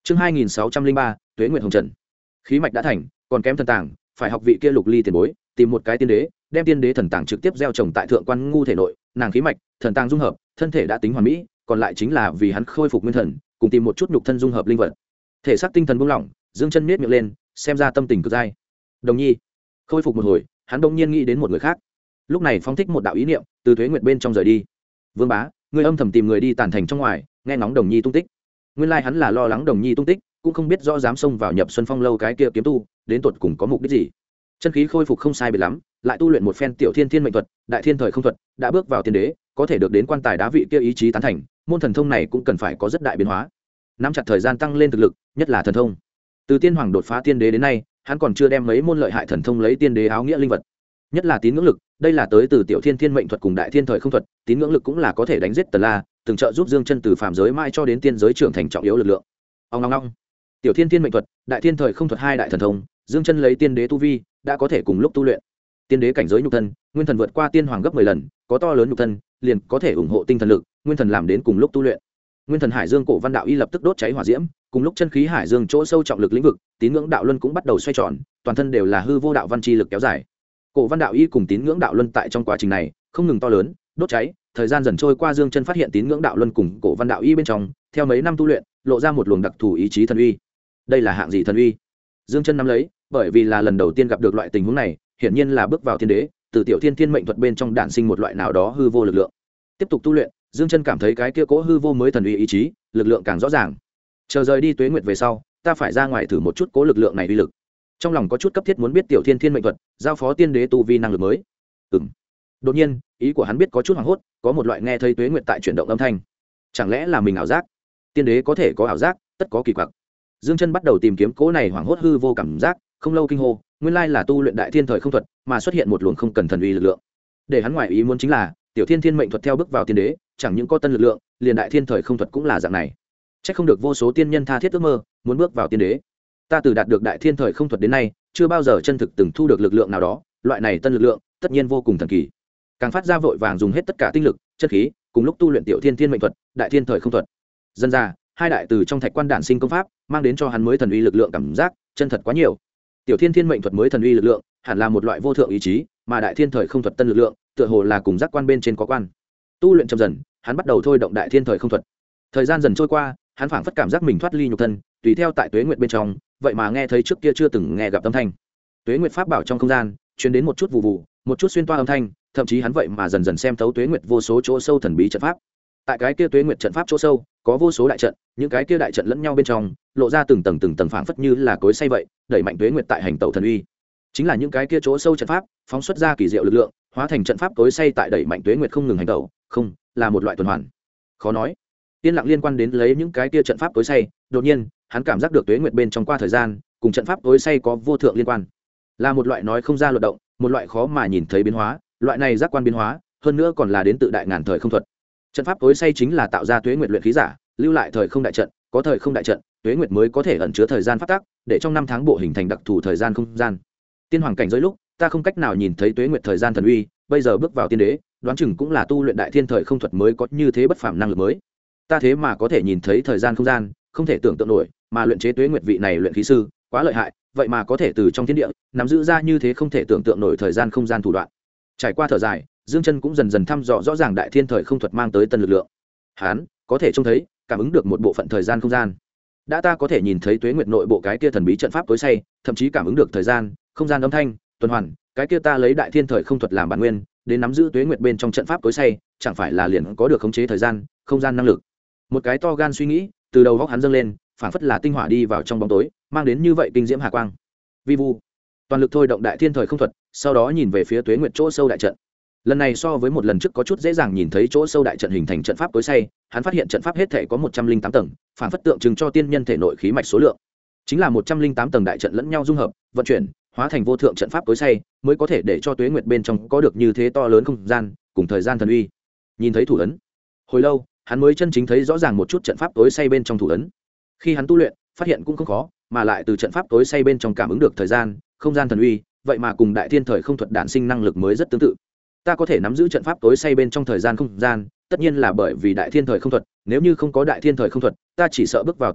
Chương 2603, Tuế Nguyệt Hồng Trần. Khí mạch đã thành, còn kém thần tàng, phải học vị kia Lục Ly tiền bối, tìm một cái tiên đế, đem tiên đế thần tàng trực tiếp gieo trồng tại thượng quan ngu thể nội, nàng khí mạch, thần tàng dung hợp, thân thể đã tính hoàn mỹ, còn lại chính là vì hắn khôi phục nguyên thần, cùng tìm một chút nhục thân dung hợp linh vật. Thể xác tinh thần buông lỏng, Dương Chân nhếch miệng lên, xem ra tâm tình cực dai. Đồng Nhi, khôi phục một hồi, hắn đột nhiên nghĩ đến một người khác. Lúc này phóng thích một đạo ý niệm, từ Tuế Nguyệt bên trong rời đi. Vương bá, ngươi âm thầm tìm người đi tàn thành trong ngoài, nghe ngóng Đồng Nhi tung tích. Nguyên lai hắn là lo lắng Đồng Nhi tung tích, cũng không biết rõ dám xông vào Nhập Xuân Phong lâu cái kia kiếm tu, đến tột cùng có mục đích gì. Chân khí khôi phục không sai biệt lắm, lại tu luyện một phen tiểu thiên thiên mệnh thuật, đại thiên thời không thuật, đã bước vào tiên đế, có thể được đến quan tài đá vị kia ý chí tán thành, môn thần thông này cũng cần phải có rất đại biến hóa. Nắm chặt thời gian tăng lên thực lực, nhất là thần thông. Từ tiên hoàng đột phá tiên đế đến nay, hắn còn chưa đem mấy môn lợi hại thần thông lấy tiên đế áo nghĩa linh vật. Nhất là tín ngưỡng lực, đây là tới từ tiểu thiên thiên mệnh thuật cùng đại thiên thời không thuật, tín ngưỡng lực cũng là có thể đánh giết Tần La, từng trợ giúp Dương Chân từ phàm giới mai cho đến tiên giới trưởng thành trọng yếu lực lượng. Ong ong ong. Tiểu thiên thiên mệnh thuật, đại thiên thời không thuật hai đại thần thông, Dương Chân lấy tiên đế tu vi, đã có thể cùng lúc tu luyện. Tiên đế cảnh giới nhục thân, nguyên thần vượt qua tiên hoàng gấp 10 lần, có to lớn nhục thân, liền có thể ủng hộ tinh thần lực, nguyên thần làm đến cùng lúc tu luyện. Nguyên thần hải dương cổ văn đạo y lập tức đốt cháy hỏa diễm, cùng lúc chân khí hải dương chỗ sâu trọng lực lĩnh vực, tín ngưỡng đạo luân cũng bắt đầu xoay tròn, toàn thân đều là hư vô đạo văn chi lực kéo dài. Cổ văn đạo y cùng tín ngưỡng đạo luân tại trong quá trình này không ngừng to lớn, đốt cháy. Thời gian dần trôi qua, Dương Chân phát hiện tín ngưỡng đạo luân cùng cổ văn đạo y bên trong, theo mấy năm tu luyện, lộ ra một luồng đặc thù ý chí thần uy. Đây là hạng gì thần uy? Dương Chân nắm lấy, bởi vì là lần đầu tiên gặp được loại tình huống này, hiển nhiên là bước vào tiên đế, từ tiểu thiên thiên mệnh thuật bên trong đản sinh một loại nào đó hư vô lực lượng. Tiếp tục tu luyện, Dương Chân cảm thấy cái kia cỗ hư vô mới thần uy ý chí, lực lượng càng rõ ràng. Chờ rời đi Tuế Nguyệt về sau, ta phải ra ngoài thử một chút cỗ lực lượng này uy lực. Trong lòng có chút cấp thiết muốn biết tiểu thiên thiên mệnh thuật, giao phó tiên đế tu vi năng lực mới. Đột nhiên, ý của hắn biết có chút hoảng hốt, có một loại nghe thấy Tuế Nguyệt tại chuyển động âm thanh. Chẳng lẽ là mình ảo giác? Tiên đế có thể có ảo giác, tất có kỳ quặc. Dương Chân bắt đầu tìm kiếm cỗ này hoảng hốt hư vô cảm giác, không lâu kinh hô, nguyên lai là tu luyện đại thiên thời không thuật, mà xuất hiện một luồng không cần thần uy lực lượng. Để hắn ngoại ý muốn chính là, tiểu thiên thiên mệnh thuật theo bước vào tiên đế, chẳng những có tân lực lượng, liền đại thiên thời không thuật cũng là dạng này. Chắc không được vô số tiên nhân tha thiết ước mơ, muốn bước vào tiên đế. Ta từ đạt được đại thiên thời không thuật đến nay, chưa bao giờ chân thực từng thu được lực lượng nào đó, loại này tân lực lượng, tất nhiên vô cùng thần kỳ. Càng phát ra vội vàng dùng hết tất cả tinh lực, chân khí, cùng lúc tu luyện tiểu thiên thiên mệnh thuật, đại thiên thời không thuật. Dân ra, hai đại từ trong thạch quan đản sinh công pháp, mang đến cho hắn mới thần uy lực lượng cảm giác, chân thật quá nhiều. Tiểu thiên thiên mệnh thuật mới thần uy lực lượng, hẳn là một loại vô thượng ý chí, mà đại thiên thời không thuật tân lực lượng, tựa hồ là cùng giác quan bên trên có quan. Tu luyện chậm dần, hắn bắt đầu thôi động đại thiên thời không thuật. Thời gian dần trôi qua, hắn phảng phất cảm giác mình thoát ly nhục thân, tùy theo tại Tuế Nguyệt bên trong, vậy mà nghe thấy trước kia chưa từng nghe gặp âm thanh. Tuế Nguyệt pháp bảo trong không gian, truyền đến một chút vụ vụ, một chút xuyên toa âm thanh, thậm chí hắn vậy mà dần dần xem thấu Tuế Nguyệt vô số chỗ sâu thần bí trận pháp. Tại cái kia Tuế Nguyệt trận pháp chỗ sâu, có vô số đại trận, những cái kia đại trận lẫn nhau bên trong, lộ ra từng tầng phảng phất như là cối xay vậy, đẩy mạnh Tuế Nguyệt tại hành tẩu thần uy. Chính là những cái kia chỗ sâu trận pháp, phóng xuất ra kỳ diệu lực lượng, hóa thành trận pháp cối xay tại đẩy mạnh Tuế Nguyệt không ngừng hành tẩu, không, là một loại tuần hoàn. Khó nói. Tiên lặng liên quan đến lấy những cái kia trận pháp cối xay, đột nhiên, hắn cảm giác được Tuế Nguyệt bên trong qua thời gian, cùng trận pháp cối xay có vô thượng liên quan. Là một loại nói không ra luật động, một loại khó mà nhìn thấy biến hóa, loại này giác quan biến hóa, hơn nữa còn là đến tự đại ngàn thời không thuật. Trận pháp cối xay chính là tạo ra Tuế Nguyệt luyện khí giả, lưu lại thời không đại trận, có thời không đại trận, Tuế Nguyệt mới có thể ẩn chứa thời gian phát tác, để trong năm tháng bộ hình thành đặc thù thời gian không gian. Tiên hoàng cảnh giới lúc, ta không cách nào nhìn thấy Tuế Nguyệt thời gian thần uy, bây giờ bước vào tiên đế, đoán chừng cũng là tu luyện đại thiên thời không thuật mới có như thế bất phàm năng lực mới. Ta thế mà có thể nhìn thấy thời gian không gian, không thể tưởng tượng nổi, mà luyện chế Tuế Nguyệt vị này luyện khí sư, quá lợi hại, vậy mà có thể từ trong thiên địa nắm giữ ra như thế không thể tưởng tượng nổi thời gian không gian thủ đoạn. Trải qua thở dài, Dương Chân cũng dần dần thăm dò rõ ràng đại thiên thời không thuật mang tới tân lực lượng. Hắn có thể trông thấy, cảm ứng được một bộ phận thời gian không gian. Đã ta có thể nhìn thấy Tuế Nguyệt nội bộ cái kia thần bí trận pháp tối say, thậm chí cảm ứng được thời gian, không gian âm thanh, tuần hoàn, cái kia ta lấy đại thiên thời không thuật làm bản nguyên, đến nắm giữ Tuế Nguyệt bên trong trận pháp tối say, chẳng phải là liền có được khống chế thời gian, không gian năng lực. Một cái to gan suy nghĩ, từ đầu óc hắn dâng lên, phảng phất là tinh hỏa đi vào trong bóng tối, mang đến như vậy kinh diễm hà quang. Vi vu, toàn lực thôi động đại thiên thời không thuật, sau đó nhìn về phía Tuế Nguyệt chỗ sâu đại trận. Lần này so với một lần trước có chút dễ dàng nhìn thấy chỗ sâu đại trận hình thành trận pháp tối say, hắn phát hiện trận pháp hết thể có 108 tầng, phảng phất tượng trưng cho tiên nhân thể nội khí mạch số lượng. Chính là 108 tầng đại trận lẫn nhau dung hợp, vận chuyển, hóa thành vô thượng trận pháp tối say, mới có thể để cho Tuế Nguyệt bên trong có được như thế to lớn không gian, cùng thời gian thần uy. Nhìn thấy thủ ấn, hồi lâu, hắn mới chân chính thấy rõ ràng một chút trận pháp tối say bên trong thủ ấn. Khi hắn tu luyện, phát hiện cũng không khó, mà lại từ trận pháp tối say bên trong cảm ứng được thời gian, không gian thần uy, vậy mà cùng đại thiên thời không thuật đản sinh năng lực mới rất tương tự. Ta có thể nắm giữ trận pháp tối say bên trong thời gian không gian, tất nhiên là bởi vì đại thiên thời không thuật, nếu như không có đại thiên thời không thuật, ta chỉ sợ bước vào tiên đế,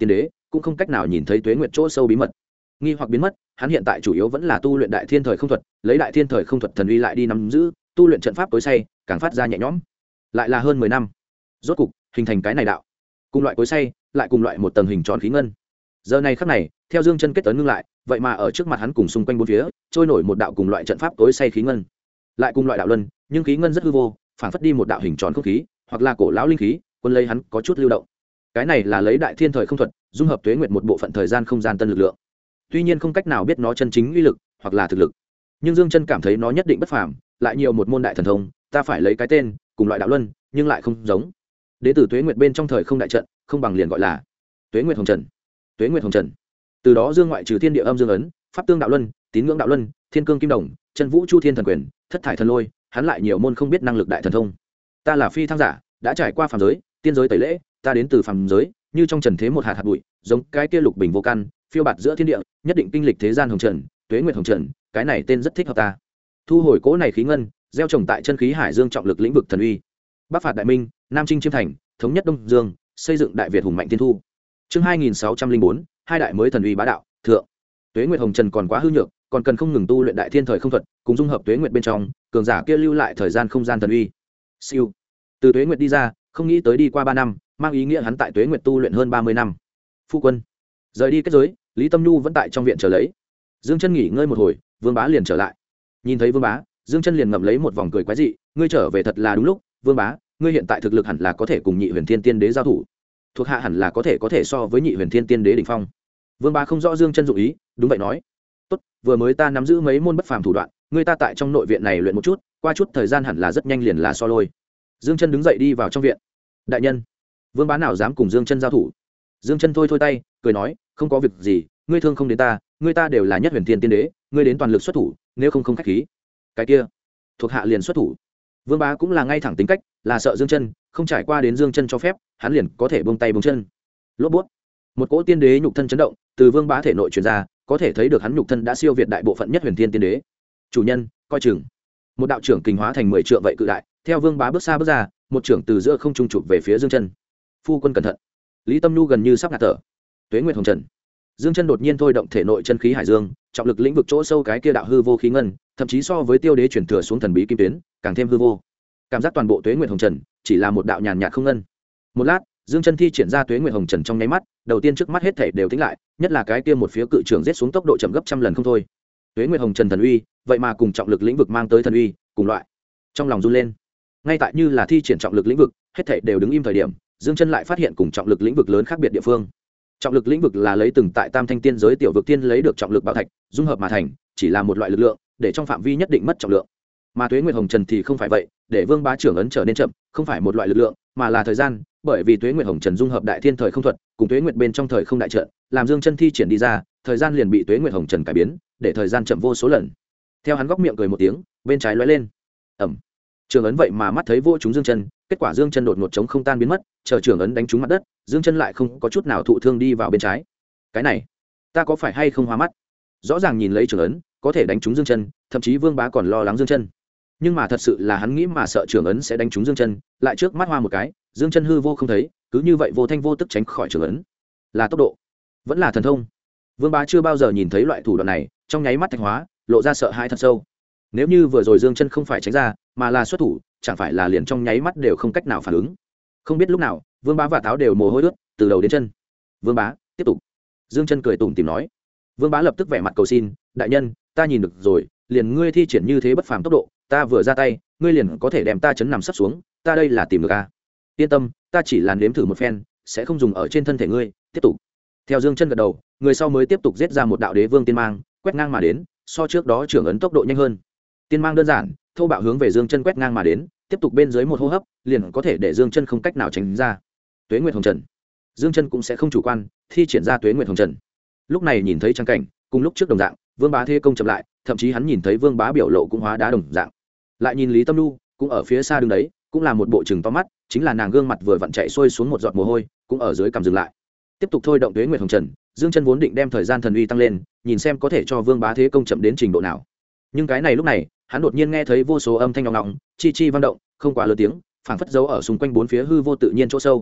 cũng không cách nào nhìn thấy tuế nguyệt chỗ sâu bí mật. Nghi hoặc biến mất, hắn hiện tại chủ yếu vẫn là tu luyện đại thiên thời không thuật, lấy đại thiên thời không thuật thần uy lại đi nắm giữ tu luyện trận pháp tối say, càng phát ra nhẹ nhõm. Lại là hơn 10 năm, rốt cục hình thành cái này đạo cùng loại cối say, lại cùng loại một tầng hình tròn khí ngân. Giờ này khắc này, theo dương chân kết tấn ngưng lại, vậy mà ở trước mặt hắn cùng xung quanh bốn phía trôi nổi một đạo cùng loại trận pháp tối say khí ngân, lại cùng loại đạo luân, nhưng khí ngân rất hư vô, phản phất đi một đạo hình tròn không khí, hoặc là cổ lão linh khí, quân lấy hắn có chút lưu động. Cái này là lấy đại thiên thời không thuật dung hợp tuế nguyệt một bộ phận thời gian không gian tân lực lượng. Tuy nhiên không cách nào biết nó chân chính uy lực hoặc là thực lực, nhưng dương chân cảm thấy nó nhất định bất phàm, lại nhiều một môn đại thần thông, ta phải lấy cái tên cùng loại đạo luân, nhưng lại không giống. Đến từ tuế nguyệt bên trong thời không đại trận, không bằng liền gọi là tuế nguyệt hồng trần. Tuế nguyệt hồng trần. Từ đó dương ngoại trừ thiên địa âm dương ấn, pháp tương đạo luân, tín ngưỡng đạo luân, thiên cương kim đồng, chân vũ chu thiên thần quyền, thất thải thần lôi, hắn lại nhiều môn không biết năng lực đại thần thông. Ta là phi thăng giả, đã trải qua phàm giới, tiên giới tẩy lễ, ta đến từ phàm giới, như trong trần thế một hạt hạt bụi, giống cái kia lục bình vô căn, phiêu bạt giữa thiên địa, nhất định kinh lịch thế gian hồng trần, tuế nguyệt hồng trần, cái này tên rất thích hợp ta. Thu hồi cỗ này khí ngân, gieo trồng tại chân khí hải dương trọng lực lĩnh vực thần uy. Bắc phạt đại minh, nam chinh chiêm thành, thống nhất đông dương, xây dựng đại việt hùng mạnh tiên thu. Chương 2604, hai đại mới thần uy bá đạo, thượng. Tuế nguyệt hồng trần còn quá hư nhược, còn cần không ngừng tu luyện đại thiên thời không thuật, cùng dung hợp tuế nguyệt bên trong, cường giả kia lưu lại thời gian không gian thần uy. Siêu. Từ tuế nguyệt đi ra, không nghĩ tới đi qua 3 năm, mang ý nghĩa hắn tại tuế nguyệt tu luyện hơn 30 năm. Phu quân. Rời đi kết giới, Lý Tâm Nhu vẫn tại trong viện chờ lấy. Dương Chân nghỉ ngơi một hồi, Vương Bá liền trở lại. Nhìn thấy Vương Bá, Dương Chân liền ngậm lấy một vòng cười quái dị, ngươi trở về thật là đúng lúc, Vương Bá, ngươi hiện tại thực lực hẳn là có thể cùng Nhị Huyền Thiên Tiên Đế giao thủ. Thuộc hạ hẳn là có thể so với Nhị Huyền Thiên Tiên Đế đỉnh phong. Vương Bá không rõ Dương Chân dụng ý, đúng vậy nói. Tốt, vừa mới ta nắm giữ mấy môn bất phàm thủ đoạn, ngươi ta tại trong nội viện này luyện một chút, qua chút thời gian hẳn là rất nhanh liền là so lôi. Dương Chân đứng dậy đi vào trong viện. Đại nhân. Vương Bá nào dám cùng Dương Chân giao thủ. Dương Chân thôi tay, cười nói, không có việc gì, ngươi thương không đến ta, ngươi ta đều là Nhất Huyền Thiên Tiên Đế, ngươi đến toàn lực xuất thủ, nếu không khách khí. Cái kia, thuộc hạ liền xuất thủ. Vương Bá cũng là ngay thẳng tính cách, là sợ Dương Chân, không trải qua đến Dương Chân cho phép, hắn liền có thể buông tay buông chân. Lốp bút. Một cỗ tiên đế nhục thân chấn động, từ Vương Bá thể nội truyền ra, có thể thấy được hắn nhục thân đã siêu việt đại bộ phận Nhất Huyền Thiên Tiên Đế. Chủ nhân, coi chừng. Một đạo trưởng kình hóa thành 10 trượng vậy cự đại, theo Vương Bá bước ra, một trưởng từ giữa không trung chụp về phía Dương Chân. Phu quân cẩn thận. Lý Tâm Nhu gần như sắp ngạt thở. Tuế nguyệt hồng trần. Dương Chân đột nhiên thôi động thể nội chân khí hải dương, trọng lực lĩnh vực chỗ sâu cái kia đạo hư vô khí ngân, thậm chí so với Tiêu Đế chuyển thừa xuống thần bí kim tuyến, càng thêm hư vô. Cảm giác toàn bộ Tuế nguyệt hồng trần chỉ là một đạo nhàn nhạt không ngân. Một lát, Dương Chân thi triển ra Tuế nguyệt hồng trần trong nháy mắt, đầu tiên trước mắt hết thảy đều tĩnh lại, nhất là cái kia một phía cự trưởng giết xuống tốc độ chậm gấp trăm lần không thôi. Tuế nguyệt hồng trần thần uy, vậy mà cùng trọng lực lĩnh vực mang tới thần uy, cùng loại. Trong lòng run lên. Ngay tại như là thi triển trọng lực lĩnh vực, hết thảy đều đứng im thời điểm, Dương Chân lại phát hiện cùng trọng lực lĩnh vực lớn khác biệt địa phương. Trọng lực lĩnh vực là lấy từng tại Tam Thanh Tiên giới tiểu vực tiên lấy được trọng lực bảo thạch, dung hợp mà thành, chỉ là một loại lực lượng, để trong phạm vi nhất định mất trọng lượng. Mà Tuế Nguyệt Hồng Trần thì không phải vậy, để Vương Bá trưởng ấn trở nên chậm, không phải một loại lực lượng, mà là thời gian, bởi vì Tuế Nguyệt Hồng Trần dung hợp đại thiên thời không thuật, cùng Tuế Nguyệt bên trong thời không đại trận, làm Dương Chân thi triển đi ra, thời gian liền bị Tuế Nguyệt Hồng Trần cải biến, để thời gian chậm vô số lần. Theo hắn góc miệng cười một tiếng, bên trái lóe lên. Ầm. Trường ấn vậy mà mắt thấy vô chúng Dương Chân, kết quả Dương Chân đột ngột chống không tan biến mất, chờ trường ấn đánh trúng mặt đất, Dương Chân lại không có chút nào thụ thương đi vào bên trái. Cái này, ta có phải hay không hoa mắt? Rõ ràng nhìn lấy trường ấn, có thể đánh trúng Dương Chân, thậm chí Vương Bá còn lo lắng Dương Chân. Nhưng mà thật sự là hắn nghĩ mà sợ trường ấn sẽ đánh trúng Dương Chân, lại trước mắt hoa một cái, Dương Chân hư vô không thấy, cứ như vậy vô thanh vô tức tránh khỏi trường ấn. Là tốc độ, vẫn là thần thông. Vương Bá chưa bao giờ nhìn thấy loại thủ đoạn này, trong nháy mắt thạch hóa, lộ ra sợ hãi thật sâu. Nếu như vừa rồi Dương Chân không phải tránh ra, mà là xuất thủ, chẳng phải là liền trong nháy mắt đều không cách nào phản ứng. Không biết lúc nào, Vương Bá và Táo đều mồ hôi ướt, từ đầu đến chân. Vương Bá, tiếp tục. Dương Chân cười tủm tỉm nói. Vương Bá lập tức vẻ mặt cầu xin, đại nhân, ta nhìn được rồi, liền ngươi thi triển như thế bất phàm tốc độ, ta vừa ra tay, ngươi liền có thể đem ta chấn nằm sấp xuống, ta đây là tìm được a. Yên tâm, ta chỉ là nếm thử một phen, sẽ không dùng ở trên thân thể ngươi, tiếp tục. Theo Dương Chân gật đầu, người sau mới tiếp tục giết ra một đạo đế vương tiên mang, quét ngang mà đến, so trước đó trưởng ấn tốc độ nhanh hơn. Tiên mang đơn giản, thô bạo hướng về Dương Chân quét ngang mà đến, tiếp tục bên dưới một hô hấp, liền có thể để Dương Chân không cách nào tránh ra. Tuế Nguyệt Hồng Trần. Dương Chân cũng sẽ không chủ quan, thi triển ra Tuế Nguyệt Hồng Trần. Lúc này nhìn thấy trang cảnh, cùng lúc trước đồng dạng, Vương Bá thế công chậm lại, thậm chí hắn nhìn thấy Vương Bá biểu lộ cũng hóa đá đồng dạng. Lại nhìn Lý Tâm Nhu, cũng ở phía xa đứng đấy, cũng là một bộ trừng to mắt, chính là nàng gương mặt vừa vặn chạy xuôi xuống một giọt mồ hôi, cũng ở dưới cằm dừng lại. Tiếp tục thôi động Tuế Nguyệt Hồng Trần, Dương Chân vốn định đem thời gian thần uy tăng lên, nhìn xem có thể cho Vương Bá thế công chậm đến trình độ nào. Nhưng cái này lúc này, hắn đột nhiên nghe thấy vô số âm thanh ngọng ngọng, chi chi vang động, không quá lớn tiếng, phảng phất giấu ở xung quanh bốn phía hư vô tự nhiên chỗ sâu.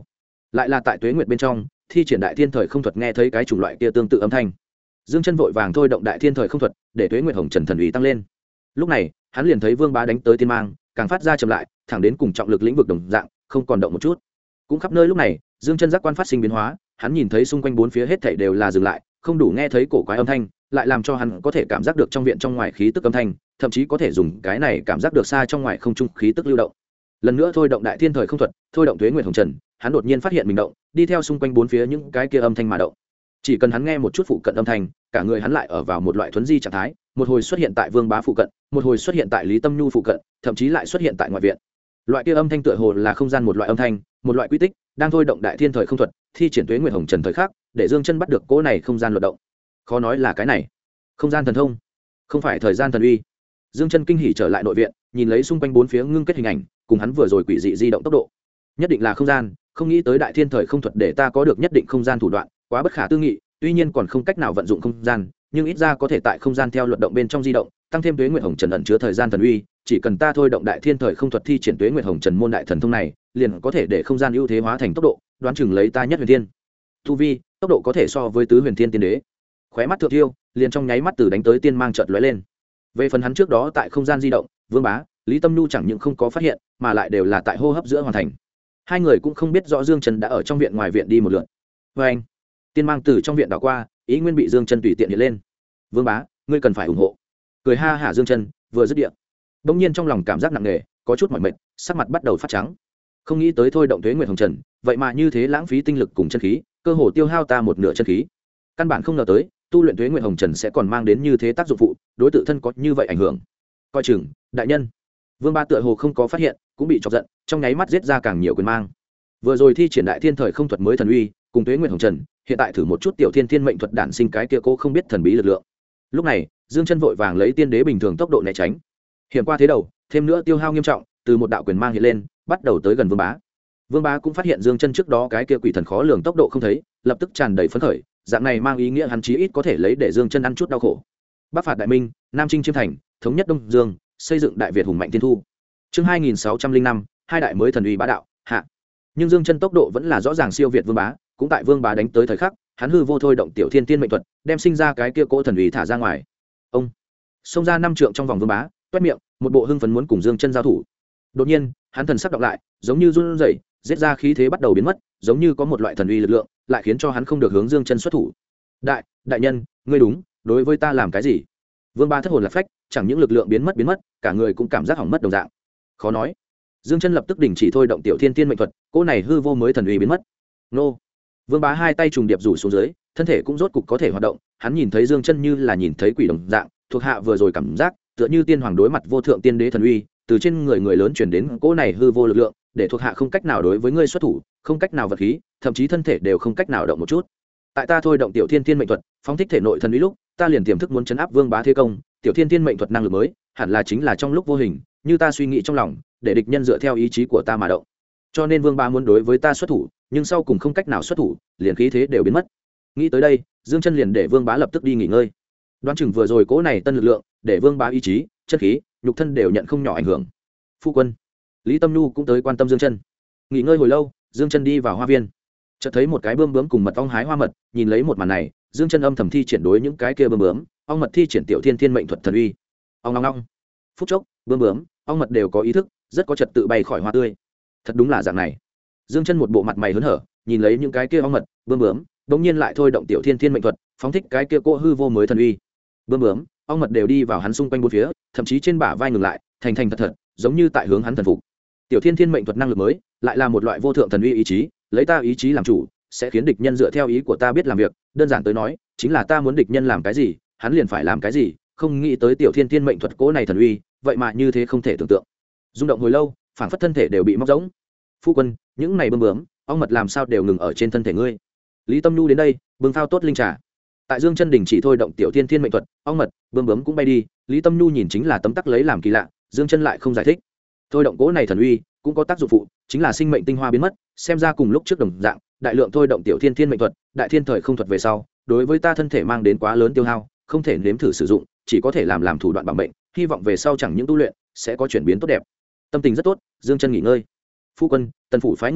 lại là tại tuế nguyệt bên trong thi triển đại thiên thời không thuật nghe thấy cái chủng loại kia tương tự âm thanh. Dương chân vội vàng thôi động đại thiên thời không thuật để tuế nguyệt hồng trần thần uy tăng lên. Lúc này hắn liền thấy vương bá đánh tới tiên mang càng phát ra chậm lại, thẳng đến cùng trọng lực lĩnh vực đồng dạng không còn động một chút. Cũng khắp nơi lúc này Dương chân giác quan phát sinh biến hóa, hắn nhìn thấy xung quanh bốn phía hết thảy đều là dừng lại, không đủ nghe thấy cổ quái âm thanh, lại làm cho hắn có thể cảm giác được trong viện trong ngoài khí tức âm thanh, thậm chí có thể dùng cái này cảm giác được xa trong ngoài không trung khí tức lưu động. Lần nữa thôi động đại thiên thời không thuật, thôi động tuế nguyệt hồng trần, hắn đột nhiên phát hiện mình động, đi theo xung quanh bốn phía những cái kia âm thanh mà động. Chỉ cần hắn nghe một chút phụ cận âm thanh, cả người hắn lại ở vào một loại thuấn di trạng thái, một hồi xuất hiện tại vương bá phụ cận, một hồi xuất hiện tại Lý Tâm Nhu phụ cận, thậm chí lại xuất hiện tại ngoại viện. Loại kia âm thanh tựa hồ là không gian một loại âm thanh, một loại quy tích, đang thôi động đại thiên thời không thuật, thi triển tuế nguyệt hồng trần thời khắc, để Dương chân bắt được cỗ này không gian luật động. Khó nói là cái này, không gian thần thông, không phải thời gian thần uy. Dương chân kinh hỉ trở lại nội viện, nhìn lấy xung quanh bốn phía ngưng kết hình ảnh, cùng hắn vừa rồi quỷ dị di động tốc độ, nhất định là không gian, không nghĩ tới đại thiên thời không thuật để ta có được nhất định không gian thủ đoạn, quá bất khả tư nghị. Tuy nhiên còn không cách nào vận dụng không gian, nhưng ít ra có thể tại không gian theo luật động bên trong di động, tăng thêm tuế nguyệt hồng trần ẩn chứa thời gian thần uy. Chỉ cần ta thôi động đại thiên thời không thuật thi triển tuế nguyệt hồng trần môn đại thần thông này, liền có thể để không gian ưu thế hóa thành tốc độ, đoán chừng lấy ta nhất huyền thiên tu vi, tốc độ có thể so với tứ huyền thiên tiên đế. Khóe mắt thượng thiêu, liền trong nháy mắt từ đánh tới tiên mang chợt lóe lên. Về phần hắn trước đó tại không gian di động, vương bá, Lý Tâm Nhu chẳng những không có phát hiện, mà lại đều là tại hô hấp giữa hoàn thành. Hai người cũng không biết rõ Dương Chân đã ở trong viện ngoài viện đi một lượt. Và anh, tiên mang từ trong viện đảo qua, ý nguyên bị Dương Chân tùy tiện hiện lên. Vương bá, ngươi cần phải ủng hộ. Cười ha hả Dương Chân vừa dứt điện, bỗng nhiên trong lòng cảm giác nặng nề, có chút mỏi mệt, sắc mặt bắt đầu phát trắng. Không nghĩ tới thôi động tuế nguyệt hồng trần, vậy mà như thế lãng phí tinh lực cùng chân khí, cơ hồ tiêu hao ta một nửa chân khí. Căn bản không ngờ tới tu luyện tuế nguyệt hồng trần sẽ còn mang đến như thế tác dụng phụ, đối tự thân có như vậy ảnh hưởng. Coi chừng, đại nhân. Vương ba tựa hồ không có phát hiện, cũng bị chọc giận, trong nháy mắt giết ra càng nhiều quyền mang. Vừa rồi thi triển đại thiên thời không thuật mới thần uy, cùng tuế nguyệt hồng trần, hiện tại thử một chút tiểu thiên thiên mệnh thuật đản sinh cái kia cô không biết thần bí lực lượng. Lúc này Dương chân vội vàng lấy tiên đế bình thường tốc độ né tránh, hiểm qua thế đầu, thêm nữa tiêu hao nghiêm trọng, từ một đạo quyền mang hiện lên, bắt đầu tới gần vương bá. Vương bá cũng phát hiện Dương chân trước đó cái kia quỷ thần khó lường tốc độ không thấy, lập tức tràn đầy phấn khởi, dạng này mang ý nghĩa hắn chí ít có thể lấy để Dương chân ăn chút đau khổ. Bắc phạt đại minh, nam chinh chiêm thành, thống nhất đông dương, xây dựng đại việt hùng mạnh tiên thu. Chương 2605, hai đại mới thần uy bá đạo hạ. Nhưng Dương chân tốc độ vẫn là rõ ràng siêu việt vương bá, cũng tại vương bá đánh tới thời khắc, hắn hư vô thôi động tiểu thiên tiên mệnh thuật, đem sinh ra cái kia cỗ thần uy thả ra ngoài. Ông xông ra 5 trượng trong vòng vương bá, toét miệng, một bộ hưng phấn muốn cùng Dương chân giao thủ. Đột nhiên hắn thần sắc đọc lại, giống như run rẩy, giết ra khí thế bắt đầu biến mất, giống như có một loại thần uy lực lượng lại khiến cho hắn không được hướng Dương chân xuất thủ. Đại nhân, ngươi đúng, đối với ta làm cái gì? Vương ba thất hồn lạc phách, chẳng những lực lượng biến mất, cả người cũng cảm giác hỏng mất đồng dạng. Khó nói. Dương chân lập tức đình chỉ thôi động tiểu thiên tiên mệnh thuật, cỗ này hư vô mới thần uy biến mất. Nô. Vương bá hai tay trùng điệp rủ xuống dưới, thân thể cũng rốt cục có thể hoạt động, hắn nhìn thấy Dương chân như là nhìn thấy quỷ đồng dạng, thuộc hạ vừa rồi cảm giác tựa như tiên hoàng đối mặt vô thượng tiên đế thần uy, từ trên người lớn truyền đến cỗ này hư vô lực lượng, để thuộc hạ không cách nào đối với ngươi xuất thủ, không cách nào vật khí, thậm chí thân thể đều không cách nào động một chút. Tại ta thôi động tiểu thiên thiên mệnh thuật, phóng thích thể nội thần uy lúc, ta liền tiềm thức muốn chấn áp vương bá thế công, tiểu thiên thiên mệnh thuật năng lực mới, hẳn là chính là trong lúc vô hình, như ta suy nghĩ trong lòng, để địch nhân dựa theo ý chí của ta mà động. Cho nên vương bá muốn đối với ta xuất thủ, nhưng sau cùng không cách nào xuất thủ, liền khí thế đều biến mất. Nghĩ tới đây, Dương chân liền để vương bá lập tức đi nghỉ ngơi. Đoán chừng vừa rồi cỗ này tân lực lượng, để vương bá ý chí, chất khí, nhục thân đều nhận không nhỏ ảnh hưởng. Phu quân, Lý Tâm Nhu cũng tới quan tâm Dương chân. Nghỉ ngơi hồi lâu, Dương chân đi vào hoa viên, chợt thấy một cái bươm bướm cùng mật ong hái hoa mật, nhìn lấy một màn này, Dương chân âm thầm thi triển đối những cái kia bươm bướm, ong mật thi triển tiểu thiên thiên mệnh thuật thần uy. Ong ong ong. Phút chốc, bươm bướm, ong mật đều có ý thức, rất có trật tự bay khỏi hoa tươi. Thật đúng là dạng này. Dương chân một bộ mặt mày hớn hở, nhìn lấy những cái kia ong mật, bươm bướm, đống nhiên lại thôi động tiểu thiên thiên mệnh thuật, phóng thích cái kia cô hư vô mới thần uy. Bươm bướm, ong mật đều đi vào hắn xung quanh bốn phía, thậm chí trên bả vai ngừng lại, thành thật, giống như tại hướng hắn thần phục. Tiểu thiên thiên mệnh thuật năng lực mới, lại là một loại vô thượng thần uy ý chí, lấy ta ý chí làm chủ, sẽ khiến địch nhân dựa theo ý của ta biết làm việc, đơn giản tới nói, chính là ta muốn địch nhân làm cái gì, hắn liền phải làm cái gì, không nghĩ tới tiểu thiên thiên mệnh thuật cố này thần uy, vậy mà như thế không thể tưởng tượng. Rung động hồi lâu, phảng phất thân thể đều bị móc rỗng. Phu quân, những này bươm bướm, ong mật làm sao đều ngừng ở trên thân thể ngươi? Lý Tâm Nhu đến đây, bưng phao tốt linh trà. Tại Dương chân đình chỉ thôi động tiểu thiên thiên mệnh thuật, ong mật, bươm bướm cũng bay đi, Lý Tâm Nhu nhìn chính là tấm tắc lấy làm kỳ lạ, Dương chân lại không giải thích. Thôi động cố này thần uy cũng có tác dụng phụ, chính là sinh mệnh tinh hoa biến mất, xem ra cùng lúc trước đồng dạng, đại lượng thôi động tiểu thiên thiên mệnh thuật, đại thiên thời không thuật về sau, đối với ta thân thể mang đến quá lớn tiêu hao, không thể nếm thử sử dụng, chỉ có thể làm thủ đoạn bảo mệnh, hy vọng về sau chẳng những tu luyện sẽ có chuyển biến tốt đẹp. Tâm tình rất tốt, Dương chân nghỉ ngơi. Phu quân, tần phủ phái người tới,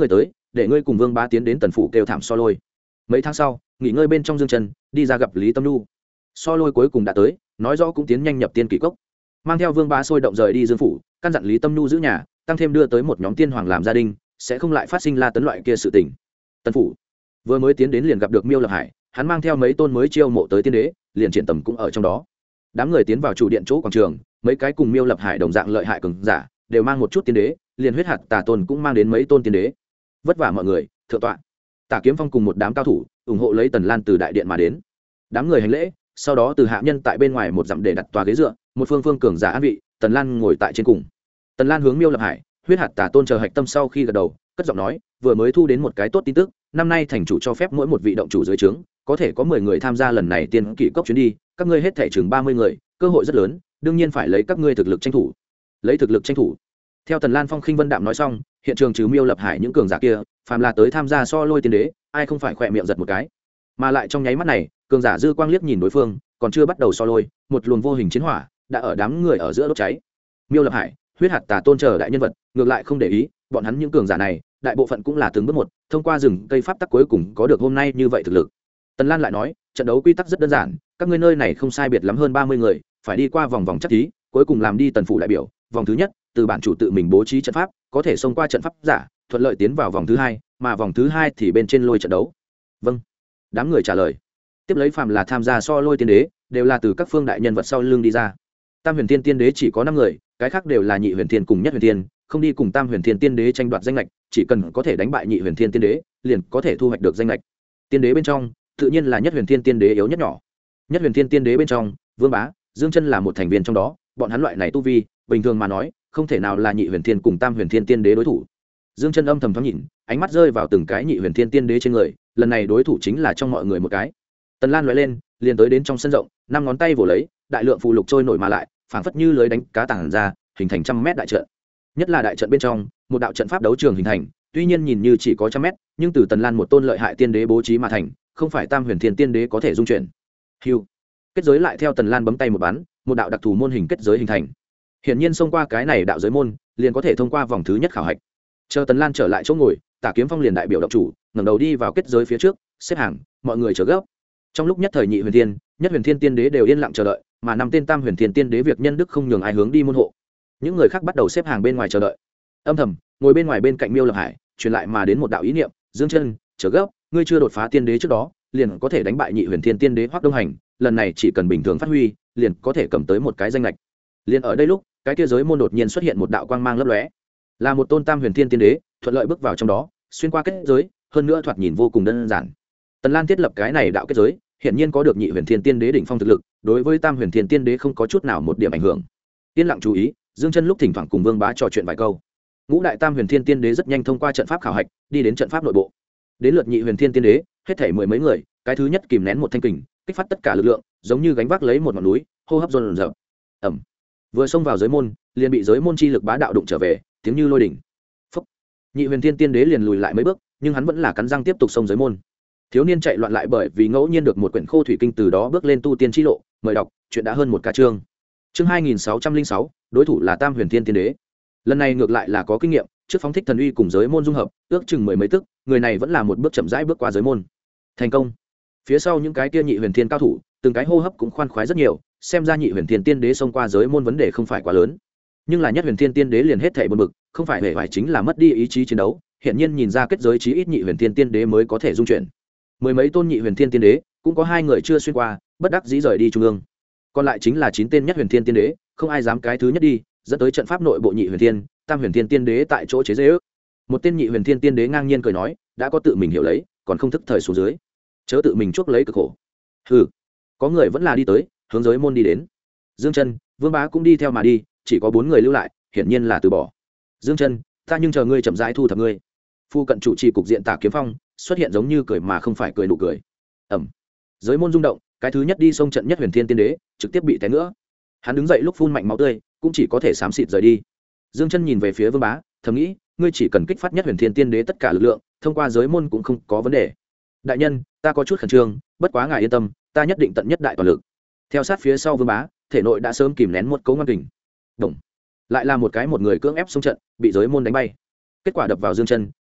để ngươi cùng vương bá tiến đến tần phủ kêu thảm so lôi. Mấy tháng sau nghỉ ngơi bên trong Dương Chân đi ra gặp Lý Tâm Nhu. So lôi cuối cùng đã tới, nói rõ cũng tiến nhanh nhập tiên kỷ cốc, mang theo vương bá sôi động rời đi Dương phủ, căn dặn Lý Tâm Nhu giữ nhà, tăng thêm đưa tới một nhóm tiên hoàng làm gia đình, sẽ không lại phát sinh La Tấn loại kia sự tình. Tần phủ vừa mới tiến đến liền gặp được Miêu Lập Hải, hắn mang theo mấy tôn mới chiêu mộ tới tiên đế, liền triển tầm cũng ở trong đó. Đám người tiến vào chủ điện chỗ quảng trường, mấy cái cùng Miêu Lập Hải đồng dạng lợi hại cường giả, đều mang một chút tiên đế, liền huyết hạt tà tôn cũng mang đến mấy tôn tiên đế. Vất vả mọi người, thượng tọa. Tả Kiếm Phong cùng một đám cao thủ ủng hộ lấy Tần Lan từ đại điện mà đến. Đám người hành lễ, sau đó từ hạ nhân tại bên ngoài một dặm để đặt tòa ghế dựa, một phương phương cường giả an vị, Tần Lan ngồi tại trên cùng. Tần Lan hướng Miêu Lập Hải, huyết hạt tà tôn chờ hạch tâm sau khi gật đầu, cất giọng nói, vừa mới thu đến một cái tốt tin tức, năm nay thành chủ cho phép mỗi một vị động chủ dưới trướng có thể có 10 người tham gia lần này tiên kỷ cốc chuyến đi, các ngươi hết thể chừng 30 người, cơ hội rất lớn, đương nhiên phải lấy các ngươi thực lực tranh thủ. Lấy thực lực tranh thủ. Theo Tần Lan phong khinh vân đạm nói xong, hiện trường trừ Miêu Lập Hải những cường giả kia, phàm là tới tham gia so lôi tiên đế, ai không phải khỏe miệng giật một cái. Mà lại trong nháy mắt này, cường giả dư quang liếc nhìn đối phương, còn chưa bắt đầu so lôi, một luồng vô hình chiến hỏa đã ở đám người ở giữa đốt cháy. Miêu Lập Hải, huyết hạt tà tôn chờ đại nhân vật, ngược lại không để ý, bọn hắn những cường giả này, đại bộ phận cũng là từng bước một, thông qua rừng cây pháp tắc cuối cùng có được hôm nay như vậy thực lực. Tần Lan lại nói, trận đấu quy tắc rất đơn giản, các ngươi nơi này không sai biệt lắm hơn 30 người, phải đi qua vòng vòng chắc thí, cuối cùng làm đi tần phủ đại biểu, vòng thứ nhất, từ bản chủ tự mình bố trí trận pháp, có thể xông qua trận pháp giả, thuận lợi tiến vào vòng thứ hai, mà vòng thứ hai thì bên trên lôi trận đấu. Vâng. Đám người trả lời. Tiếp lấy phàm là tham gia so lôi tiên đế, đều là từ các phương đại nhân vật sau lưng đi ra. Tam huyền tiên tiên đế chỉ có 5 người, cái khác đều là nhị huyền tiên cùng nhất huyền tiên, không đi cùng tam huyền tiên tiên đế tranh đoạt danh lệch, chỉ cần có thể đánh bại nhị huyền tiên tiên đế, liền có thể thu hoạch được danh lệch. Tiên đế bên trong, tự nhiên là nhất huyền tiên tiên đế yếu nhất nhỏ. Nhất huyền tiên tiên đế bên trong, Vương Bá, Dương Chân là một thành viên trong đó, bọn hắn loại này tu vi, bình thường mà nói, không thể nào là nhị huyền tiên cùng tam huyền tiên tiên đế đối thủ. Dương Chân âm thầm thoáng nhìn, ánh mắt rơi vào từng cái nhị huyền tiên tiên đế trên người, lần này đối thủ chính là trong mọi người một cái. Tần Lan lóe lên, liền tới đến trong sân rộng, 5 ngón tay vồ lấy, đại lượng phù lục trôi nổi mà lại, phảng phất như lưới đánh cá tàng ra, hình thành trăm mét đại trận. Nhất là đại trận bên trong, một đạo trận pháp đấu trường hình thành, tuy nhiên nhìn như chỉ có trăm mét, nhưng từ Tần Lan một tôn lợi hại tiên đế bố trí mà thành, không phải tam huyền thiên tiên đế có thể dung chuyển. Hưu. Kết giới lại theo Tần Lan bấm tay một bắn, một đạo đặc thù môn hình kết giới hình thành. Hiển nhiên xông qua cái này đạo giới môn, liền có thể thông qua vòng thứ nhất khảo hạch. Chờ Tần Lan trở lại chỗ ngồi, Tả Kiếm Phong liền đại biểu động chủ, ngẩng đầu đi vào kết giới phía trước, xếp hàng, mọi người chờ gấp. Trong lúc nhất thời nhị huyền thiên, nhất huyền thiên tiên đế đều yên lặng chờ đợi, mà năm tên tam huyền thiên tiên đế việc nhân đức không nhường ai hướng đi môn hộ. Những người khác bắt đầu xếp hàng bên ngoài chờ đợi. Âm thầm, ngồi bên ngoài bên cạnh Miêu Lập Hải, truyền lại mà đến một đạo ý niệm, Dương Chân, chờ gấp, ngươi chưa đột phá tiên đế trước đó, liền có thể đánh bại nhị huyền thiên tiên đế Hoắc Đông Hành, lần này chỉ cần bình thường phát huy, liền có thể cầm tới một cái danh lệch. Liền ở đây lúc, cái kia giới môn đột nhiên xuất hiện một đạo quang mang lấp lóe, là một tôn tam huyền thiên tiên đế, thuận lợi bước vào trong đó, xuyên qua kết giới, hơn nữa thoạt nhìn vô cùng đơn giản. Tần Lan thiết lập cái này đạo kết giới, hiện nhiên có được nhị huyền thiên tiên đế đỉnh phong thực lực, đối với tam huyền thiên tiên đế không có chút nào một điểm ảnh hưởng. Yên lặng chú ý, Dương Chân lúc thỉnh thoảng cùng Vương Bá trò chuyện vài câu. Ngũ đại tam huyền thiên tiên đế rất nhanh thông qua trận pháp khảo hạch, đi đến trận pháp nội bộ. Đến lượt nhị huyền thiên tiên đế, hết thảy 10 mấy người, cái thứ nhất kìm nén một thanh kình, kích phát tất cả lực lượng, giống như gánh vác lấy một ngọn núi, hô hấp dồn dập. Ầm. Vừa xông vào giới môn, liền bị giới môn chi lực bá đạo đụng trở về, tiếng như lôi đỉnh. Phốc. Nhị huyền thiên tiên đế liền lùi lại mấy bước, nhưng hắn vẫn là cắn răng tiếp tục xông giới môn. Thiếu niên chạy loạn lại bởi vì ngẫu nhiên được một quyển khô thủy kinh, từ đó bước lên tu tiên chi lộ. Mời đọc, chuyện đã hơn một ca chương. Chương 2606, đối thủ là tam huyền thiên tiên đế. Lần này ngược lại là có kinh nghiệm, trước phóng thích thần uy cùng giới môn dung hợp, ước chừng 10 mấy tức, người này vẫn là một bước chậm rãi bước qua giới môn. Thành công. Phía sau những cái kia nhị huyền thiên cao thủ, từng cái hô hấp cũng khoan khoái rất nhiều, xem ra nhị huyền thiên tiên đế xông qua giới môn vấn đề không phải quá lớn. Nhưng là nhất huyền thiên tiên đế liền hết thảy buồn bực, không phải hề phải chính là mất đi ý chí chiến đấu, hiện nhiên nhìn ra kết giới chí ít nhị huyền thiên tiên đế mới có thể dung chuyển. Mười mấy tôn nhị huyền thiên tiên đế, cũng có 2 người chưa xuyên qua, bất đắc dĩ rời đi trung ương. Còn lại chính là 9 tên nhất huyền thiên tiên đế, không ai dám cái thứ nhất đi, dẫn tới trận pháp nội bộ nhị huyền thiên, tam huyền thiên tiên đế tại chỗ chế giễu. Một tên nhị huyền thiên tiên đế ngang nhiên cười nói, đã có tự mình hiểu lấy, còn không thức thời xuống dưới, chớ tự mình chuốc lấy cực khổ. Hừ, có người vẫn là đi tới, hướng giới môn đi đến. Dương Chân, Vương Bá cũng đi theo mà đi, chỉ có 4 người lưu lại, hiển nhiên là từ bỏ. Dương Chân, ta nhưng chờ ngươi chậm rãi thu thập ngươi. Phu cận chủ trì cục diện Tả Kiếm Phong xuất hiện giống như cười mà không phải cười nụ cười. Ầm. Giới môn rung động, cái thứ nhất đi xông trận nhất huyền thiên tiên đế trực tiếp bị té nữa. Hắn đứng dậy lúc phun mạnh máu tươi, cũng chỉ có thể xám xịt rời đi. Dương Chân nhìn về phía Vương Bá, thầm nghĩ, ngươi chỉ cần kích phát nhất huyền thiên tiên đế tất cả lực lượng, thông qua giới môn cũng không có vấn đề. Đại nhân, ta có chút khẩn trương, bất quá ngài yên tâm, ta nhất định tận nhất đại toàn lực. Theo sát phía sau Vương Bá, thể nội đã sớm kìm nén một cấu ngoan kình. Động. Lại là một người cưỡng ép xông trận, bị giới môn đánh bay. Kết quả đập vào Dương Chân,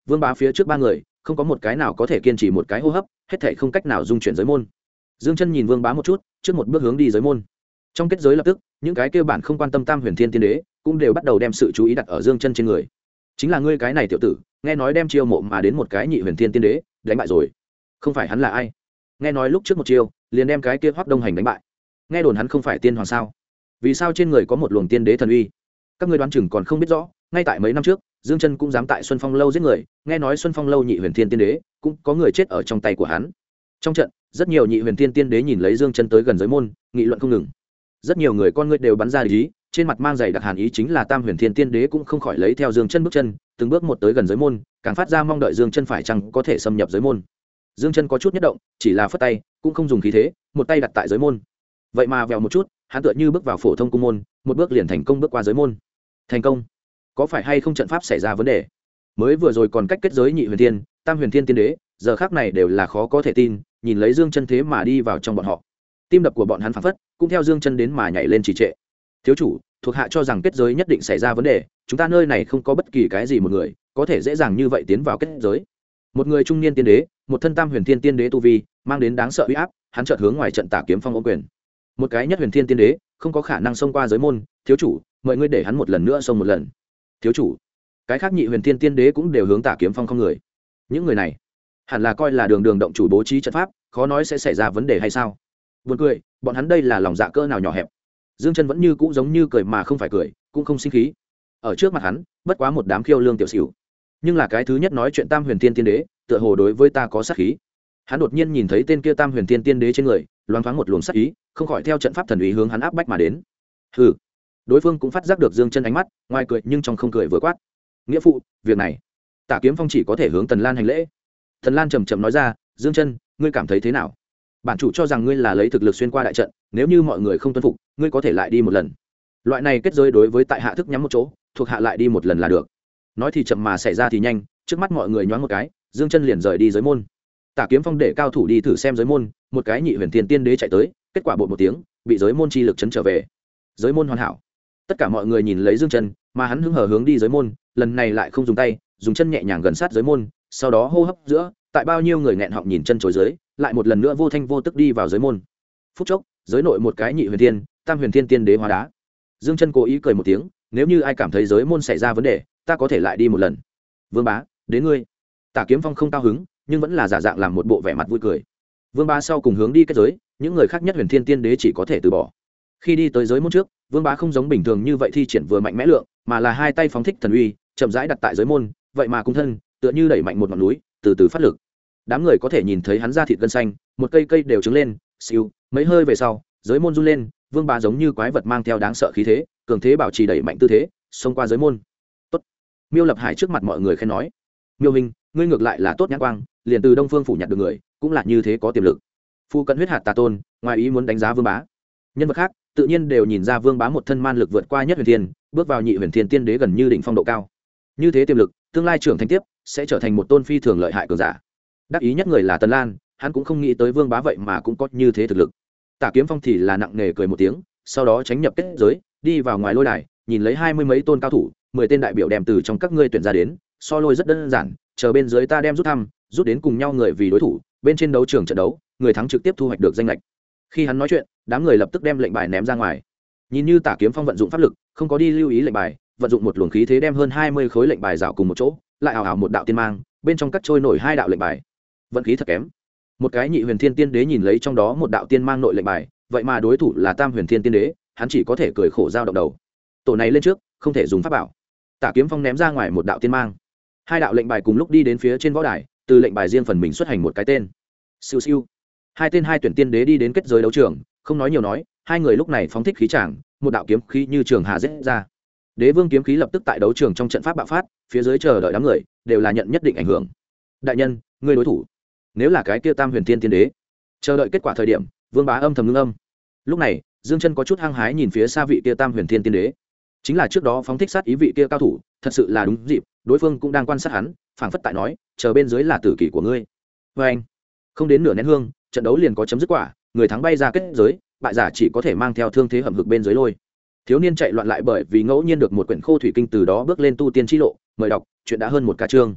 vương bá phía trước ba người không có một cái nào có thể kiên trì một cái hô hấp, hết thể không cách nào dung chuyển giới môn. Dương Chân nhìn vương bá một chút, trước một bước hướng đi giới môn. Trong kết giới lập tức, những cái kia bản không quan tâm Tam Huyền Thiên Tiên Đế cũng đều bắt đầu đem sự chú ý đặt ở Dương Chân trên người. Chính là ngươi cái này tiểu tử, nghe nói đem chiêu mộ mà đến một cái Nhị Huyền Thiên Tiên Đế đánh bại rồi. Không phải hắn là ai? Nghe nói lúc trước một chiêu liền đem cái kia Hoắc Đông Hành đánh bại. Nghe đồn hắn không phải tiên hoàng sao? Vì sao trên người có một luồng tiên đế thần uy? Các ngươi đoán chừng còn không biết rõ, ngay tại mấy năm trước, Dương Chân cũng dám tại Xuân Phong lâu giết người, nghe nói Xuân Phong lâu Nhị Huyền Thiên Tiên Đế cũng có người chết ở trong tay của hắn. Trong trận, rất nhiều Nhị Huyền Thiên Tiên Đế nhìn lấy Dương Chân tới gần giới môn, nghị luận không ngừng. Rất nhiều người con ngươi đều bắn ra ý, trên mặt mang dày đặc hàn ý, chính là Tam Huyền Thiên Tiên Đế cũng không khỏi lấy theo Dương Chân bước chân, từng bước một tới gần giới môn, càng phát ra mong đợi Dương Chân phải chăng có thể xâm nhập giới môn. Dương Chân có chút nhất động, chỉ là phất tay, cũng không dùng khí thế, một tay đặt tại giới môn. Vậy mà vèo một chút, hắn tựa như bước vào phổ thông cung môn, một bước liền thành công bước qua giới môn. Thành công? Có phải hay không trận pháp xảy ra vấn đề? Mới vừa rồi còn cách kết giới Nhị Huyền Thiên, Tam Huyền Thiên Tiên Đế, giờ khắc này đều là khó có thể tin, nhìn lấy Dương Chân thế mà đi vào trong bọn họ. Tim đập của bọn hắn phảng phất cũng theo Dương Chân đến mà nhảy lên trì trệ. Thiếu chủ, thuộc hạ cho rằng kết giới nhất định xảy ra vấn đề, chúng ta nơi này không có bất kỳ cái gì một người có thể dễ dàng như vậy tiến vào kết giới. Một người trung niên tiên đế, một thân Tam Huyền Thiên Tiên Đế tu vi, mang đến đáng sợ uy áp, hắn chợt hướng ngoài trận Tả Kiếm Phong ôm quyền. Một cái Nhất Huyền Thiên Tiên Đế không có khả năng xông qua giới môn, thiếu chủ, mời ngươi để hắn một lần nữa xông một lần. Thiếu chủ. Cái khác Nhị Huyền Thiên Tiên Đế cũng đều hướng Tả Kiếm Phong không người. Những người này hẳn là coi là đường đường động chủ bố trí trận pháp, khó nói sẽ xảy ra vấn đề hay sao? Buồn cười, bọn hắn đây là lòng dạ cỡ nào nhỏ hẹp. Dương Chân vẫn như cũ giống như cười mà không phải cười, cũng không sinh khí. Ở trước mặt hắn, bất quá một đám khiêu lương tiểu xỉu. Nhưng là cái thứ nhất nói chuyện Tam Huyền Thiên Tiên Đế, tựa hồ đối với ta có sát khí. Hắn đột nhiên nhìn thấy tên kia Tam Huyền Thiên Tiên Đế trên người, loáng thoáng một luồng sát ý, không khỏi theo trận pháp thần uy hướng hắn áp bách mà đến. Hừ. Đối phương cũng phát giác được Dương Chân ánh mắt, ngoài cười nhưng trong không cười vừa quát. Nghĩa phụ, việc này, Tả Kiếm Phong chỉ có thể hướng Tần Lan hành lễ. Tần Lan trầm trầm nói ra, Dương Chân, ngươi cảm thấy thế nào? Bản chủ cho rằng ngươi là lấy thực lực xuyên qua đại trận, nếu như mọi người không tuân phục, ngươi có thể lại đi một lần. Loại này kết giới đối với tại hạ thức nhắm một chỗ, thuộc hạ lại đi một lần là được. Nói thì chậm mà xảy ra thì nhanh, trước mắt mọi người nhoáng một cái, Dương Chân liền rời đi giới môn. Tả Kiếm Phong để cao thủ đi thử xem giới môn, một cái Nhị Huyền Thiên Tiên Đế chạy tới, kết quả bột một tiếng, bị giới môn chi lực chấn trở về. Giới môn hoàn hảo. Tất cả mọi người nhìn lấy Dương Chân, mà hắn hứng hờ hướng đi giới môn, lần này lại không dùng tay, dùng chân nhẹ nhàng gần sát giới môn, sau đó hô hấp giữa, tại bao nhiêu người nghẹn họng nhìn chân chối dưới, lại một lần nữa vô thanh vô tức đi vào giới môn. Phút chốc, giới nội một cái Nhị Huyền Thiên, Tam Huyền Thiên Tiên Đế hóa đá. Dương Chân cố ý cười một tiếng, nếu như ai cảm thấy giới môn xảy ra vấn đề, ta có thể lại đi một lần. Vương bá, đến ngươi. Tả Kiếm Phong không cao hứng, nhưng vẫn là giả dạng làm một bộ vẻ mặt vui cười. Vương bá sau cùng hướng đi kết giới, những người khác Nhất Huyền Thiên Tiên Đế chỉ có thể từ bỏ. Khi đi tới giới môn trước, Vương bá không giống bình thường như vậy thi triển vừa mạnh mẽ lượng, mà là hai tay phóng thích thần uy, chậm rãi đặt tại giới môn, vậy mà cung thân, tựa như đẩy mạnh một ngọn núi, từ từ phát lực. Đám người có thể nhìn thấy hắn da thịt gân xanh, một cây cây đều trứng lên, siêu, mấy hơi về sau, giới môn run lên, Vương bá giống như quái vật mang theo đáng sợ khí thế, cường thế bảo trì đẩy mạnh tư thế, xông qua giới môn. Tốt. Miêu Lập Hải trước mặt mọi người khen nói, Miêu Minh, ngươi ngược lại là tốt nhãn quang, liền từ Đông Phương phủ nhặt được người, cũng là như thế có tiềm lực. Phu cận huyết hạt tà tôn, ngoài ý muốn đánh giá Vương bá. Nhân vật khác tự nhiên đều nhìn ra Vương bá một thân man lực vượt qua Nhất Huyền Thiên, bước vào Nhị Huyền Thiên Tiên Đế gần như đỉnh phong độ cao. Như thế tiềm lực, tương lai trưởng thành tiếp sẽ trở thành một tôn phi thường lợi hại cường giả. Đắc ý nhất người là Tần Lan, hắn cũng không nghĩ tới Vương bá vậy mà cũng có như thế thực lực. Tả Kiếm Phong thì là nặng nề cười một tiếng, sau đó tránh nhập kết giới, đi vào ngoài lôi đài, nhìn lấy 20 mấy tôn cao thủ, 10 tên đại biểu đem từ trong các ngươi tuyển ra đến, so lôi rất đơn giản, chờ bên dưới ta đem rút thăm, rút đến cùng nhau người vì đối thủ, bên trên đấu trường trận đấu, người thắng trực tiếp thu hoạch được danh lệch. Khi hắn nói chuyện, đám người lập tức đem lệnh bài ném ra ngoài. Nhìn như Tả Kiếm Phong vận dụng pháp lực, không có đi lưu ý lệnh bài, vận dụng một luồng khí thế đem hơn 20 khối lệnh bài rảo cùng một chỗ, lại ảo ảo một đạo tiên mang, bên trong cắt trôi nổi hai đạo lệnh bài. Vận khí thật kém. Một cái Nhị Huyền Thiên Tiên Đế nhìn lấy trong đó một đạo tiên mang nội lệnh bài, vậy mà đối thủ là Tam Huyền Thiên Tiên Đế, hắn chỉ có thể cười khổ dao động đầu. Tổ này lên trước, không thể dùng pháp bảo. Tả Kiếm Phong ném ra ngoài một đạo tiên mang. Hai đạo lệnh bài cùng lúc đi đến phía trên võ đài, từ lệnh bài riêng phần mình xuất hành một cái tên. Siêu siêu. Hai tên hai tuyển tiên đế đi đến kết giới đấu trường, không nói nhiều nói, hai người lúc này phóng thích khí tràng, một đạo kiếm khí như trường hà rẽ ra. Đế Vương kiếm khí lập tức tại đấu trường trong trận pháp bạo phát, phía dưới chờ đợi đám người đều là nhận nhất định ảnh hưởng. Đại nhân, ngươi đối thủ nếu là cái kia Tam Huyền Thiên Tiên Đế. Chờ đợi kết quả thời điểm, Vương bá âm thầm ngưng âm. Lúc này, Dương Chân có chút hăng hái nhìn phía xa vị kia Tam Huyền Thiên Tiên Đế. Chính là trước đó phóng thích sát ý vị kia cao thủ, thật sự là đúng dịp, đối phương cũng đang quan sát hắn, phảng phất tại nói, chờ bên dưới là tử kỷ của ngươi. Và anh, không đến nửa nén hương, trận đấu liền có chấm dứt quả, người thắng bay ra kết giới, bại giả chỉ có thể mang theo thương thế hầm hực bên dưới lôi. Thiếu niên chạy loạn lại bởi vì ngẫu nhiên được một quyển khô thủy kinh, từ đó bước lên tu tiên chi lộ. Mời đọc, chuyện đã hơn một ca chương.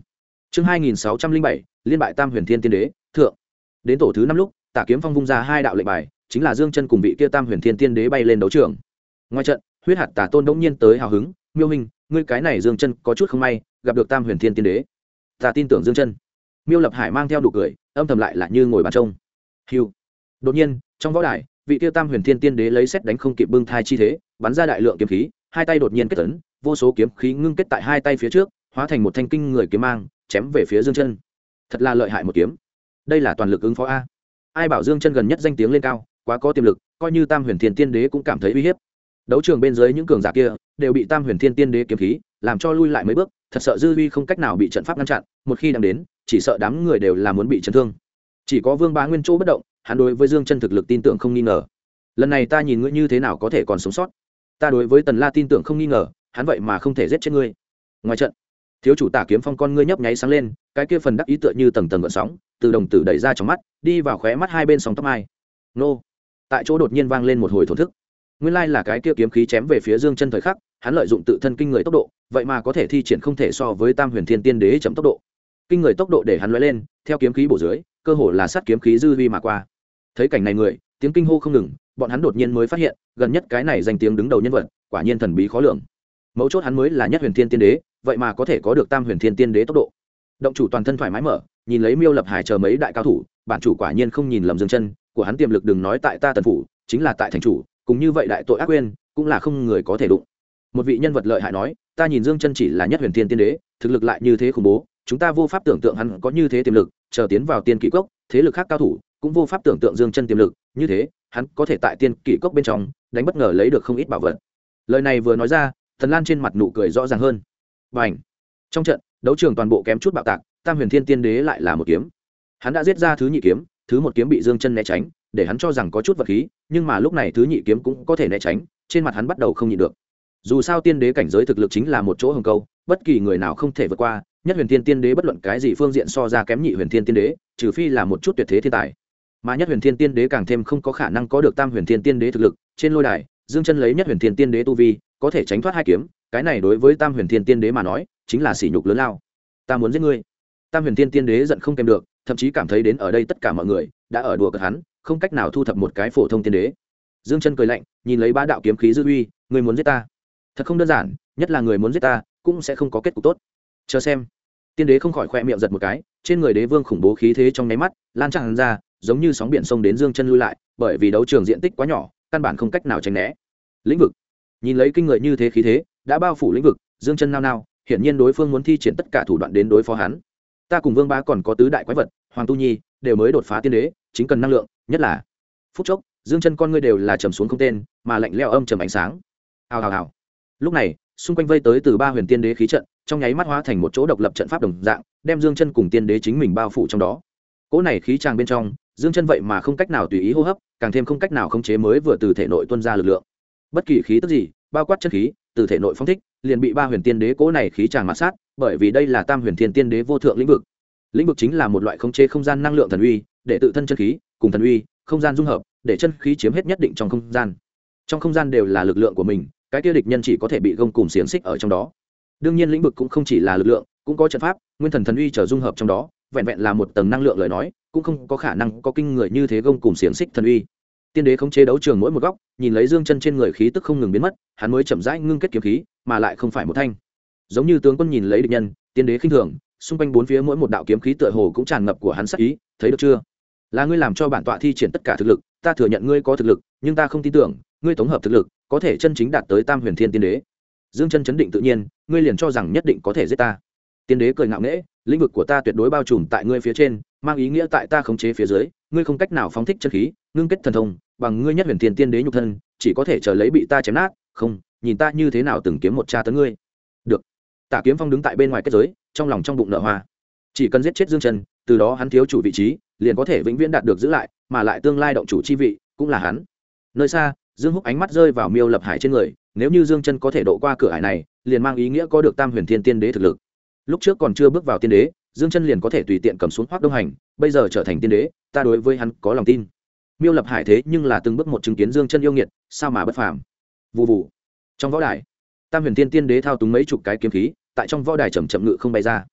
Chương 2607, liên bại Tam Huyền Thiên Tiên Đế, thượng. Đến tổ thứ 5 lúc, Tả Kiếm Phong vung ra hai đạo lệnh bài, chính là Dương Chân cùng vị kia Tam Huyền Thiên Tiên Đế bay lên đấu trường. Ngoài trận, Huyết Hạt Tà Tôn đống nhiên tới hào hứng, "Miêu Minh, ngươi cái này Dương Chân có chút không may, gặp được Tam Huyền Thiên Tiên Đế." Ta tin tưởng Dương Chân. Miêu Lập Hải mang theo nụ cười, âm thầm lại là như ngồi bàn trông. Hưu. Đột nhiên, trong võ đài, vị kia Tam Huyền Thiên Tiên Đế lấy sét đánh không kịp bưng thai chi thế, bắn ra đại lượng kiếm khí, hai tay đột nhiên kết ấn, vô số kiếm khí ngưng kết tại hai tay phía trước, hóa thành một thanh kinh người kiếm mang, chém về phía Dương Chân. Thật là lợi hại một kiếm. Đây là toàn lực ứng phó a. Ai bảo Dương Chân gần nhất danh tiếng lên cao, quá có tiềm lực, coi như Tam Huyền Thiên Tiên Đế cũng cảm thấy uy hiếp. Đấu trường bên dưới những cường giả kia đều bị Tam Huyền Thiên Tiên Đế kiếm khí làm cho lui lại mấy bước, thật sợ dư uy không cách nào bị trận pháp ngăn chặn, một khi đang đến, chỉ sợ đám người đều là muốn bị chấn thương. Chỉ có Vương Bá Nguyên chỗ bất động, hắn đối với Dương Chân thực lực tin tưởng không nghi ngờ. Lần này ta nhìn ngươi như thế nào có thể còn sống sót. Ta đối với Tần La tin tưởng không nghi ngờ, hắn vậy mà không thể giết chết ngươi. Ngoài trận, thiếu chủ Tả Kiếm Phong con ngươi nhấp nháy sáng lên, cái kia phần đắc ý tựa như tầng tầng gợn sóng, từ đồng tử đẩy ra trong mắt, đi vào khóe mắt hai bên sóng tóc mai. Nô! Tại chỗ đột nhiên vang lên một hồi thổn thức. Nguyên lai là cái kia kiếm khí chém về phía Dương Chân thời khắc, hắn lợi dụng tự thân kinh người tốc độ, vậy mà có thể thi triển không thể so với Tam Huyền Thiên Tiên Đế chậm tốc độ. Kinh người tốc độ để hắn lóe lên, theo kiếm khí bổ dưới, cơ hồ là sát kiếm khí dư vi mà qua. Thấy cảnh này người, tiếng kinh hô không ngừng, bọn hắn đột nhiên mới phát hiện, gần nhất cái này danh tiếng đứng đầu nhân vật, quả nhiên thần bí khó lường. Mấu chốt hắn mới là Nhất Huyền Thiên Tiên Đế, vậy mà có thể có được Tam Huyền Thiên Tiên Đế tốc độ. Động chủ toàn thân thoải mái mở, nhìn lấy Miêu Lập Hải chờ mấy đại cao thủ, bản chủ quả nhiên không nhìn lầm Dương Chân, của hắn tiềm lực đừng nói tại ta Tần phủ, chính là tại thành chủ, cũng như vậy đại tội ác quên, cũng là không người có thể đụng. Một vị nhân vật lợi hại nói, ta nhìn Dương Chân chỉ là Nhất Huyền Thiên Tiên Đế, thực lực lại như thế khủng bố, chúng ta vô pháp tưởng tượng hắn có như thế tiềm lực, chờ tiến vào tiên kỷ cốc, thế lực khác cao thủ cũng vô pháp tưởng tượng Dương Chân tiềm lực, như thế, hắn có thể tại tiên kỷ cốc bên trong đánh bất ngờ lấy được không ít bảo vật. Lời này vừa nói ra, Thần Lan trên mặt nụ cười rõ ràng hơn. Bành! Trong trận, đấu trường toàn bộ kém chút bạo tạc, Tam Huyền Thiên Tiên Đế lại là một kiếm. Hắn đã giết ra thứ nhị kiếm, thứ một kiếm bị Dương Chân né tránh, để hắn cho rằng có chút vật khí, nhưng mà lúc này thứ nhị kiếm cũng có thể né tránh, trên mặt hắn bắt đầu không nhịn được. Dù sao tiên đế cảnh giới thực lực chính là một chỗ hồng câu, bất kỳ người nào không thể vượt qua, Nhất Huyền Thiên Tiên Đế bất luận cái gì phương diện so ra kém Nhị Huyền Thiên Tiên Đế, trừ phi là một chút tuyệt thế thiên tài. Mà Nhất Huyền Thiên Tiên Đế càng thêm không có khả năng có được Tam Huyền Thiên Tiên Đế thực lực, trên lôi đài, Dương Chân lấy Nhất Huyền Thiên Tiên Đế tu vi, có thể tránh thoát hai kiếm, cái này đối với Tam Huyền Thiên Tiên Đế mà nói, chính là sỉ nhục lớn lao. Ta muốn giết ngươi. Tam Huyền Thiên Tiên Đế giận không kèm được, thậm chí cảm thấy đến ở đây tất cả mọi người đã ở đùa cợt hắn, không cách nào thu thập một cái phổ thông tiên đế. Dương Chân cười lạnh, nhìn lấy ba đạo kiếm khí dư uy, ngươi muốn giết ta? Thật không đơn giản, nhất là người muốn giết ta, cũng sẽ không có kết cục tốt. Chờ xem. Tiên đế không khỏi khoe miệng giật một cái, trên người đế vương khủng bố khí thế trong nháy mắt lan tràn ra, giống như sóng biển sông đến Dương Chân lui lại, bởi vì đấu trường diện tích quá nhỏ, căn bản không cách nào tránh né. Lĩnh vực. Nhìn lấy kinh người như thế khí thế, đã bao phủ lĩnh vực, Dương Chân nao nao, hiển nhiên đối phương muốn thi triển tất cả thủ đoạn đến đối phó hắn. Ta cùng Vương Bá còn có tứ đại quái vật, Hoàng Tu Nhi, đều mới đột phá tiên đế, chính cần năng lượng, nhất là phút chốc, Dương Chân con ngươi đều là trầm xuống không tên, mà lạnh lẽo âm trầm ánh sáng. Hào hào hào. Lúc này, xung quanh vây tới từ ba huyền tiên đế khí trận, trong nháy mắt hóa thành một chỗ độc lập trận pháp đồng dạng, đem Dương Chân cùng tiên đế chính mình bao phủ trong đó. Cỗ này khí tràng bên trong, Dương Chân vậy mà không cách nào tùy ý hô hấp, càng thêm không cách nào khống chế mới vừa từ thể nội tuôn ra lực lượng. Bất kỳ khí tức gì, bao quát chân khí, từ thể nội phóng thích, liền bị ba huyền tiên đế cỗ này khí tràng mạt sát, bởi vì đây là Tam Huyền Thiên Tiên Đế vô thượng lĩnh vực. Lĩnh vực chính là một loại khống chế không gian năng lượng thần uy, để tự thân chân khí cùng thần uy, không gian dung hợp, để chân khí chiếm hết nhất định trong không gian. Trong không gian đều là lực lượng của mình, cái kia địch nhân chỉ có thể bị gông cùm xiềng xích ở trong đó. Đương nhiên lĩnh vực cũng không chỉ là lực lượng, cũng có trận pháp, nguyên thần thần uy trở dung hợp trong đó, vẹn vẹn là một tầng năng lượng lời nói, cũng không có khả năng có kinh người như thế gông cùm xiềng xích thần uy. Tiên đế khống chế đấu trường mỗi một góc, nhìn lấy Dương Chân trên người khí tức không ngừng biến mất, hắn mới chậm rãi ngưng kết kiếm khí, mà lại không phải một thanh. Giống như tướng quân nhìn lấy địch nhân, tiên đế khinh thường, xung quanh bốn phía mỗi một đạo kiếm khí tựa hồ cũng tràn ngập của hắn sát ý, thấy được chưa? Là ngươi làm cho bản tọa thi triển tất cả thực lực, ta thừa nhận ngươi có thực lực, nhưng ta không tin tưởng, ngươi tổng hợp thực lực, có thể chân chính đạt tới Tam Huyền Thiên Tiên Đế. Dương Chân chấn định tự nhiên, ngươi liền cho rằng nhất định có thể giết ta. Tiên đế cười ngạo nghễ, lĩnh vực của ta tuyệt đối bao trùm tại ngươi phía trên, mang ý nghĩa tại ta khống chế phía dưới, ngươi không cách nào phóng thích chân khí, ngưng kết thần thông, bằng ngươi Nhất Huyền Thiên Tiên Đế nhục thân, chỉ có thể chờ lấy bị ta chém nát, không, nhìn ta như thế nào từng kiếm một tra tấn ngươi. Được. Tả Kiếm Phong đứng tại bên ngoài kết giới, trong lòng trong bụng nở hoa. Chỉ cần giết chết Dương Chân, từ đó hắn thiếu chủ vị trí, liền có thể vĩnh viễn đạt được giữ lại, mà lại tương lai động chủ chi vị cũng là hắn. Nơi xa, Dương Húc ánh mắt rơi vào Miêu Lập Hải trên người, nếu như Dương Chân có thể độ qua cửa ải này, liền mang ý nghĩa có được Tam Huyền Thiên Tiên Đế thực lực. Lúc trước còn chưa bước vào tiên đế, Dương Chân liền có thể tùy tiện cầm xuống Hoắc Đông Hành, bây giờ trở thành tiên đế, ta đối với hắn có lòng tin. Miêu Lập Hải thế nhưng là từng bước một chứng kiến Dương Chân yêu nghiệt, sao mà bất phàm. Vù vù. Trong võ đài, Tam Huyền Thiên Tiên Đế thao túng mấy chục cái kiếm khí, tại trong võ đài chậm chậm ngự không bay ra.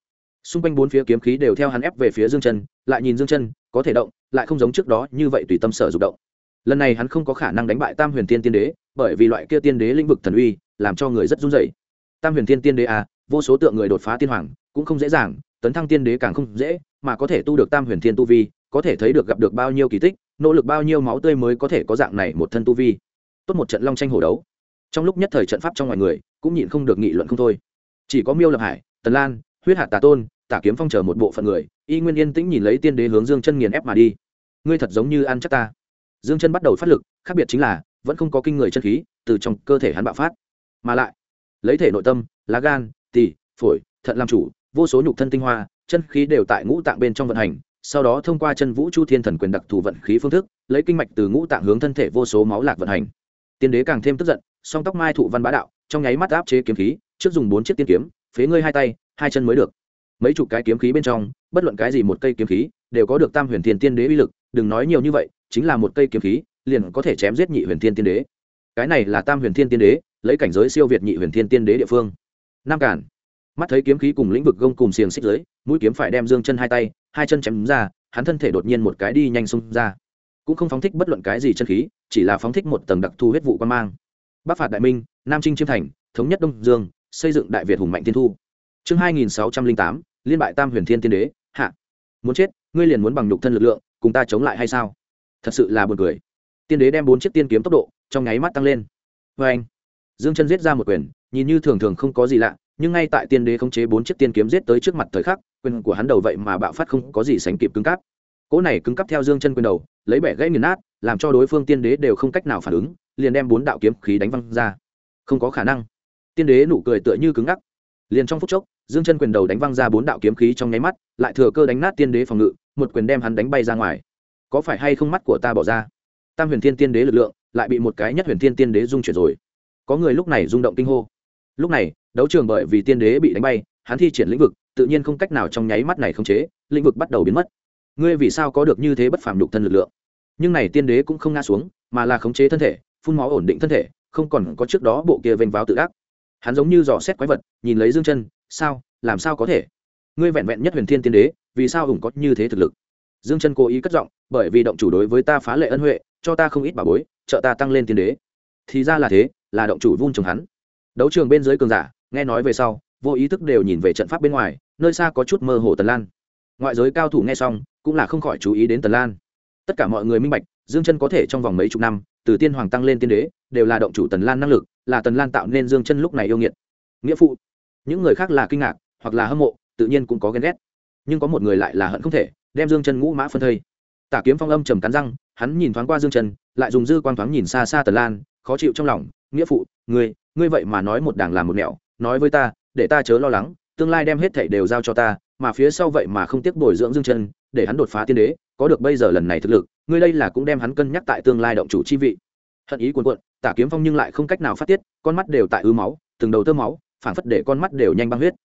xung quanh bốn phía kiếm khí đều theo hắn ép về phía dương chân, lại nhìn dương chân có thể động lại không giống trước đó như vậy tùy tâm sở dục động. Lần này hắn không có khả năng đánh bại tam huyền tiên tiên đế, bởi vì loại kia tiên đế lĩnh vực thần uy làm cho người rất run rẩy. Tam huyền tiên tiên đế vô số tượng người đột phá tiên hoàng cũng không dễ dàng, tấn thăng tiên đế càng không dễ, mà có thể tu được tam huyền thiên tu vi có thể thấy được gặp được bao nhiêu kỳ tích, nỗ lực bao nhiêu máu tươi mới có thể có dạng này một thân tu vi. Tốt một trận long tranh hổ đấu, trong lúc nhất thời trận pháp trong ngoài người cũng nhịn không được nghị luận không thôi. Chỉ có Miêu Lập Hải, Tần Lan, Huyết Hạt Tà Tôn, Tả Kiếm Phong chờ một bộ phận người y nguyên yên tĩnh nhìn lấy tiên đế hướng dương chân nghiền ép mà đi. Ngươi thật giống như ăn chắc ta. Dương chân bắt đầu phát lực, khác biệt chính là vẫn không có kinh người chân khí từ trong cơ thể hắn bạo phát, mà lại lấy thể nội tâm, lá gan, tỳ, phổi, thận làm chủ, vô số nhục thân tinh hoa, chân khí đều tại ngũ tạng bên trong vận hành, sau đó thông qua chân vũ chu thiên thần quyền đặc thù vận khí phương thức, lấy kinh mạch từ ngũ tạng hướng thân thể vô số máu lạc vận hành. Tiên đế càng thêm tức giận, song tóc mai thụ văn bá đạo, trong nháy mắt áp chế kiếm khí, trước dùng 4 chiếc tiên kiếm, phế ngươi hai tay, hai chân mới được. Mấy chục cái kiếm khí bên trong, bất luận cái gì một cây kiếm khí, đều có được tam huyền thiên tiên đế uy lực, đừng nói nhiều như vậy, chính là một cây kiếm khí, liền có thể chém giết nhị huyền thiên tiên đế. Cái này là tam huyền thiên tiên đế, lấy cảnh giới siêu việt nhị huyền thiên tiên đế địa phương. Nam Cản mắt thấy kiếm khí cùng lĩnh vực gông cùng xiềng xích dưới, mũi kiếm phải đem dương chân hai tay, hai chân chém ra, hắn thân thể đột nhiên một cái đi nhanh xông ra, cũng không phóng thích bất luận cái gì chân khí, chỉ là phóng thích một tầng đặc thù huyết vụ quan mang. Bắc phạt đại minh, nam chinh chiêm thành, thống nhất đông dương, xây dựng đại việt hùng mạnh tiên thu. Chương 2608, liên bại tam huyền thiên tiên đế. Hạ, muốn chết, ngươi liền muốn bằng nhục thân lực lượng cùng ta chống lại hay sao? Thật sự là buồn cười. Tiên đế đem 4 chiếc tiên kiếm tốc độ trong nháy mắt tăng lên. Vê anh, dương chân giết ra một quyền, nhìn như thường thường không có gì lạ, nhưng ngay tại tiên đế khống chế 4 chiếc tiên kiếm giết tới trước mặt thời khắc, quyền của hắn đầu vậy mà bạo phát không có gì sánh kịp cứng cáp. Cỗ này cứng cáp theo dương chân quyền đầu, lấy bẻ gãy nghiền nát, làm cho đối phương tiên đế đều không cách nào phản ứng, liền đem 4 đạo kiếm khí đánh văng ra. Không có khả năng. Tiên đế nụ cười tựa như cứng ngắc. Liền trong phút chốc, dương chân quyền đầu đánh văng ra 4 đạo kiếm khí trong nháy mắt, lại thừa cơ đánh nát tiên đế phòng ngự, một quyền đem hắn đánh bay ra ngoài. Có phải hay không mắt của ta bỏ ra? Tam huyền thiên tiên đế lực lượng lại bị một cái nhất huyền thiên tiên đế dung chuyển rồi. Có người lúc này rung động kinh hô. Lúc này, đấu trường bởi vì tiên đế bị đánh bay, hắn thi triển lĩnh vực, tự nhiên không cách nào trong nháy mắt này khống chế, lĩnh vực bắt đầu biến mất. Ngươi vì sao có được như thế bất phàm nhục thân lực lượng? Nhưng này tiên đế cũng không ngã xuống, mà là khống chế thân thể, phun máu ổn định thân thể, không còn có trước đó bộ kia vênh váo tự ác. Hắn giống như dò xét quái vật, nhìn lấy dương chân, sao, làm sao có thể? Ngươi vẹn vẹn nhất huyền thiên tiên đế, vì sao ủng có như thế thực lực? Dương chân cố ý cất giọng, bởi vì động chủ đối với ta phá lệ ân huệ, cho ta không ít bảo bối, trợ ta tăng lên tiên đế. Thì ra là thế, là động chủ vun trồng hắn. Đấu trường bên dưới cường giả nghe nói về sau, vô ý thức đều nhìn về trận pháp bên ngoài, nơi xa có chút mơ hồ Tần Lan. Ngoại giới cao thủ nghe xong cũng là không khỏi chú ý đến Tần Lan. Tất cả mọi người minh bạch, dương chân có thể trong vòng mấy chục năm từ tiên hoàng tăng lên tiên đế, đều là động chủ Tần Lan năng lực, là Tần Lan tạo nên dương chân lúc này yêu nghiệt. Nghĩa phụ. Những người khác là kinh ngạc hoặc là hâm mộ, tự nhiên cũng có ghen ghét, nhưng có một người lại là hận không thể đem dương chân ngũ mã phân thây. Tả Kiếm Phong âm trầm cắn răng, hắn nhìn thoáng qua dương chân, lại dùng dư quang thoáng nhìn xa xa Tần Lan, khó chịu trong lòng. Nghĩa phụ, ngươi vậy mà nói một đảng làm một nẻo, nói với ta để ta chớ lo lắng, tương lai đem hết thảy đều giao cho ta, mà phía sau vậy mà không tiếc bồi dưỡng dương chân để hắn đột phá tiên đế, có được bây giờ lần này thực lực, ngươi đây là cũng đem hắn cân nhắc tại tương lai động chủ chi vị. Hận ý cuồn cuộn, Tả Kiếm Phong nhưng lại không cách nào phát tiết, con mắt đều tại ứ máu, từng đầu tơ máu, phảng phất để con mắt đều nhanh băng huyết.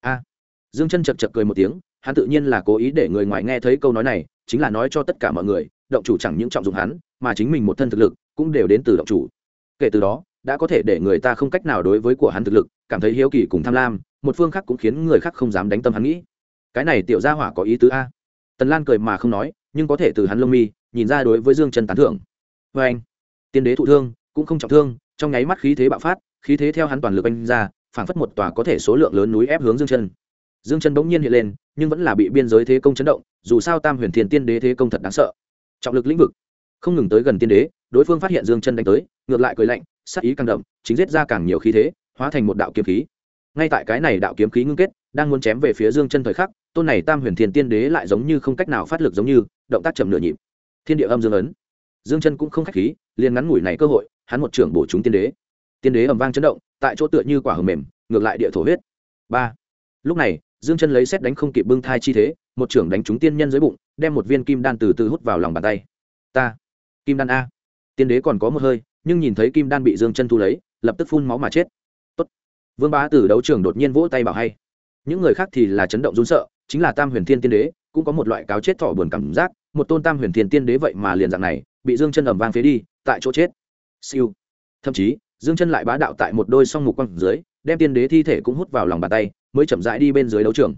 Dương chân chật chật cười một tiếng, hắn tự nhiên là cố ý để người ngoài nghe thấy câu nói này, chính là nói cho tất cả mọi người, động chủ chẳng những trọng dụng hắn, mà chính mình một thân thực lực cũng đều đến từ động chủ. Kể từ đó, đã có thể để người ta không cách nào đối với của hắn thực lực cảm thấy hiếu kỳ cùng tham lam, một phương khác cũng khiến người khác không dám đánh tâm hắn nghĩ. Cái này tiểu gia hỏa có ý tứ a. Tần Lan cười mà không nói, nhưng có thể từ hắn lông mi nhìn ra đối với Dương chân tán thưởng. Với anh, tiên đế thụ thương cũng không trọng thương, trong nháy mắt khí thế bạo phát, khí thế theo hắn toàn lực anh ra, phảng phất một tòa có thể số lượng lớn núi ép hướng Dương chân. Dương chân bỗng nhiên hiện lên, nhưng vẫn là bị biên giới thế công chấn động, dù sao tam huyền thiên tiên đế thế công thật đáng sợ, trọng lực lĩnh vực không ngừng tới gần tiên đế, đối phương phát hiện Dương chân đánh tới, ngược lại cười lạnh, sát ý càng đậm, chính giết ra càng nhiều khí thế, hóa thành một đạo kiếm khí. Ngay tại cái này đạo kiếm khí ngưng kết, đang muốn chém về phía Dương chân thời khắc, tôn này tam huyền thiên tiên đế lại giống như không cách nào phát lực, giống như động tác chậm nửa nhịp. Thiên địa âm dương ấn. Dương chân cũng không khách khí, liền ngắn ngủi này cơ hội, hắn một trưởng bổ trúng tiên đế. Tiên đế ầm vang chấn động, tại chỗ tựa như quả hờ mềm, ngược lại địa thổ huyết. 3. Lúc này, Dương chân lấy xét đánh không kịp bưng thai chi thế, một trưởng đánh trúng tiên nhân dưới bụng, đem một viên kim đan từ từ hút vào lòng bàn tay. Ta, kim đan a. Tiên đế còn có một hơi, nhưng nhìn thấy kim đan bị Dương chân thu lấy, lập tức phun máu mà chết. Tốt. Vương Bá Tử đấu trường đột nhiên vỗ tay bảo hay. Những người khác thì là chấn động run sợ, chính là tam huyền thiên tiên đế cũng có một loại cáo chết thọ buồn cảm giác, một tôn tam huyền thiên tiên đế vậy mà liền dạng này bị Dương chân ầm vang phế đi, tại chỗ chết. Siêu. Thậm chí, Dương chân lại bá đạo tại một đôi song mục quang dưới, đem tiên đế thi thể cũng hút vào lòng bàn tay, mới chậm rãi đi bên dưới đấu trường.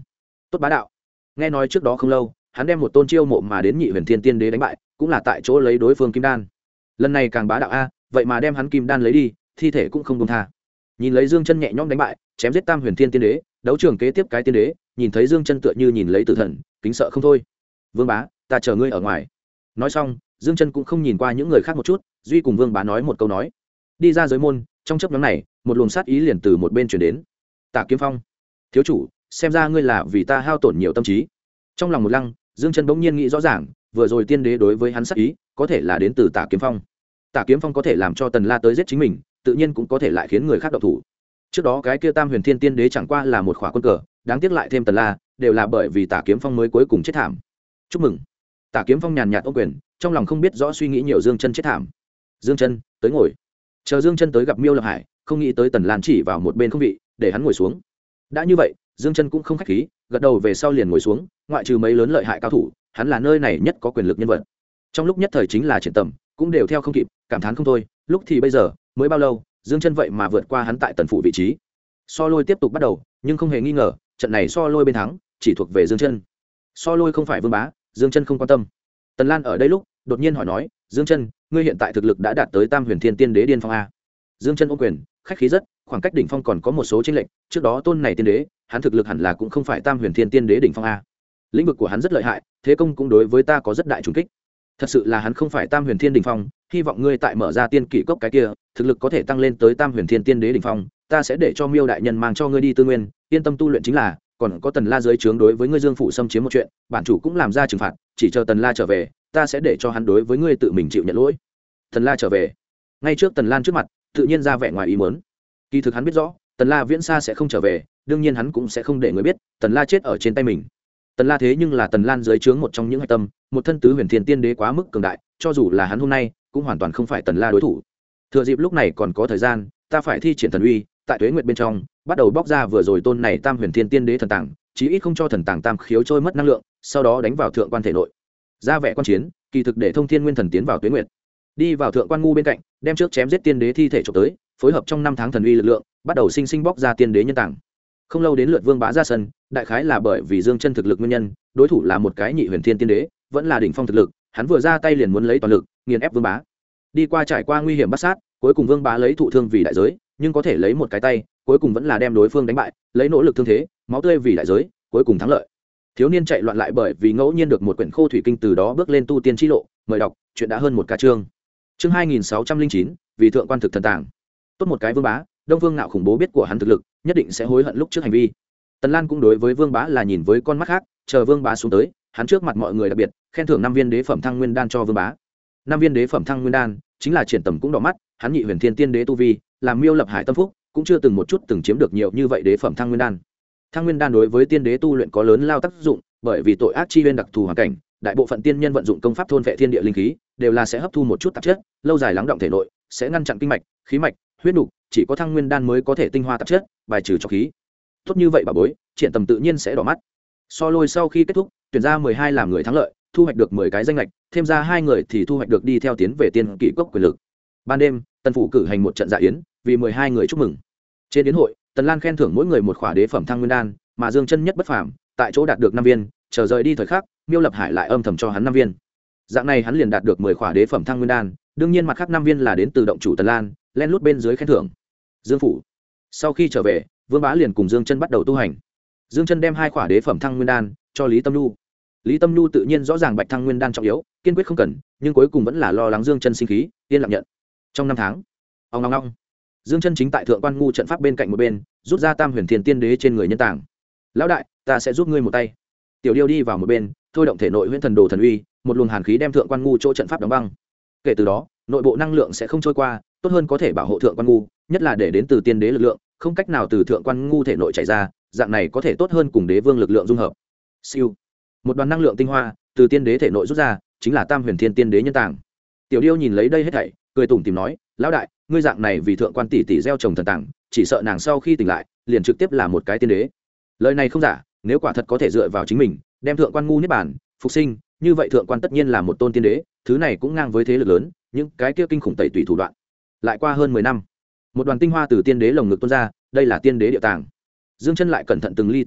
tốt bá đạo. Nghe nói trước đó không lâu hắn đem một tôn chiêu mộ mà đến nhị huyền thiên tiên đế đánh bại, cũng là tại chỗ lấy đối phương kim đan. Lần này càng bá đạo a, vậy mà đem hắn kim đan lấy đi, thi thể cũng không buông tha. Nhìn lấy Dương Chân nhẹ nhõm đánh bại, chém giết tam huyền thiên tiên đế, đấu trường kế tiếp cái tiên đế, nhìn thấy Dương Chân tựa như nhìn lấy tử thần, kính sợ không thôi. Vương bá, ta chờ ngươi ở ngoài. Nói xong, Dương Chân cũng không nhìn qua những người khác một chút, duy cùng Vương bá nói một câu nói. Đi ra giới môn, trong chốc ngắn này, một luồng sát ý liền từ một bên truyền đến. Tả Kiếm Phong, thiếu chủ, xem ra ngươi là vì ta hao tổn nhiều tâm trí. Trong lòng một lăng, Dương Chân bỗng nhiên nghĩ rõ ràng, vừa rồi tiên đế đối với hắn sát ý, có thể là đến từ Tả Kiếm Phong. Tả Kiếm Phong có thể làm cho Tần La tới giết chính mình, tự nhiên cũng có thể lại khiến người khác động thủ. Trước đó cái kia Tam Huyền Thiên Tiên Đế chẳng qua là một khỏa quân cờ, đáng tiếc lại thêm Tần La, đều là bởi vì Tả Kiếm Phong mới cuối cùng chết thảm. Chúc mừng. Tả Kiếm Phong nhàn nhạt ôm quyền, trong lòng không biết rõ suy nghĩ nhiều Dương Chân chết thảm. Dương Chân, tới ngồi. Chờ Dương Chân tới gặp Miêu Lập Hải, không nghĩ tới Tần Lan chỉ vào một bên không vị, để hắn ngồi xuống. Đã như vậy, Dương Chân cũng không khách khí, gật đầu về sau liền ngồi xuống, ngoại trừ mấy lớn lợi hại cao thủ, hắn là nơi này nhất có quyền lực nhân vật. Trong lúc nhất thời chính là Triển Tầm, cũng đều theo không kịp, cảm thán không thôi, lúc thì bây giờ, mới bao lâu, Dương Chân vậy mà vượt qua hắn tại Tần phủ vị trí. So Lôi tiếp tục bắt đầu, nhưng không hề nghi ngờ, trận này So Lôi bên thắng, chỉ thuộc về Dương Chân. So Lôi không phải Vương bá, Dương Chân không quan tâm. Tần Lan ở đây lúc, đột nhiên hỏi nói, "Dương Chân, ngươi hiện tại thực lực đã đạt tới Tam Huyền Thiên Tiên Đế điên phong a?" Dương Chân ôm quyền, khách khí rất, khoảng cách đỉnh phong còn có một số chênh lệch, trước đó tôn này tiên đế, hắn thực lực hẳn là cũng không phải Tam Huyền Thiên Tiên Đế đỉnh phong a. Lĩnh vực của hắn rất lợi hại, thế công cũng đối với ta có rất đại trùng kích. Thật sự là hắn không phải Tam Huyền Thiên đỉnh phong, hy vọng ngươi tại mở ra tiên kỷ cốc cái kia, thực lực có thể tăng lên tới Tam Huyền Thiên Tiên Đế đỉnh phong, ta sẽ để cho Miêu đại nhân mang cho ngươi đi tư nguyên, yên tâm tu luyện chính là, còn có Tần La dưới trướng đối với ngươi Dương phủ xâm chiếm một chuyện, bản chủ cũng làm ra trừng phạt, chỉ chờ Tần La trở về, ta sẽ để cho hắn đối với ngươi tự mình chịu nhận lỗi. Tần La trở về. Ngay trước Tần Lan trước mặt, tự nhiên ra vẻ ngoài ý muốn. Kỳ thực hắn biết rõ, Tần La viễn xa sẽ không trở về, đương nhiên hắn cũng sẽ không để người biết, Tần La chết ở trên tay mình. Tần La thế nhưng là Tần Lan dưới trướng một trong những hạch tâm, một thân tứ huyền thiên tiên đế quá mức cường đại, cho dù là hắn hôm nay, cũng hoàn toàn không phải Tần La đối thủ. Thừa dịp lúc này còn có thời gian, ta phải thi triển thần uy, tại Tuế Nguyệt bên trong, bắt đầu bóc ra vừa rồi tôn này Tam Huyền Thiên Tiên Đế thần tàng, chí ít không cho thần tàng tam khiếu trôi mất năng lượng, sau đó đánh vào thượng quan thể nội. Ra vẻ quan chiến, kỳ thực để thông thiên nguyên thần tiến vào Tuế Nguyệt. Đi vào thượng quan ngu bên cạnh, đem trước chém giết tiên đế thi thể chụp tới, phối hợp trong 5 tháng thần uy lực lượng, bắt đầu sinh sinh bóc ra tiên đế nhân tàng. Không lâu đến lượt Vương Bá ra sân, đại khái là bởi vì Dương Chân thực lực nguyên nhân, đối thủ là một cái nhị huyền thiên tiên đế, vẫn là đỉnh phong thực lực, hắn vừa ra tay liền muốn lấy toàn lực nghiền ép Vương Bá. Đi qua trải qua nguy hiểm bắt sát, cuối cùng Vương Bá lấy thụ thương vì đại giới, nhưng có thể lấy một cái tay, cuối cùng vẫn là đem đối phương đánh bại, lấy nỗ lực thương thế, máu tươi vì đại giới, cuối cùng thắng lợi. Thiếu niên chạy loạn lại bởi vì ngẫu nhiên được một quyển khô thủy kinh, từ đó bước lên tu tiên chi lộ, mời đọc, chuyện đã hơn một ca chương. Chương 2609, vì thượng quan thực thần tàng. Tốt một cái Vương Bá, Đông Vương Nạo khủng bố biết của hắn thực lực, nhất định sẽ hối hận lúc trước hành vi. Tần Lan cũng đối với Vương Bá là nhìn với con mắt khác, chờ Vương Bá xuống tới, hắn trước mặt mọi người đặc biệt khen thưởng 5 viên đế phẩm thăng nguyên đan cho Vương Bá. 5 viên đế phẩm thăng nguyên đan, chính là Triển Tầm cũng đỏ mắt, hắn nhị huyền thiên tiên đế tu vi, làm Miêu Lập Hải tâm phúc, cũng chưa từng một chút từng chiếm được nhiều như vậy đế phẩm thăng nguyên đan. Thăng nguyên đan đối với tiên đế tu luyện có lớn lao tác dụng, bởi vì tội ác chi nguyên đặc thù hoàn cảnh, đại bộ phận tiên nhân vận dụng công pháp thôn vệ thiên địa linh khí, đều là sẽ hấp thu một chút tạp chất, lâu dài lắng động thể nội, sẽ ngăn chặn kinh mạch, khí mạch, huyết nục, chỉ có thăng nguyên đan mới có thể tinh hoa tạp chất, bài trừ cho khí. Tốt như vậy bà bối, Triển Tầm tự nhiên sẽ đỏ mắt. So Lôi sau khi kết thúc, tuyển ra 12 làm người thắng lợi, thu hoạch được 10 cái danh lệch, thêm ra 2 người thì thu hoạch được đi theo tiến về tiên kỷ cốc quyền lực. Ban đêm, Tần phủ cử hành một trận dạ yến, vì 12 người chúc mừng. Trên yến hội, Tần Lan khen thưởng mỗi người một khỏa đế phẩm thăng nguyên đan, mà Dương Chân nhất bất phàm, tại chỗ đạt được 5 viên, chờ rời đi thời khắc, Miêu Lập Hải lại âm thầm cho hắn 5 viên. Dạng này hắn liền đạt được 10 khỏa đế phẩm thăng nguyên đan, đương nhiên mặt khác 5 viên là đến từ động chủ Tần Lan, len lút bên dưới khen thưởng. Dương phủ. Sau khi trở về, Vương Bá liền cùng Dương Chân bắt đầu tu hành. Dương Chân đem 2 khỏa đế phẩm thăng nguyên đan cho Lý Tâm Nhu. Lý Tâm Nhu tự nhiên rõ ràng bạch thăng nguyên đan trọng yếu, kiên quyết không cần, nhưng cuối cùng vẫn là lo lắng Dương Chân sinh khí, yên lặng nhận. Trong 5 tháng, ong ong ong, Dương Chân chính tại thượng quan ngu trận pháp bên cạnh một bên, rút ra Tam Huyền Thiên Tiên Đế trên người nhân tàng. Lão đại, ta sẽ giúp ngươi một tay. Tiểu Điêu đi vào một bên, thôi động thể nội huyễn thần đồ thần uy, một luồng hàn khí đem thượng quan ngu chỗ trận pháp đóng băng. Kể từ đó, nội bộ năng lượng sẽ không trôi qua, tốt hơn có thể bảo hộ thượng quan ngu, nhất là để đến từ tiên đế lực lượng, không cách nào từ thượng quan ngu thể nội chảy ra, dạng này có thể tốt hơn cùng đế vương lực lượng dung hợp. Siêu. Một đoàn năng lượng tinh hoa từ tiên đế thể nội rút ra, chính là Tam Huyền Thiên Tiên Đế nhân tàng. Tiểu Điêu nhìn lấy đây hết thảy, cười tủm tỉm nói, lão đại, ngươi dạng này vì thượng quan tỷ tỷ gieo trồng thần tàng, chỉ sợ nàng sau khi tỉnh lại, liền trực tiếp là một cái tiên đế. Lời này không giả, nếu quả thật có thể dựa vào chính mình, đem thượng quan ngu niết bản, phục sinh, như vậy thượng quan tất nhiên là một tôn tiên đế, thứ này cũng ngang với thế lực lớn, những cái kia kinh khủng tẩy tùy thủ đoạn. Lại qua hơn 10 năm, một đoàn tinh hoa từ tiên đế lồng ngực tuôn ra, đây là tiên đế địa tàng. Dương Chân lại cẩn thận từng ly từng tí,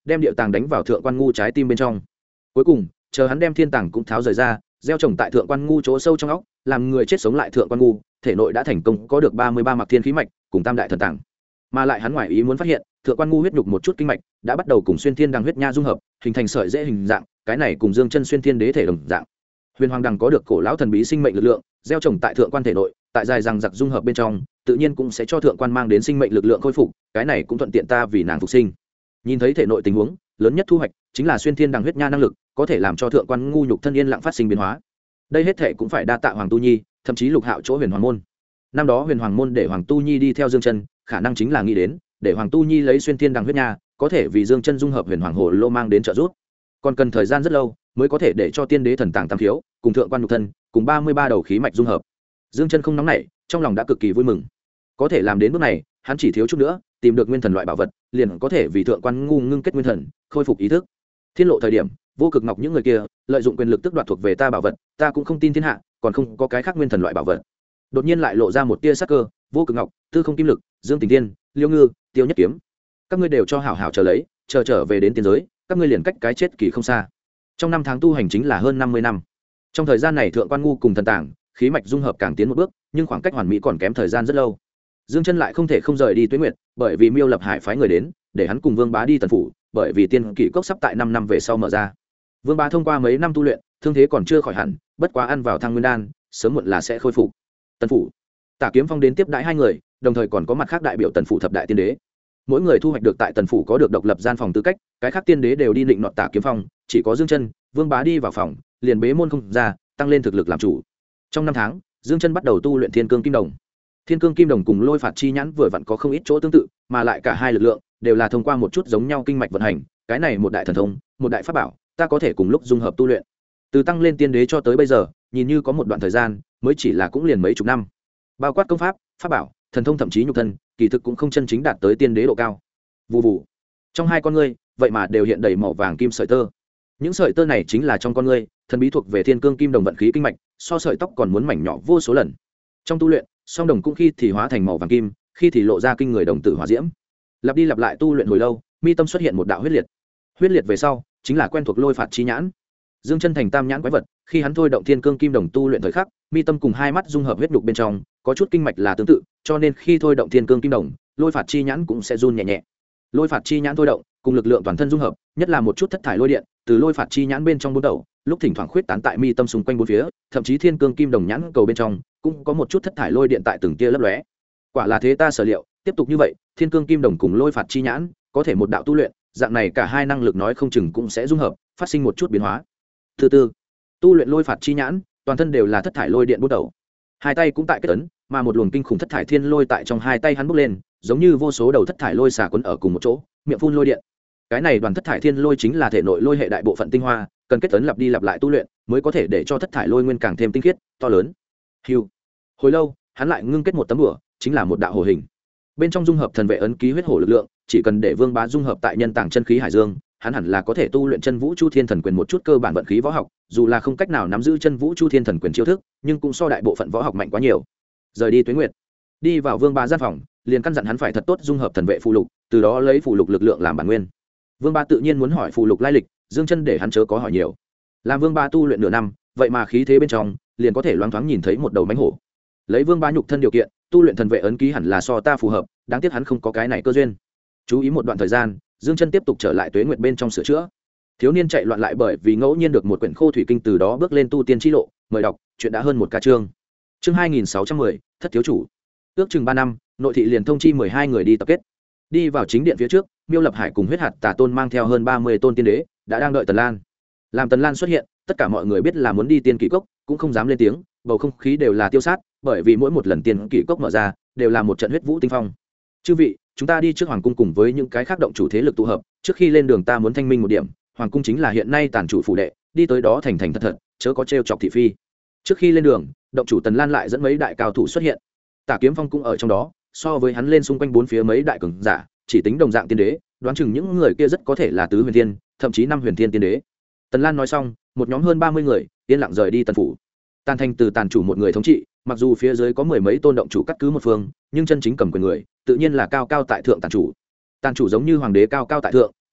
đem địa tàng đánh vào thượng quan ngu trái tim bên trong. Cuối cùng chờ hắn đem thiên tàng cũng tháo rời ra, gieo trồng tại thượng quan ngu chỗ sâu trong óc, làm người chết sống lại thượng quan ngu thể nội đã thành công có được 33 mặc thiên khí mạch cùng tam đại thần tàng. Mà lại hắn ngoài ý muốn phát hiện thượng quan ngu huyết nhục một chút kinh mạch đã bắt đầu cùng xuyên thiên đằng huyết nha dung hợp, hình thành sợi dễ hình dạng, cái này cùng dương chân xuyên thiên đế thể đồng dạng. Huyền hoàng đằng có được cổ lão thần bí sinh mệnh lực lượng, gieo trồng tại thượng quan thể nội, tại dài rằng giặc dung hợp bên trong, tự nhiên cũng sẽ cho thượng quan mang đến sinh mệnh lực lượng khôi phục, cái này cũng thuận tiện ta vì nàng phục sinh. Nhìn thấy thể nội tình huống, lớn nhất thu hoạch chính là xuyên thiên đằng huyết nha năng lực, có thể làm cho thượng quan ngu nhục thân yên lặng phát sinh biến hóa. Đây hết thể cũng phải đa tạ Hoàng Tu Nhi, thậm chí Lục Hạo chỗ Huyền Hoàng môn. Năm đó Huyền Hoàng môn để Hoàng Tu Nhi đi theo Dương Chân, khả năng chính là nghĩ đến, để Hoàng Tu Nhi lấy xuyên thiên đằng huyết nha, có thể vì Dương Chân dung hợp Huyền Hoàng hồ lô mang đến trợ giúp. Còn cần thời gian rất lâu mới có thể để cho tiên đế thần tàng tam khiếu cùng thượng quan nhục thân cùng 33 đầu khí mạch dung hợp. Dương Chân không nóng nảy, trong lòng đã cực kỳ vui mừng. Có thể làm đến bước này, hắn chỉ thiếu chút nữa, tìm được nguyên thần loại bảo vật, liền có thể vì thượng quan ngu ngưng kết nguyên thần, khôi phục ý thức. Thiên lộ thời điểm, vô cực ngọc những người kia lợi dụng quyền lực tước đoạt thuộc về ta bảo vật, ta cũng không tin thiên hạ còn không có cái khác nguyên thần loại bảo vật. Đột nhiên lại lộ ra một tia sắc cơ, vô cực ngọc, tư không kim lực, dương tình tiên, liêu ngư, tiêu nhất kiếm, các ngươi đều cho hảo hảo chờ lấy, chờ trở về đến tiên giới, các ngươi liền cách cái chết kỳ không xa. Trong năm tháng tu hành chính là hơn 50 năm. Trong thời gian này thượng quan ngu cùng thần tàng khí mạch dung hợp càng tiến một bước, nhưng khoảng cách hoàn mỹ còn kém thời gian rất lâu. Dương Chân lại không thể không rời đi Tuế Nguyệt, bởi vì Miêu Lập Hải phái người đến, để hắn cùng Vương Bá đi Tần phủ, bởi vì tiên kỷ cốc sắp tại 5 năm về sau mở ra. Vương Bá thông qua mấy năm tu luyện, thương thế còn chưa khỏi hẳn, bất quá ăn vào Thăng Nguyên đan, sớm muộn là sẽ khôi phục. Tần phủ, Tả Kiếm Phong đến tiếp đãi hai người, đồng thời còn có mặt khác đại biểu Tần phủ thập đại tiên đế. Mỗi người thu hoạch được tại Tần phủ có được độc lập gian phòng tư cách, cái khác tiên đế đều đi định nọt Tả Kiếm Phong, chỉ có Dương Chân, Vương Bá đi vào phòng, liền bế môn không ra, tăng lên thực lực làm chủ. Trong năm tháng, Dương Chân bắt đầu tu luyện Thiên Cương Kim Đồng. Thiên Cương Kim Đồng cùng Lôi Phạt Chi Nhãn vừa vặn có không ít chỗ tương tự, mà lại cả hai lực lượng đều là thông qua một chút giống nhau kinh mạch vận hành, cái này một đại thần thông, một đại pháp bảo, ta có thể cùng lúc dung hợp tu luyện. Từ tăng lên tiên đế cho tới bây giờ, nhìn như có một đoạn thời gian, mới chỉ là cũng liền mấy chục năm. Bao quát công pháp, pháp bảo, thần thông thậm chí nhục thân, kỳ thực cũng không chân chính đạt tới tiên đế độ cao. Vù vù. Trong hai con ngươi, vậy mà đều hiện đầy màu vàng kim sợi tơ. Những sợi tơ này chính là trong con ngươi, thần bí thuộc về Thiên Cương Kim Đồng vận khí kinh mạch, so sợi tóc còn muốn mảnh nhỏ vô số lần. Trong tu luyện, song đồng cũng khi thì hóa thành màu vàng kim, khi thì lộ ra kinh người đồng tử hỏa diễm. Lặp đi lặp lại tu luyện hồi lâu, mi tâm xuất hiện một đạo huyết liệt. Huyết liệt về sau, chính là quen thuộc Lôi Phạt Chi Nhãn. Dương Chân thành tam nhãn quái vật, khi hắn thôi động Thiên Cương Kim Đồng tu luyện thời khắc, mi tâm cùng hai mắt dung hợp huyết nhục bên trong, có chút kinh mạch là tương tự, cho nên khi thôi động Thiên Cương Kim Đồng, Lôi Phạt Chi Nhãn cũng sẽ run nhẹ nhẹ. Lôi Phạt Chi Nhãn thôi động, cùng lực lượng toàn thân dung hợp, nhất là một chút thất thải lôi điện, từ Lôi Phạt Chi Nhãn bên trong bốn đầu, lúc thỉnh thoảng khuyết tán tại mi tâm xung quanh bốn phía, thậm chí Thiên Cương Kim Đồng nhãn cầu bên trong cũng có một chút thất thải lôi điện tại từng tia lấp lóe. Quả là thế ta sở liệu, tiếp tục như vậy, Thiên Cương Kim Đồng cùng Lôi Phạt Chi Nhãn có thể một đạo tu luyện, dạng này cả hai năng lực nói không chừng cũng sẽ dung hợp, phát sinh một chút biến hóa. Thứ tư, tu luyện Lôi Phạt Chi Nhãn, toàn thân đều là thất thải lôi điện bốn đầu. Hai tay cũng tại kết ấn, mà một luồng kinh khủng thất thải thiên lôi tại trong hai tay hắn bốc lên, giống như vô số đầu thất thải lôi xả quấn ở cùng một chỗ, miệng phun lôi điện. Cái này đoàn thất thải thiên lôi chính là thể nội lôi hệ đại bộ phận tinh hoa, cần kết ấn lặp đi lặp lại tu luyện, mới có thể để cho thất thải lôi nguyên càng thêm tinh khiết, to lớn. Hưu. Hồi lâu, hắn lại ngưng kết một tấm bùa, chính là một đạo hổ hình. Bên trong dung hợp thần vệ ấn ký huyết hổ lực lượng, chỉ cần để Vương Bá dung hợp tại nhân tàng chân khí hải dương, hắn hẳn là có thể tu luyện chân vũ chu thiên thần quyền một chút cơ bản vận khí võ học, dù là không cách nào nắm giữ chân vũ chu thiên thần quyền chiêu thức, nhưng cũng so đại bộ phận võ học mạnh quá nhiều. Rời đi Tuế Nguyệt, đi vào Vương Bá gian phòng, liền căn dặn hắn phải thật tốt dung hợp thần vệ phù lục, từ đó lấy phù lục lực lượng làm bản nguyên. Vương Bá tự nhiên muốn hỏi phù lục lai lịch, Dương Chân để hắn chớ có hỏi nhiều. Làm Vương Bá tu luyện nửa năm, vậy mà khí thế bên trong liền có thể loáng thoáng nhìn thấy một đầu mãnh hổ. Lấy Vương Bá nhục thân điều kiện, tu luyện thần vệ ấn ký hẳn là so ta phù hợp, đáng tiếc hắn không có cái này cơ duyên. Chú ý một đoạn thời gian, Dương Chân tiếp tục trở lại Tuế Nguyệt bên trong sửa chữa. Thiếu niên chạy loạn lại bởi vì ngẫu nhiên được một quyển khô thủy kinh, từ đó bước lên tu tiên chi lộ, mời đọc, chuyện đã hơn một ca chương. Chương 2610, thất thiếu chủ. Ước chừng 3 năm, nội thị liền thông chi 12 người đi tập kết. Đi vào chính điện phía trước, Miêu Lập Hải cùng Huyết Hạt Tà Tôn mang theo hơn 30 tôn tiên đế, đã đang đợi Tần Lan. Làm Tần Lan xuất hiện, tất cả mọi người biết là muốn đi tiên kỷ cốc, cũng không dám lên tiếng, bầu không khí đều là tiêu sát, bởi vì mỗi một lần tiên kỷ cốc mở ra, đều là một trận huyết vũ tinh phong. Chư vị, chúng ta đi trước hoàng cung cùng với những cái khác động chủ thế lực tụ hợp, trước khi lên đường ta muốn thanh minh một điểm, hoàng cung chính là hiện nay tàn chủ phủ đệ, đi tới đó thành thành thật thật, chớ có trêu chọc thị phi. Trước khi lên đường, động chủ Tần Lan lại dẫn mấy đại cao thủ xuất hiện. Tả Kiếm Phong cũng ở trong đó, so với hắn lên xung quanh bốn phía mấy đại cường giả, chỉ tính đồng dạng tiên đế, đoán chừng những người kia rất có thể là tứ huyền thiên, thậm chí năm huyền thiên tiên đế. Tần Lan nói xong, một nhóm hơn 30 người yên lặng rời đi Tần phủ. Tàn thành từ tàn chủ một người thống trị, mặc dù phía dưới có mười mấy tôn động chủ cắt cứ một phương, nhưng chân chính cầm quyền người tự nhiên là cao cao tại thượng tàn chủ. Tàn chủ giống như hoàng đế cao cao tại thượng,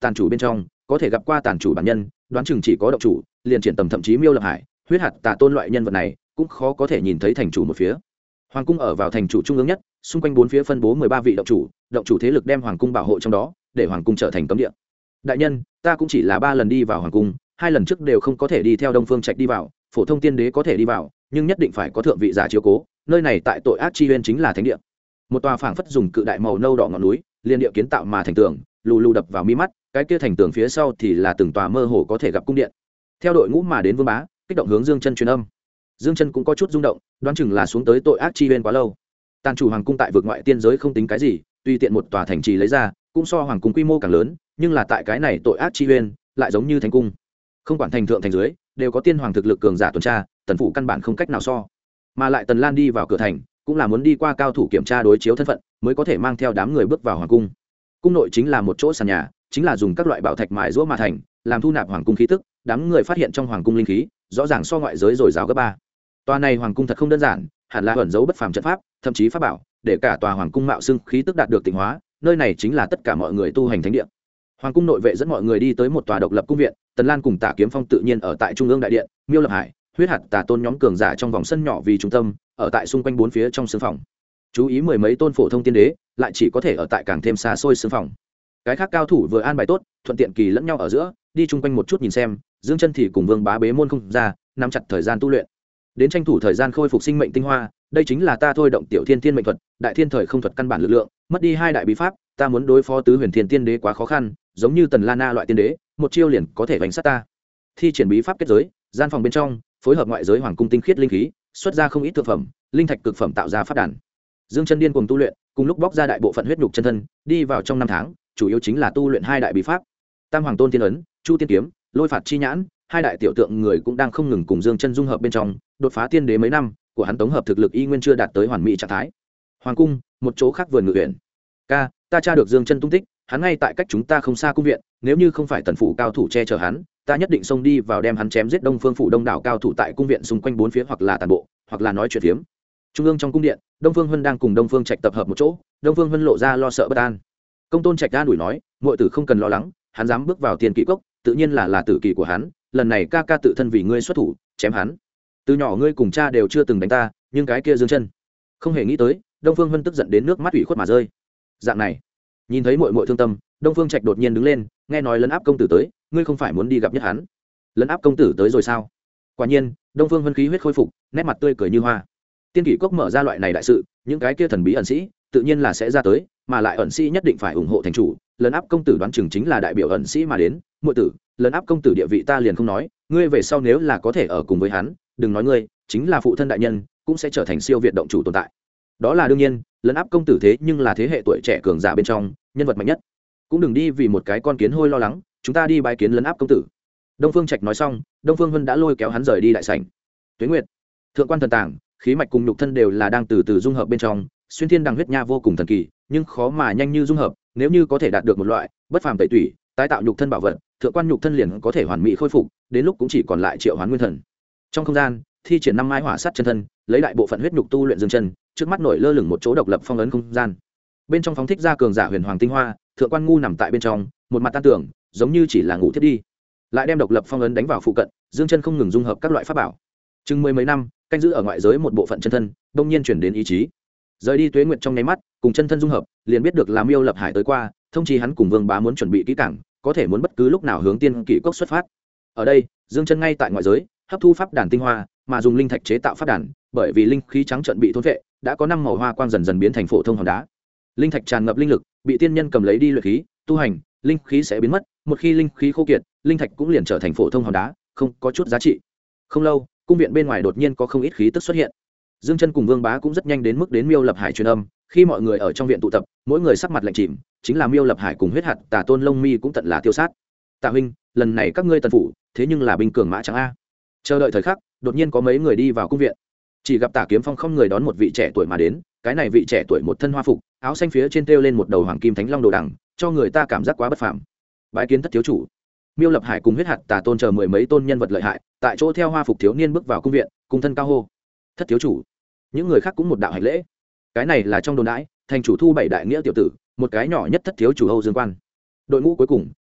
tàn chủ bên trong có thể gặp qua tàn chủ bản nhân đoán chừng chỉ có động chủ liền triển tầm thậm chí miêu lập hải huyết hạt tà tôn loại nhân vật này cũng khó có thể nhìn thấy thành chủ một phía. Hoàng cung ở vào thành chủ trung ương nhất, xung quanh bốn phía phân bố 13 vị động chủ thế lực đem hoàng cung bảo hộ trong đó, để hoàng cung trở thành cấm địa. Đại nhân, ta cũng chỉ là 3 lần đi vào hoàng cung, 2 lần trước đều không có thể đi theo Đông Phương Trạch đi vào, phổ thông tiên đế có thể đi vào, nhưng nhất định phải có thượng vị giả chiếu cố, nơi này tại tội ác chi uyên chính là thánh địa. Một tòa phảng phất dùng cự đại màu nâu đỏ ngọn núi, liên địa kiến tạo mà thành tường, lù lù đập vào mi mắt, cái kia thành tường phía sau thì là từng tòa mơ hồ có thể gặp cung điện. Theo đội ngũ mà đến Vương Bá, kích động hướng Dương Chân truyền âm. Dương Chân cũng có chút rung động, đoán chừng là xuống tới tội ác chi uyên quá lâu. Tàn chủ hoàng cung tại vực ngoại tiên giới không tính cái gì, tùy tiện một tòa thành trì lấy ra, cũng so hoàng cung quy mô càng lớn, nhưng là tại cái này tội ác chi uyên, lại giống như thánh cung. Không quản thành thượng thành dưới, đều có tiên hoàng thực lực cường giả tuần tra, tần phủ căn bản không cách nào so. Mà lại Tần Lan đi vào cửa thành, cũng là muốn đi qua cao thủ kiểm tra đối chiếu thân phận, mới có thể mang theo đám người bước vào hoàng cung. Cung nội chính là một chỗ sàn nhà, chính là dùng các loại bảo thạch mài giũa mà thành, làm thu nạp hoàng cung khí tức, đám người phát hiện trong hoàng cung linh khí, rõ ràng so ngoại giới rồi rào gấp 3. Tòa này hoàng cung thật không đơn giản, hẳn là ẩn giấu bất phàm trận pháp, thậm chí pháp bảo, để cả tòa hoàng cung mạo xưng khí tức đạt được tịnh hóa, nơi này chính là tất cả mọi người tu hành thánh địa. Hoàng cung nội vệ dẫn mọi người đi tới một tòa độc lập cung viện, Tần Lan cùng Tả Kiếm Phong tự nhiên ở tại trung ương đại điện, Miêu Lập Hải, huyết hạt tà tôn nhóm cường giả trong vòng sân nhỏ vì trung tâm, ở tại xung quanh bốn phía trong sương phòng. Chú ý 10 mấy tôn phổ thông tiên đế, lại chỉ có thể ở tại càng thêm xa xôi sương phòng. Cái khác cao thủ vừa an bài tốt, thuận tiện kỳ lẫn nhau ở giữa, đi chung quanh một chút nhìn xem, Dương Chân thì cùng Vương Bá bế môn không ra, nắm chặt thời gian tu luyện. Đến tranh thủ thời gian khôi phục sinh mệnh tinh hoa, đây chính là ta thôi động tiểu thiên thiên mệnh thuật, đại thiên thời không thuật căn bản lực lượng, mất đi 2 đại bí pháp, ta muốn đối phó tứ huyền thiên tiên đế quá khó khăn, giống như Tần La Na loại tiên đế, một chiêu liền có thể vành sát ta. Thi triển bí pháp kết giới, gian phòng bên trong, phối hợp ngoại giới hoàng cung tinh khiết linh khí, xuất ra không ít thực phẩm, linh thạch cực phẩm tạo ra pháp đàn. Dương Chân điên cuồng tu luyện, cùng lúc bóc ra đại bộ phận huyết nhục chân thân, đi vào trong 5 tháng, chủ yếu chính là tu luyện 2 đại bí pháp. Tam Hoàng Tôn Tiên ấn, Chu Tiên kiếm, Lôi phạt chi nhãn, 2 đại tiểu tượng người cũng đang không ngừng cùng Dương Chân dung hợp bên trong, đột phá tiên đế mấy năm, của hắn tổng hợp thực lực y nguyên chưa đạt tới hoàn mỹ trạng thái. Hoàng cung, một chỗ khác vườn ngự huyện. Ca, ta tra được Dương Chân tung tích, hắn ngay tại cách chúng ta không xa cung viện, nếu như không phải tần phủ cao thủ che chở hắn, ta nhất định xông đi vào đem hắn chém giết. Đông Phương phủ đông đảo cao thủ tại cung viện xung quanh bốn phía, hoặc là tàn bộ, hoặc là nói chuyện phiếm. Trung ương trong cung điện, Đông Phương Huân đang cùng Đông Phương Trạch tập hợp một chỗ, Đông Phương Huân lộ ra lo sợ bất an. Công Tôn Trạch an ủi nói, muội tử không cần lo lắng, hắn dám bước vào tiên kỵ cốc, tự nhiên là tử kỳ của hắn, lần này ca ca tự thân vì ngươi xuất thủ, chém hắn. Từ nhỏ ngươi cùng cha đều chưa từng đánh ta, nhưng cái kia Dương Chân, không hề nghĩ tới. Đông Phương Huân tức giận đến nước mắt ủy khuất mà rơi. Dạng này, nhìn thấy muội muội thương tâm, Đông Phương Trạch đột nhiên đứng lên, nghe nói lấn áp công tử tới, ngươi không phải muốn đi gặp nhất hắn? Lấn áp công tử tới rồi sao? Quả nhiên, Đông Phương Huân khí huyết khôi phục, nét mặt tươi cười như hoa. Tiên kỷ cốc mở ra loại này đại sự, những cái kia thần bí ẩn sĩ tự nhiên là sẽ ra tới, mà lại ẩn sĩ nhất định phải ủng hộ thành chủ. Lấn áp công tử đoán chừng chính là đại biểu ẩn sĩ mà đến. Muội tử, lấn áp công tử địa vị ta liền không nói, ngươi về sau nếu là có thể ở cùng với hắn, đừng nói ngươi, chính là phụ thân đại nhân cũng sẽ trở thành siêu việt động chủ tồn tại. Đó là đương nhiên, lấn áp công tử thế nhưng là thế hệ tuổi trẻ cường giả bên trong nhân vật mạnh nhất, cũng đừng đi vì một cái con kiến hôi lo lắng, chúng ta đi bái kiến lấn áp công tử. Đông Phương Trạch nói xong, Đông Phương Huân đã lôi kéo hắn rời đi đại sảnh. Tuế Nguyệt, thượng quan thần tàng, khí mạch cùng nhục thân đều là đang từ từ dung hợp bên trong, xuyên thiên đằng huyết nha vô cùng thần kỳ, nhưng khó mà nhanh như dung hợp, nếu như có thể đạt được một loại bất phàm tẩy tủy, tái tạo nhục thân bảo vật, thượng quan nhục thân liền có thể hoàn mỹ khôi phục, đến lúc cũng chỉ còn lại triệu hoán nguyên thần. Trong không gian, thi triển 5 mai hỏa sát chân thân, lấy đại bộ phận huyết nhục tu luyện Dương Chân, trước mắt nổi lơ lửng một chỗ độc lập phong ấn không gian. Bên trong phóng thích ra cường giả huyền hoàng tinh hoa, thượng quan ngu nằm tại bên trong, một mặt tan tưởng, giống như chỉ là ngủ thiết đi. Lại đem độc lập phong ấn đánh vào phụ cận, Dương Chân không ngừng dung hợp các loại pháp bảo. Chừng 10 mấy năm, canh giữ ở ngoại giới một bộ phận chân thân, đột nhiên chuyển đến ý chí. Rời đi Tuế Nguyệt trong nháy mắt, cùng chân thân dung hợp, liền biết được là Miêu Lập Hải tới qua, thông chí hắn cùng Vương Bá muốn chuẩn bị kỹ càng, có thể muốn bất cứ lúc nào hướng tiên kỷ cốc xuất phát. Ở đây, Dương Chân ngay tại ngoại giới, hấp thu pháp đàn tinh hoa, mà dùng linh thạch chế tạo pháp đàn, bởi vì linh khí trắng trợn bị thôn phệ, đã có 5 màu hoa quang dần dần biến thành phổ thông hòn đá. Linh thạch tràn ngập linh lực, bị tiên nhân cầm lấy đi luyện khí, tu hành, linh khí sẽ biến mất, một khi linh khí khô kiệt, linh thạch cũng liền trở thành phổ thông hòn đá, không có chút giá trị. Không lâu, cung viện bên ngoài đột nhiên có không ít khí tức xuất hiện. Dương Chân cùng Vương Bá cũng rất nhanh đến mức đến Miêu Lập Hải truyền âm, khi mọi người ở trong viện tụ tập, mỗi người sắc mặt lạnh chìm, chính là Miêu Lập Hải cùng huyết hạt Tà Tôn Long Mi cũng tận là tiêu sát. Tạ huynh, lần này các ngươi tần phủ, thế nhưng là binh cường mã trắng a. Chờ đợi thời khắc, đột nhiên có mấy người đi vào cung viện. Chỉ gặp Tả Kiếm Phong không người đón một vị trẻ tuổi mà đến, cái này vị trẻ tuổi một thân hoa phục, áo xanh phía trên treo lên một đầu hoàng kim thánh long đồ đằng, cho người ta cảm giác quá bất phàm. Bái kiến thất thiếu chủ. Miêu Lập Hải cùng huyết hạt Tà Tôn chờ 10 mấy tôn nhân vật lợi hại, tại chỗ theo hoa phục thiếu niên bước vào cung viện, cung thân cao hô. Thất thiếu chủ. Những người khác cũng một đạo hành lễ. Cái này là trong đồn đãi, thành chủ thu 7 đại nghĩa tiểu tử, một cái nhỏ nhất thất thiếu chủ Âu Dương Quan. Đội ngũ cuối cùng,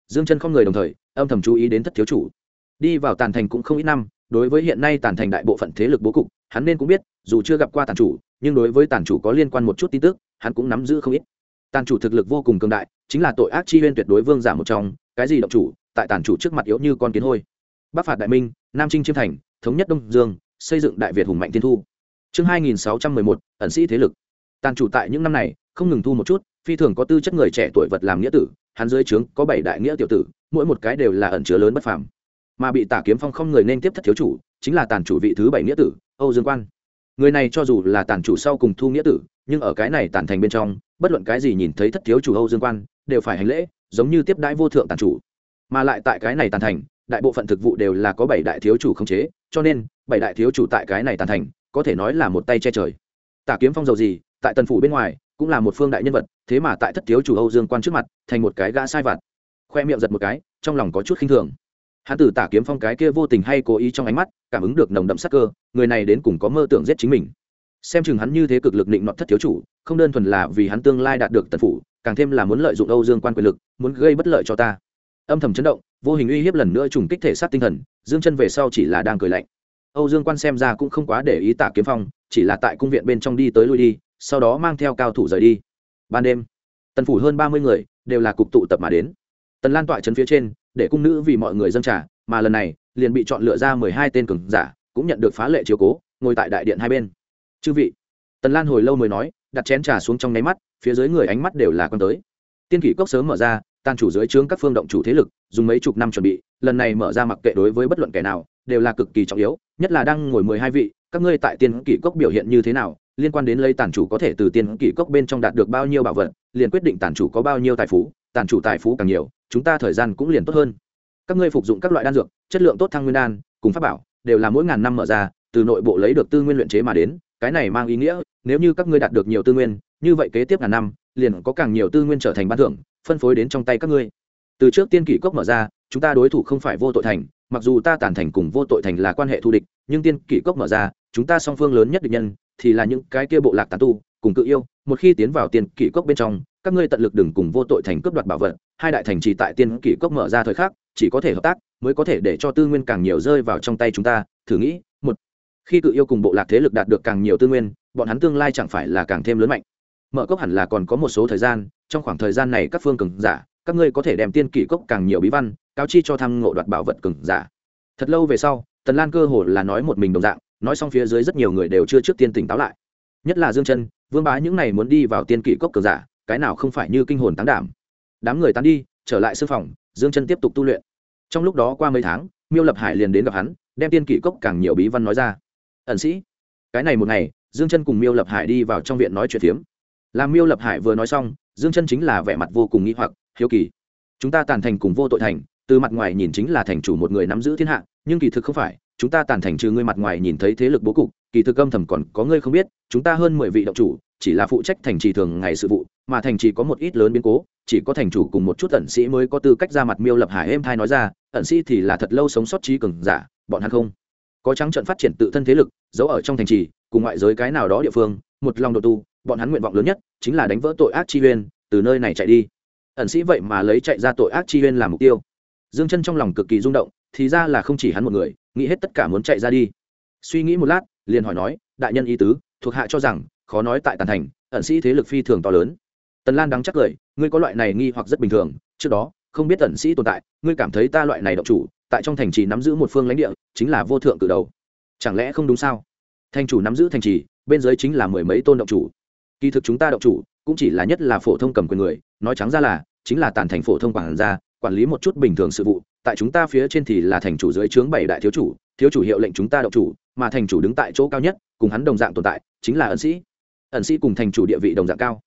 Dương Chân không người đồng thời âm thầm chú ý đến thất thiếu chủ. Đi vào Tàn Thành cũng không ít năm, đối với hiện nay Tàn Thành đại bộ phận thế lực bố cục, hắn nên cũng biết, dù chưa gặp qua Tàn chủ, nhưng đối với Tàn chủ có liên quan một chút tin tức, hắn cũng nắm giữ không ít. Tàn chủ thực lực vô cùng cường đại, chính là tội ác chi huyên tuyệt đối vương giả một trong, cái gì động chủ, tại Tàn chủ trước mặt yếu như con kiến hôi. Bắc phạt đại minh, Nam chinh chiêm thành, thống nhất Đông Dương, xây dựng đại Việt hùng mạnh thiên thu. Chương 2611, ẩn sĩ thế lực. Tàn chủ tại những năm này không ngừng thu một chút, phi thường có tư chất người trẻ tuổi vật làm nghĩa tử, hắn dưới trướng có 7 đại nghĩa tiểu tử, mỗi một cái đều là ẩn chứa lớn bất phàm. Mà bị Tả Kiếm Phong không người nên tiếp thất thiếu chủ, chính là Tàn chủ vị thứ 7 nghĩa tử, Âu Dương Quan. Người này cho dù là Tàn chủ sau cùng thu nghĩa tử, nhưng ở cái này Tàn Thành bên trong, bất luận cái gì nhìn thấy thất thiếu chủ Âu Dương Quan, đều phải hành lễ, giống như tiếp đãi vô thượng Tàn chủ. Mà lại tại cái này Tàn Thành, đại bộ phận thực vụ đều là có 7 đại thiếu chủ khống chế, cho nên 7 đại thiếu chủ tại cái này Tàn Thành, có thể nói là một tay che trời. Tả Kiếm Phong giàu gì, tại Tần phủ bên ngoài, cũng là một phương đại nhân vật, thế mà tại thất thiếu chủ Âu Dương Quan trước mặt, thành một cái gã sai vặt. Khoe miệng giật một cái, trong lòng có chút khinh thường. Hắn từ Tả Kiếm Phong cái kia vô tình hay cố ý trong ánh mắt, cảm ứng được nồng đậm sát cơ, người này đến cùng có mơ tưởng giết chính mình. Xem chừng hắn như thế cực lực định nọt thất thiếu chủ, không đơn thuần là vì hắn tương lai đạt được Tần phủ, càng thêm là muốn lợi dụng Âu Dương Quan quyền lực, muốn gây bất lợi cho ta. Âm thầm chấn động, vô hình uy hiếp lần nữa trùng kích thể xác tinh thần, Dương Chân về sau chỉ là đang cười lạnh. Âu Dương Quan xem ra cũng không quá để ý Tả Kiếm Phong, chỉ là tại cung viện bên trong đi tới lui đi, sau đó mang theo cao thủ rời đi. Ban đêm, Tần phủ hơn 30 người đều là cục tụ tập mà đến. Tần Lan tọa trấn phía trên, để cung nữ vì mọi người dâng trà, mà lần này liền bị chọn lựa ra 12 tên cường giả, cũng nhận được phá lệ chiếu cố, ngồi tại đại điện hai bên. Chư vị, Tần Lan hồi lâu mới nói, đặt chén trà xuống trong nháy mắt, phía dưới người ánh mắt đều là quan tới. Tiên kỷ cốc sớm mở ra, Tàn chủ dưới trướng các phương động chủ thế lực, dùng mấy chục năm chuẩn bị, lần này mở ra mặc kệ đối với bất luận kẻ nào, đều là cực kỳ trọng yếu, nhất là đang ngồi 12 vị, các ngươi tại Tiên kỷ cốc biểu hiện như thế nào, liên quan đến lấy Tàn chủ có thể từ Tiên kỷ cốc bên trong đạt được bao nhiêu bảo vật, liền quyết định Tàn chủ có bao nhiêu tài phú, Tàn chủ tài phú càng nhiều, chúng ta thời gian cũng liền tốt hơn. Các ngươi phục dụng các loại đan dược, chất lượng tốt thăng nguyên đan, cùng pháp bảo, đều là mỗi ngàn năm mở ra, từ nội bộ lấy được tư nguyên luyện chế mà đến, cái này mang ý nghĩa, nếu như các ngươi đạt được nhiều tư nguyên, như vậy kế tiếp ngàn năm, liền có càng nhiều tư nguyên trở thành ban thưởng, phân phối đến trong tay các ngươi. Từ trước Tiên kỷ cốc mở ra, chúng ta đối thủ không phải Vô Tội thành, mặc dù ta Tàn thành cùng Vô Tội thành là quan hệ thù địch, nhưng Tiên kỷ cốc mở ra, chúng ta song phương lớn nhất địch nhân thì là những cái kia bộ lạc tán tu cùng cự yêu. Một khi tiến vào Tiên kỷ cốc bên trong, các ngươi tận lực đừng cùng Vô Tội thành cướp đoạt bảo vật, hai đại thành trì tại Tiên kỷ cốc mở ra thời khắc, chỉ có thể hợp tác mới có thể để cho tư nguyên càng nhiều rơi vào trong tay chúng ta. Thử nghĩ, một khi cự yêu cùng bộ lạc thế lực đạt được càng nhiều tư nguyên, bọn hắn tương lai chẳng phải là càng thêm lớn mạnh. Mở cốc hẳn là còn có một số thời gian, trong khoảng thời gian này các phương cường giả, các ngươi có thể đem Tiên kỷ cốc càng nhiều bí văn cáo chi cho thăm ngộ đoạt bảo vật cường giả. Thật lâu về sau, Tần Lan cơ hồ là nói một mình đồng dạng, nói xong phía dưới rất nhiều người đều chưa trước tiên tỉnh táo lại, nhất là Dương Chân, Vương Bá những này muốn đi vào Tiên kỷ cốc cường giả, cái nào không phải như kinh hồn táng đảm. Đám người tán đi, trở lại sư phòng, Dương Chân tiếp tục tu luyện. Trong lúc đó qua mấy tháng, Miêu Lập Hải liền đến gặp hắn, đem Tiên kỷ cốc càng nhiều bí văn nói ra. Ẩn sĩ, cái này một ngày, Dương Chân cùng Miêu Lập Hải đi vào trong viện nói chuyện phiếm. Làm Miêu Lập Hải vừa nói xong, Dương Chân chính là vẻ mặt vô cùng nghi hoặc, hiếu kỳ. Chúng ta Tàn thành cùng Vô Tội thành, từ mặt ngoài nhìn chính là thành chủ một người nắm giữ thiên hạ, nhưng kỳ thực không phải, chúng ta Tàn thành trừ ngươi mặt ngoài nhìn thấy thế lực bố cục, kỳ thực âm thầm còn có ngươi không biết, chúng ta hơn 10 vị động chủ, chỉ là phụ trách thành trì thường ngày sự vụ, mà thành trì có một ít lớn biến cố, chỉ có thành chủ cùng một chút ẩn sĩ mới có tư cách ra mặt. Miêu Lập Hải êm thai nói ra, ẩn sĩ thì là thật lâu sống sót trí cường giả, bọn hắn không có trắng trợn phát triển tự thân thế lực, giấu ở trong thành trì, cùng ngoại giới cái nào đó địa phương, một lòng độ tu, bọn hắn nguyện vọng lớn nhất chính là đánh vỡ tội ác chi uyên, từ nơi này chạy đi. Ẩn sĩ vậy mà lấy chạy ra tội ác chi uyên làm mục tiêu. Dương Chân trong lòng cực kỳ rung động, thì ra là không chỉ hắn một người, nghĩ hết tất cả muốn chạy ra đi. Suy nghĩ một lát, liền hỏi nói, đại nhân ý tứ, thuộc hạ cho rằng, khó nói tại Tàn thành, ẩn sĩ thế lực phi thường to lớn. Tần Lan đắng chắc cười, ngươi có loại này nghi hoặc rất bình thường, trước đó không biết ẩn sĩ tồn tại, ngươi cảm thấy ta loại này động chủ, tại trong thành trì nắm giữ một phương lãnh địa, chính là vô thượng cự đầu. Chẳng lẽ không đúng sao? Thành chủ nắm giữ thành trì, bên dưới chính là mười mấy tôn động chủ. Kỳ thực chúng ta động chủ cũng chỉ là nhất là phổ thông cầm quyền người, nói trắng ra là chính là Tàn thành phổ thông quản gia, quản lý một chút bình thường sự vụ. Tại chúng ta phía trên thì là thành chủ dưới trướng 7 đại thiếu chủ, thiếu chủ hiệu lệnh chúng ta động chủ, mà thành chủ đứng tại chỗ cao nhất, cùng hắn đồng dạng tồn tại, chính là ẩn sĩ. Ẩn sĩ cùng thành chủ địa vị đồng dạng cao.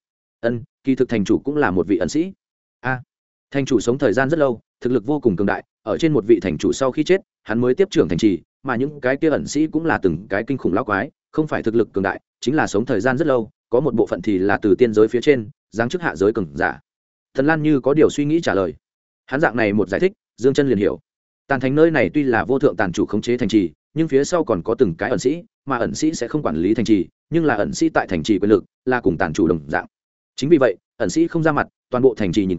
Kỳ thực thành chủ cũng là một vị ẩn sĩ. Thành chủ sống thời gian rất lâu, thực lực vô cùng cường đại, ở trên một vị thành chủ sau khi chết, hắn mới tiếp trưởng thành trì, mà những cái kia ẩn sĩ cũng là từng cái kinh khủng lão quái, không phải thực lực cường đại, chính là sống thời gian rất lâu, có một bộ phận thì là từ tiên giới phía trên giáng chức hạ giới cường giả. Thần Lan như có điều suy nghĩ trả lời. Hắn dạng này một giải thích, Dương Chân liền hiểu. Tàn thành nơi này tuy là vô thượng tàn chủ khống chế thành trì, nhưng phía sau còn có từng cái ẩn sĩ, mà ẩn sĩ sẽ không quản lý thành trì, nhưng là ẩn sĩ tại thành trì quyền lực là cùng tàn chủ đồng dạng. Chính vì vậy, ẩn sĩ không ra mặt, toàn bộ thành trì nhìn qua,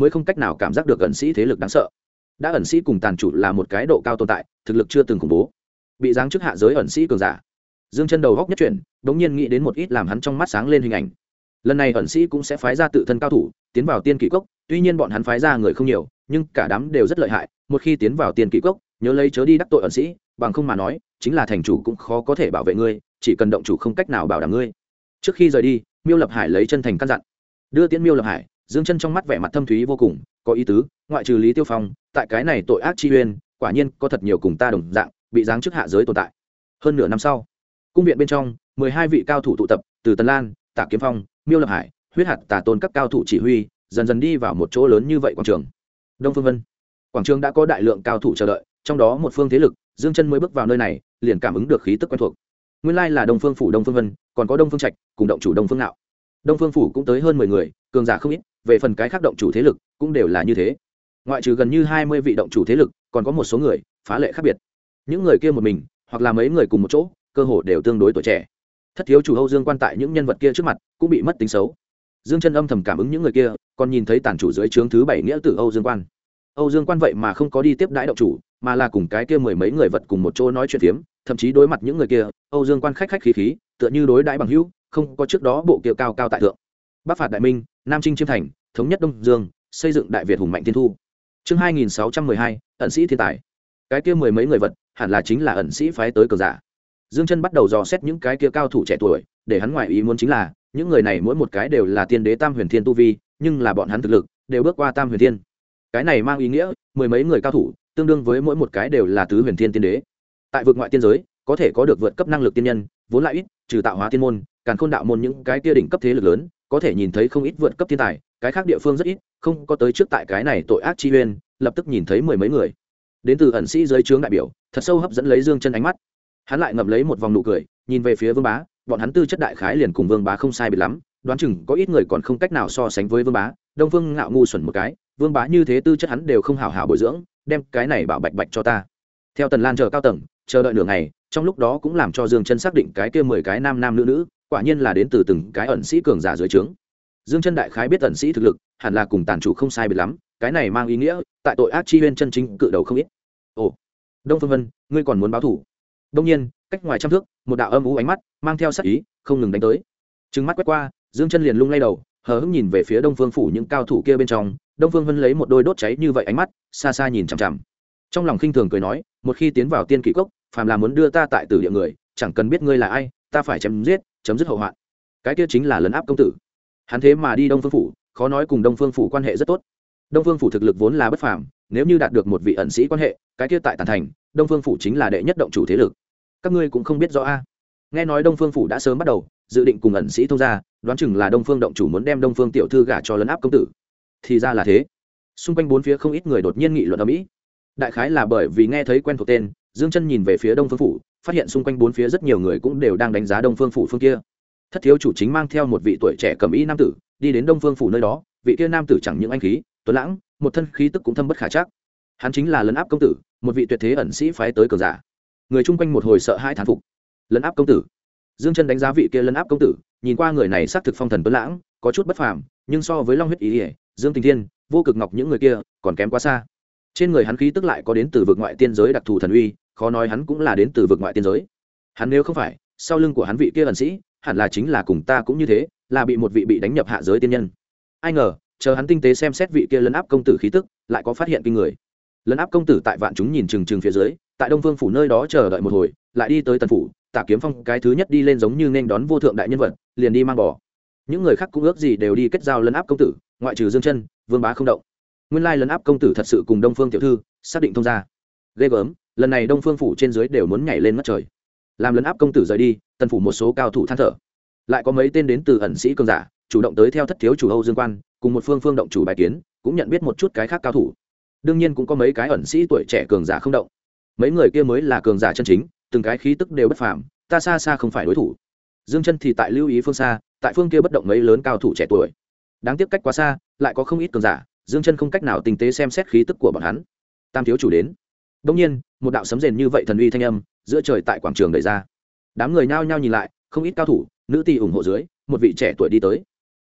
mới không cách nào cảm giác được ẩn sĩ thế lực đáng sợ. Đã ẩn sĩ cùng tàn chủ là một cái độ cao tồn tại, thực lực chưa từng khủng bố, bị giáng chức hạ giới ẩn sĩ cường giả. Dương Chân đầu góc nhất chuyển, đống nhiên nghĩ đến một ít làm hắn trong mắt sáng lên hình ảnh. Lần này ẩn sĩ cũng sẽ phái ra tự thân cao thủ tiến vào tiên kỷ cốc, tuy nhiên bọn hắn phái ra người không nhiều, nhưng cả đám đều rất lợi hại. Một khi tiến vào tiên kỷ cốc, nhớ lấy chớ đi đắc tội ẩn sĩ, bằng không mà nói, chính là thành chủ cũng khó có thể bảo vệ ngươi, chỉ cần động chủ không cách nào bảo đảm ngươi. Trước khi rời đi, Miêu Lập Hải lấy chân thành căn dặn. Đưa tiễn Miêu Lập Hải, Dương Chân trong mắt vẻ mặt thâm thúy vô cùng, có ý tứ, ngoại trừ Lý Tiêu Phong, tại cái này tội ác chi uyên, quả nhiên có thật nhiều cùng ta đồng dạng, bị giáng chức hạ giới tồn tại. Hơn nửa năm sau, cung viện bên trong 12 vị cao thủ tụ tập, từ Tần Lan, Tạ Kiếm Phong, Miêu Lập Hải, Huyết Hạt Tà Tôn các cao thủ chỉ huy, dần dần đi vào một chỗ lớn như vậy quảng trường. Đông Phương Vân. Quảng trường đã có đại lượng cao thủ chờ đợi, trong đó một phương thế lực, Dương Chân mới bước vào nơi này, liền cảm ứng được khí tức quen thuộc. Nguyên lai là Đông Phương phủ Đông Phương Vân, còn có Đông Phương Trạch, cùng động chủ Đông Phương Nạo. Đông Phương phủ cũng tới hơn 10 người, cường giả không ít, về phần cái khác động chủ thế lực, cũng đều là như thế. Ngoại trừ gần như 20 vị động chủ thế lực, còn có một số người phá lệ khác biệt. Những người kia một mình, hoặc là mấy người cùng một chỗ, cơ hồ đều tương đối tuổi trẻ. Thất thiếu chủ Âu Dương Quan tại những nhân vật kia trước mặt, cũng bị mất tính xấu. Dương Chân âm thầm cảm ứng những người kia, còn nhìn thấy tản chủ dưới trướng thứ 7 nghĩa tử Âu Dương Quan. Âu Dương Quan vậy mà không có đi tiếp đãi động chủ, mà là cùng cái kia mười mấy người vật cùng một chỗ nói chuyện phiếm, thậm chí đối mặt những người kia, Âu Dương Quan khách khách khí khí, tựa như đối đãi bằng hữu, không có trước đó bộ kia cao cao tại thượng. Bắc phạt đại minh, Nam chinh chiêm thành, thống nhất Đông Dương, xây dựng đại Việt hùng mạnh thiên thu. Chương 2612, ẩn sĩ thiên tài. Cái kia mười mấy người vật, hẳn là chính là ẩn sĩ phái tới cường giả. Dương Chân bắt đầu dò xét những cái kia cao thủ trẻ tuổi, để hắn ngoại ý muốn chính là, những người này mỗi một cái đều là tiên đế Tam Huyền Thiên tu vi, nhưng là bọn hắn thực lực đều bước qua Tam Huyền Thiên. Cái này mang ý nghĩa, mười mấy người cao thủ, tương đương với mỗi một cái đều là tứ huyền thiên tiên đế. Tại vực ngoại tiên giới, có thể có được vượt cấp năng lực tiên nhân, vốn lại ít, trừ tạo hóa tiên môn, càn khôn đạo môn những cái kia đỉnh cấp thế lực lớn, có thể nhìn thấy không ít vượt cấp thiên tài, cái khác địa phương rất ít, không có tới trước tại cái này tội ác chi uyên, lập tức nhìn thấy mười mấy người. Đến từ ẩn sĩ dưới trướng đại biểu, thật sâu hấp dẫn lấy Dương Chân ánh mắt. Hắn lại ngậm lấy một vòng nụ cười, nhìn về phía Vương Bá, bọn hắn tư chất đại khái liền cùng Vương Bá không sai biệt lắm, đoán chừng có ít người còn không cách nào so sánh với Vương Bá. Đông Phương Ngạo ngu xuẩn một cái, Vương Bá như thế tư chất hắn đều không hảo hảo bồi dưỡng, đem cái này bảo bạch bạch cho ta. Theo Tần Lan chờ cao tầng, chờ đợi nửa ngày, trong lúc đó cũng làm cho Dương Chân xác định cái kia 10 cái nam nam nữ nữ, quả nhiên là đến từ từng cái ẩn sĩ cường giả dưới trướng. Dương Chân đại khái biết ẩn sĩ thực lực, hẳn là cùng tàn chủ không sai biệt lắm, cái này mang ý nghĩa, tại tội ác chi uyên chân chính cự đầu không ít. Ồ, Đông Phương Vân, ngươi còn muốn báo thù? Đương nhiên, cách ngoài trăm thước, một đạo âm u ánh mắt, mang theo sát ý, không ngừng đánh tới. Trừng mắt quét qua, Dương Chân liền lung lay đầu, hờ hững nhìn về phía Đông Phương phủ những cao thủ kia bên trong. Đông Phương Vân lấy một đôi đốt cháy như vậy ánh mắt, xa xa nhìn chằm chằm. Trong lòng khinh thường cười nói, một khi tiến vào tiên kỷ cốc, phàm là muốn đưa ta tại tử địa người, chẳng cần biết ngươi là ai, ta phải chém giết, chấm dứt hậu hoạn. Cái kia chính là lấn áp công tử. Hắn thế mà đi Đông Phương phủ, khó nói cùng Đông Phương phủ quan hệ rất tốt. Đông Phương phủ thực lực vốn là bất phàm, nếu như đạt được một vị ẩn sĩ quan hệ, cái kia tại Tản Thành, Đông Phương phủ chính là đệ nhất động chủ thế lực. Các ngươi cũng không biết rõ a? Nghe nói Đông Phương phủ đã sớm bắt đầu dự định cùng ẩn sĩ thông gia, đoán chừng là Đông Phương động chủ muốn đem Đông Phương tiểu thư gả cho lấn áp công tử. Thì ra là thế. Xung quanh bốn phía không ít người đột nhiên nghị luận ầm ĩ. Đại khái là bởi vì nghe thấy quen thuộc tên, Dương Chân nhìn về phía Đông Phương phủ, phát hiện xung quanh bốn phía rất nhiều người cũng đều đang đánh giá Đông Phương phủ phương kia. Thất thiếu chủ chính mang theo một vị tuổi trẻ cầm y nam tử, đi đến Đông Phương phủ nơi đó, vị kia nam tử chẳng những anh khí, tuấn lãng, một thân khí tức cũng thâm bất khả trắc. Hắn chính là lấn áp công tử, một vị tuyệt thế ẩn sĩ phái tới cường giả. Người chung quanh một hồi sợ hãi thán phục. Lấn áp công tử. Dương Chân đánh giá vị kia lấn áp công tử, nhìn qua người này xác thực phong thần tuấn lãng, có chút bất phàm, nhưng so với Long huyết ý, Dương Tình Thiên, Vô Cực Ngọc những người kia, còn kém quá xa. Trên người hắn khí tức lại có đến từ vực ngoại tiên giới đặc thù thần uy, khó nói hắn cũng là đến từ vực ngoại tiên giới. Hắn nếu không phải, sau lưng của hắn vị kia ẩn sĩ, hẳn là chính là cùng ta cũng như thế, là bị một vị bị đánh nhập hạ giới tiên nhân. Ai ngờ, chờ hắn tinh tế xem xét vị kia lấn áp công tử khí tức, lại có phát hiện kinh người. Lấn áp công tử tại vạn chúng nhìn chừng chừng phía dưới, tại Đông Vương phủ nơi đó chờ đợi một hồi, lại đi tới Tần phủ, Tạ Kiếm Phong cái thứ nhất đi lên giống như nên đón vô thượng đại nhân vật, liền đi mang bò. Những người khác cũng ước gì đều đi kết giao lấn áp công tử, ngoại trừ Dương Chân, Vương Bá không động. Nguyên lai lấn áp công tử thật sự cùng Đông Phương tiểu thư xác định thông gia. Ghê gớm, lần này Đông Phương phủ trên dưới đều muốn nhảy lên ngất trời. Làm lấn áp công tử rời đi, Tần phủ một số cao thủ than thở. Lại có mấy tên đến từ ẩn sĩ cường giả, chủ động tới theo thất thiếu chủ Âu Dương Quan, cùng một phương động chủ bài kiến, cũng nhận biết một chút cái khác cao thủ. Đương nhiên cũng có mấy cái ẩn sĩ tuổi trẻ cường giả không động. Mấy người kia mới là cường giả chân chính, từng cái khí tức đều bất phàm, ta xa xa không phải đối thủ. Dương Chân thì tại lưu ý phương xa, tại phương kia bất động mấy lớn cao thủ trẻ tuổi. Đáng tiếc cách quá xa, lại có không ít cường giả, Dương Chân không cách nào tinh tế xem xét khí tức của bọn hắn. Tam thiếu chủ đến. Đương nhiên, một đạo sấm rền như vậy thần uy thanh âm, giữa trời tại quảng trường đẩy ra. Đám người nhao nhao nhìn lại, không ít cao thủ, nữ tỷ ủng hộ dưới, một vị trẻ tuổi đi tới.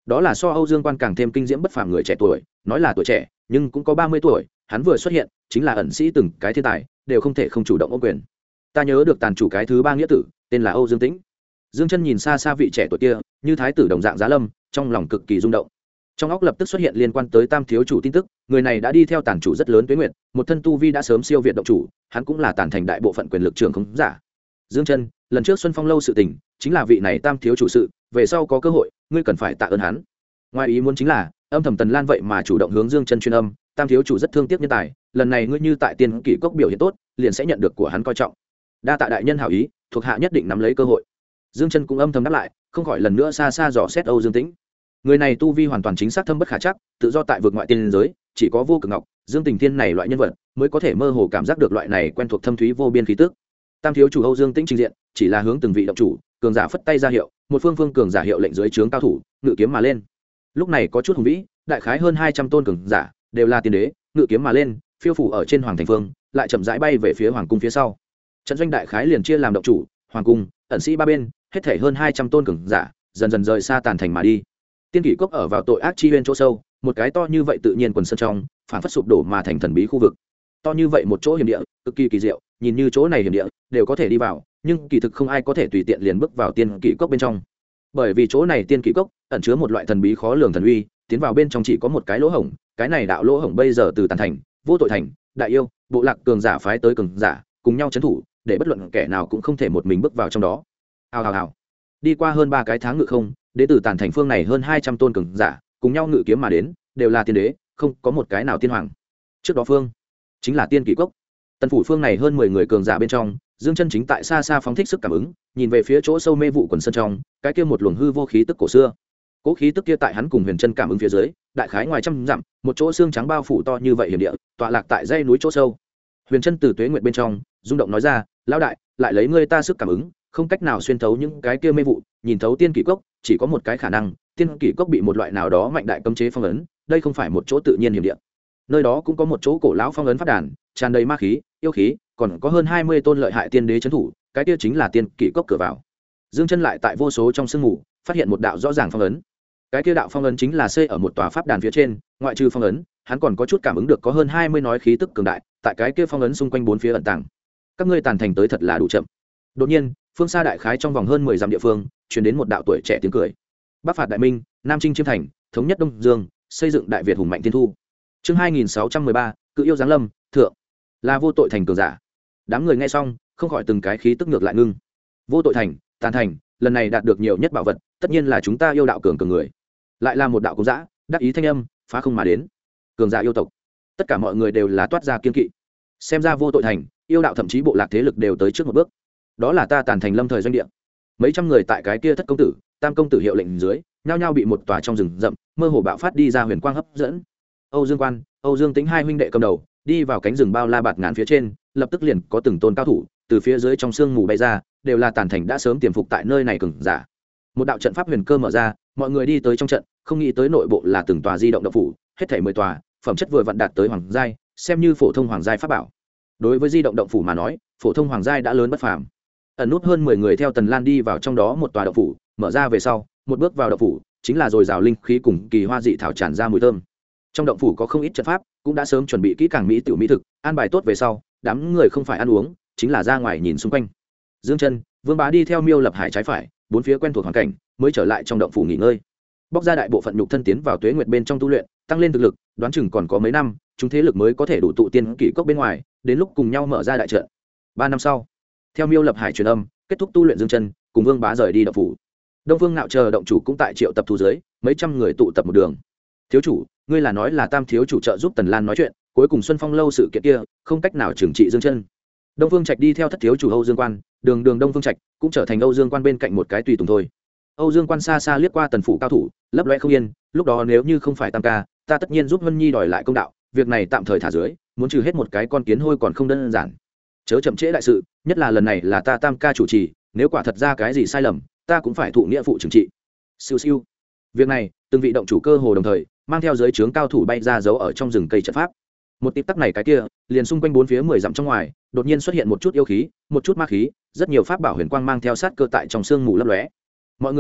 đó là so Âu Dương Quan càng thêm kinh diễm bất phàm người trẻ tuổi, nói là tuổi trẻ nhưng cũng có 30 tuổi, hắn vừa xuất hiện chính là ẩn sĩ từng cái thiên tài đều không thể không chủ động ô quyền. Ta nhớ được tàn chủ cái thứ 3 nghĩa tử tên là Âu Dương Tĩnh. Dương Chân nhìn xa xa vị trẻ tuổi kia như thái tử đồng dạng giá lâm, trong lòng cực kỳ rung động. Trong óc lập tức xuất hiện liên quan tới Tam thiếu chủ tin tức, người này đã đi theo tàn chủ rất lớn tuế nguyệt, một thân tu vi đã sớm siêu việt động chủ, hắn cũng là tàn thành đại bộ phận quyền lực trưởng không giả. Dương Chân, lần trước Xuân Phong lâu sự tình, chính là vị này Tam thiếu chủ sự, về sau có cơ hội, ngươi cần phải tạ ơn hắn. Ngoài ý muốn chính là, âm thầm Tần Lan vậy mà chủ động hướng Dương Chân truyền âm, Tam thiếu chủ rất thương tiếc nhân tài, lần này ngươi như tại Tiên Kỷ Cốc biểu hiện tốt, liền sẽ nhận được của hắn coi trọng. Đa tạ đại nhân hảo ý, thuộc hạ nhất định nắm lấy cơ hội. Dương Chân cũng âm thầm đáp lại, không khỏi lần nữa xa xa dò xét Âu Dương Tĩnh. Người này tu vi hoàn toàn chính xác thâm bất khả trắc, tự do tại vực ngoại tiên giới, chỉ có Vô Cực Ngọc, Dương Tình Thiên này loại nhân vật mới có thể mơ hồ cảm giác được loại này quen thuộc thâm thúy vô biên khí tức. Tam thiếu chủ Âu Dương Tĩnh trình diện, chỉ là hướng từng vị động chủ, cường giả phất tay ra hiệu, một phương phương cường giả hiệu lệnh dưới trướng cao thủ, ngự kiếm mà lên. Lúc này có chút hùng vĩ, đại khái hơn 200 tôn cường giả, đều là tiên đế, ngự kiếm mà lên, phiêu phủ ở trên hoàng thành phương, lại chậm rãi bay về phía hoàng cung phía sau. Trận doanh đại khái liền chia làm động chủ, hoàng cung, ẩn sĩ ba bên, hết thảy hơn 200 tôn cường giả, dần dần rời xa tàn thành mà đi. Tiên Kỷ Cốc ở vào tội ác chi nguyên chỗ sâu, một cái to như vậy tự nhiên quần sơn trong, phản phất sụp đổ mà thành thần bí khu vực. To như vậy một chỗ hiểm địa, cực kỳ kỳ diệu, nhìn như chỗ này hiểm địa đều có thể đi vào, nhưng kỳ thực không ai có thể tùy tiện liền bước vào Tiên Kỷ Cốc bên trong. Bởi vì chỗ này Tiên Kỷ Cốc ẩn chứa một loại thần bí khó lường thần uy, tiến vào bên trong chỉ có một cái lỗ hổng, cái này đạo lỗ hổng bây giờ từ tàn thành, vô tội thành, đại yêu, bộ lạc cường giả phái tới cường giả, cùng nhau trấn thủ, để bất luận kẻ nào cũng không thể một mình bước vào trong đó. Hào hào hào. Đi qua hơn 3 cái tháng ngự không, đệ tử tàn thành phương này hơn 200 tôn cường giả, cùng nhau ngự kiếm mà đến, đều là tiên đế, không có một cái nào tiên hoàng. Trước đó phương chính là Tiên Kỷ Cốc. Tần phủ phương này hơn 10 người cường giả bên trong, Dương Chân chính tại xa xa phóng thích sức cảm ứng, nhìn về phía chỗ sâu mê vụ quần sơn trong, cái kia một luồng hư vô khí tức cổ xưa. Cố khí tức kia tại hắn cùng Huyền Chân cảm ứng phía dưới, đại khái ngoài trăm dặm, một chỗ xương trắng bao phủ to như vậy hiểm địa, tọa lạc tại dãy núi chỗ sâu. Huyền Chân từ tuế nguyệt bên trong, rung động nói ra, lão đại, lại lấy ngươi ta sức cảm ứng, không cách nào xuyên thấu những cái kia mê vụ, nhìn thấu Tiên Kỷ Cốc, chỉ có một cái khả năng, Tiên Kỷ Cốc bị một loại nào đó mạnh đại cấm chế phong ấn, đây không phải một chỗ tự nhiên hiểm địa. Nơi đó cũng có một chỗ cổ lão phong ấn pháp đàn, tràn đầy ma khí, yêu khí, còn có hơn 20 tôn lợi hại tiên đế trấn thủ, cái kia chính là Tiên Kỷ Cốc cửa vào. Dương Chân lại tại vô số trong sương mù, phát hiện một đạo rõ ràng phong ấn. Cái kia đạo phong ấn chính là xây ở một tòa pháp đàn phía trên, ngoại trừ phong ấn, hắn còn có chút cảm ứng được có hơn 20 nói khí tức cường đại, tại cái kia phong ấn xung quanh bốn phía ẩn tàng. Các ngươi tàn thành tới thật là đủ chậm. Đột nhiên, phương xa đại khái trong vòng hơn 10 dặm địa phương, truyền đến một đạo tuổi trẻ tiếng cười. Bắc phạt đại minh, Nam chinh chiêm thành, thống nhất Đông Dương, xây dựng đại Việt hùng mạnh thiên thu. Chương 2613, cự yêu giáng lâm, thượng. Là vô tội thành cường giả. Đám người nghe xong, không khỏi từng cái khí tức ngược lại ngưng. Vô tội thành, tàn thành, lần này đạt được nhiều nhất bảo vật, tất nhiên là chúng ta yêu đạo cường người. Lại là một đạo công dã, đắc ý thanh âm, phá không mà đến. Cường giả yêu tộc. Tất cả mọi người đều là toát ra kiên kỵ. Xem ra vô tội thành, yêu đạo thậm chí bộ lạc thế lực đều tới trước một bước. Đó là ta tàn thành lâm thời doanh địa. Mấy trăm người tại cái kia thất công tử, tam công tử hiệu lệnh dưới, nhao nhao bị một tòa trong rừng rậm, mơ hồ bạo phát đi ra huyền quang hấp dẫn. Âu Dương Quan, Âu Dương Tĩnh hai huynh đệ cầm đầu, đi vào cánh rừng bao la bạt ngàn phía trên, lập tức liền có từng tôn cao thủ từ phía dưới trong sương mù bay ra, đều là tàn thành đã sớm tiềm phục tại nơi này cường giả. Một đạo trận pháp huyền cơ mở ra, mọi người đi tới trong trận, không nghĩ tới nội bộ là từng tòa di động động phủ, hết thảy 10 tòa, phẩm chất vừa vặn đạt tới hoàng giai, xem như phổ thông hoàng giai pháp bảo. Đối với di động động phủ mà nói, phổ thông hoàng giai đã lớn bất phàm. Ẩn nút hơn 10 người theo Tần Lan đi vào trong đó một tòa động phủ, mở ra về sau, một bước vào động phủ, chính là dồi dào linh khí cùng kỳ hoa dị thảo tràn ra mùi thơm. Trong động phủ có không ít trận pháp, cũng đã sớm chuẩn bị kỹ càng mỹ tiểu mỹ thực, an bài tốt về sau, đám người không phải ăn uống, chính là ra ngoài nhìn xung quanh. Dương Chân, Vương Bá đi theo Miêu Lập Hải trái phải, bốn phía quen thuộc hoàn cảnh, mới trở lại trong động phủ nghỉ ngơi. Bóc ra đại bộ phận nhục thân tiến vào tuế nguyệt bên trong tu luyện, tăng lên thực lực, đoán chừng còn có mấy năm, chúng thế lực mới có thể đủ tụ Tiên Kỷ Cốc bên ngoài, đến lúc cùng nhau mở ra đại trận. 3 năm sau, theo Miêu Lập Hải truyền âm, kết thúc tu luyện Dương Chân, cùng Vương Bá rời đi động phủ. Đông Phương Ngạo chờ động chủ cũng tại triệu tập thu dưới, mấy trăm người tụ tập một đường. Thiếu chủ, ngươi là nói là Tam thiếu chủ trợ giúp Tần Lan nói chuyện, cuối cùng Xuân Phong lâu sự kiện kia, không cách nào trừng trị Dương Chân. Đông Phương Trạch đi theo thất thiếu chủ Âu Dương Quan, đường Đông Phương Trạch cũng trở thành Âu Dương Quan bên cạnh một cái tùy tùng thôi. Âu Dương Quan xa xa liếc qua Tần phủ cao thủ, lấp loé không yên, lúc đó nếu như không phải Tam ca, ta tất nhiên giúp Vân Nhi đòi lại công đạo, việc này tạm thời thả dưới, muốn trừ hết một cái con kiến hôi còn không đơn giản. Chớ chậm trễ đại sự, nhất là lần này là ta Tam ca chủ trì, nếu quả thật ra cái gì sai lầm, ta cũng phải thụ nghĩa phụ trừng trị. Siêu siêu. Việc này, từng vị động chủ cơ hồ đồng thời, mang theo giới trướng cao thủ bay ra giấu ở trong rừng cây trận pháp. Một tịp tắc này cái kia, liền xung quanh bốn phía 10 dặm trong ngoài, đột nhiên xuất hiện một chút yêu khí, một chút ma khí, rất nhiều pháp bảo huyền quang mang theo sát cơ tại trong sương mù lấp lóe. Mọi người nghe,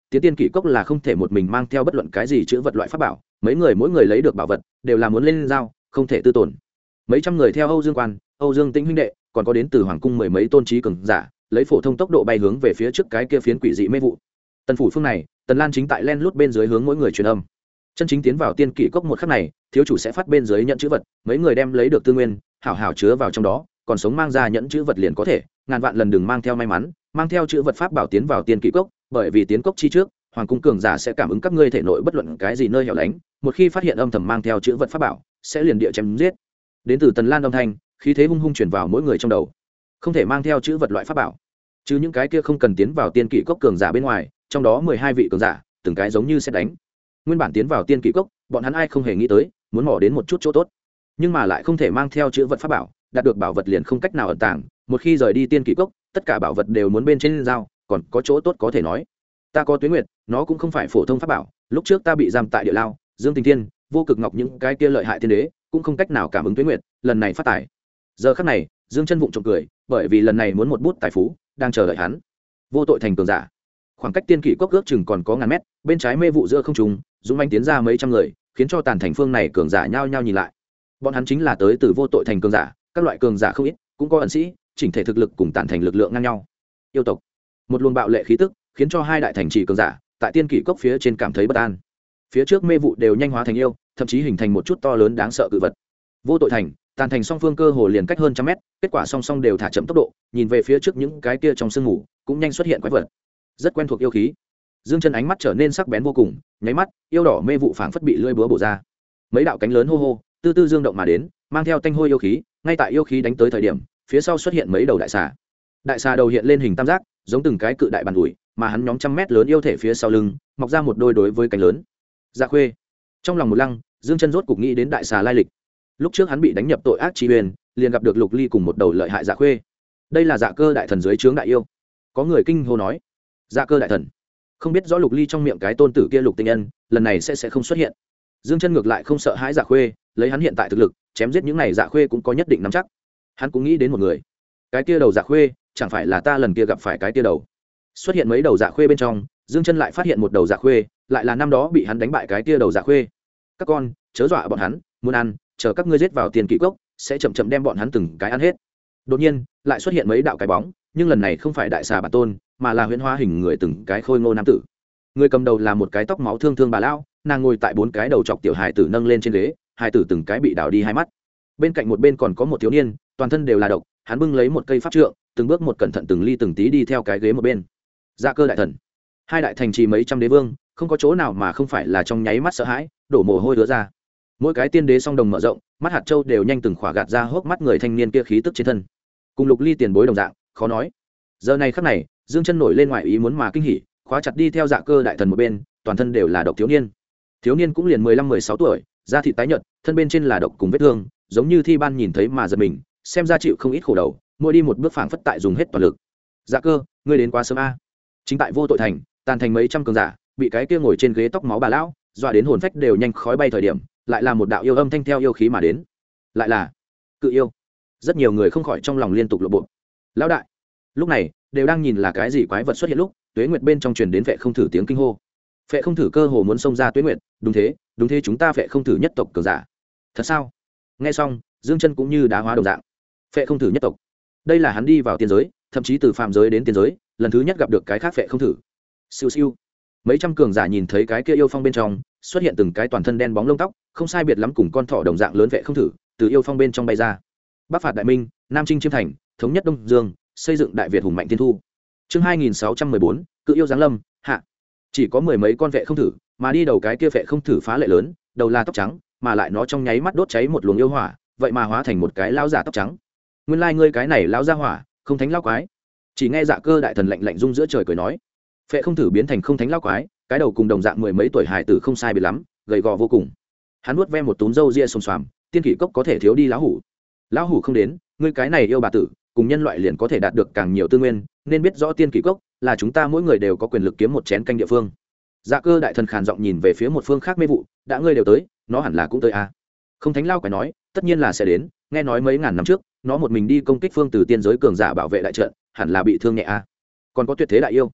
tiến tiên kỷ cốc là không thể một mình mang theo bất luận cái gì chữ vật loại pháp bảo, mấy người mỗi người lấy được bảo vật đều là muốn lên giao, không thể tư tổn. Mấy trăm người theo Âu Dương Quan, Âu Dương Tĩnh huynh đệ, còn có đến từ hoàng cung mười mấy tôn trí cường giả, lấy phổ thông tốc độ bay hướng về phía trước cái kia phiến quỷ dị mê vụ. Tần phủ phương này, Tần Lan chính tại len lút bên dưới hướng mỗi người truyền âm. Chân chính tiến vào tiên kỷ cốc một khắc này, thiếu chủ sẽ phát bên dưới nhận chữ vật, mấy người đem lấy được tư nguyên, hảo hảo chứa vào trong đó, còn sống mang ra nhẫn chữ vật liền có thể, ngàn vạn lần đừng mang theo may mắn, mang theo chữ vật pháp bảo tiến vào tiên kỷ cốc, bởi vì tiến cốc chi trước, hoàng cung cường giả sẽ cảm ứng các ngươi thể nội bất luận cái gì nơi hẻo lánh, một khi phát hiện âm thầm mang theo chữ vật pháp bảo, sẽ liền địa chém giết. Đến từ Tần Lan âm thanh, khí thế hung hung truyền vào mỗi người trong đầu. Không thể mang theo chữ vật loại pháp bảo, chứ những cái kia không cần tiến vào tiên kỷ cốc cường giả bên ngoài, trong đó 12 vị cường giả, từng cái giống như sẽ đánh. Nguyên bản tiến vào tiên kỷ cốc, bọn hắn ai không hề nghĩ tới, muốn mò đến một chút chỗ tốt, nhưng mà lại không thể mang theo chữ vật pháp bảo, đạt được bảo vật liền không cách nào ẩn tàng, một khi rời đi tiên kỷ cốc, tất cả bảo vật đều muốn bên trên giao, còn có chỗ tốt có thể nói. Ta có Tuyết Nguyệt, nó cũng không phải phổ thông pháp bảo, lúc trước ta bị giam tại địa lao, Dương Tình Thiên, Vô Cực Ngọc những cái kia lợi hại tiên đế, cũng không cách nào cảm ứng Tuyết Nguyệt, lần này phát tài. Giờ khắc này, Dương Chân vụng trộm cười, bởi vì lần này muốn một bút tài phú, đang chờ đợi hắn. Vô tội thành cường giả. Khoảng cách tiên kỷ cốc ước chừng còn có ngàn mét, bên trái mê vụ giữa không trung, dũng mãnh tiến ra mấy trăm người, khiến cho tàn thành phương này cường giả nhao nhao nhìn lại. Bọn hắn chính là tới từ vô tội thành cường giả, các loại cường giả không ít, cũng có ẩn sĩ, chỉnh thể thực lực cùng tàn thành lực lượng ngang nhau. Yêu tộc. Một luồng bạo lệ khí tức, khiến cho hai đại thành trì cường giả tại tiên kỷ cốc phía trên cảm thấy bất an. Phía trước mê vụ đều nhanh hóa thành yêu, thậm chí hình thành một chút to lớn đáng sợ cự vật. Vô tội thành, tàn thành song phương cơ hồ liền cách hơn trăm mét, kết quả song song đều thả chậm tốc độ, nhìn về phía trước những cái kia trong sương mù cũng nhanh xuất hiện quái vật, rất quen thuộc yêu khí. Dương Chân ánh mắt trở nên sắc bén vô cùng, nháy mắt, yêu đỏ mê vụ phảng phất bị lưỡi búa bổ ra. Mấy đạo cánh lớn hô hô, tư tư dương động mà đến, mang theo tanh hôi yêu khí, ngay tại yêu khí đánh tới thời điểm, phía sau xuất hiện mấy đầu đại xà. Đại xà đầu hiện lên hình tam giác, giống từng cái cự đại bàn ủi, mà hắn nhóm trăm mét lớn yêu thể phía sau lưng, mọc ra một đôi đối với cánh lớn. Dạ Khuê. Trong lòng một lăng, Dương Chân rốt cục nghĩ đến đại xà lai lịch. Lúc trước hắn bị đánh nhập tội ác chi huyền, liền gặp được Lục Ly cùng một đầu lợi hại Dạ Khuê. Đây là Dạ Cơ đại thần dưới trướng đại yêu. Có người kinh hô nói, Dạ Cơ đại thần. Không biết rõ Lục Ly trong miệng cái tôn tử kia Lục Tinh Nhân, lần này sẽ không xuất hiện. Dương Chân ngược lại không sợ hãi Dạ Khuê, lấy hắn hiện tại thực lực, chém giết những này Dạ Khuê cũng có nhất định nắm chắc. Hắn cũng nghĩ đến một người. Cái kia đầu Dạ Khuê, chẳng phải là ta lần kia gặp phải cái kia đầu. Xuất hiện mấy đầu Dạ Khuê bên trong, Dương Chân lại phát hiện một đầu Dạ Khuê, lại là năm đó bị hắn đánh bại cái kia đầu Dạ Khuê. Các con, chớ dọa bọn hắn, muốn ăn, chờ các ngươi giết vào tiền kỷ cốc, sẽ chậm chậm đem bọn hắn từng cái ăn hết. Đột nhiên, lại xuất hiện mấy đạo cái bóng, nhưng lần này không phải đại xà bản tôn, mà là huyễn hóa hình người từng cái khôi ngô nam tử. Người cầm đầu là một cái tóc máu thương thương bà lão, nàng ngồi tại bốn cái đầu chọc tiểu hài tử nâng lên trên ghế, hài tử từng cái bị đảo đi hai mắt. Bên cạnh một bên còn có một thiếu niên, toàn thân đều là độc, hắn bưng lấy một cây pháp trượng, từng bước một cẩn thận từng ly từng tí đi theo cái ghế một bên. Dạ Cơ đại thần, hai đại thành trì mấy trăm đế vương, không có chỗ nào mà không phải là trong nháy mắt sợ hãi, đổ mồ hôi đứa ra. Mỗi cái tiên đế song đồng mở rộng, mắt hạt châu đều nhanh từng khỏa gạt ra hốc mắt người thanh niên kia khí tức trên thân. Cùng Lục Ly tiền bối đồng dạng, khó nói. Giờ này khắc này, Dương Chân nổi lên ngoài ý muốn mà kinh hỉ, khóa chặt đi theo Dạ Cơ đại thần một bên, toàn thân đều là độc thiếu niên. Thiếu niên cũng liền 15-16 tuổi, da thịt tái nhợt, thân bên trên là độc cùng vết thương, giống như thi ban nhìn thấy mà giật mình, xem ra chịu không ít khổ đầu, mỗi đi một bước phảng phất tại dùng hết toàn lực. Dạ Cơ, ngươi đến quá sớm a. Chính tại vô tội thành, tàn thành mấy trăm cường giả, bị cái kia ngồi trên ghế tóc máu bà lão dọa đến hồn phách đều nhanh khói bay thời điểm, lại là một đạo yêu âm thanh theo yêu khí mà đến, lại là cự yêu. Rất nhiều người không khỏi trong lòng liên tục lộ bộ. Lão đại, lúc này đều đang nhìn là cái gì quái vật xuất hiện lúc, Tuế Nguyệt bên trong truyền đến Vệ Không Thử tiếng kinh hô. Vệ Không Thử cơ hồ muốn xông ra Tuế Nguyệt, đúng thế, chúng ta Vệ Không Thử nhất tộc cường giả. Thật sao? Nghe xong, Dương Chân cũng như đá hóa đồng dạng. Vệ Không Thử nhất tộc, đây là hắn đi vào tiên giới, thậm chí từ phàm giới đến tiên giới, lần thứ nhất gặp được cái khác Vệ Không Thử. Siêu siêu, mấy trăm cường giả nhìn thấy cái kia yêu phong bên trong xuất hiện từng cái toàn thân đen bóng lông tóc, không sai biệt lắm cùng con thỏ đồng dạng lớn Vệ Không Thử, từ yêu phong bên trong bay ra. Bắc phạt đại minh, nam chinh chiêm thành, thống nhất đông dương, xây dựng đại việt hùng mạnh thiên thu. Chương 2614, cự yêu giáng lâm hạ. Chỉ có mười mấy con Vệ Không Thử, mà đi đầu cái kia Vệ Không Thử phá lệ lớn, đầu là tóc trắng, mà lại nó trong nháy mắt đốt cháy một luồng yêu hỏa, vậy mà hóa thành một cái lão giả tóc trắng. Nguyên lai ngươi cái này lão gia hỏa, không thánh lão quái. Chỉ nghe Dạ Cơ đại thần lạnh lạnh rung giữa trời cười nói. Vệ Không Thử biến thành không thánh lão quái, cái đầu cùng đồng dạng mười mấy tuổi hài tử không sai biệt lắm, gầy gò vô cùng. Hắn nuốt ve một túm râu ria xồm xoàm, tiên kỷ cốc có thể thiếu đi lão hủ. Lão hủ không đến, ngươi cái này yêu bà tử, cùng nhân loại liền có thể đạt được càng nhiều tư nguyên, nên biết rõ tiên kỷ cốc là chúng ta mỗi người đều có quyền lực kiếm một chén canh địa phương. Dạ Cơ đại thần khàn giọng nhìn về phía một phương khác mê vụ, đã ngươi đều tới, nó hẳn là cũng tới a. Không thánh lao quái nói, tất nhiên là sẽ đến, nghe nói mấy ngàn năm trước, nó một mình đi công kích phương từ tiên giới cường giả bảo vệ đại trận, hẳn là bị thương nhẹ a. Còn có tuyệt thế đại yêu.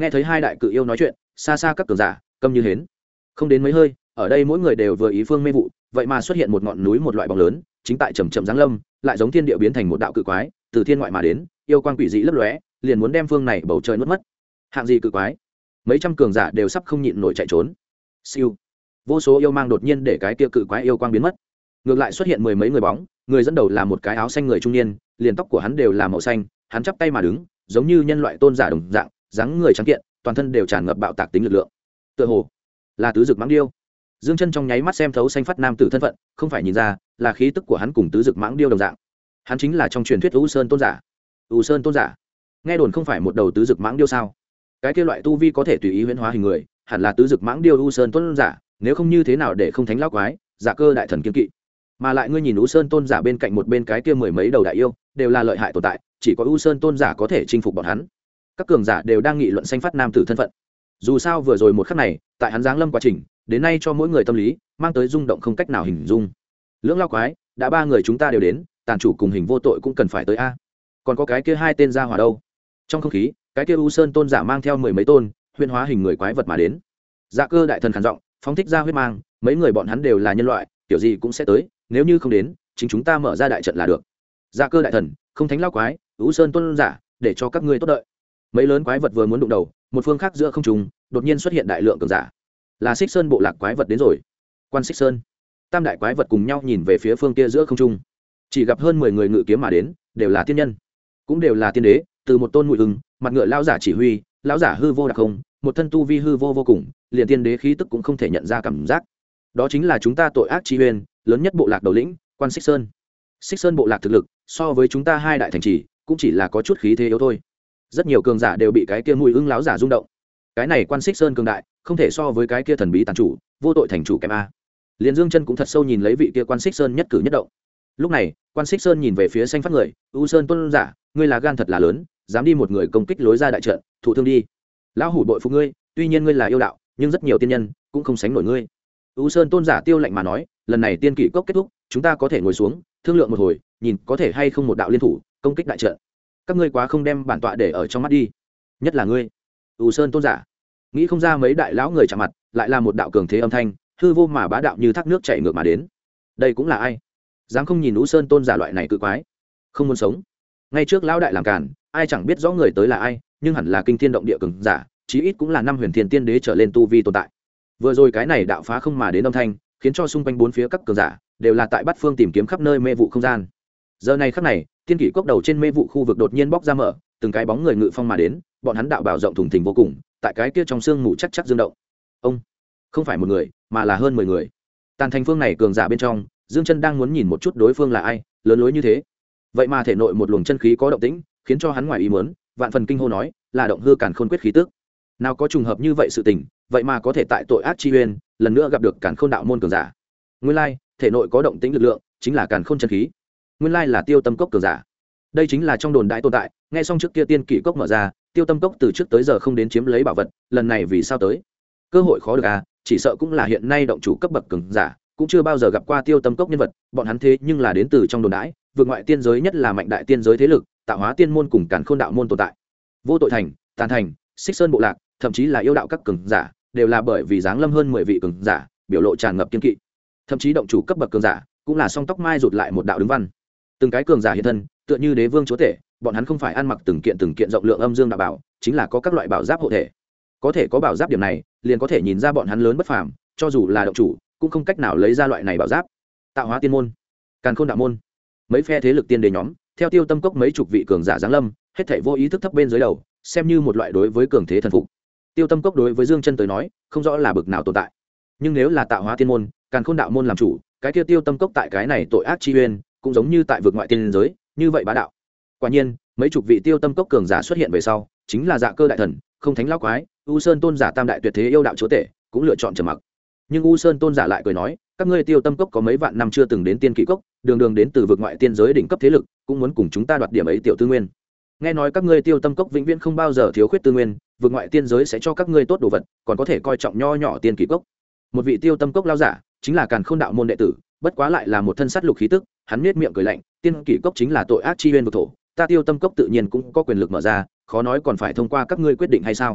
nghe thấy hai đại cự yêu nói chuyện, xa xa các cường giả câm như hến. Không đến mấy hơi, ở đây mỗi người đều vừa ý phương mê vụ, vậy mà xuất hiện một ngọn núi một loại bóng lớn, chính tại chậm chậm giáng lâm, lại giống thiên địa biến thành một đạo cự quái, từ thiên ngoại mà đến, yêu quang quỷ dị lấp lóe, liền muốn đem phương này bầu trời nuốt mất. Hạng gì cự quái? Mấy trăm cường giả đều sắp không nhịn nổi chạy trốn. Siêu. Vô số yêu mang đột nhiên để cái kia cự quái yêu quang biến mất. Ngược lại xuất hiện mười mấy người bóng, người dẫn đầu là một cái áo xanh người trung niên, liền tóc của hắn đều là màu xanh, hắn chắp tay mà đứng, giống như nhân loại tôn giả đồng dạng, dáng người trắng kiện, toàn thân đều tràn ngập bạo tạc tính lực lượng. Tựa hồ là tứ dực mãng điêu. Dương Chân trong nháy mắt xem thấu xanh phát nam tử thân phận, không phải nhìn ra, là khí tức của hắn cùng tứ dực mãng điêu đồng dạng. Hắn chính là trong truyền thuyết U Sơn tôn giả. U Sơn tôn giả, nghe đồn không phải một đầu tứ dực mãng điêu sao? Cái kia loại tu vi có thể tùy ý huyễn hóa hình người, hẳn là tứ dực mãng điêu U Sơn tôn giả, nếu không như thế nào để không thánh lão quái, giả cơ đại thần kiên kỵ. Mà lại ngươi nhìn U Sơn tôn giả bên cạnh một bên cái kia mười mấy đầu đại yêu, đều là lợi hại tồn tại, chỉ có U Sơn tôn giả có thể chinh phục bọn hắn. Các cường giả đều đang nghị luận xanh phát nam tử thân phận. Dù sao vừa rồi một khắc này, tại hắn giáng lâm quá trình, đến nay cho mỗi người tâm lý mang tới rung động không cách nào hình dung. Lưỡng lao quái, đã ba người chúng ta đều đến, tàn chủ cùng hình vô tội cũng cần phải tới a. Còn có cái kia hai tên ra hỏa đâu? Trong không khí, cái kia U Sơn tôn giả mang theo mười mấy tôn huyễn hóa hình người quái vật mà đến. Dạ cơ đại thần khàn giọng, phóng thích ra huyết mang, mấy người bọn hắn đều là nhân loại, kiểu gì cũng sẽ tới, nếu như không đến, chính chúng ta mở ra đại trận là được. Dạ cơ đại thần, không thánh lao quái, U Sơn tôn giả, để cho các ngươi tốt đợi. Mấy lớn quái vật vừa muốn đụng đầu, một phương khác giữa không trung đột nhiên xuất hiện đại lượng cường giả. Là Xích Sơn bộ lạc quái vật đến rồi. Quan Xích Sơn, tam đại quái vật cùng nhau nhìn về phía phương kia giữa không trung, chỉ gặp hơn 10 người ngự kiếm mà đến, đều là tiên nhân, cũng đều là tiên đế, từ một tôn mùi hưng, mặt ngựa lão giả chỉ huy, lão giả hư vô đặc không, một thân tu vi hư vô vô cùng, liền tiên đế khí tức cũng không thể nhận ra cảm giác. Đó chính là chúng ta tội ác chi huyền, lớn nhất bộ lạc đầu lĩnh, Quan Xích Sơn. Xích Sơn bộ lạc thực lực so với chúng ta hai đại thành trì cũng chỉ là có chút khí thế yếu thôi. Rất nhiều cường giả đều bị cái kia mùi ưng lão giả rung động. Cái này Quan Xích Sơn cường đại, không thể so với cái kia thần bí tàn chủ, vô tội thành chủ kém a. Liên Dương Chân cũng thật sâu nhìn lấy vị kia Quan Xích Sơn nhất cử nhất động. Lúc này, Quan Xích Sơn nhìn về phía xanh phát người, U Sơn tôn giả, ngươi là gan thật là lớn, dám đi một người công kích lối ra đại trận, thụ thương đi. Lão hủ bội phục ngươi, tuy nhiên ngươi là yêu đạo, nhưng rất nhiều tiên nhân cũng không sánh nổi ngươi. U Sơn tôn giả tiêu lạnh mà nói, lần này tiên kỷ cốc kết thúc, chúng ta có thể ngồi xuống, thương lượng một hồi, nhìn có thể hay không một đạo liên thủ công kích đại trận. Các ngươi quá không đem bản tọa để ở trong mắt đi, nhất là ngươi. U Sơn tôn giả, nghĩ không ra mấy đại lão người chạm mặt, lại là một đạo cường thế âm thanh, hư vô mà bá đạo như thác nước chảy ngược mà đến. Đây cũng là ai? Dám không nhìn U Sơn tôn giả loại này cự quái, không muốn sống. Ngay trước lão đại làm cản, ai chẳng biết rõ người tới là ai, nhưng hẳn là kinh thiên động địa cường giả, chí ít cũng là năm huyền thiên tiên đế trở lên tu vi tồn tại. Vừa rồi cái này đạo phá không mà đến âm thanh, khiến cho xung quanh bốn phía các cường giả đều là tại bát phương tìm kiếm khắp nơi mê vụ không gian. Giờ này khắc này, tiên kỷ cốc đầu trên mê vụ khu vực đột nhiên bóc ra mở, từng cái bóng người ngự phong mà đến, bọn hắn đạo bảo rộng thùng thình vô cùng, tại cái kia trong xương mù chắc chắc dương động. Ông, không phải một người, mà là hơn 10 người. Tàn thành phương này cường giả bên trong, Dương Chân đang muốn nhìn một chút đối phương là ai, lớn lối như thế. Vậy mà thể nội một luồng chân khí có động tĩnh, khiến cho hắn ngoài ý muốn, vạn phần kinh hô nói, là động hư càn khôn quyết khí tức. Nào có trùng hợp như vậy sự tình, vậy mà có thể tại tội ác chi uyên, lần nữa gặp được càn khôn đạo môn cường giả. Nguyên lai, thể nội có động tĩnh lực lượng, chính là càn khôn chân khí. Nguyên lai là Tiêu Tâm Cốc cường giả. Đây chính là trong đồn đại tồn tại, nghe xong trước kia tiên kỷ cốc mở ra, Tiêu Tâm Cốc từ trước tới giờ không đến chiếm lấy bảo vật, lần này vì sao tới? Cơ hội khó được à, chỉ sợ cũng là hiện nay động chủ cấp bậc cường giả, cũng chưa bao giờ gặp qua Tiêu Tâm Cốc nhân vật, bọn hắn thế nhưng là đến từ trong đồn đại, vượt ngoại tiên giới nhất là mạnh đại tiên giới thế lực, tạo hóa tiên môn cùng càn khôn đạo môn tồn tại. Vô tội thành, Tàn thành, Xích Sơn bộ lạc, thậm chí là yêu đạo các cường giả, đều là bởi vì giáng lâm hơn 10 vị cường giả, biểu lộ tràn ngập kiên kỵ. Thậm chí động chủ cấp bậc cường giả, cũng là song tóc mai rụt lại một đạo đứng văn. Từng cái cường giả hiện thân, tựa như đế vương chúa tể, bọn hắn không phải ăn mặc từng kiện rộng lượng âm dương đạo bảo, chính là có các loại bảo giáp hộ thể. Có thể có bảo giáp điểm này, liền có thể nhìn ra bọn hắn lớn bất phàm, cho dù là động chủ, cũng không cách nào lấy ra loại này bảo giáp. Tạo hóa tiên môn, càn khôn đạo môn, mấy phe thế lực tiên đế nhóm, theo Tiêu Tâm Cốc mấy chục vị cường giả giáng lâm, hết thảy vô ý thức thấp bên dưới đầu, xem như một loại đối với cường thế thần phục. Tiêu Tâm Cốc đối với Dương Chân tới nói, không rõ là bực nào tồn tại. Nhưng nếu là tạo hóa tiên môn, càn khôn đạo môn làm chủ, cái kia Tiêu Tâm Cốc tại cái này tội ác chi uyên, cũng giống như tại vực ngoại tiên giới, như vậy bá đạo. Quả nhiên, mấy chục vị Tiêu Tâm Cốc cường giả xuất hiện về sau, chính là Dạ Cơ đại thần, không thánh lão quái, U Sơn tôn giả tam đại tuyệt thế yêu đạo chúa tể, cũng lựa chọn trầm mặc. Nhưng U Sơn tôn giả lại cười nói, các ngươi Tiêu Tâm Cốc có mấy vạn năm chưa từng đến tiên kỷ cốc, đường đường đến từ vực ngoại tiên giới đỉnh cấp thế lực, cũng muốn cùng chúng ta đoạt điểm ấy tiểu tư nguyên. Nghe nói các ngươi Tiêu Tâm Cốc vĩnh viễn không bao giờ thiếu khuyết tư nguyên, vực ngoại tiên giới sẽ cho các ngươi tốt đồ vật, còn có thể coi trọng nho nhỏ tiên kỷ cốc. Một vị Tiêu Tâm Cốc lao giả, chính là càn khôn đạo môn đệ tử, bất quá lại là một thân sát lục khí tức, hắn nhếch miệng cười lạnh, tiên kỷ cốc chính là tội ác chi uyên vực thổ, ta Tiêu Tâm Cốc tự nhiên cũng có quyền lực mở ra, khó nói còn phải thông qua các ngươi quyết định hay sao?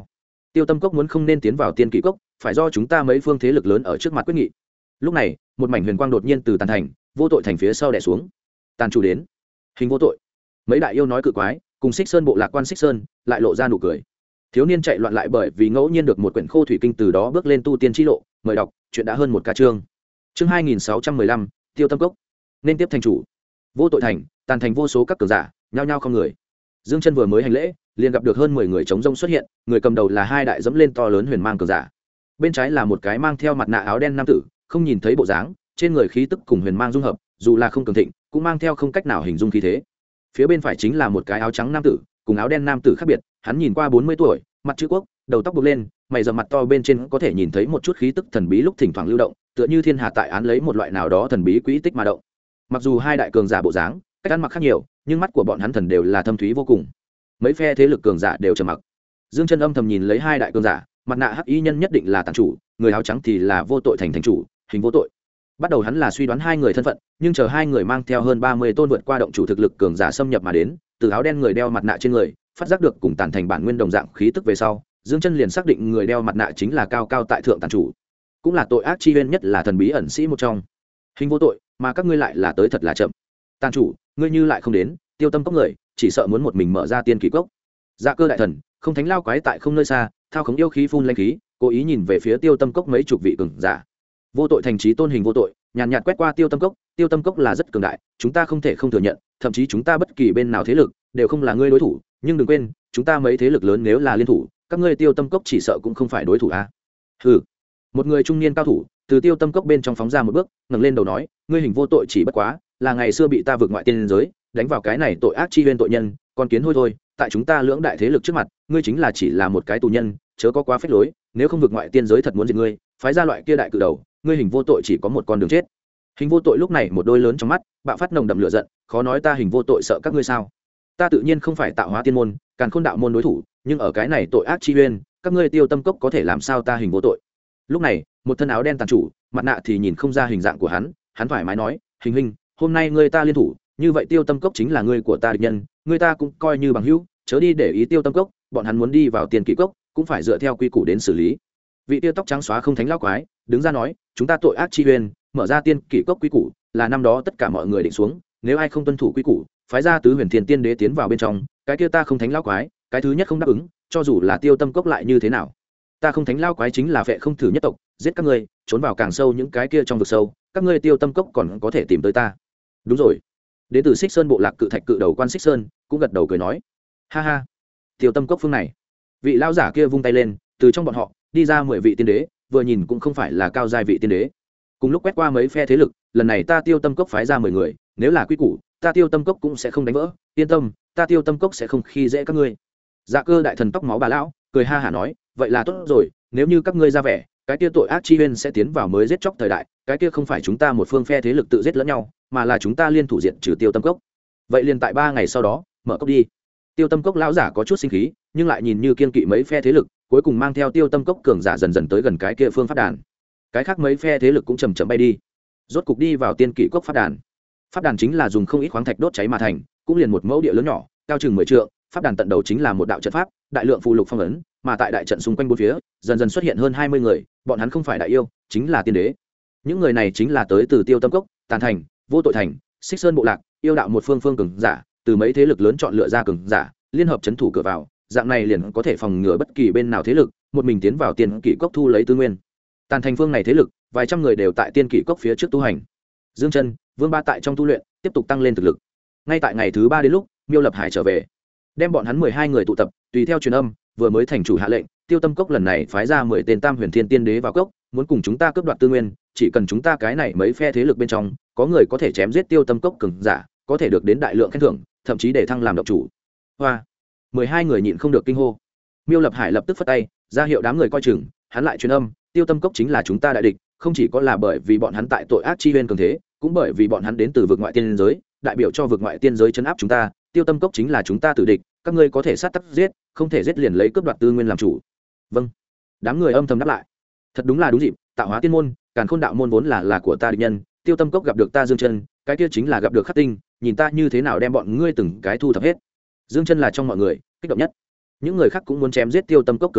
Tiêu Tâm Cốc muốn không nên tiến vào Tiên Kỷ Cốc, phải do chúng ta mấy phương thế lực lớn ở trước mặt quyết nghị. Lúc này, một mảnh huyền quang đột nhiên từ Tàn Thành, Vô Tội Thành phía sau đè xuống. Tàn chủ đến, hình vô tội. Mấy đại yêu nói cự quái, cùng Xích Sơn bộ lạc quan Xích Sơn, lại lộ ra nụ cười. Thiếu niên chạy loạn lại bởi vì ngẫu nhiên được một quyển khô thủy kinh, từ đó bước lên tu tiên chi lộ. Mời đọc, chuyện đã hơn một ca chương. Chương 2615, Tiêu Tâm Cốc. Nên tiếp thành chủ. Vô Tội Thành, Tàn Thành vô số các cường giả, nhao nhao không người. Dương Chân vừa mới hành lễ, liền gặp được hơn 10 người chống rông xuất hiện, người cầm đầu là hai đại dẫm lên to lớn huyền mang cường giả. Bên trái là một cái mang theo mặt nạ áo đen nam tử, không nhìn thấy bộ dáng, trên người khí tức cùng huyền mang dung hợp, dù là không cường thịnh, cũng mang theo không cách nào hình dung khí thế. Phía bên phải chính là một cái áo trắng nam tử, cùng áo đen nam tử khác biệt, hắn nhìn qua 40 tuổi, mặt chữ quốc, đầu tóc buộc lên, mày rậm mặt to, bên trên có thể nhìn thấy một chút khí tức thần bí lúc thỉnh thoảng lưu động, tựa như thiên hà tại án lấy một loại nào đó thần bí quỹ tích mà động. Mặc dù hai đại cường giả bộ dáng, cách ăn mặc khác nhiều, nhưng mắt của bọn hắn thần đều là thâm thúy vô cùng. Mấy phe thế lực cường giả đều trầm mặc. Dương Chân âm thầm nhìn lấy hai đại cường giả, mặt nạ hắc y nhân nhất định là tàn chủ, người áo trắng thì là Vô Tội Thành thành chủ, hình vô tội. Bắt đầu hắn là suy đoán hai người thân phận, nhưng chờ hai người mang theo hơn 30 tôn vượt qua động chủ thực lực cường giả xâm nhập mà đến, từ áo đen người đeo mặt nạ trên người, phát giác được cùng Tàn Thành bản nguyên đồng dạng khí tức về sau, Dương Chân liền xác định người đeo mặt nạ chính là cao cao tại thượng tàn chủ, cũng là tội ác chi nguyên nhất, là thần bí ẩn sĩ một trong. Hình vô tội, mà các ngươi lại là tới thật là chậm. Tàn chủ, ngươi như lại không đến, Tiêu Tâm Cốc người chỉ sợ muốn một mình mở ra Tiên Kỷ Cốc. Dạ Cơ đại thần, không thánh lao quái tại không nơi xa, thao khống yêu khí phun linh khí, cố ý nhìn về phía Tiêu Tâm Cốc mấy chục vị cường giả. Vô Tội Thành trí tôn hình vô tội, nhàn nhạt quét qua Tiêu Tâm Cốc, Tiêu Tâm Cốc là rất cường đại, chúng ta không thể không thừa nhận, thậm chí chúng ta bất kỳ bên nào thế lực đều không là ngươi đối thủ, nhưng đừng quên, chúng ta mấy thế lực lớn nếu là liên thủ, các ngươi Tiêu Tâm Cốc chỉ sợ cũng không phải đối thủ a. Hừ. Một người trung niên cao thủ từ Tiêu Tâm Cốc bên trong phóng ra một bước, ngẩng lên đầu nói, ngươi hình vô tội chỉ bất quá là ngày xưa bị ta vượt ngoại tiên giới, đánh vào cái này tội ác chi nguyên tội nhân, con kiến hôi thôi, tại chúng ta lưỡng đại thế lực trước mặt, ngươi chính là chỉ là một cái tù nhân, chớ có quá phách lối, nếu không vượt ngoại tiên giới thật muốn diệt ngươi, phái ra loại kia đại cự đầu, ngươi hình vô tội chỉ có một con đường chết. Hình vô tội lúc này một đôi lớn trong mắt bạo phát nồng đậm lửa giận, khó nói ta hình vô tội sợ các ngươi sao? Ta tự nhiên không phải tạo hóa tiên môn, càn khôn đạo môn đối thủ, nhưng ở cái này tội ác chi nguyên, các ngươi Tiêu Tâm Cốc có thể làm sao ta hình vô tội? Lúc này, một thân áo đen tàn chủ, mặt nạ thì nhìn không ra hình dạng của hắn thoải mái nói, hình hình, hôm nay ngươi ta liên thủ, như vậy Tiêu Tâm Cốc chính là ngươi của ta địch nhân, ngươi ta cũng coi như bằng hữu, chớ đi để ý Tiêu Tâm Cốc, bọn hắn muốn đi vào Tiên Kỷ Cốc, cũng phải dựa theo quy củ đến xử lý. Vị tiêu tóc trắng xóa không thánh lão quái đứng ra nói, chúng ta tội ác chi uyên, mở ra Tiên Kỷ Cốc quy củ là năm đó tất cả mọi người định xuống, nếu ai không tuân thủ quy củ, phái ra tứ huyền thiên tiên đế tiến vào bên trong, cái kia ta không thánh lão quái, cái thứ nhất không đáp ứng, cho dù là Tiêu Tâm Cốc lại như thế nào, ta không thánh lão quái chính là vệ không thử nhất tộc, giết các ngươi, trốn vào càng sâu những cái kia trong vực sâu, các ngươi Tiêu Tâm Cốc còn có thể tìm tới ta. Đúng rồi. Đến từ Xích Sơn bộ lạc cự thạch cự đầu quan Xích Sơn cũng gật đầu cười nói, ha ha, Tiêu Tâm Cốc phương này. Vị lão giả kia vung tay lên, từ trong bọn họ đi ra 10 vị tiên đế, vừa nhìn cũng không phải là cao giai vị tiên đế. Cùng lúc quét qua mấy phe thế lực, lần này ta Tiêu Tâm Cốc phái ra 10 người, nếu là quy củ, ta Tiêu Tâm Cốc cũng sẽ không đánh vỡ, yên tâm, ta Tiêu Tâm Cốc sẽ không khi dễ các ngươi. Dạ Cơ đại thần tóc máu bà lão cười ha hả nói, vậy là tốt rồi, nếu như các ngươi ra vẻ, cái kia tội ác chi nguyên sẽ tiến vào mới giết chóc thời đại, cái kia không phải chúng ta một phương phe thế lực tự giết lẫn nhau, mà là chúng ta liên thủ diệt trừ Tiêu Tâm Cốc. Vậy liền tại 3 ngày sau đó, mở cốc đi. Tiêu Tâm Cốc lão giả có chút sinh khí, nhưng lại nhìn như kiên kỵ mấy phe thế lực, cuối cùng mang theo Tiêu Tâm Cốc cường giả dần dần tới gần cái kia phương pháp đàn. Cái khác mấy phe thế lực cũng chậm chậm bay đi, rốt cục đi vào Tiên Kỷ Cốc pháp đàn. Pháp đàn chính là dùng không ít khoáng thạch đốt cháy mà thành, cũng liền một mẫu địa lớn nhỏ, cao chừng 10 trượng, pháp đàn tận đầu chính là một đạo trận pháp, đại lượng phù lục phong ấn, mà tại đại trận xung quanh bốn phía, dần dần xuất hiện hơn 20 người, bọn hắn không phải đại yêu, chính là tiên đế. Những người này chính là tới từ Tiêu Tâm Cốc, Tàn Thành, Vô Tội Thành, Xích Sơn bộ lạc, yêu đạo một phương cường giả, từ mấy thế lực lớn chọn lựa ra cường giả, liên hợp trấn thủ cửa vào, dạng này liền có thể phòng ngừa bất kỳ bên nào thế lực một mình tiến vào Tiên Kỷ Cốc thu lấy tư nguyên. Tàn Thành phương này thế lực, vài trăm người đều tại Tiên Kỷ Cốc phía trước tu hành. Dương Chân, Vương Ba tại trong tu luyện, tiếp tục tăng lên thực lực. Ngay tại ngày thứ 3 đến lúc, Miêu Lập Hải trở về, đem bọn hắn 12 người tụ tập, tùy theo truyền âm, vừa mới thành chủ hạ lệnh, Tiêu Tâm Cốc lần này phái ra 10 tên Tam Huyền Thiên Tiên Đế vào cốc, muốn cùng chúng ta cướp đoạt tư nguyên, chỉ cần chúng ta cái này mấy phe thế lực bên trong, có người có thể chém giết Tiêu Tâm Cốc cường giả, có thể được đến đại lượng khen thưởng, thậm chí để thăng làm động chủ. Hoa, 12 người nhịn không được kinh hô. Miêu Lập Hải lập tức phất tay, ra hiệu đám người coi chừng, hắn lại truyền âm, Tiêu Tâm Cốc chính là chúng ta đại địch, không chỉ có là bởi vì bọn hắn tại tội ác chi nguyên cường thế, cũng bởi vì bọn hắn đến từ vực ngoại tiên giới, đại biểu cho vực ngoại tiên giới trấn áp chúng ta, Tiêu Tâm Cốc chính là chúng ta tử địch, các ngươi có thể sát tắc giết, không thể giết liền lấy cướp đoạt tư nguyên làm chủ. Vâng. Đám người âm thầm đáp lại. Thật đúng là đúng dịp, tạo hóa tiên môn, càn khôn đạo môn vốn là của ta địch nhân, Tiêu Tâm Cốc gặp được ta Dương Chân, cái kia chính là gặp được Khắc Tinh, nhìn ta như thế nào đem bọn ngươi từng cái thu thập hết. Dương Chân là trong mọi người kích động nhất. Những người khác cũng muốn chém giết Tiêu Tâm Cốc cường giả,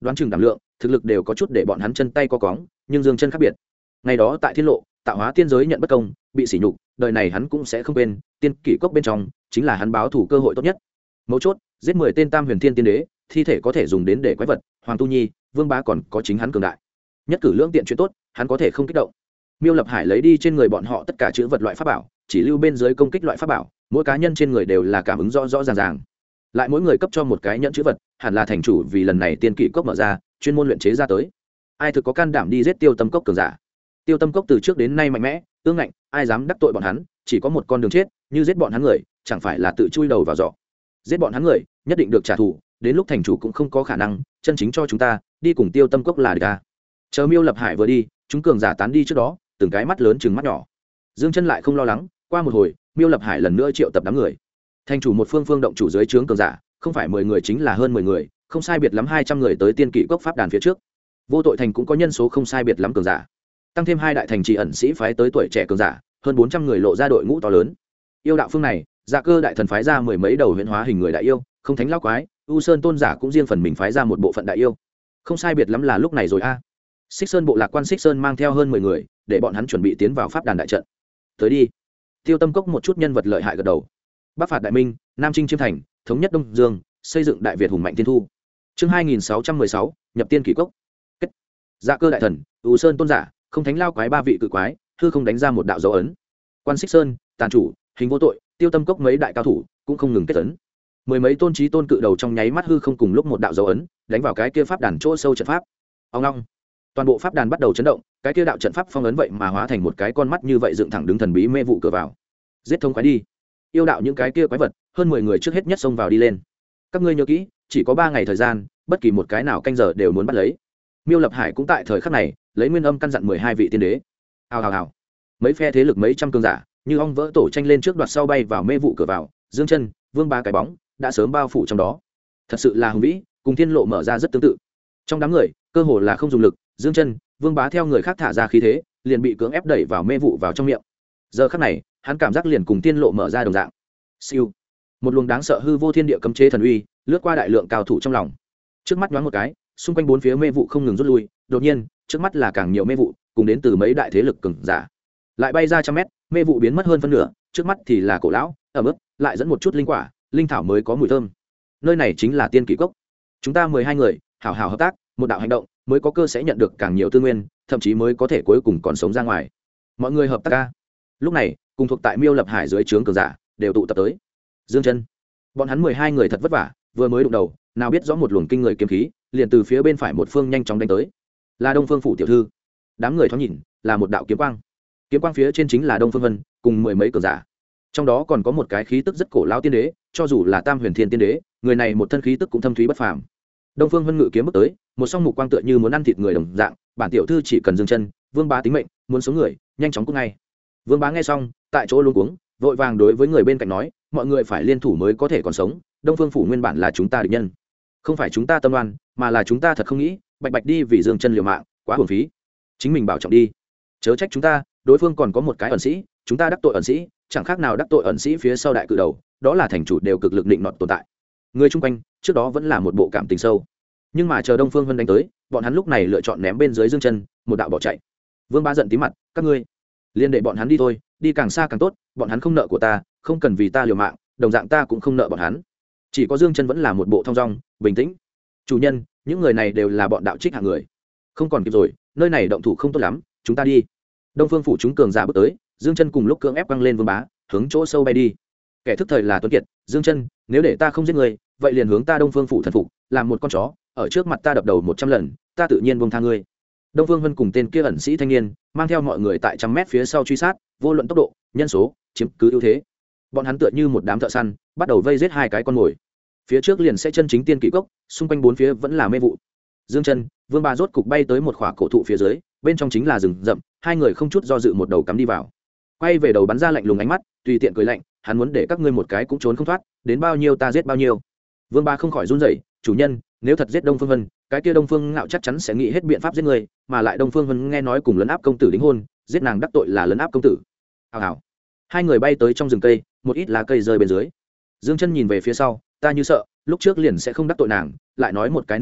đoán chừng đảm lượng thực lực đều có chút để bọn hắn chân tay co cóng, nhưng Dương Chân khác biệt. Ngày đó tại thiên lộ tạo hóa tiên giới nhận bất công, bị sỉ nhục, đời này hắn cũng sẽ không quên. Tiên kỷ cốc bên trong chính là hắn báo thủ cơ hội tốt nhất. Mấu chốt, giết 10 tên Tam Huyền Thiên Tiên Đế, thi thể có thể dùng đến để quái vật, Hoàng Tu Nhi, Vương Bá còn có chính hắn cường đại. Nhất cử lưỡng tiện chuyện tốt, hắn có thể không kích động. Miêu Lập Hải lấy đi trên người bọn họ tất cả chữ vật loại pháp bảo, chỉ lưu bên dưới công kích loại pháp bảo, mỗi cá nhân trên người đều là cảm ứng rõ rõ ràng ràng. Lại mỗi người cấp cho một cái nhẫn chữ vật, hẳn là thành chủ vì lần này tiên kỷ cốc mở ra, chuyên môn luyện chế ra tới. Ai thực có can đảm đi giết Tiêu Tâm Cốc cường giả? Tiêu Tâm Cốc từ trước đến nay mạnh mẽ, ương ngạnh, ai dám đắc tội bọn hắn, chỉ có một con đường chết, như giết bọn hắn người, chẳng phải là tự chui đầu vào giỏ. Giết bọn hắn người, nhất định được trả thù, đến lúc thành chủ cũng không có khả năng chân chính cho chúng ta đi cùng Tiêu Tâm Cốc là địch ta. Chờ Miêu Lập Hải vừa đi, chúng cường giả tán đi trước đó, từng cái mắt lớn chừng mắt nhỏ. Dương Chân lại không lo lắng, qua một hồi, Miêu Lập Hải lần nữa triệu tập đám người. Thành chủ một phương phương động chủ dưới trướng cường giả, không phải 10 người chính là hơn 10 người, không sai biệt lắm 200 người tới tiên kỷ cốc pháp đàn phía trước. Vô Tội thành cũng có nhân số không sai biệt lắm cường giả. Tăng thêm 2 đại thành trì ẩn sĩ phái tới tuổi trẻ cường giả, hơn 400 người lộ ra đội ngũ to lớn. Yêu đạo phương này, Dạ Cơ đại thần phái ra mười mấy đầu huyễn hóa hình người đại yêu, không thánh lão quái, U Sơn tôn giả cũng riêng phần mình phái ra một bộ phận đại yêu. Không sai biệt lắm là lúc này rồi a. Xích Sơn bộ lạc quan Xích Sơn mang theo hơn 10 người, để bọn hắn chuẩn bị tiến vào pháp đàn đại trận. Tới đi. Tiêu Tâm Cốc một chút nhân vật lợi hại gật đầu. Bắc phạt đại minh, Nam chinh chiêm thành, thống nhất Đông Dương, xây dựng đại Việt hùng mạnh thiên thu. Chương 2616, nhập tiên kỷ cốc. Kết. Dạ Cơ đại thần, U Sơn tôn giả, không thánh lao quái 3 vị cự quái, hư không đánh ra một đạo dấu ấn. Quan Xích Sơn, tàn chủ, hình vô tội, Tiêu Tâm Cốc mấy đại cao thủ cũng không ngừng kết ấn. Mười mấy tôn trí tôn cự đầu trong nháy mắt hư không cùng lúc một đạo dấu ấn, đánh vào cái kia pháp đàn chỗ sâu trận pháp. Ông long. Toàn bộ pháp đàn bắt đầu chấn động, cái kia đạo trận pháp phong ấn vậy mà hóa thành một cái con mắt như vậy dựng thẳng đứng thần bí mê vụ cửa vào. Giết thông quái đi. Yêu đạo những cái kia quái vật, hơn 10 người trước hết nhất xông vào đi lên. Các ngươi nhớ kỹ, chỉ có 3 ngày thời gian, bất kỳ một cái nào canh giờ đều muốn bắt lấy. Miêu Lập Hải cũng tại thời khắc này, lấy nguyên âm căn dặn 12 vị tiên đế. Hào hào hào. Mấy phe thế lực mấy trăm cường giả, như ong vỡ tổ tranh lên trước đoạt sau bay vào mê vụ cửa vào, Dương Chân, Vương Bá cái bóng đã sớm bao phủ trong đó. Thật sự là hùng vĩ, cùng thiên lộ mở ra rất tương tự. Trong đám người, cơ hồ là không dùng lực, Dương Chân, Vương Bá theo người khác thả ra khí thế, liền bị cưỡng ép đẩy vào mê vụ vào trong miệng. Giờ khắc này, hắn cảm giác liền cùng thiên lộ mở ra đồng dạng. Siêu. Một luồng đáng sợ hư vô thiên địa cấm chế thần uy, lướt qua đại lượng cao thủ trong lòng. Trước mắt nhoáng một cái, xung quanh bốn phía mê vụ không ngừng rút lui, đột nhiên, trước mắt là càng nhiều mê vụ, cùng đến từ mấy đại thế lực cường giả. Lại bay ra trăm mét, mê vụ biến mất hơn phân nửa, trước mắt thì là cổ lão, ẩm ướt, lại dẫn một chút linh quả, linh thảo mới có mùi thơm. Nơi này chính là tiên kỷ cốc. Chúng ta 12 người, hảo hảo hợp tác, một đạo hành động, mới có cơ sẽ nhận được càng nhiều tư nguyên, thậm chí mới có thể cuối cùng còn sống ra ngoài. Mọi người hợp tác ca. Lúc này, cùng thuộc tại Miêu Lập Hải dưới trướng cường giả, đều tụ tập tới. Dương Chân, bọn hắn 12 người thật vất vả, vừa mới đụng đầu, nào biết rõ một luồng kinh người kiếm khí, liền từ phía bên phải một phương nhanh chóng đánh tới. Là Đông Phương phủ tiểu thư. Đám người thoáng nhìn, là một đạo kiếm quang. Kiếm quang phía trên chính là Đông Phương Vân, cùng mười mấy cường giả. Trong đó còn có một cái khí tức rất cổ lão tiên đế, cho dù là Tam Huyền Thiên Tiên Đế, người này một thân khí tức cũng thâm thúy bất phàm. Đông Phương Vân ngự kiếm bước tới, một song mục quang tựa như muốn ăn thịt người đồng dạng, bản tiểu thư chỉ cần Dương Chân, Vương Bá tính mệnh, muốn sống người, nhanh chóng cút ngay. Vương Bá nghe xong, tại chỗ luống cuống, vội vàng đối với người bên cạnh nói, mọi người phải liên thủ mới có thể còn sống, Đông Phương phủ nguyên bản là chúng ta địch nhân. Không phải chúng ta tâm oan, mà là chúng ta thật không nghĩ, bạch bạch đi vì Dương Chân liều mạng, quá uổng phí. Chính mình bảo trọng đi. Chớ trách chúng ta, đối phương còn có một cái ẩn sĩ, chúng ta đắc tội ẩn sĩ, chẳng khác nào đắc tội ẩn sĩ phía sau đại cự đầu, đó là thành chủ đều cực lực định nọt tồn tại. Người chung quanh trước đó vẫn là một bộ cảm tình sâu, nhưng mà chờ Đông Phương Vân đánh tới, bọn hắn lúc này lựa chọn ném bên dưới Dương Chân, một đạo bỏ chạy. Vương Bá giận tí mặt, các ngươi liên đệ bọn hắn đi thôi, đi càng xa càng tốt, bọn hắn không nợ của ta, không cần vì ta liều mạng, đồng dạng ta cũng không nợ bọn hắn. Chỉ có Dương Chân vẫn là một bộ thong dong, bình tĩnh. Chủ nhân, những người này đều là bọn đạo trích hạng người, không còn kịp rồi, nơi này động thủ không tốt lắm, chúng ta đi. Đông Phương phủ chúng cường giả bước tới, Dương Chân cùng lúc cưỡng ép quăng lên Vương Bá, hướng chỗ sâu bay đi. Kẻ thức thời là Tuấn Kiệt, Dương Chân, nếu để ta không giết người, vậy liền hướng ta Đông Phương phủ thần phục, làm một con chó, ở trước mặt ta đập đầu 100 lần, ta tự nhiên buông tha ngươi. Đông Phương Vân cùng tên kia ẩn sĩ thanh niên, mang theo mọi người tại trăm mét phía sau truy sát, vô luận tốc độ, nhân số, chiếm cứ ưu thế. Bọn hắn tựa như một đám thợ săn, bắt đầu vây giết hai cái con mồi. Phía trước liền sẽ chân chính tiên kỷ cốc, xung quanh bốn phía vẫn là mê vụ. Dương Chân, Vương Bá rốt cục bay tới một khỏa cổ thụ phía dưới, bên trong chính là rừng rậm, hai người không chút do dự một đầu cắm đi vào. Quay về đầu bắn ra lạnh lùng ánh mắt, tùy tiện cười lạnh, hắn muốn để các ngươi một cái cũng trốn không thoát, đến bao nhiêu ta giết bao nhiêu. Vương Bá không khỏi run rẩy, chủ nhân, nếu thật giết Đông Phương Vân, cái kia Đông Phương Ngạo chắc chắn sẽ nghĩ hết biện pháp giết người, mà lại Đông Phương Vân nghe nói cùng lấn áp công tử đính hôn, giết nàng đắc tội là lấn áp công tử. Hào hào. Hai người bay tới trong rừng cây, một ít lá cây rơi bên dưới. Dương Chân nhìn về phía sau, ta như sợ, lúc trước liền sẽ không đắc tội nàng, lại nói một cái nữ nhân,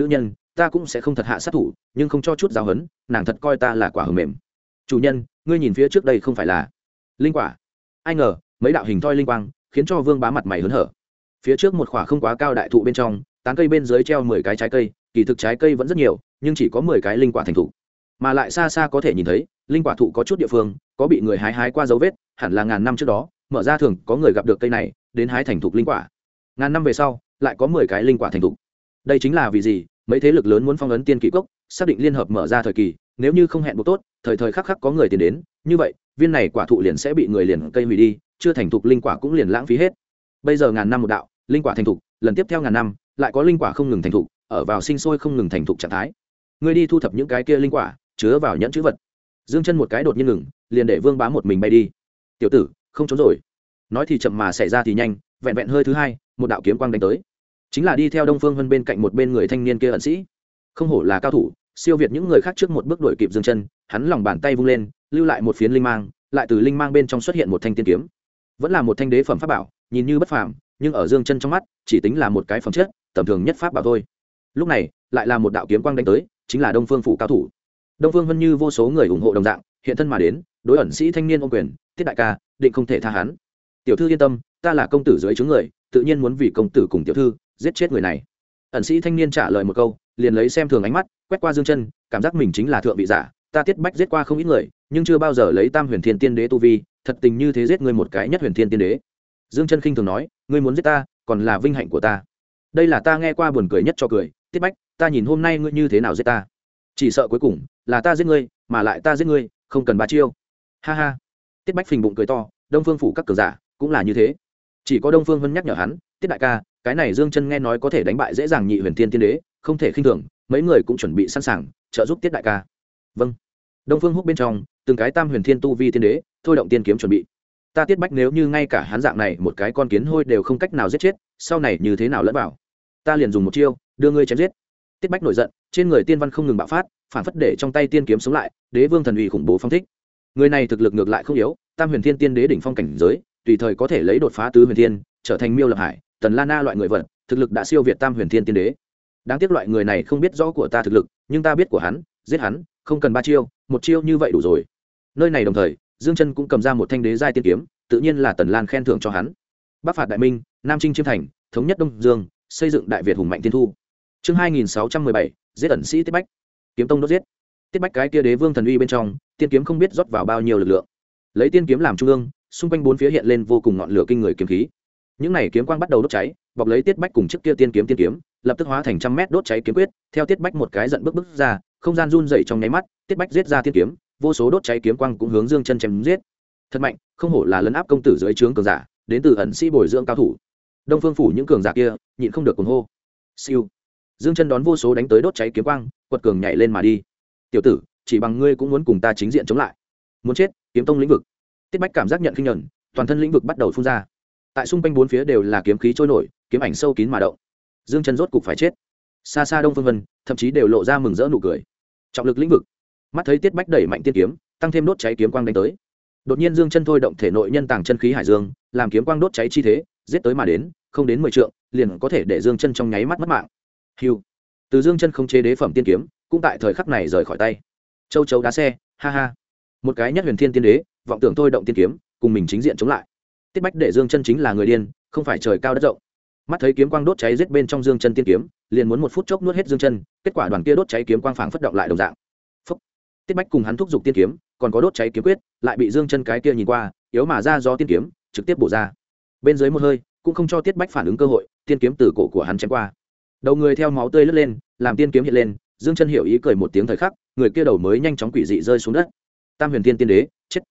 ta cũng sẽ không thật hạ sát thủ, nhưng không cho chút giáo hấn, nàng thật coi ta là quả hờ mềm. Chủ nhân, ngươi nhìn phía trước đây không phải là linh quả? Ai ngờ mấy đạo hình thoi linh quang khiến cho Vương Bá mặt mày hớn hở. Phía trước một khỏa không quá cao đại thụ bên trong, tán cây bên dưới treo 10 cái trái cây, kỳ thực trái cây vẫn rất nhiều, nhưng chỉ có 10 cái linh quả thành thụ, mà lại xa xa có thể nhìn thấy linh quả thụ có chút địa phương có bị người hái qua dấu vết, hẳn là ngàn năm trước đó mở ra thường có người gặp được cây này đến hái thành thục linh quả. Ngàn năm về sau lại có 10 cái linh quả thành thục. Đây chính là vì gì mấy thế lực lớn muốn phong ấn tiên kỵ cốc, xác định liên hợp mở ra thời kỳ, nếu như không hẹn buộc tốt, thời thời khắc khắc có người tiền đến, như vậy viên này quả thụ liền sẽ bị người liền cây hủy đi, chưa thành thục linh quả cũng liền lãng phí hết. Bây giờ ngàn năm một đạo linh quả thành thục, lần tiếp theo ngàn năm lại có linh quả không ngừng thành thục, ở vào sinh sôi không ngừng thành thục trạng thái. Ngươi đi thu thập những cái kia linh quả, chứa vào nhẫn chữ vật. Dương chân một cái đột nhiên ngừng, liền để Vương Bá một mình bay đi. Tiểu tử, không trốn rồi. Nói thì chậm mà xảy ra thì nhanh, vẹn vẹn hơi thứ hai, một đạo kiếm quang đánh tới, chính là đi theo Đông Phương Vân bên cạnh một bên người thanh niên kia ẩn sĩ. Không hổ là cao thủ, siêu việt những người khác trước một bước đuổi kịp Dương chân, hắn lòng bàn tay vung lên, lưu lại một phiến linh mang, lại từ linh mang bên trong xuất hiện một thanh tiên kiếm. Vẫn là một thanh đế phẩm pháp bảo, nhìn như bất phàm, nhưng ở Dương chân trong mắt, chỉ tính là một cái phẩm chất tầm thường nhất pháp bảo thôi. Lúc này, lại là một đạo kiếm quang đánh tới, chính là Đông Phương phủ cao thủ. Đông Phương Vân như vô số người ủng hộ đồng dạng, hiện thân mà đến, đối ẩn sĩ thanh niên ôm quyền, Tiết đại ca, định không thể tha hắn. Tiểu thư yên tâm, ta là công tử dưới trướng người, tự nhiên muốn vì công tử cùng tiểu thư giết chết người này. Ẩn sĩ thanh niên trả lời một câu, liền lấy xem thường ánh mắt quét qua Dương chân, cảm giác mình chính là thượng vị giả. Ta Tiết Bách giết qua không ít người, nhưng chưa bao giờ lấy Tam Huyền Thiên Tiên Đế tu vi, thật tình như thế giết ngươi một cái Nhất Huyền Thiên Tiên Đế. Dương chân khinh thường nói, ngươi muốn giết ta, còn là vinh hạnh của ta. Đây là ta nghe qua buồn cười nhất cho cười. Tiết Bách, ta nhìn hôm nay ngươi như thế nào giết ta? Chỉ sợ cuối cùng là ta giết ngươi, mà lại ta giết ngươi không cần ba chiêu. Ha ha. Tiết Bách phình bụng cười to, Đông Phương phủ các cường giả cũng là như thế. Chỉ có Đông Phương Vân nhắc nhở hắn, Tiết đại ca, cái này Dương chân nghe nói có thể đánh bại dễ dàng Nhị Huyền Thiên Tiên Đế, không thể khinh thường, mấy người cũng chuẩn bị sẵn sàng trợ giúp Tiết đại ca. Vâng. Đông Phương húc bên trong, từng cái Tam Huyền Thiên tu vi tiên đế, thôi động tiên kiếm chuẩn bị. Ta Tiết Bách nếu như ngay cả hắn dạng này một cái con kiến hôi đều không cách nào giết chết, sau này như thế nào lẫn vào? Ta liền dùng một chiêu, đưa ngươi chém giết. Tiết Bách nổi giận, trên người tiên văn không ngừng bạo phát, phản phất để trong tay tiên kiếm sống lại, đế vương thần uy khủng bố phong thích. Người này thực lực ngược lại không yếu, Tam Huyền Thiên Tiên Đế đỉnh phong cảnh giới, tùy thời có thể lấy đột phá tứ huyền thiên, trở thành Miêu Lập Hải, Tần La Na loại người vật, thực lực đã siêu việt Tam Huyền Thiên Tiên Đế. Đáng tiếc loại người này không biết rõ của ta thực lực, nhưng ta biết của hắn, giết hắn, không cần ba chiêu, một chiêu như vậy đủ rồi. Nơi này đồng thời, Dương chân cũng cầm ra một thanh đế giai tiên kiếm, tự nhiên là Tần Lan khen thưởng cho hắn. Bắc phạt đại minh, Nam chinh chiêm thành, thống nhất Đông Dương, xây dựng đại Việt hùng mạnh tiên thu. Chương 2617, giết ẩn sĩ Tiết Bách. Kiếm tông đốt giết. Tiết Bách cái kia đế vương thần uy bên trong, tiên kiếm không biết rót vào bao nhiêu lực lượng. Lấy tiên kiếm làm trung ương, xung quanh bốn phía hiện lên vô cùng ngọn lửa kinh người kiếm khí. Những này kiếm quang bắt đầu đốt cháy, bọc lấy Tiết Bách cùng trước kia tiên kiếm, lập tức hóa thành trăm mét đốt cháy kiếm quyết, theo Tiết Bách một cái giận bước ra, không gian run rẩy trong nháy mắt, Tiết Bách giết ra tiên kiếm, vô số đốt cháy kiếm quang cũng hướng Dương chân chém giết. Thật mạnh, không hổ là lấn áp công tử dưới trướng cường giả, đến từ ẩn sĩ bồi dưỡng cao thủ. Đông Phương phủ những cường giả kia, nhịn không được cuồng hô. Siêu. Dương chân đón vô số đánh tới đốt cháy kiếm quang, quật cường nhảy lên mà đi. Tiểu tử, chỉ bằng ngươi cũng muốn cùng ta chính diện chống lại? Muốn chết, kiếm tông lĩnh vực. Tiết Bách cảm giác nhận khinh nhẫn, toàn thân lĩnh vực bắt đầu phun ra. Tại xung quanh bốn phía đều là kiếm khí trôi nổi, kiếm ảnh sâu kín mà động. Dương chân rốt cục phải chết. Xa xa Đông Phương Vân, thậm chí đều lộ ra mừng rỡ nụ cười. Trọng lực lĩnh vực. Mắt thấy Tiết Bách đẩy mạnh tiên kiếm, tăng thêm đốt cháy kiếm quang đánh tới. Đột nhiên Dương chân thôi động thể nội nhân tàng chân khí hải dương, làm kiếm quang đốt cháy chi thế, giết tới mà đến, không đến 10 trượng, liền có thể để Dương chân trong nháy mắt mất mạng. Hưu. Từ Dương chân không chế đế phẩm tiên kiếm, cũng tại thời khắc này rời khỏi tay. Châu chấu đá xe, ha ha. Một cái Nhất Huyền Thiên Tiên Đế, vọng tưởng thôi động tiên kiếm, cùng mình chính diện chống lại. Tiết Bách để Dương chân chính là người điên, không phải trời cao đất rộng. Mắt thấy kiếm quang đốt cháy giết bên trong Dương chân tiên kiếm, liền muốn một phút chốc nuốt hết Dương chân, kết quả đoàn kia đốt cháy kiếm quang phảng phất động lại đồng dạng. Phúc. Tiết Bách cùng hắn thúc giục tiên kiếm, còn có đốt cháy kiếm quyết, lại bị Dương chân cái kia nhìn qua, yếu mà ra do tiên kiếm, trực tiếp bổ ra. Bên dưới một hơi, cũng không cho Tiết Bách phản ứng cơ hội, tiên kiếm từ cổ của hắn chém qua. Đầu người theo máu tươi lướt lên, làm tiên kiếm hiện lên, Dương chân hiểu ý cười một tiếng thời khắc, người kia đầu mới nhanh chóng quỷ dị rơi xuống đất. Tam Huyền Thiên Tiên Đế, chết.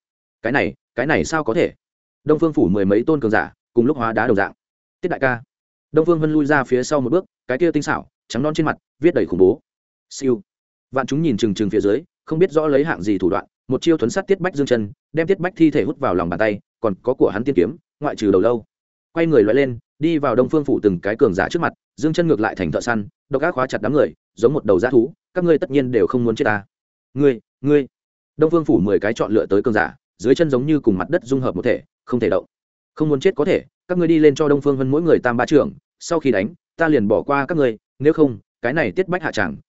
Cái này sao có thể? Đông Phương phủ mười mấy tôn cường giả, cùng lúc hóa đá đồng dạng. Tiết đại ca. Đông Phương Vân lui ra phía sau một bước, cái kia tinh xảo, trắng non trên mặt, viết đầy khủng bố. Siêu. Vạn chúng nhìn chừng chừng phía dưới, không biết rõ lấy hạng gì thủ đoạn, một chiêu thuấn sát Tiết Bách Dương chân, đem Tiết Bách thi thể hút vào lòng bàn tay, còn có của hắn tiên kiếm, ngoại trừ đầu lâu. Quay người loại lên, đi vào Đông Phương phủ từng cái cường giả trước mặt, Dương chân ngược lại thành thợ săn, độc ác khóa chặt đám người, giống một đầu dã thú, các ngươi tất nhiên đều không muốn chết ta. Ngươi. Đông Phương phủ 10 cái chọn lựa tới cường giả, dưới chân giống như cùng mặt đất dung hợp một thể, không thể động. Không muốn chết có thể, các ngươi đi lên cho Đông Phương Vân mỗi người tam ba trưởng, sau khi đánh, ta liền bỏ qua các ngươi, nếu không, cái này Tiết Bách hạ tràng,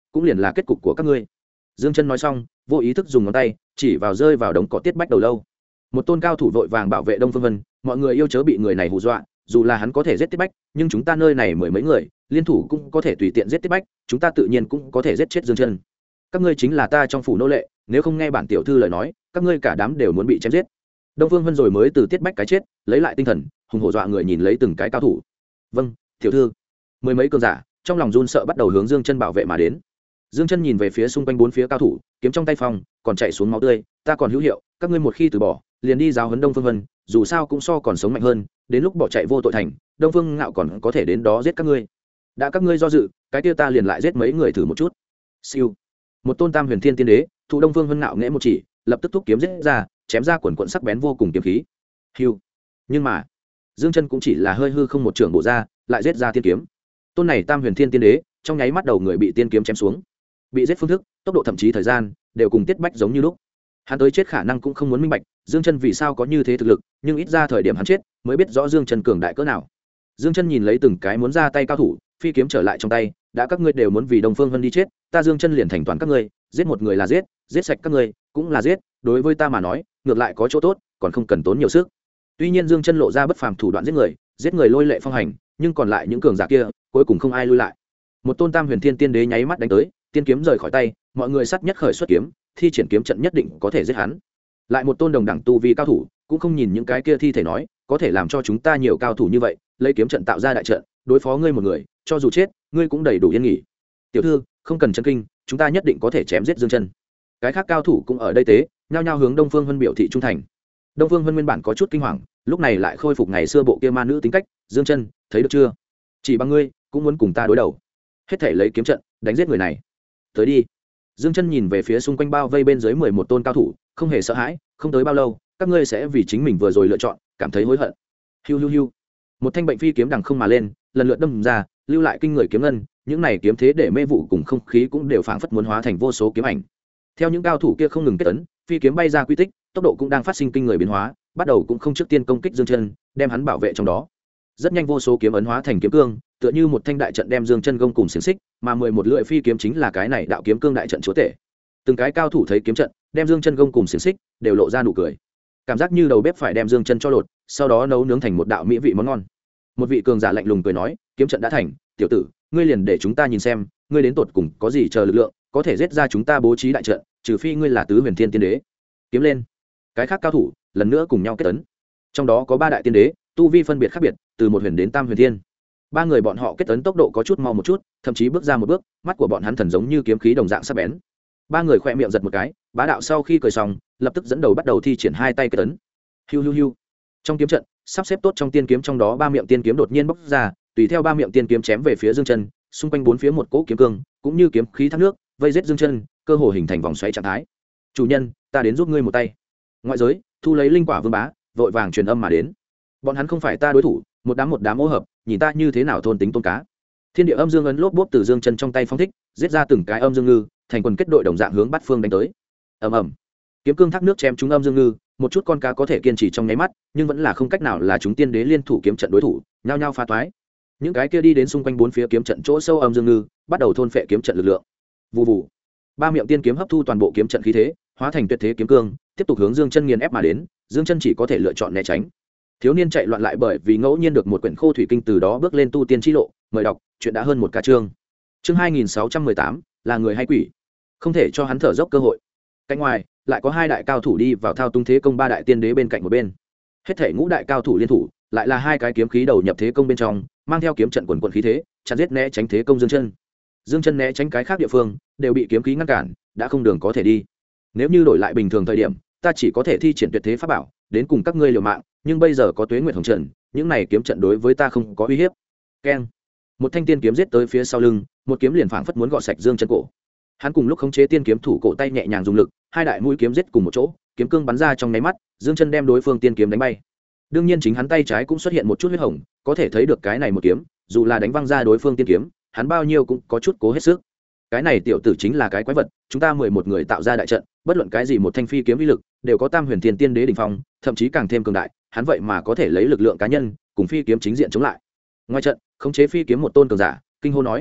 cũng liền là kết cục của các ngươi. Dương Chân nói xong, vô ý thức dùng ngón tay chỉ vào rơi vào đống cỏ Tiết Bách đầu lâu. Một tôn cao thủ vội vàng bảo vệ Đông Phương Vân, mọi người yêu chớ bị người này hù dọa, dù là hắn có thể giết Tiết Bách, nhưng chúng ta nơi này mười mấy người, liên thủ cũng có thể tùy tiện giết Tiết Bách, chúng ta tự nhiên cũng có thể giết chết Dương Chân. Các ngươi chính là ta trong phủ nô lệ, nếu không nghe bản tiểu thư lời nói, các ngươi cả đám đều muốn bị chém giết. Đông Phương Vân rồi mới từ Tiết Bách cái chết, lấy lại tinh thần, hùng hổ dọa người nhìn lấy từng cái cao thủ. Vâng, tiểu thư. Mười mấy cường giả, trong lòng run sợ bắt đầu hướng Dương Chân bảo vệ mà đến. Dương Chân nhìn về phía xung quanh bốn phía cao thủ, kiếm trong tay phong, còn chảy xuống máu tươi, ta còn hữu hiệu, các ngươi một khi từ bỏ, liền đi giáo huấn Đông Phương Vân, dù sao cũng so còn sống mạnh hơn, đến lúc bỏ chạy vô tội thành, Đông Phương Ngạo còn có thể đến đó giết các ngươi. Đã các ngươi do dự, cái kia ta liền lại giết mấy người thử một chút. Siêu. Một tôn Tam Huyền Thiên Tiên Đế, thụ Đông Phương Vân Ngạo nghễ một chỉ, lập tức thúc kiếm giết ra, chém ra quần quần sắc bén vô cùng kiếm khí. Hưu. Nhưng mà, Dương Chân cũng chỉ là hơi hư không một trường bổ ra, lại giết ra tiên kiếm. Tôn này Tam Huyền Thiên Tiên Đế, trong nháy mắt đầu người bị tiên kiếm chém xuống. Bị giết phương thức, tốc độ thậm chí thời gian đều cùng Tiết Bách giống như lúc. Hắn tới chết khả năng cũng không muốn minh bạch, Dương Chân vì sao có như thế thực lực, nhưng ít ra thời điểm hắn chết, mới biết rõ Dương Chân cường đại cỡ nào. Dương Chân nhìn lấy từng cái muốn ra tay cao thủ, phi kiếm trở lại trong tay, đã các ngươi đều muốn vì Đông Phương Vân đi chết, ta Dương Chân liền thành toàn các ngươi, giết một người là giết, giết sạch các ngươi cũng là giết, đối với ta mà nói, ngược lại có chỗ tốt, còn không cần tốn nhiều sức. Tuy nhiên Dương Chân lộ ra bất phàm thủ đoạn giết người lôi lệ phong hành, nhưng còn lại những cường giả kia, cuối cùng không ai lui lại. Một tôn Tam Huyền Thiên Tiên Đế nháy mắt đánh tới, tiên kiếm rời khỏi tay, mọi người sát nhất khởi xuất kiếm, thi triển kiếm trận nhất định có thể giết hắn. Lại một tôn đồng đẳng tu vi cao thủ, cũng không nhìn những cái kia thi thể nói, có thể làm cho chúng ta nhiều cao thủ như vậy, lấy kiếm trận tạo ra đại trận, đối phó ngươi một người, cho dù chết, ngươi cũng đầy đủ yên nghỉ. Tiểu thư, không cần chấn kinh, chúng ta nhất định có thể chém giết Dương Chân. Cái khác cao thủ cũng ở đây tế, nhao nhao hướng Đông Phương Vân biểu thị trung thành. Đông Phương Vân nguyên bản có chút kinh hoàng, lúc này lại khôi phục ngày xưa bộ kia ma nữ tính cách, Dương Chân, thấy được chưa? Chỉ bằng ngươi, cũng muốn cùng ta đối đầu. Hết thể lấy kiếm trận, đánh giết người này. Tới đi. Dương Chân nhìn về phía xung quanh bao vây bên dưới 11 tôn cao thủ, không hề sợ hãi, không tới bao lâu, các ngươi sẽ vì chính mình vừa rồi lựa chọn, cảm thấy hối hận. Hiu hiu hiu. Một thanh bệnh phi kiếm đằng không mà lên, lần lượt đâm ra, lưu lại kinh người kiếm ngân, những này kiếm thế để mê vụ cùng không khí cũng đều phảng phất muốn hóa thành vô số kiếm ảnh. Theo những cao thủ kia không ngừng kết ấn, phi kiếm bay ra quy tích, tốc độ cũng đang phát sinh kinh người biến hóa, bắt đầu cũng không trước tiên công kích Dương Chân, đem hắn bảo vệ trong đó. Rất nhanh vô số kiếm ấn hóa thành kiếm cương, tựa như một thanh đại trận đem Dương Chân gông cùng xiềng xích, mà 11 lưỡi phi kiếm chính là cái này đạo kiếm cương đại trận chúa tể. Từng cái cao thủ thấy kiếm trận, đem Dương Chân gông cùng xiềng xích, đều lộ ra nụ cười. Cảm giác như đầu bếp phải đem Dương Chân cho lột, sau đó nấu nướng thành một đạo mỹ vị món ngon. Một vị cường giả lạnh lùng cười nói, kiếm trận đã thành, tiểu tử, ngươi liền để chúng ta nhìn xem, ngươi đến tột cùng có gì chờ lực lượng, có thể giết ra chúng ta bố trí đại trận, trừ phi ngươi là tứ huyền thiên tiên đế. Kiếm lên. Cái khác cao thủ lần nữa cùng nhau kết ấn. Trong đó có 3 đại tiên đế, tu vi phân biệt khác biệt, từ 1 huyền đến Tam huyền thiên. 3 người bọn họ kết ấn tốc độ có chút mau một chút, thậm chí bước ra một bước, mắt của bọn hắn thần giống như kiếm khí đồng dạng sắc bén. 3 người khẽ miệng giật một cái, bá đạo sau khi cười xong, lập tức dẫn đầu bắt đầu thi triển hai tay kết ấn. Hiu hiu hiu. Trong kiếm trận, sắp xếp tốt trong tiên kiếm trong đó 3 miệng tiên kiếm đột nhiên bốc ra, tùy theo 3 miệng tiên kiếm chém về phía Dương Chân, xung quanh bốn phía một cỗ kiếm cương, cũng như kiếm khí thác nước, vây giết Dương Chân, cơ hồ hình thành vòng xoáy trạng thái. "Chủ nhân, ta đến giúp ngươi một tay." Ngoại giới, thu lấy linh quả Vương Bá, vội vàng truyền âm mà đến. "Bọn hắn không phải ta đối thủ, một đám ô hợp, nhìn ta như thế nào thôn tính tôn cá." Thiên địa âm dương ấn lốp bốp từ Dương Chân trong tay phóng thích, giết ra từng cái âm dương ngư, thành quần kết đội đồng dạng hướng Bát Phương đánh tới. Ầm ầm. Kiếm cương thác nước chém trúng âm dương ngư, một chút con cá có thể kiên trì trong nháy mắt, nhưng vẫn là không cách nào là chúng tiên đế liên thủ kiếm trận đối thủ, nhao nhao phá toái. Những cái kia đi đến xung quanh bốn phía kiếm trận chỗ sâu âm dương ngư, bắt đầu thôn phệ kiếm trận lực lượng. Vù vù. 3 miệng tiên kiếm hấp thu toàn bộ kiếm trận khí thế, hóa thành tuyệt thế kiếm cương, tiếp tục hướng Dương Chân nghiền ép mà đến, Dương Chân chỉ có thể lựa chọn né tránh. Thiếu niên chạy loạn lại bởi vì ngẫu nhiên được một quyển khô thủy kinh, từ đó bước lên tu tiên chi lộ, mời đọc, chuyện đã hơn một ca chương. Chương 2618, là người hay quỷ? Không thể cho hắn thở dốc cơ hội. Cạnh ngoài, lại có 2 đại cao thủ đi vào thao tung thế công 3 đại tiên đế bên cạnh một bên. Hết thể ngũ đại cao thủ liên thủ, lại là 2 cái kiếm khí đầu nhập thế công bên trong, mang theo kiếm trận quần quần khí thế, chặn giết né tránh thế công Dương Chân. Dương Chân né tránh cái khác địa phương, đều bị kiếm khí ngăn cản, đã không đường có thể đi. Nếu như đổi lại bình thường thời điểm, ta chỉ có thể thi triển tuyệt thế pháp bảo, đến cùng các ngươi liều mạng, nhưng bây giờ có Tuế Nguyệt Hồng Trần, những này kiếm trận đối với ta không có uy hiếp. Keng. Một thanh tiên kiếm giết tới phía sau lưng, một kiếm liền phảng phất muốn gọt sạch Dương Chân cổ. Hắn cùng lúc khống chế tiên kiếm thủ cổ tay nhẹ nhàng dùng lực, 2 đại mũi kiếm giết cùng một chỗ, kiếm cương bắn ra trong nháy mắt, Dương Chân đem đối phương tiên kiếm đánh bay. Đương nhiên chính hắn tay trái cũng xuất hiện một chút huyết hồng, có thể thấy được cái này một kiếm, dù là đánh văng ra đối phương tiên kiếm, hắn bao nhiêu cũng có chút cố hết sức. Cái này tiểu tử chính là cái quái vật, chúng ta 11 người tạo ra đại trận, bất luận cái gì một thanh phi kiếm uy lực, đều có Tam Huyền Thiên Tiên Đế đỉnh phong, thậm chí càng thêm cường đại, hắn vậy mà có thể lấy lực lượng cá nhân cùng phi kiếm chính diện chống lại. Ngoài trận, khống chế phi kiếm một tôn cường giả, kinh hô nói: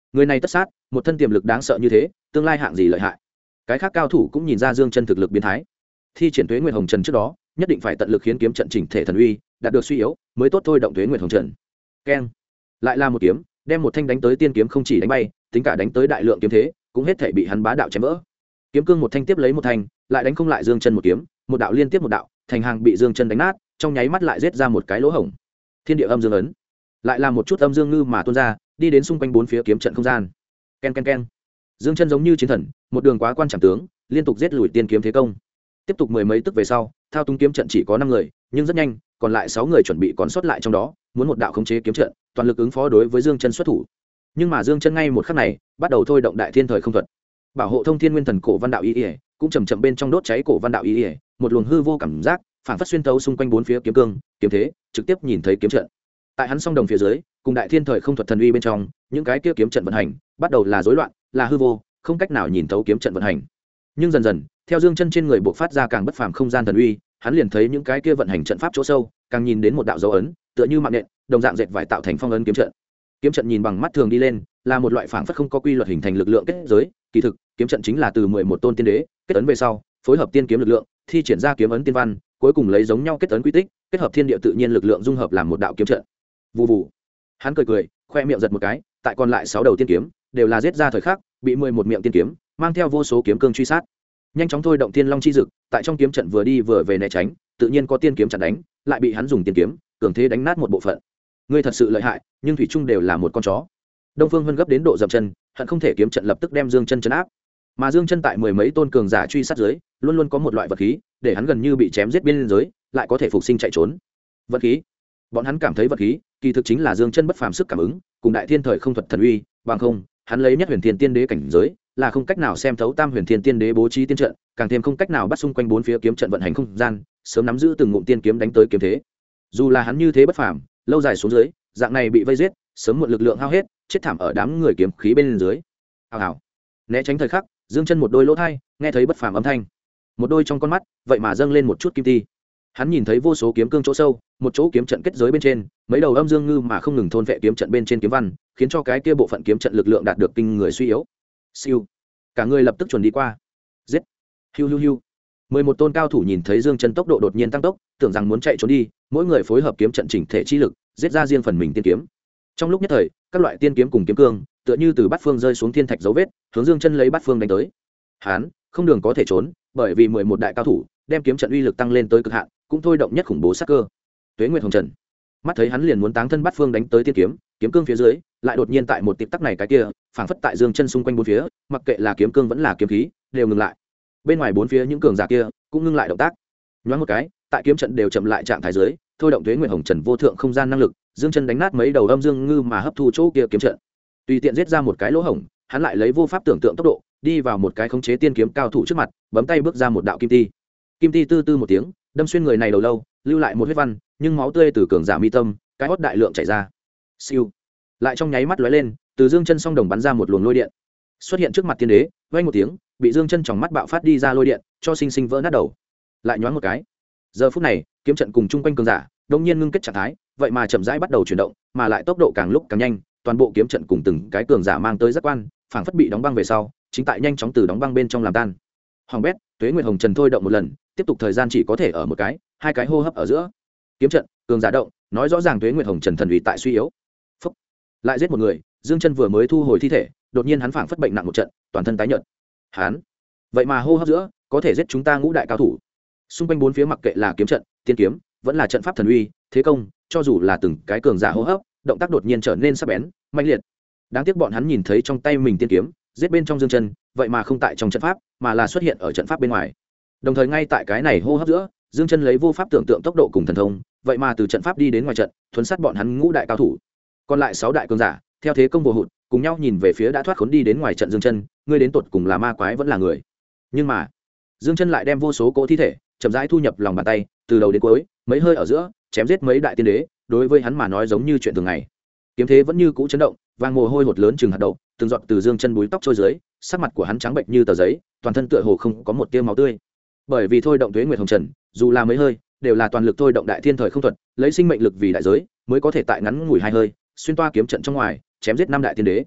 người này tất sát, một thân tiềm lực đáng sợ như thế, tương lai hạng gì lợi hại. Cái khác cao thủ cũng nhìn ra Dương Chân thực lực biến thái. Thi triển Tuế Nguyệt Hồng Trần trước đó, nhất định phải tận lực khiến kiếm trận chỉnh thể thần uy đạt được suy yếu, mới tốt thôi động Tuế Nguyệt Hồng Trần. Keng, lại là một kiếm, đem một thanh đánh tới tiên kiếm không chỉ đánh bay, tính cả đánh tới đại lượng kiếm thế, cũng hết thể bị hắn bá đạo chém vỡ. Kiếm cương một thanh tiếp lấy một thanh, lại đánh không lại Dương Chân một kiếm, một đạo liên tiếp một đạo, thành hàng bị Dương Chân đánh nát, trong nháy mắt lại giết ra một cái lỗ hổng. Thiên địa âm dương ấn, lại là một chút âm dương ngư mà tuôn ra, đi đến xung quanh bốn phía kiếm trận không gian. Ken ken ken. Dương Chân giống như chiến thần, một đường quá quan trọng tướng, liên tục giết lùi tiên kiếm thế công. Tiếp tục mười mấy tức về sau, thao túng kiếm trận chỉ có 5 người, nhưng rất nhanh, còn lại 6 người chuẩn bị còn sót lại trong đó, muốn một đạo khống chế kiếm trận, toàn lực ứng phó đối với Dương Chân xuất thủ. Nhưng mà Dương Chân ngay một khắc này, bắt đầu thôi động đại thiên thời không thuật. Bảo hộ thông thiên nguyên thần cổ văn đạo y, cũng chậm chậm bên trong đốt cháy cổ văn đạo y, một luồng hư vô cảm giác, phản phất xuyên thấu xung quanh bốn phía kiếm cương, kiếm thế, trực tiếp nhìn thấy kiếm trận. Tại hắn song đồng phía dưới, cùng đại thiên thời không thuật thần uy bên trong, những cái kia kiếm trận vận hành, bắt đầu là rối loạn, là hư vô, không cách nào nhìn thấu kiếm trận vận hành. Nhưng dần dần, theo Dương Chân trên người bộc phát ra càng bất phàm không gian thần uy, hắn liền thấy những cái kia vận hành trận pháp chỗ sâu, càng nhìn đến một đạo dấu ấn, tựa như mạng nhện, đồng dạng dệt vải tạo thành phong ấn kiếm trận. Kiếm trận nhìn bằng mắt thường đi lên, là một loại phảng phất không có quy luật hình thành lực lượng kết giới, kỳ thực, kiếm trận chính là từ 11 tôn tiên đế kết ấn về sau, phối hợp tiên kiếm lực lượng, thi triển ra kiếm ấn tiên văn, cuối cùng lấy giống nhau kết ấn quy tích, kết hợp thiên địa tự nhiên lực lượng dung hợp làm một đạo kiếm trận. Vù vù. Hắn cười cười, khoe miệng giật một cái, tại còn lại 6 đầu tiên kiếm, đều là giết ra thời khắc, bị 11 miệng tiên kiếm, mang theo vô số kiếm cương truy sát. Nhanh chóng thôi động Thiên Long chi dực, tại trong kiếm trận vừa đi vừa về né tránh, tự nhiên có tiên kiếm chặn đánh, lại bị hắn dùng tiên kiếm, cường thế đánh nát một bộ phận. Ngươi thật sự lợi hại, nhưng thủy chung đều là một con chó. Đông Phương Vân gấp đến độ dậm chân, hận không thể kiếm trận lập tức đem Dương Chân trấn áp. Mà Dương Chân tại mười mấy tôn cường giả truy sát dưới, luôn luôn có một loại vật khí, để hắn gần như bị chém giết biên giới, lại có thể phục sinh chạy trốn. Vật khí. Bọn hắn cảm thấy vật khí, kỳ thực chính là Dương Chân bất phàm sức cảm ứng, cùng đại thiên thời không thuật thần uy, bằng không, hắn lấy nhất huyền thiên tiên đế cảnh giới, là không cách nào xem thấu tam huyền thiên tiên đế bố trí tiên trận, càng thêm không cách nào bắt xung quanh bốn phía kiếm trận vận hành không gian, sớm nắm giữ từng ngụm tiên kiếm đánh tới kiếm thế. Dù là hắn như thế bất phàm, lâu dài xuống dưới, dạng này bị vây giết, sớm muộn lực lượng hao hết, chết thảm ở đám người kiếm khí bên dưới. Hào hào. Né tránh thời khắc, Dương Chân một đôi lỗ tai, nghe thấy bất phàm âm thanh. Một đôi trong con mắt, vậy mà dâng lên một chút kim ti. Hắn nhìn thấy vô số kiếm cương chỗ sâu, một chỗ kiếm trận kết giới bên trên, mấy đầu âm dương ngư mà không ngừng thôn vệ kiếm trận bên trên kiếm văn, khiến cho cái kia bộ phận kiếm trận lực lượng đạt được kinh người suy yếu. Siêu. Cả người lập tức chuẩn đi qua. Giết. Hiu hiu hiu. 11 tôn cao thủ nhìn thấy Dương Chân tốc độ đột nhiên tăng tốc, tưởng rằng muốn chạy trốn đi, mỗi người phối hợp kiếm trận chỉnh thể chi lực, giết ra riêng phần mình tiên kiếm. Trong lúc nhất thời, các loại tiên kiếm cùng kiếm cương, tựa như từ bát phương rơi xuống thiên thạch dấu vết, hướng Dương Chân lấy bát phương đánh tới. Hắn không đường có thể trốn, bởi vì 11 đại cao thủ đem kiếm trận uy lực tăng lên tới cực hạn, cũng thôi động nhất khủng bố sát cơ. Tuế Nguyệt Hồng Trần, mắt thấy hắn liền muốn táng thân bát phương đánh tới tiên kiếm, kiếm cương phía dưới, lại đột nhiên tại một tịp tắc này cái kia, phảng phất tại Dương Chân xung quanh bốn phía, mặc kệ là kiếm cương vẫn là kiếm khí, đều ngừng lại. Bên ngoài bốn phía những cường giả kia cũng ngưng lại động tác. Nhoáng một cái, tại kiếm trận đều chậm lại trạng thái dưới, thôi động Tuế Nguyệt Hồng Trần vô thượng không gian năng lực, Dương Chân đánh nát mấy đầu âm dương ngư mà hấp thu chỗ kia kiếm trận. Tùy tiện giết ra một cái lỗ hổng, hắn lại lấy vô pháp tưởng tượng tốc độ, đi vào một cái khống chế tiên kiếm cao thủ trước mặt, bấm tay bước ra một đạo kim ti. Kim ti tư tư một tiếng, đâm xuyên người này đầu lâu, lưu lại một huyết văn, nhưng máu tươi từ cường giả mi tâm, cái hốt đại lượng chảy ra. Siêu. Lại trong nháy mắt lóe lên, từ Dương Chân song đồng bắn ra một luồng lôi điện. Xuất hiện trước mặt tiên đế, vang một tiếng, bị Dương Chân trong mắt bạo phát đi ra lôi điện, cho sinh sinh vỡ nát đầu. Lại nhoáng một cái. Giờ phút này, kiếm trận cùng chung quanh cường giả, đột nhiên ngưng kết trạng thái, vậy mà chậm rãi bắt đầu chuyển động, mà lại tốc độ càng lúc càng nhanh, toàn bộ kiếm trận cùng từng cái cường giả mang tới giác quan, phảng phất bị đóng băng về sau, chính tại nhanh chóng từ đóng băng bên trong làm tan. Hoàng bét, Tuế Nguyệt Hồng Trần thôi động một lần, tiếp tục thời gian chỉ có thể ở một cái, hai cái hô hấp ở giữa. Kiếm trận, cường giả động, nói rõ ràng Tuế Nguyệt Hồng Trần thần uy tại suy yếu. Phúc. Lại giết một người, Dương Chân vừa mới thu hồi thi thể, đột nhiên hắn phảng phất bệnh nặng một trận, toàn thân tái nhợt. Hắn, vậy mà hô hấp giữa, có thể giết chúng ta ngũ đại cao thủ. Xung quanh bốn phía mặc kệ là kiếm trận, tiên kiếm, vẫn là trận pháp thần uy, thế công, cho dù là từng cái cường giả hô hấp, động tác đột nhiên trở nên sắc bén, mạnh liệt. Đáng tiếc bọn hắn nhìn thấy trong tay mình tiên kiếm, giết bên trong Dương Chân, vậy mà không tại trong trận pháp, mà là xuất hiện ở trận pháp bên ngoài. Đồng thời ngay tại cái này hô hấp giữa, Dương Chân lấy vô pháp tưởng tượng tốc độ cùng thần thông, vậy mà từ trận pháp đi đến ngoài trận, thuấn sát bọn hắn ngũ đại cao thủ. Còn lại 6 đại cường giả, theo thế công vô hụt, cùng nhau nhìn về phía đã thoát khốn đi đến ngoài trận Dương Chân, ngươi đến tột cùng là ma quái vẫn là người. Nhưng mà, Dương Chân lại đem vô số cỗ thi thể chậm rãi thu nhập lòng bàn tay, từ đầu đến cuối, mấy hơi ở giữa, chém giết mấy đại tiên đế, đối với hắn mà nói giống như chuyện thường ngày. Kiếm thế vẫn như cũ chấn động, vàng mồ hôi hột lớn chừng hạt đậu, từng giọt từ Dương Chân búi tóc trôi dưới, sắc mặt của hắn trắng bệch như tờ giấy, toàn thân tựa hồ không có một tia máu tươi. Bởi vì thôi động Tuế Nguyệt Hồng Trần, dù là mấy hơi, đều là toàn lực thôi động đại thiên thời không thuật, lấy sinh mệnh lực vì đại giới, mới có thể tại ngắn ngủi hai hơi, xuyên toa kiếm trận trong ngoài, chém giết 5 đại tiên đế.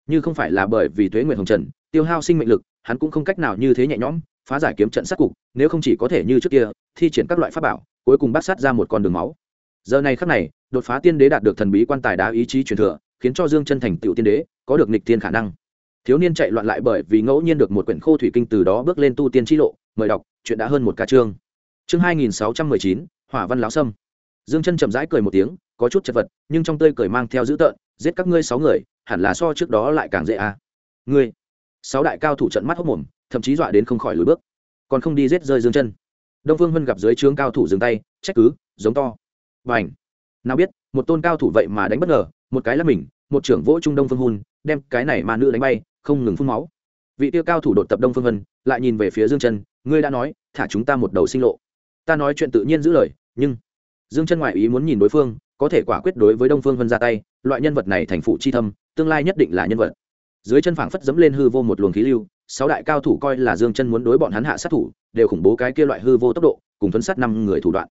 như không phải là bởi vì tuế nguyệt hồng trần tiêu hao sinh mệnh lực, hắn cũng không cách nào như thế nhẹ nhõm phá giải kiếm trận sát cục, nếu không chỉ có thể như trước kia thi triển các loại pháp bảo, cuối cùng bắt sát ra một con đường máu. Giờ này khắc này, đột phá tiên đế đạt được thần bí quan tài đá ý chí truyền thừa, khiến cho Dương Chân thành tựu tiên đế, có được nghịch tiên khả năng. Thiếu niên chạy loạn lại bởi vì ngẫu nhiên được một quyển khô thủy kinh, từ đó bước lên tu tiên chi lộ. Mời đọc, chuyện đã hơn một ca chương. Chương 2619, Hỏa Văn lão sâm. Dương Chân chậm rãi cười một tiếng, có chút chật vật, nhưng trong tươi cười mang theo dữ tợn, giết các ngươi 6 người, hẳn là so trước đó lại càng dễ à? Ngươi, 6 đại cao thủ trợn mắt hốt mồm, thậm chí dọa đến không khỏi lùi bước. Còn không đi giết rơi Dương Chân. Đông Phương Vân gặp dưới trướng cao thủ dừng tay, trách cứ, giống to. Bành! Nào biết, một tôn cao thủ vậy mà đánh bất ngờ, một cái là mình, một trưởng vỗ trung Đông Phương Hun, đem cái này mà nữ đánh bay, không ngừng phun máu. Vị tiêu cao thủ đột tập Đông Phương Vân, lại nhìn về phía Dương Chân, ngươi đã nói, thả chúng ta một đầu sinh lộ. Ta nói chuyện tự nhiên giữ lời, nhưng Dương Chân ngoại ý muốn nhìn đối phương, có thể quả quyết đối với Đông Phương Vân ra tay, loại nhân vật này thành phụ chi thâm, tương lai nhất định là nhân vật. Dưới chân phảng phất dẫm lên hư vô một luồng khí lưu, 6 đại cao thủ coi là Dương Chân muốn đối bọn hắn hạ sát thủ, đều khủng bố cái kia loại hư vô tốc độ, cùng thuấn sát 5 người thủ đoạn.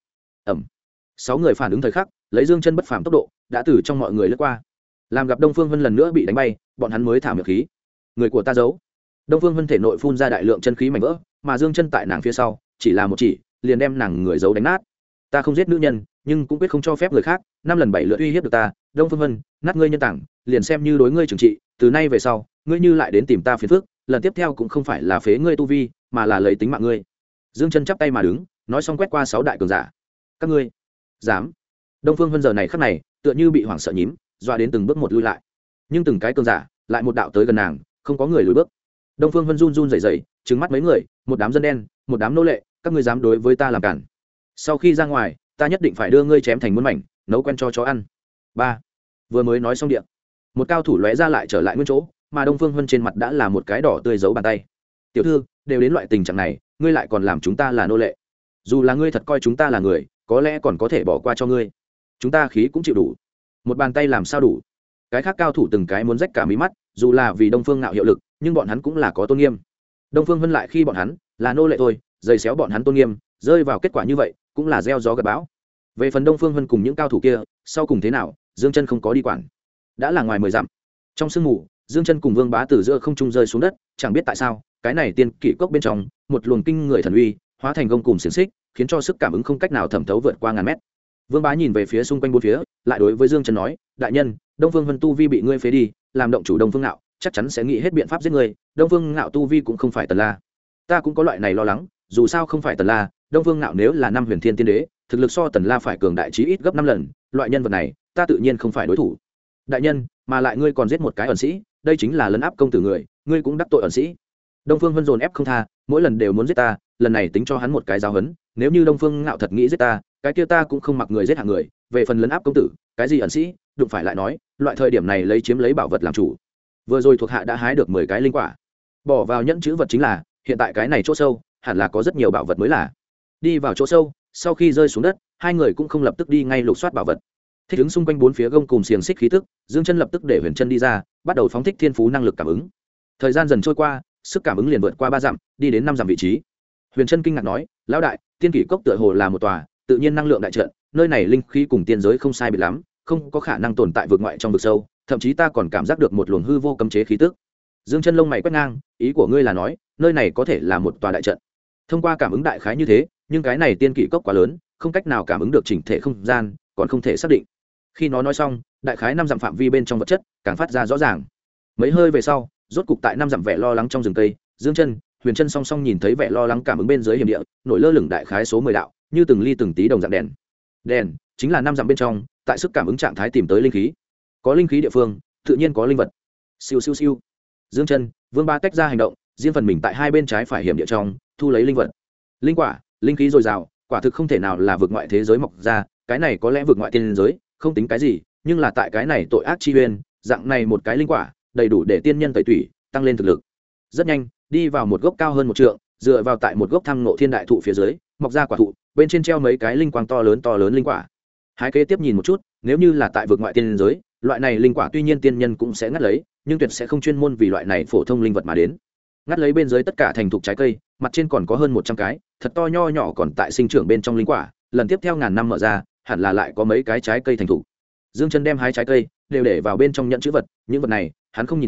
6 người phản ứng thời khắc, lấy Dương Chân bất phàm tốc độ, đã từ trong mọi người lướt qua. Làm gặp Đông Phương Vân lần nữa bị đánh bay, bọn hắn mới thả miệng khí. Người của ta giấu. Đông Phương Vân thể nội phun ra đại lượng chân khí mảnh vỡ, mà Dương Chân tại nàng phía sau, chỉ là một chỉ, liền đem nàng người giấu đánh nát. Ta không giết nữ nhân, nhưng cũng quyết không cho phép người khác 5 lần 7 lượt uy hiếp được ta. Đông Phương Vân, nát ngươi nhân tảng, liền xem như đối ngươi trừng trị, từ nay về sau, ngươi như lại đến tìm ta phiền phức, lần tiếp theo cũng không phải là phế ngươi tu vi, mà là lấy tính mạng ngươi. Dương Chân chắp tay mà đứng, nói xong quét qua 6 đại cường giả. Các ngươi dám? Đông Phương Vân giờ này khắc này, tựa như bị hoảng sợ nhím, dọa đến từng bước một lui lại. Nhưng từng cái cường giả lại một đạo tới gần nàng, không có người lùi bước. Đông Phương Vân run run rẩy rẩy, trừng mắt mấy người, một đám dân đen, một đám nô lệ, các ngươi dám đối với ta làm cản? Sau khi ra ngoài, ta nhất định phải đưa ngươi chém thành muôn mảnh, nấu quen cho chó ăn. 3. Vừa mới nói xong điện, một cao thủ lóe ra lại trở lại nguyên chỗ, mà Đông Phương Vân trên mặt đã là một cái đỏ tươi dấu bàn tay. Tiểu thư, đều đến loại tình trạng này, ngươi lại còn làm chúng ta là nô lệ. Dù là ngươi thật coi chúng ta là người, có lẽ còn có thể bỏ qua cho ngươi. Chúng ta khí cũng chịu đủ. Một bàn tay làm sao đủ? Cái khác cao thủ từng cái muốn rách cả mí mắt, dù là vì Đông Phương Ngạo hiệu lực, nhưng bọn hắn cũng là có tôn nghiêm. Đông Phương Vân lại khi bọn hắn là nô lệ thôi, giày xéo bọn hắn tôn nghiêm, rơi vào kết quả như vậy, cũng là gieo gió gặt bão. Về phần Đông Phương Vân cùng những cao thủ kia, sau cùng thế nào, Dương Chân không có đi quản. Đã là ngoài 10 dặm. Trong sương mù, Dương Chân cùng Vương Bá từ giữa không trung rơi xuống đất, chẳng biết tại sao, cái này tiên kỷ cốc bên trong, một luồng kinh người thần uy, hóa thành gông cùm xiển xích, khiến cho sức cảm ứng không cách nào thẩm thấu vượt qua ngàn mét. Vương Bá nhìn về phía xung quanh bốn phía, lại đối với Dương Chân nói, đại nhân, Đông Phương Vân tu vi bị ngươi phế đi, làm động chủ Đông Phương Ngạo, chắc chắn sẽ nghĩ hết biện pháp giết ngươi. Đông Phương Ngạo tu vi cũng không phải Tần La, ta cũng có loại này lo lắng, dù sao không phải Tần La, Đông Phương Ngạo nếu là năm huyền thiên tiên đế, thực lực so Tần La phải cường đại chí ít gấp 5 lần, loại nhân vật này, ta tự nhiên không phải đối thủ. Đại nhân, mà lại ngươi còn giết một cái ẩn sĩ, đây chính là lấn áp công tử người, ngươi cũng đắc tội ẩn sĩ. Đông Phương Vân dồn ép không tha, mỗi lần đều muốn giết ta, lần này tính cho hắn một cái giáo huấn, nếu như Đông Phương Ngạo thật nghĩ giết ta, cái kia ta cũng không mặc người giết hạng người, về phần lấn áp công tử, cái gì ẩn sĩ, đụng phải lại nói, loại thời điểm này lấy chiếm lấy bảo vật làm chủ. Vừa rồi thuộc hạ đã hái được 10 cái linh quả, bỏ vào nhẫn chữ vật chính là, hiện tại cái này chỗ sâu, hẳn là có rất nhiều bảo vật mới là. Đi vào chỗ sâu, sau khi rơi xuống đất, hai người cũng không lập tức đi ngay lục soát bảo vật. Thích ứng xung quanh bốn phía gông cùng xiềng xích khí tức, Dương Chân lập tức để Huyền Chân đi ra, bắt đầu phóng thích thiên phú năng lực cảm ứng. Thời gian dần trôi qua, sức cảm ứng liền vượt qua 3 dặm, đi đến 5 dặm vị trí. Huyền Chân kinh ngạc nói, lão đại, tiên kỷ cốc tựa hồ là một tòa tự nhiên năng lượng đại trận, nơi này linh khí cùng tiên giới không sai biệt lắm, không có khả năng tồn tại vượt ngoại trong vực sâu, thậm chí ta còn cảm giác được một luồng hư vô cấm chế khí tức. Dương Chân lông mày quét ngang, ý của ngươi là nói, nơi này có thể là một tòa đại trận. Thông qua cảm ứng đại khái như thế, nhưng cái này tiên kỷ cốc quá lớn, không cách nào cảm ứng được chỉnh thể không gian, còn không thể xác định. Khi nó nói xong, đại khái 5 dặm phạm vi bên trong vật chất càng phát ra rõ ràng. Mấy hơi về sau, rốt cục tại 5 dặm vẻ lo lắng trong rừng cây, Dương Chân, Huyền Chân song song nhìn thấy vẻ lo lắng cảm ứng bên dưới hiểm địa, nổi lơ lửng đại khái số 10 đạo, như từng ly từng tí đồng dạng đèn. Đèn chính là 5 dặm bên trong, tại sức cảm ứng trạng thái tìm tới linh khí. Có linh khí địa phương, tự nhiên có linh vật. Siêu siêu siêu. Dương Chân, Vương Ba tách ra hành động, riêng phần mình tại hai bên trái phải hiểm địa trong, thu lấy linh vật. Linh quả, linh khí dồi dào, quả thực không thể nào là vượt ngoại thế giới mọc ra, cái này có lẽ vượt ngoại tiên giới, không tính cái gì, nhưng là tại cái này tội ác chi uyên, dạng này một cái linh quả, đầy đủ để tiên nhân tẩy tủy, tăng lên thực lực. Rất nhanh, đi vào một gốc cao hơn 1 trượng, dựa vào tại một gốc thăng ngộ thiên đại thụ phía dưới, mọc ra quả thụ, bên trên treo mấy cái linh quang to lớn linh quả. Hái kế tiếp nhìn một chút, nếu như là tại vượt ngoại tiên giới, loại này linh quả tuy nhiên tiên nhân cũng sẽ ngắt lấy, nhưng tuyệt sẽ không chuyên môn vì loại này phổ thông linh vật mà đến. Ngắt lấy bên dưới tất cả thành thục trái cây, mặt trên còn có hơn 100 cái, thật to nho nhỏ còn tại sinh trưởng bên trong linh quả, lần tiếp theo ngàn năm mở ra, hẳn là lại có mấy cái trái cây thành thục. Dương Chân đem hái trái cây đều để vào bên trong nhẫn chữ vật, những vật này hắn không nhìn chúng,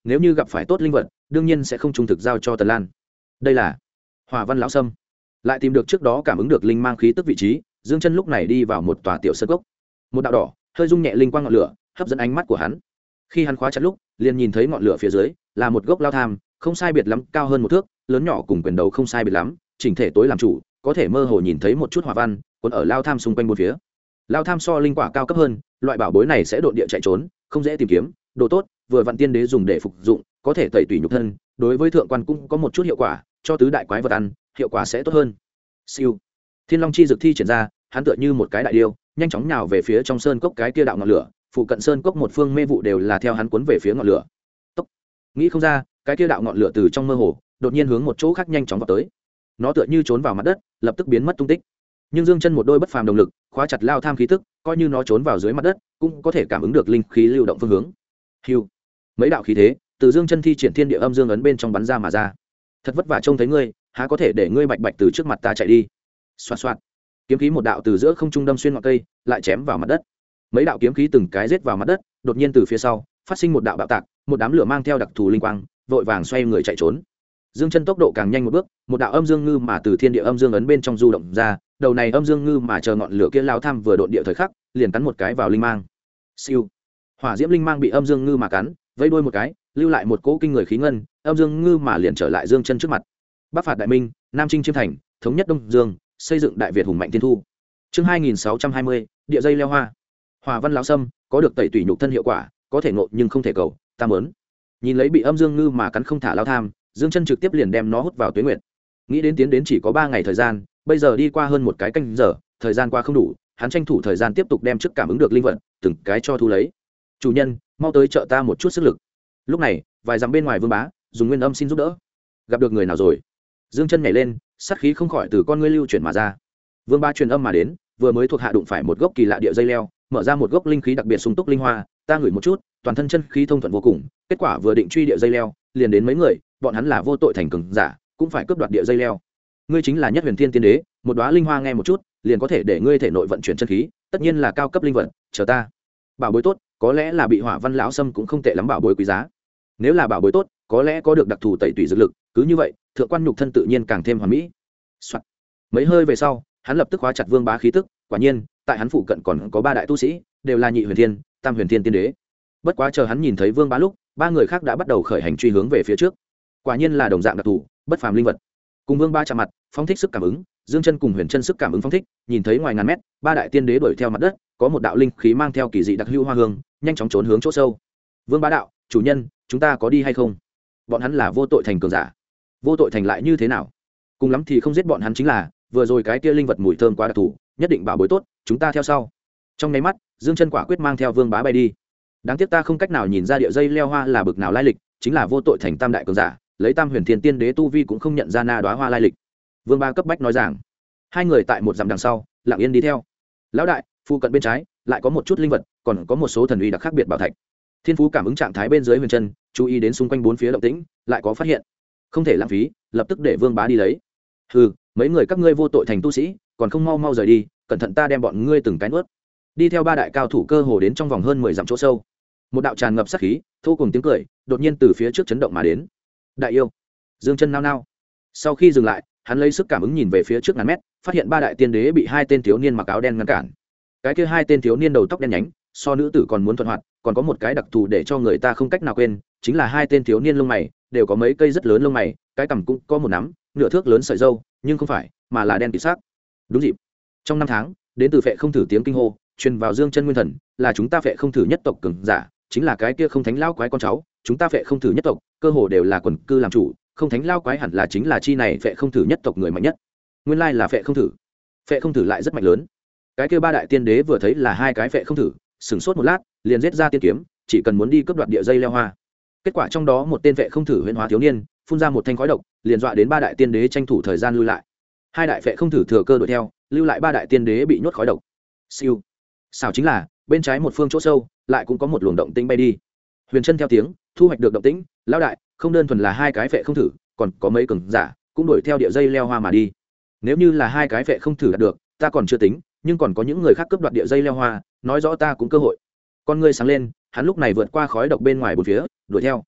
nếu như gặp phải tốt linh vật đương nhiên sẽ không trung thực giao cho Tần Lan. Đây là Hỏa Văn lão sâm. Lại tìm được trước đó cảm ứng được linh mang khí tức vị trí, Dương Chân lúc này đi vào một tòa tiểu sơn cốc. Một đạo đỏ hơi rung nhẹ linh quang ngọn lửa hấp dẫn ánh mắt của hắn. Khi hắn khóa chặt lúc liền nhìn thấy ngọn lửa phía dưới là một gốc lao tham, không sai biệt lắm cao hơn một thước, lớn nhỏ cùng quyền đầu không sai biệt lắm, chỉnh thể tối làm chủ, có thể mơ hồ nhìn thấy một chút hỏa văn cuốn ở lao tham xung quanh bốn phía. Lao tham so linh quả cao cấp hơn, loại bảo bối này sẽ độn địa chạy trốn, không dễ tìm kiếm, đồ tốt, vừa vặn tiên đế dùng để phục dụng, có thể tẩy tủy nhục thân, đối với thượng quan cũng có một chút hiệu quả, cho tứ đại quái vật ăn, hiệu quả sẽ tốt hơn. Siêu. Thiên Long chi dược thi triển ra, hắn tựa như một cái đại điêu, nhanh chóng nhào về phía trong sơn cốc cái kia đạo ngọn lửa, phụ cận sơn cốc một phương mê vụ đều là theo hắn cuốn về phía ngọn lửa. Tốc. Nghĩ không ra, cái kia đạo ngọn lửa từ trong mơ hồ, đột nhiên hướng một chỗ khác nhanh chóng vọt tới. Nó tựa như trốn vào mặt đất, lập tức biến mất tung tích. Nhưng Dương Chân một đôi bất phàm động lực, khóa chặt lao tham khí tức, coi như nó trốn vào dưới mặt đất, cũng có thể cảm ứng được linh khí lưu động phương hướng. Hưu. Mấy đạo khí thế, từ Dương Chân thi triển thiên địa âm dương ấn bên trong bắn ra mà ra. Thật vất vả trông thấy ngươi, há có thể để ngươi bạch bạch từ trước mặt ta chạy đi. Xoạt xoạt. Kiếm khí một đạo từ giữa không trung đâm xuyên ngọn cây, lại chém vào mặt đất. Mấy đạo kiếm khí từng cái giết vào mặt đất, đột nhiên từ phía sau phát sinh một đạo bạo tạc, một đám lửa mang theo đặc thù linh quang, vội vàng xoay người chạy trốn. Dương Chân tốc độ càng nhanh một bước, một đạo âm dương ngư mà từ thiên địa âm dương ấn bên trong du động ra, đầu này âm dương ngư mà chờ ngọn lửa kia lao tham vừa độn địa thời khắc, liền cắn một cái vào linh mang. Siêu. Hỏa diễm linh mang bị âm dương ngư mà cắn, vây đuôi một cái, lưu lại một cỗ kinh người khí ngân, âm dương ngư mà liền trở lại Dương Chân trước mặt. Bắc phạt đại minh, Nam chinh chiêm thành, thống nhất Đông Dương, xây dựng đại Việt hùng mạnh thiên thu. Chương 2620, địa dây leo hoa. Hỏa Văn lão sâm có được tẩy tủy nhục thân hiệu quả, có thể ngộ nhưng không thể cầu, ta muốn. Nhìn lấy bị âm dương ngư mà cắn không thả lao tham, Dương Chân trực tiếp liền đem nó hút vào tuế nguyệt. Nghĩ đến tiến đến chỉ có 3 ngày thời gian, bây giờ đi qua hơn một cái canh giờ, thời gian qua không đủ, hắn tranh thủ thời gian tiếp tục đem trước cảm ứng được linh vật, từng cái cho thu lấy. Chủ nhân, mau tới trợ ta một chút sức lực. Lúc này, vài dặm bên ngoài Vương Bá dùng nguyên âm xin giúp đỡ. Gặp được người nào rồi? Dương Chân nhảy lên, sát khí không khỏi từ con ngươi lưu chuyển mà ra. Vương Bá truyền âm mà đến, vừa mới thuộc hạ đụng phải một gốc kỳ lạ địa dây leo, mở ra một gốc linh khí đặc biệt sung túc linh hoa, ta ngửi một chút, toàn thân chân khí thông thuận vô cùng, kết quả vừa định truy địa dây leo, liền đến mấy người, bọn hắn là vô tội thành cường giả, cũng phải cướp đoạt địa dây leo. Ngươi chính là Nhất Huyền Thiên Tiên Đế, một đóa linh hoa nghe một chút, liền có thể để ngươi thể nội vận chuyển chân khí, tất nhiên là cao cấp linh vật, chờ ta. Bảo bối tốt, có lẽ là bị Hỏa Văn lão sâm cũng không tệ lắm bảo bối quý giá. Nếu là bảo bối tốt, có lẽ có được đặc thù tẩy tủy dược lực, cứ như vậy, thượng quan nhục thân tự nhiên càng thêm hoàn mỹ. Soạn. Mấy hơi về sau, hắn lập tức khóa chặt Vương Bá khí tức, quả nhiên, tại hắn phụ cận còn có 3 đại tu sĩ, đều là Nhị Huyền Thiên, Tam Huyền Thiên Tiên Đế. Bất quá chờ hắn nhìn thấy Vương Bá lúc, 3 người khác đã bắt đầu khởi hành truy hướng về phía trước. Quả nhiên là đồng dạng đặc thù, bất phàm linh vật. Cùng Vương Bá chạm mặt, phóng thích sức cảm ứng, Dương Chân cùng Huyền Chân sức cảm ứng phóng thích, nhìn thấy ngoài ngàn mét, 3 đại tiên đế đuổi theo mặt đất, có một đạo linh khí mang theo kỳ dị đặc hữu hoa hương, nhanh chóng trốn hướng chỗ sâu. Vương Bá đạo, chủ nhân, chúng ta có đi hay không? Bọn hắn là vô tội thành cường giả. Vô tội thành lại như thế nào? Cùng lắm thì không giết bọn hắn chính là, vừa rồi cái kia linh vật mùi thơm quá đặc thù, nhất định bảo bối tốt, chúng ta theo sau. Trong nháy mắt, Dương Chân quả quyết mang theo Vương Bá bay đi. Đáng tiếc ta không cách nào nhìn ra địa dây leo hoa là bực nào lai lịch, chính là vô tội thành tam đại cường giả, lấy Tam Huyền Thiên Tiên Đế tu vi cũng không nhận ra na đóa hoa lai lịch. Vương Bá cấp bách nói rằng, hai người tại một dặm đằng sau, lặng yên đi theo. Lão đại, phụ cận bên trái, lại có một chút linh vật, còn có một số thần uy đặc khác biệt bảo thạch. Thiên Phú cảm ứng trạng thái bên dưới Huyền Chân, chú ý đến xung quanh bốn phía động tĩnh, lại có phát hiện. Không thể lãng phí, lập tức để Vương Bá đi lấy. Hừ, mấy người các ngươi vô tội thành tu sĩ, còn không mau mau rời đi, cẩn thận ta đem bọn ngươi từng cái nuốt. Đi theo 3 đại cao thủ cơ hồ đến trong vòng hơn 10 dặm chỗ sâu. Một đạo tràn ngập sát khí, thu cùng tiếng cười, đột nhiên từ phía trước chấn động mà đến. Đại yêu. Dương Chân nao nao. Sau khi dừng lại, hắn lấy sức cảm ứng nhìn về phía trước ngàn mét, phát hiện 3 đại tiên đế bị 2 tên thiếu niên mặc áo đen ngăn cản. Cái kia 2 tên thiếu niên đầu tóc đen nhánh, so nữ tử còn muốn thuận hoạt, còn có một cái đặc thù để cho người ta không cách nào quên, chính là 2 tên thiếu niên lông mày, đều có mấy cây rất lớn lông mày, cái cằm cũng có một nắm, nửa thước lớn sợi râu, nhưng không phải, mà là đen kịt sắc. Đúng dịp. Trong 5 tháng, đến từ Phệ Không Thử tiếng kinh hô, truyền vào Dương Chân nguyên thần, là chúng ta Phệ Không Thử nhất tộc cường giả, chính là cái kia Không Thánh lao quái con cháu, chúng ta Phệ Không Thử nhất tộc, cơ hồ đều là quần cư làm chủ, Không Thánh lao quái hẳn là chính là chi này Phệ Không Thử nhất tộc người mạnh nhất. Nguyên lai là Phệ Không Thử. Phệ Không Thử lại rất mạnh lớn. Cái kia 3 đại tiên đế vừa thấy là 2 cái Phệ Không Thử, sửng sốt một lát, liền giết ra tiên kiếm, chỉ cần muốn đi cướp đoạt địa dây leo hoa. Kết quả trong đó một tên Phệ Không Thử huyễn hóa thiếu niên, phun ra một thanh khói độc, liền dọa đến 3 đại tiên đế tranh thủ thời gian lui lại. 2 đại Phệ Không Thử thừa cơ đuổi theo, lưu lại 3 đại tiên đế bị nhốt khói độc. Siêu. Xảo chính là, bên trái một phương chỗ sâu, lại cũng có một luồng động tĩnh bay đi. Huyền Chân theo tiếng, thu hoạch được động tĩnh, lão đại, không đơn thuần là 2 cái Phệ Không Thử, còn có mấy cường giả cũng đuổi theo địa dây leo hoa mà đi. Nếu như là 2 cái Phệ Không Thử đạt được, ta còn chưa tính, nhưng còn có những người khác cướp đoạt địa dây leo hoa, nói rõ ta cũng cơ hội. Con ngươi sáng lên, hắn lúc này vượt qua khói độc bên ngoài bốn phía, đuổi theo.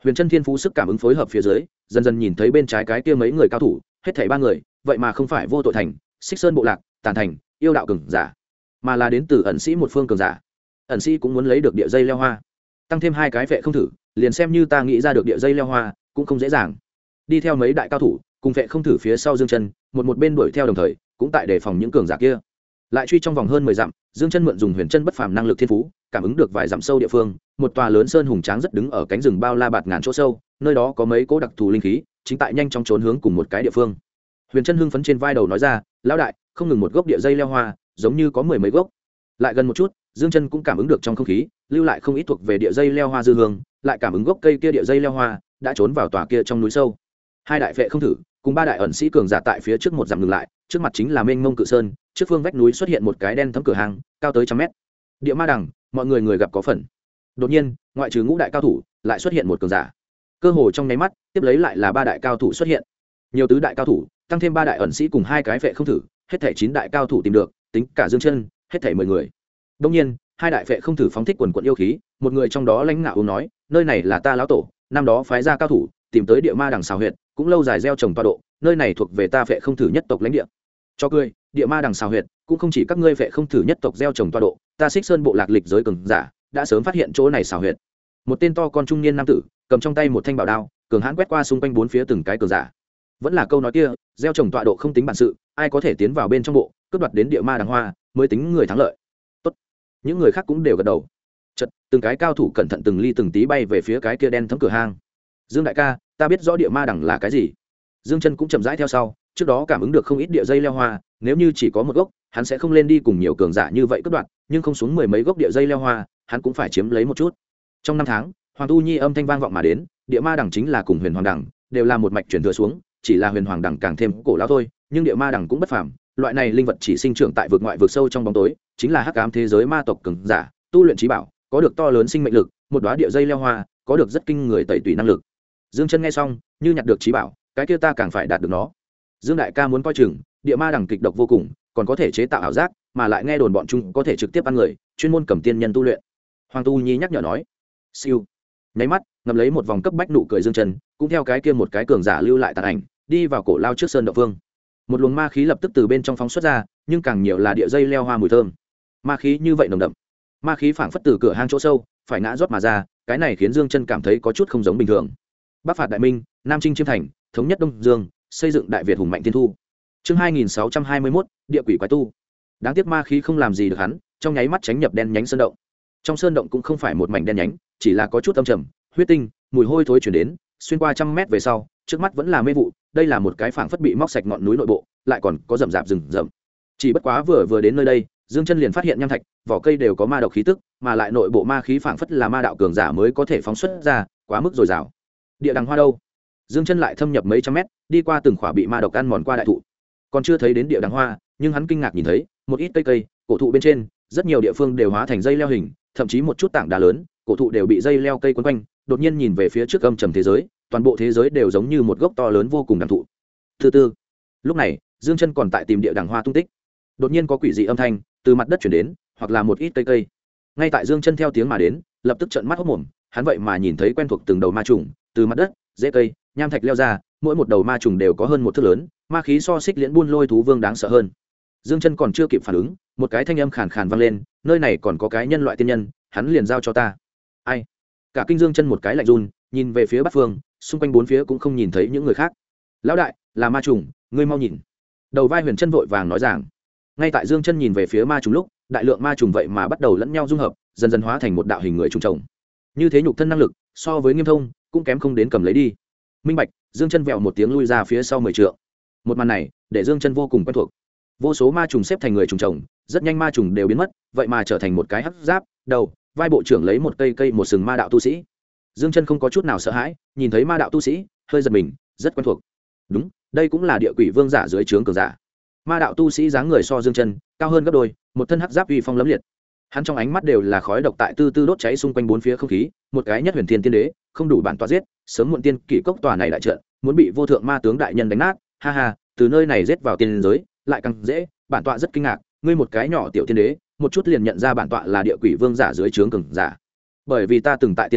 Huyền Chân thiên phú sức cảm ứng phối hợp phía dưới, dần dần nhìn thấy bên trái cái kia mấy người cao thủ, hết thảy 3 người, vậy mà không phải Vô Tội Thành, Xích Sơn bộ lạc, Tàn Thành, yêu đạo cường giả, mà là đến từ ẩn sĩ một phương cường giả. Ẩn sĩ cũng muốn lấy được địa dây leo hoa, tăng thêm 2 cái vệ không thử, liền xem như ta nghĩ ra được địa dây leo hoa, cũng không dễ dàng. Đi theo mấy đại cao thủ, cùng vệ không thử phía sau Dương Chân, một bên đuổi theo đồng thời, cũng tại đề phòng những cường giả kia. Lại truy trong vòng hơn 10 dặm, Dương Chân mượn dùng huyền chân bất phàm năng lực thiên phú, cảm ứng được vài dặm sâu địa phương, một tòa lớn sơn hùng tráng rất đứng ở cánh rừng bao la bạt ngàn chỗ sâu, nơi đó có mấy cỗ đặc thù linh khí, chính tại nhanh chóng trốn hướng cùng một cái địa phương. Huyền Chân hưng phấn trên vai đầu nói ra, lão đại, không ngừng một gốc địa dây leo hoa, giống như có 10 mấy gốc. Lại gần một chút, Dương Chân cũng cảm ứng được trong không khí, lưu lại không ít thuộc về địa dây leo hoa dư hương, lại cảm ứng gốc cây kia địa dây leo hoa đã trốn vào tòa kia trong núi sâu. 2 đại vệ không thử, cùng 3 đại ẩn sĩ cường giả tại phía trước một dặm ngừng lại, trước mặt chính là mênh mông cự sơn, trước phương vách núi xuất hiện một cái đen thẫm cửa hàng, cao tới 100 mét. Địa ma đằng, mọi người gặp có phần. Đột nhiên, ngoại trừ ngũ đại cao thủ, lại xuất hiện một cường giả. Cơ hồ trong nháy mắt, tiếp lấy lại là 3 đại cao thủ xuất hiện. Nhiều tứ đại cao thủ, tăng thêm 3 đại ẩn sĩ cùng 2 cái vệ không thử, hết thảy 9 đại cao thủ tìm được, tính cả Dương Chân, hết thảy 10 người. Đương nhiên, 2 đại vệ không thử phóng thích quần quần yêu khí, một người trong đó lãnh ngạo uống nói, nơi này là ta lão tổ, năm đó phái ra cao thủ, tìm tới địa ma đằng xào huyệt, cũng lâu dài gieo trồng tọa độ, nơi này thuộc về ta vệ không thử nhất tộc lãnh địa. Cho cười, địa ma đằng xào huyệt, cũng không chỉ các ngươi vệ không thử nhất tộc gieo trồng tọa độ, ta Xích Sơn bộ lạc lịch giới cường giả, đã sớm phát hiện chỗ này xào huyệt. Một tên to con trung niên nam tử, cầm trong tay một thanh bảo đao, cường hãn quét qua xung quanh 4 phía từng cái cường giả. Vẫn là câu nói kia, gieo trồng tọa độ không tính bản sự, ai có thể tiến vào bên trong bộ, cướp đoạt đến địa ma đằng hoa, mới tính người thắng lợi. Tốt. Những người khác cũng đều gật đầu. Chợt, từng cái cao thủ cẩn thận từng ly từng tí bay về phía cái kia đen thẫm cửa hang. Dương đại ca, ta biết rõ địa ma đằng là cái gì. Dương Chân cũng chậm rãi theo sau, trước đó cảm ứng được không ít địa dây leo hoa, nếu như chỉ có một gốc, hắn sẽ không lên đi cùng nhiều cường giả như vậy cướp đoạt, nhưng không xuống 10 mấy gốc địa dây leo hoa, hắn cũng phải chiếm lấy một chút. Trong 5 tháng, Hoàng Tu Nhi âm thanh vang vọng mà đến, địa ma đằng chính là cùng Huyền Hoàng đằng, đều là một mạch truyền thừa xuống, chỉ là Huyền Hoàng đằng càng thêm cổ lão thôi, nhưng địa ma đằng cũng bất phàm, loại này linh vật chỉ sinh trưởng tại vực ngoại vực sâu trong bóng tối, chính là hắc ám thế giới ma tộc cường giả, tu luyện chí bảo, có được to lớn sinh mệnh lực, một đóa địa dây leo hoa, có được rất kinh người tẩy tùy năng lực. Dương Chân nghe xong, như nhặt được chí bảo, cái kia ta càng phải đạt được nó. Dương đại ca muốn coi chừng, địa ma đằng kịch độc vô cùng, còn có thể chế tạo ảo giác, mà lại nghe đồn bọn chúng có thể trực tiếp ăn người, chuyên môn cầm tiên nhân tu luyện. Hoàng Tu Nhi nhắc nhở nói. Siêu. Nháy mắt, ngầm lấy một vòng cấp bách nụ cười Dương Chân, cũng theo cái kia một cái cường giả lưu lại tàn ảnh, đi vào cổ lao trước sơn động vương. Một luồng ma khí lập tức từ bên trong phóng xuất ra, nhưng càng nhiều là địa dây leo hoa mùi thơm. Ma khí như vậy nồng đậm. Ma khí phảng phất từ cửa hang chỗ sâu, phải ngã rót mà ra, cái này khiến Dương Chân cảm thấy có chút không giống bình thường. Bắc phạt đại minh, Nam chinh chiêm thành, thống nhất Đông Dương, xây dựng đại Việt hùng mạnh tiên thu. Chương 2621, địa quỷ quái tu. Đáng tiếc ma khí không làm gì được hắn, trong nháy mắt tránh nhập đen nhánh sơn động. Trong sơn động cũng không phải một mảnh đen nhánh, chỉ là có chút âm trầm, huyết tinh, mùi hôi thối truyền đến, xuyên qua 100 mét về sau, trước mắt vẫn là mê vụ, đây là một cái phảng phất bị móc sạch ngọn núi nội bộ, lại còn có rậm rạp rừng rậm. Chỉ bất quá vừa đến nơi đây, Dương Chân liền phát hiện nham thạch, vỏ cây đều có ma độc khí tức, mà lại nội bộ ma khí phảng phất là ma đạo cường giả mới có thể phóng xuất ra, quá mức dồi dào. Địa đằng hoa đâu? Dương Chân lại thâm nhập mấy trăm mét, đi qua từng khỏa bị ma độc ăn mòn qua đại thụ, còn chưa thấy đến địa đằng hoa, nhưng hắn kinh ngạc nhìn thấy một ít cây, cổ thụ bên trên, rất nhiều địa phương đều hóa thành dây leo hình, thậm chí một chút tảng đá lớn, cổ thụ đều bị dây leo cây quấn quanh. Đột nhiên nhìn về phía trước âm trầm thế giới, toàn bộ thế giới đều giống như một gốc to lớn vô cùng đằng thụ. Thứ tư, lúc này, Dương Chân còn tại tìm địa đằng hoa tung tích. Đột nhiên có quỷ dị âm thanh từ mặt đất truyền đến, hoặc là một ít cây. Ngay tại Dương Chân theo tiếng mà đến, lập tức trợn mắt hốt mồm, hắn vậy mà nhìn thấy quen thuộc từng đầu ma trùng, từ mặt đất, rễ cây, nham thạch leo ra, mỗi một đầu ma trùng đều có hơn một thước lớn, ma khí so xích liễn buôn lôi thú vương đáng sợ hơn. Dương Chân còn chưa kịp phản ứng, một cái thanh âm khàn khàn vang lên, nơi này còn có cái nhân loại tiên nhân, hắn liền giao cho ta. Ai? Cả kinh Dương Chân một cái lạnh run, nhìn về phía Bắc Phương, xung quanh bốn phía cũng không nhìn thấy những người khác. Lão đại, là ma trùng, ngươi mau nhìn. Đầu vai Huyền Chân vội vàng nói rằng. Ngay tại Dương Chân nhìn về phía ma trùng lúc, đại lượng ma trùng vậy mà bắt đầu lẫn nhau dung hợp, dần dần hóa thành một đạo hình người trùng chồng. Như thế nhục thân năng lực, so với Nghiêm Thông, cũng kém không đến cầm lấy đi. Minh bạch, Dương Chân vèo một tiếng lui ra phía sau 10 trượng. Một màn này, để Dương Chân vô cùng quen thuộc. Vô số ma trùng xếp thành người trùng chồng, rất nhanh ma trùng đều biến mất, vậy mà trở thành một cái hắc giáp, đầu, vai bộ trưởng lấy một cây một sừng ma đạo tu sĩ. Dương Chân không có chút nào sợ hãi, nhìn thấy ma đạo tu sĩ, hơi giật mình, rất quen thuộc. Đúng, đây cũng là địa quỷ vương giả dưới trướng cường giả. Ma đạo tu sĩ dáng người so Dương Chân cao hơn gấp đôi, một thân hắc giáp uy phong lẫm liệt. Hắn trong ánh mắt đều là khói độc tại từ từ đốt cháy xung quanh bốn phía không khí, một cái nhất huyền thiên tiên đế, không đủ bản tọa giết, sớm muộn tiên kỷ cốc tòa này đại trận, muốn bị vô thượng ma tướng đại nhân đánh nát, ha ha, từ nơi này giết vào tiên giới, lại càng dễ, bản tọa rất kinh ngạc, ngươi một cái nhỏ tiểu tiên đế, một chút liền nhận ra bản tọa là địa quỷ vương giả dưới trướng cường giả. Bởi vì ta từng tại tiên giới,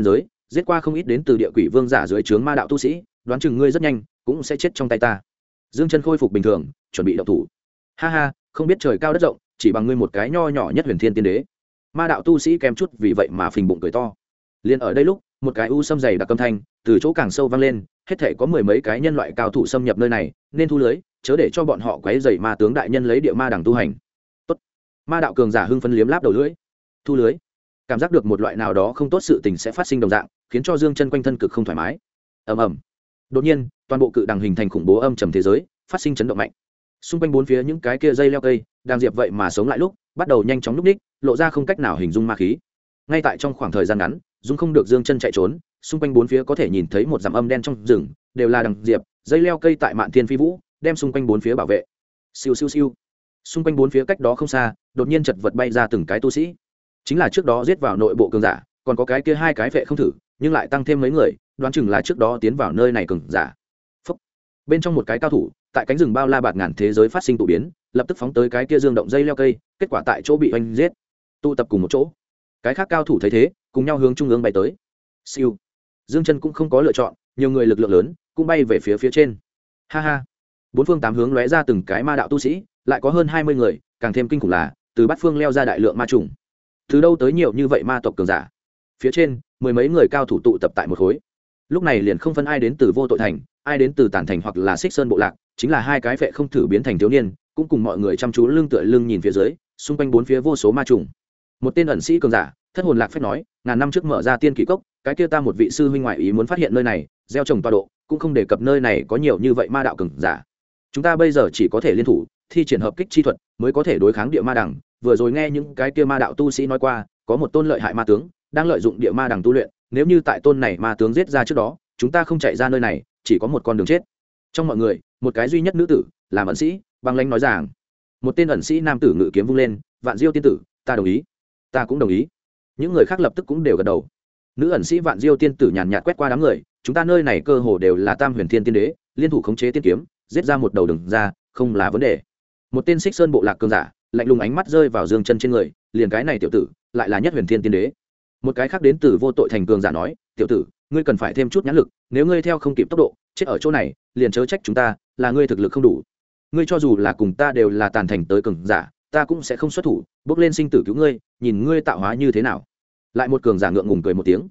giết qua không ít đến từ địa quỷ vương giả dưới trướng ma đạo tu sĩ, đoán chừng ngươi rất nhanh cũng sẽ chết trong tay ta. Dương Chân khôi phục bình thường, chuẩn bị động thủ. Ha ha, không biết trời cao đất rộng, chỉ bằng ngươi một cái nho nhỏ nhất huyền thiên tiên đế. Ma đạo tu sĩ kém chút vì vậy mà phình bụng cười to. Liên ở đây lúc, một cái u sâm dày đặc âm thanh từ chỗ càng sâu vang lên, hết thảy có mười mấy cái nhân loại cao thủ xâm nhập nơi này, nên thu lưới, chớ để cho bọn họ quấy rầy ma tướng đại nhân lấy địa ma đằng tu hành. Tốt. Ma đạo cường giả hưng phấn liếm láp đầu lưỡi. Thu lưới. Cảm giác được một loại nào đó không tốt sự tình sẽ phát sinh đồng dạng, khiến cho Dương Chân quanh thân cực không thoải mái. Ầm ầm. Đột nhiên, toàn bộ cự đằng hình thành khủng bố âm trầm thế giới, phát sinh chấn động mạnh. Xung quanh bốn phía những cái kia dây leo cây, đang diệp vậy mà sống lại lúc, bắt đầu nhanh chóng núp đích, lộ ra không cách nào hình dung ma khí. Ngay tại trong khoảng thời gian ngắn, dung không được Dương Chân chạy trốn, xung quanh bốn phía có thể nhìn thấy một dặm âm đen trong rừng, đều là đằng diệp, dây leo cây tại mạn thiên phi vũ, đem xung quanh bốn phía bảo vệ. Siêu siêu siêu. Xung quanh bốn phía cách đó không xa, đột nhiên chật vật bay ra từng cái tu sĩ. Chính là trước đó giết vào nội bộ cường giả, còn có cái kia hai cái vệ không thử, nhưng lại tăng thêm mấy người, đoán chừng là trước đó tiến vào nơi này cường giả. Phúc. Bên trong một cái cao thủ, tại cánh rừng bao la bạt ngàn thế giới phát sinh tụ biến, lập tức phóng tới cái kia dương động dây leo cây, kết quả tại chỗ bị oanh giết. Tụ tập cùng một chỗ. Cái khác cao thủ thấy thế, cùng nhau hướng trung ương bay tới. Siêu. Dương Chân cũng không có lựa chọn, nhiều người lực lượng lớn, cũng bay về phía trên. Ha ha. Bốn phương tám hướng lóe ra từng cái ma đạo tu sĩ, lại có hơn 20 người, càng thêm kinh khủng là, từ bát phương leo ra đại lượng ma trùng. Từ đâu tới nhiều như vậy ma tộc cường giả? Phía trên, mười mấy người cao thủ tụ tập tại một khối. Lúc này liền không phân ai đến từ Vô Tội Thành, ai đến từ Tản Thành hoặc là Xích Sơn bộ lạc, chính là hai cái vệ không thử biến thành thiếu niên, cũng cùng mọi người chăm chú lưng tựa lưng nhìn phía dưới, xung quanh bốn phía vô số ma trùng. Một tên ẩn sĩ cường giả, thất hồn lạc phép nói, ngàn năm trước mở ra tiên kỳ cốc, cái kia ta một vị sư huynh ngoại ý muốn phát hiện nơi này, gieo trồng tọa độ, cũng không đề cập nơi này có nhiều như vậy ma đạo cường giả. Chúng ta bây giờ chỉ có thể liên thủ, thi triển hợp kích chi thuật, mới có thể đối kháng địa ma đằng. Vừa rồi nghe những cái kia ma đạo tu sĩ nói qua, có một tôn lợi hại ma tướng đang lợi dụng địa ma đằng tu luyện, nếu như tại tôn này ma tướng giết ra trước đó, chúng ta không chạy ra nơi này, chỉ có một con đường chết. Trong mọi người, một cái duy nhất nữ tử, làm ẩn sĩ, băng lãnh nói rằng. Một tên ẩn sĩ nam tử ngự kiếm vung lên, Vạn Diêu tiên tử, ta đồng ý. Ta cũng đồng ý. Những người khác lập tức cũng đều gật đầu. Nữ ẩn sĩ Vạn Diêu tiên tử nhàn nhạt quét qua đám người, chúng ta nơi này cơ hồ đều là Tam Huyền Thiên Tiên Đế, liên thủ khống chế tiên kiếm, giết ra một đầu đường ra, không là vấn đề. Một tên Xích Sơn bộ lạc cường giả, lạnh lùng ánh mắt rơi vào Dương Chân trên người, liền cái này tiểu tử, lại là Nhất Huyền Thiên Tiên Đế. Một cái khác đến từ Vô Tội Thành cường giả nói, tiểu tử, ngươi cần phải thêm chút nhãn lực, nếu ngươi theo không kịp tốc độ, chết ở chỗ này, liền chớ trách chúng ta, là ngươi thực lực không đủ. Ngươi cho dù là cùng ta đều là Tàn Thành tới cường giả, ta cũng sẽ không xuất thủ, bước lên sinh tử cứu ngươi, nhìn ngươi tạo hóa như thế nào. Lại một cường giả ngượng ngùng cười một tiếng.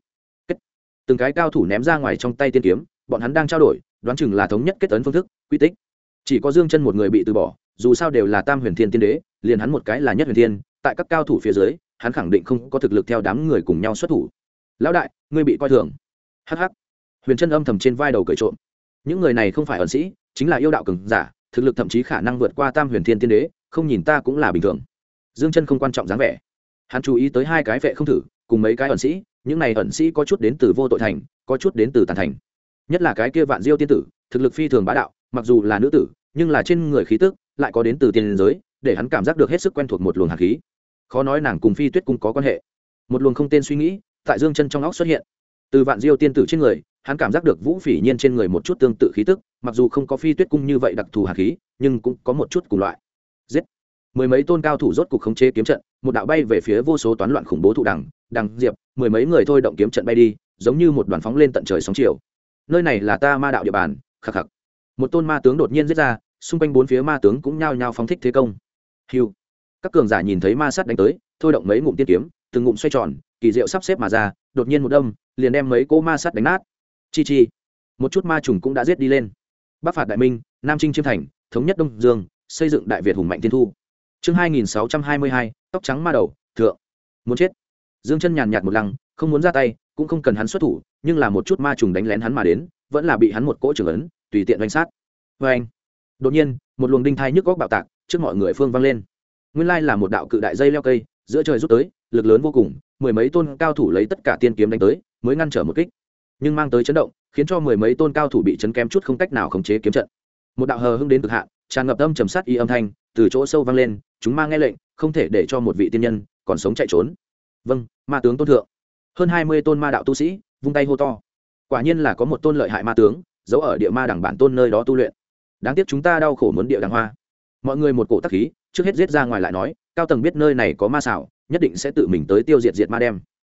Từng cái cao thủ ném ra ngoài trong tay tiên kiếm, bọn hắn đang trao đổi, đoán chừng là thống nhất kết ấn phương thức, quy tích. Chỉ có Dương Chân một người bị từ bỏ, dù sao đều là Tam Huyền Thiên Tiên Đế, liền hắn một cái là Nhất Huyền Thiên, tại các cao thủ phía dưới, hắn khẳng định không có thực lực theo đám người cùng nhau xuất thủ. Lão đại, ngươi bị coi thường. Hắc hắc. Huyền Chân âm thầm trên vai đầu cười trộm. Những người này không phải ẩn sĩ, chính là yêu đạo cường giả, thực lực thậm chí khả năng vượt qua Tam Huyền Thiên Tiên Đế, không nhìn ta cũng là bình thường. Dương Chân không quan trọng dáng vẻ. Hắn chú ý tới hai cái vệ không thử, cùng mấy cái ẩn sĩ, những này ẩn sĩ có chút đến từ Vô Tội Thành, có chút đến từ Tàn Thành. Nhất là cái kia Vạn Diêu tiên tử, thực lực phi thường bá đạo, mặc dù là nữ tử, nhưng là trên người khí tức lại có đến từ tiên giới, để hắn cảm giác được hết sức quen thuộc một luồng hàn khí. Khó nói nàng cùng Phi Tuyết cung có quan hệ. Một luồng không tên suy nghĩ tại Dương Chân trong óc xuất hiện. Từ Vạn Diêu tiên tử trên người, hắn cảm giác được Vũ Phỉ Nhiên trên người một chút tương tự khí tức, mặc dù không có Phi Tuyết cung như vậy đặc thù hàn khí, nhưng cũng có một chút cùng loại. Giết! Mười mấy tôn cao thủ rốt cục khống chế kiếm trận, một đạo bay về phía vô số toán loạn khủng bố thụ đằng diệp, mười mấy người thôi động kiếm trận bay đi, giống như một đoàn phóng lên tận trời sóng chiều. Nơi này là ta ma đạo địa bàn, khắc khắc. Một tôn ma tướng đột nhiên giết ra, xung quanh bốn phía ma tướng cũng nhao nhao phóng thích thế công. Hưu. Các cường giả nhìn thấy ma sát đánh tới, thôi động mấy ngụm tiên kiếm, từng ngụm xoay tròn, kỳ diệu sắp xếp mà ra, đột nhiên một đâm, liền đem mấy cỗ ma sát đánh nát. Chi chi. Một chút ma trùng cũng đã giết đi lên. Bắc phạt đại minh, Nam chinh chiêm thành, thống nhất Đông Dương, xây dựng Đại Việt hùng mạnh thiên thu. Chương 2622, tóc trắng ma đầu, thượng. Muốn chết. Dương Chân nhàn nhạt một lăng, không muốn ra tay, cũng không cần hắn xuất thủ, nhưng là một chút ma trùng đánh lén hắn mà đến, vẫn là bị hắn một cỗ trường ấn tùy tiện đánh sát. Oeng. Đột nhiên, một luồng đinh thai nhức góc bạo tạc, trước mọi người phương vang lên. Nguyên lai là một đạo cự đại dây leo cây, giữa trời rút tới, lực lớn vô cùng, mười mấy tôn cao thủ lấy tất cả tiên kiếm đánh tới, mới ngăn trở một kích. Nhưng mang tới chấn động, khiến cho mười mấy tôn cao thủ bị chấn kém chút không cách nào khống chế kiếm trận. Một đạo hờ hững đến cực hạn, tràn ngập âm trầm sát y âm thanh, từ chỗ sâu vang lên, chúng mang nghe lệnh, không thể để cho một vị tiên nhân còn sống chạy trốn. Vâng, ma tướng tôn thượng. Hơn 20 tôn ma đạo tu sĩ, vung tay hô to. Quả nhiên là có một tôn lợi hại ma tướng, giấu ở địa ma đẳng bản tôn nơi đó tu luyện. Đáng tiếc chúng ta đau khổ muốn địa đàng hoa. Mọi người một cổ tắc khí, trước hết giết ra ngoài lại nói, cao tầng biết nơi này có ma xảo, nhất định sẽ tự mình tới tiêu diệt diệt ma đem.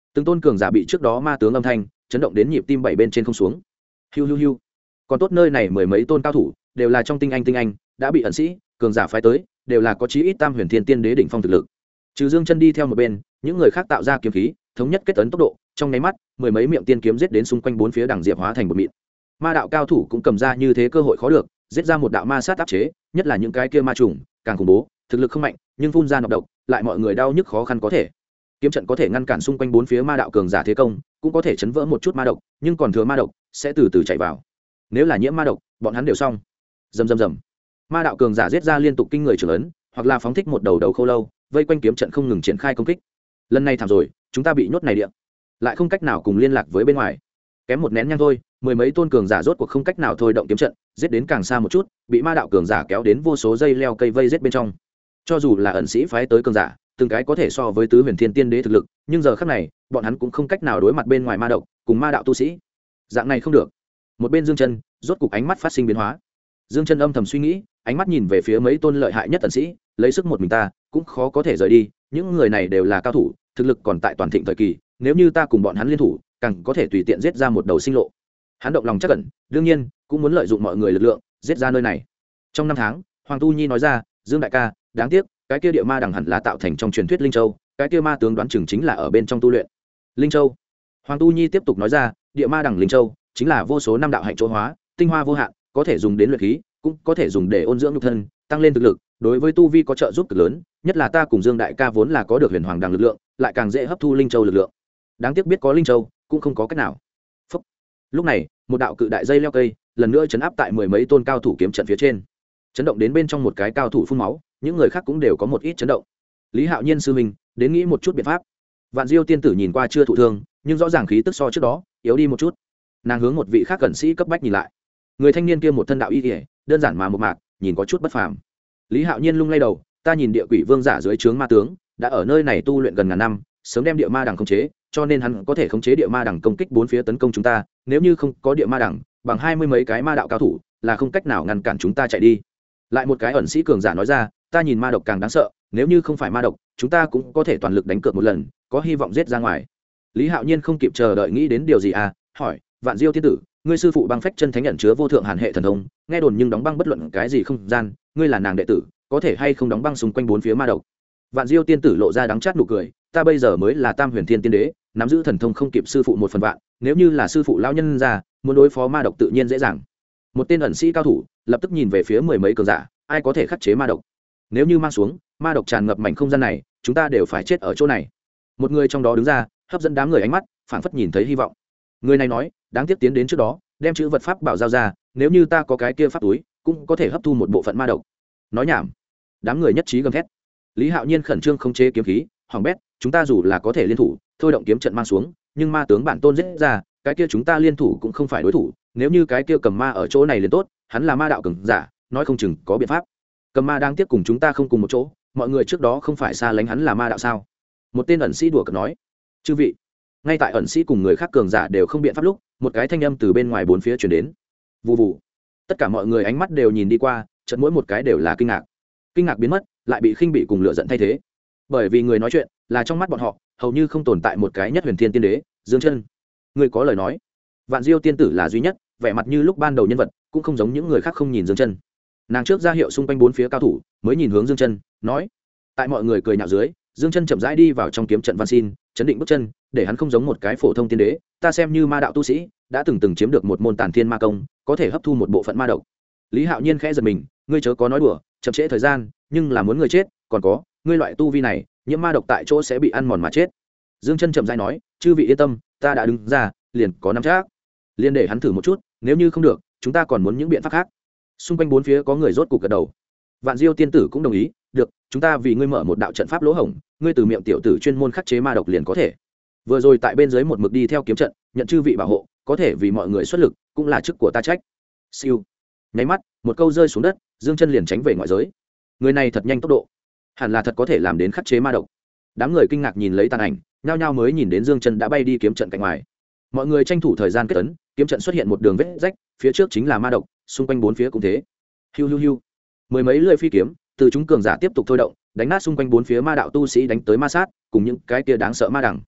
từng tôn cường giả bị trước đó ma tướng âm thanh chấn động đến nhịp tim bảy bên trên không xuống. Hiu hiu hiu. Còn tốt nơi này mười mấy tôn cao thủ đều là trong tinh anh đã bị ẩn sĩ cường giả phái tới, đều là có chí ít tam huyền thiên tiên đế đỉnh phong thực lực. Trừ Dương Chân đi theo một bên, những người khác tạo ra kiếm khí thống nhất kết ấn tốc độ, trong nháy mắt mười mấy miệng tiên kiếm giết đến xung quanh bốn phía đằng diệp hóa thành một mịn. Ma đạo cao thủ cũng cầm ra như thế cơ hội khó được, giết ra một đạo ma sát áp chế, nhất là những cái kia ma trùng càng khủng bố, thực lực không mạnh nhưng phun ra nọc độc lại mọi người đau nhức khó khăn có thể. Kiếm trận có thể ngăn cản xung quanh bốn phía ma đạo cường giả thế công, cũng có thể chấn vỡ một chút ma độc, nhưng còn thừa ma độc sẽ từ từ chạy vào. Nếu là nhiễm ma độc, bọn hắn đều xong. Rầm rầm rầm. Ma đạo cường giả giết ra liên tục kinh người trường ấn, hoặc là phóng thích một đầu đầu khô lâu, vây quanh kiếm trận không ngừng triển khai công kích. Lần này thảm rồi, chúng ta bị nhốt này địa, lại không cách nào cùng liên lạc với bên ngoài. Kém một nén nhang thôi, mười mấy tôn cường giả rốt cuộc không cách nào thôi động kiếm trận, giết đến càng xa một chút, bị ma đạo cường giả kéo đến vô số dây leo cây vây giết bên trong. Cho dù là ẩn sĩ phái tới cường giả, từng cái có thể so với tứ huyền thiên tiên đế thực lực, nhưng giờ khắc này bọn hắn cũng không cách nào đối mặt bên ngoài ma độc cùng ma đạo tu sĩ. Dạng này không được. Một bên Dương Chân rốt cục ánh mắt phát sinh biến hóa. Dương Chân âm thầm suy nghĩ, ánh mắt nhìn về phía mấy tôn lợi hại nhất ẩn sĩ, lấy sức một mình ta cũng khó có thể rời đi, những người này đều là cao thủ, thực lực còn tại toàn thịnh thời kỳ, nếu như ta cùng bọn hắn liên thủ, càng có thể tùy tiện giết ra một đầu sinh lộ. Hắn động lòng chắc ẩn, đương nhiên cũng muốn lợi dụng mọi người lực lượng giết ra nơi này. Trong năm tháng, Hoàng Tu Nhi nói ra, Dương đại ca, đáng tiếc cái kia địa ma đằng hẳn là tạo thành trong truyền thuyết Linh Châu, cái kia ma tướng đoán chừng chính là ở bên trong tu luyện. Linh Châu. Hoàng Tu Nhi tiếp tục nói ra, địa ma đằng Linh Châu chính là vô số năm đạo hạnh chỗ hóa, tinh hoa vô hạn, có thể dùng đến luyện khí, cũng có thể dùng để ôn dưỡng nhục thân, tăng lên thực lực, đối với tu vi có trợ giúp cực lớn, nhất là ta cùng Dương đại ca vốn là có được huyền hoàng đằng lực lượng, lại càng dễ hấp thu Linh Châu lực lượng. Đáng tiếc biết có Linh Châu, cũng không có cách nào. Phúc. Lúc này, một đạo cự đại dây leo cây lần nữa chấn áp tại mười mấy tôn cao thủ kiếm trận phía trên, chấn động đến bên trong một cái cao thủ phun máu, những người khác cũng đều có một ít chấn động. Lý Hạo Nhiên sư huynh đến nghĩ một chút biện pháp. Vạn Diêu tiên tử nhìn qua chưa thụ thương, nhưng rõ ràng khí tức so trước đó yếu đi một chút. Nàng hướng một vị khác cẩn sĩ cấp bách nhìn lại. Người thanh niên kia một thân đạo y y, đơn giản mà một mạc, nhìn có chút bất phàm. Lý Hạo Nhiên lung lay đầu, ta nhìn địa quỷ vương giả dưới trướng ma tướng đã ở nơi này tu luyện gần ngàn năm, sớm đem địa ma đằng khống chế, cho nên hắn có thể khống chế địa ma đằng công kích bốn phía tấn công chúng ta, nếu như không có địa ma đằng, bằng 20 mấy cái ma đạo cao thủ là không cách nào ngăn cản chúng ta chạy đi. Lại một cái ẩn sĩ cường giả nói ra, ta nhìn ma độc càng đáng sợ, nếu như không phải ma độc, chúng ta cũng có thể toàn lực đánh cược một lần, có hy vọng giết ra ngoài. Lý Hạo Nhiên không kịp chờ đợi nghĩ đến điều gì à, hỏi, Vạn Diêu tiên tử, ngươi sư phụ băng phách chân thánh nhận chứa vô thượng hàn hệ thần thông, nghe đồn nhưng đóng băng bất luận cái gì không gian, ngươi là nàng đệ tử, có thể hay không đóng băng xung quanh bốn phía ma độc. Vạn Diêu tiên tử lộ ra đắng chát nụ cười, ta bây giờ mới là tam huyền thiên tiên đế, nắm giữ thần thông không kịp sư phụ một phần vạn, nếu như là sư phụ lão nhân ra, muốn đối phó ma độc tự nhiên dễ dàng. Một tên ẩn sĩ cao thủ lập tức nhìn về phía mười mấy cường giả, ai có thể khắc chế ma độc? Nếu như mang xuống ma độc tràn ngập mảnh không gian này, chúng ta đều phải chết ở chỗ này. Một người trong đó đứng ra, hấp dẫn đám người ánh mắt, phảng phất nhìn thấy hy vọng. Người này nói, đáng tiếc tiến đến trước đó đem chữ vật pháp bảo giao ra, nếu như ta có cái kia pháp túi cũng có thể hấp thu một bộ phận ma độc. Nói nhảm. Đám người nhất trí gầm thét. Lý Hạo Nhiên khẩn trương không chế kiếm khí, hoàng bét, chúng ta dù là có thể liên thủ thôi động kiếm trận mang xuống, nhưng ma tướng bản tôn giết ra, cái kia chúng ta liên thủ cũng không phải đối thủ, nếu như cái kia cầm ma ở chỗ này liền tốt, hắn là ma đạo cường giả, nói không chừng có biện pháp. Cầm ma đang tiếp cùng chúng ta không cùng một chỗ, mọi người trước đó không phải xa lánh hắn là ma đạo sao? Một tên ẩn sĩ đùa cợt nói. Chư vị. Ngay tại ẩn sĩ cùng người khác cường giả đều không biện pháp lúc, một cái thanh âm từ bên ngoài bốn phía truyền đến. Vù vù. Tất cả mọi người ánh mắt đều nhìn đi qua, chợt mỗi một cái đều là kinh ngạc. Kinh ngạc biến mất, lại bị khinh bị cùng lửa giận thay thế. Bởi vì người nói chuyện là trong mắt bọn họ hầu như không tồn tại một cái nhất huyền thiên tiên đế. Dương Chân, người có lời nói. Vạn Diêu tiên tử là duy nhất vẻ mặt như lúc ban đầu nhân vật, cũng không giống những người khác không nhìn Dương Chân. Nàng trước ra hiệu xung quanh bốn phía cao thủ mới nhìn hướng Dương Chân, nói. Tại mọi người cười nhạo dưới, Dương Chân chậm rãi đi vào trong kiếm trận văn xin, chấn định bước chân, để hắn không giống một cái phổ thông tiên đế, ta xem như ma đạo tu sĩ, đã từng chiếm được một môn tàn thiên ma công, có thể hấp thu một bộ phận ma độc. Lý Hạo Nhiên khẽ giật mình, ngươi chớ có nói đùa, chậm trễ thời gian, nhưng là muốn người chết, còn có, ngươi loại tu vi này, nhiễm ma độc tại chỗ sẽ bị ăn mòn mà chết. Dương Chân chậm rãi nói, chư vị yên tâm, ta đã đứng ra, liền có nắm chắc. Liền để hắn thử một chút, nếu như không được, chúng ta còn muốn những biện pháp khác. Xung quanh bốn phía có người rốt cục gật đầu. Vạn Diêu tiên tử cũng đồng ý, được, chúng ta vì ngươi mở một đạo trận pháp lỗ hổng, ngươi từ miệng tiểu tử chuyên môn khắc chế ma độc liền có thể. Vừa rồi tại bên dưới một mực đi theo kiếm trận, nhận chư vị bảo hộ, có thể vì mọi người xuất lực, cũng là chức của ta trách. Siêu. Nháy mắt, một câu rơi xuống đất, Dương Chân liền tránh về ngoại giới. Người này thật nhanh tốc độ, hẳn là thật có thể làm đến khắc chế ma độc. Đám người kinh ngạc nhìn lấy tàn ảnh, nhao nhao mới nhìn đến Dương Chân đã bay đi kiếm trận cạnh ngoài. Mọi người tranh thủ thời gian kết ấn, kiếm trận xuất hiện một đường vết rách, phía trước chính là ma độc, xung quanh bốn phía cũng thế. Hiu hiu hiu. Mười mấy lưỡi phi kiếm từ chúng cường giả tiếp tục thôi động, đánh nát xung quanh bốn phía ma đạo tu sĩ đánh tới ma sát, cùng những cái kia đáng sợ ma đằng.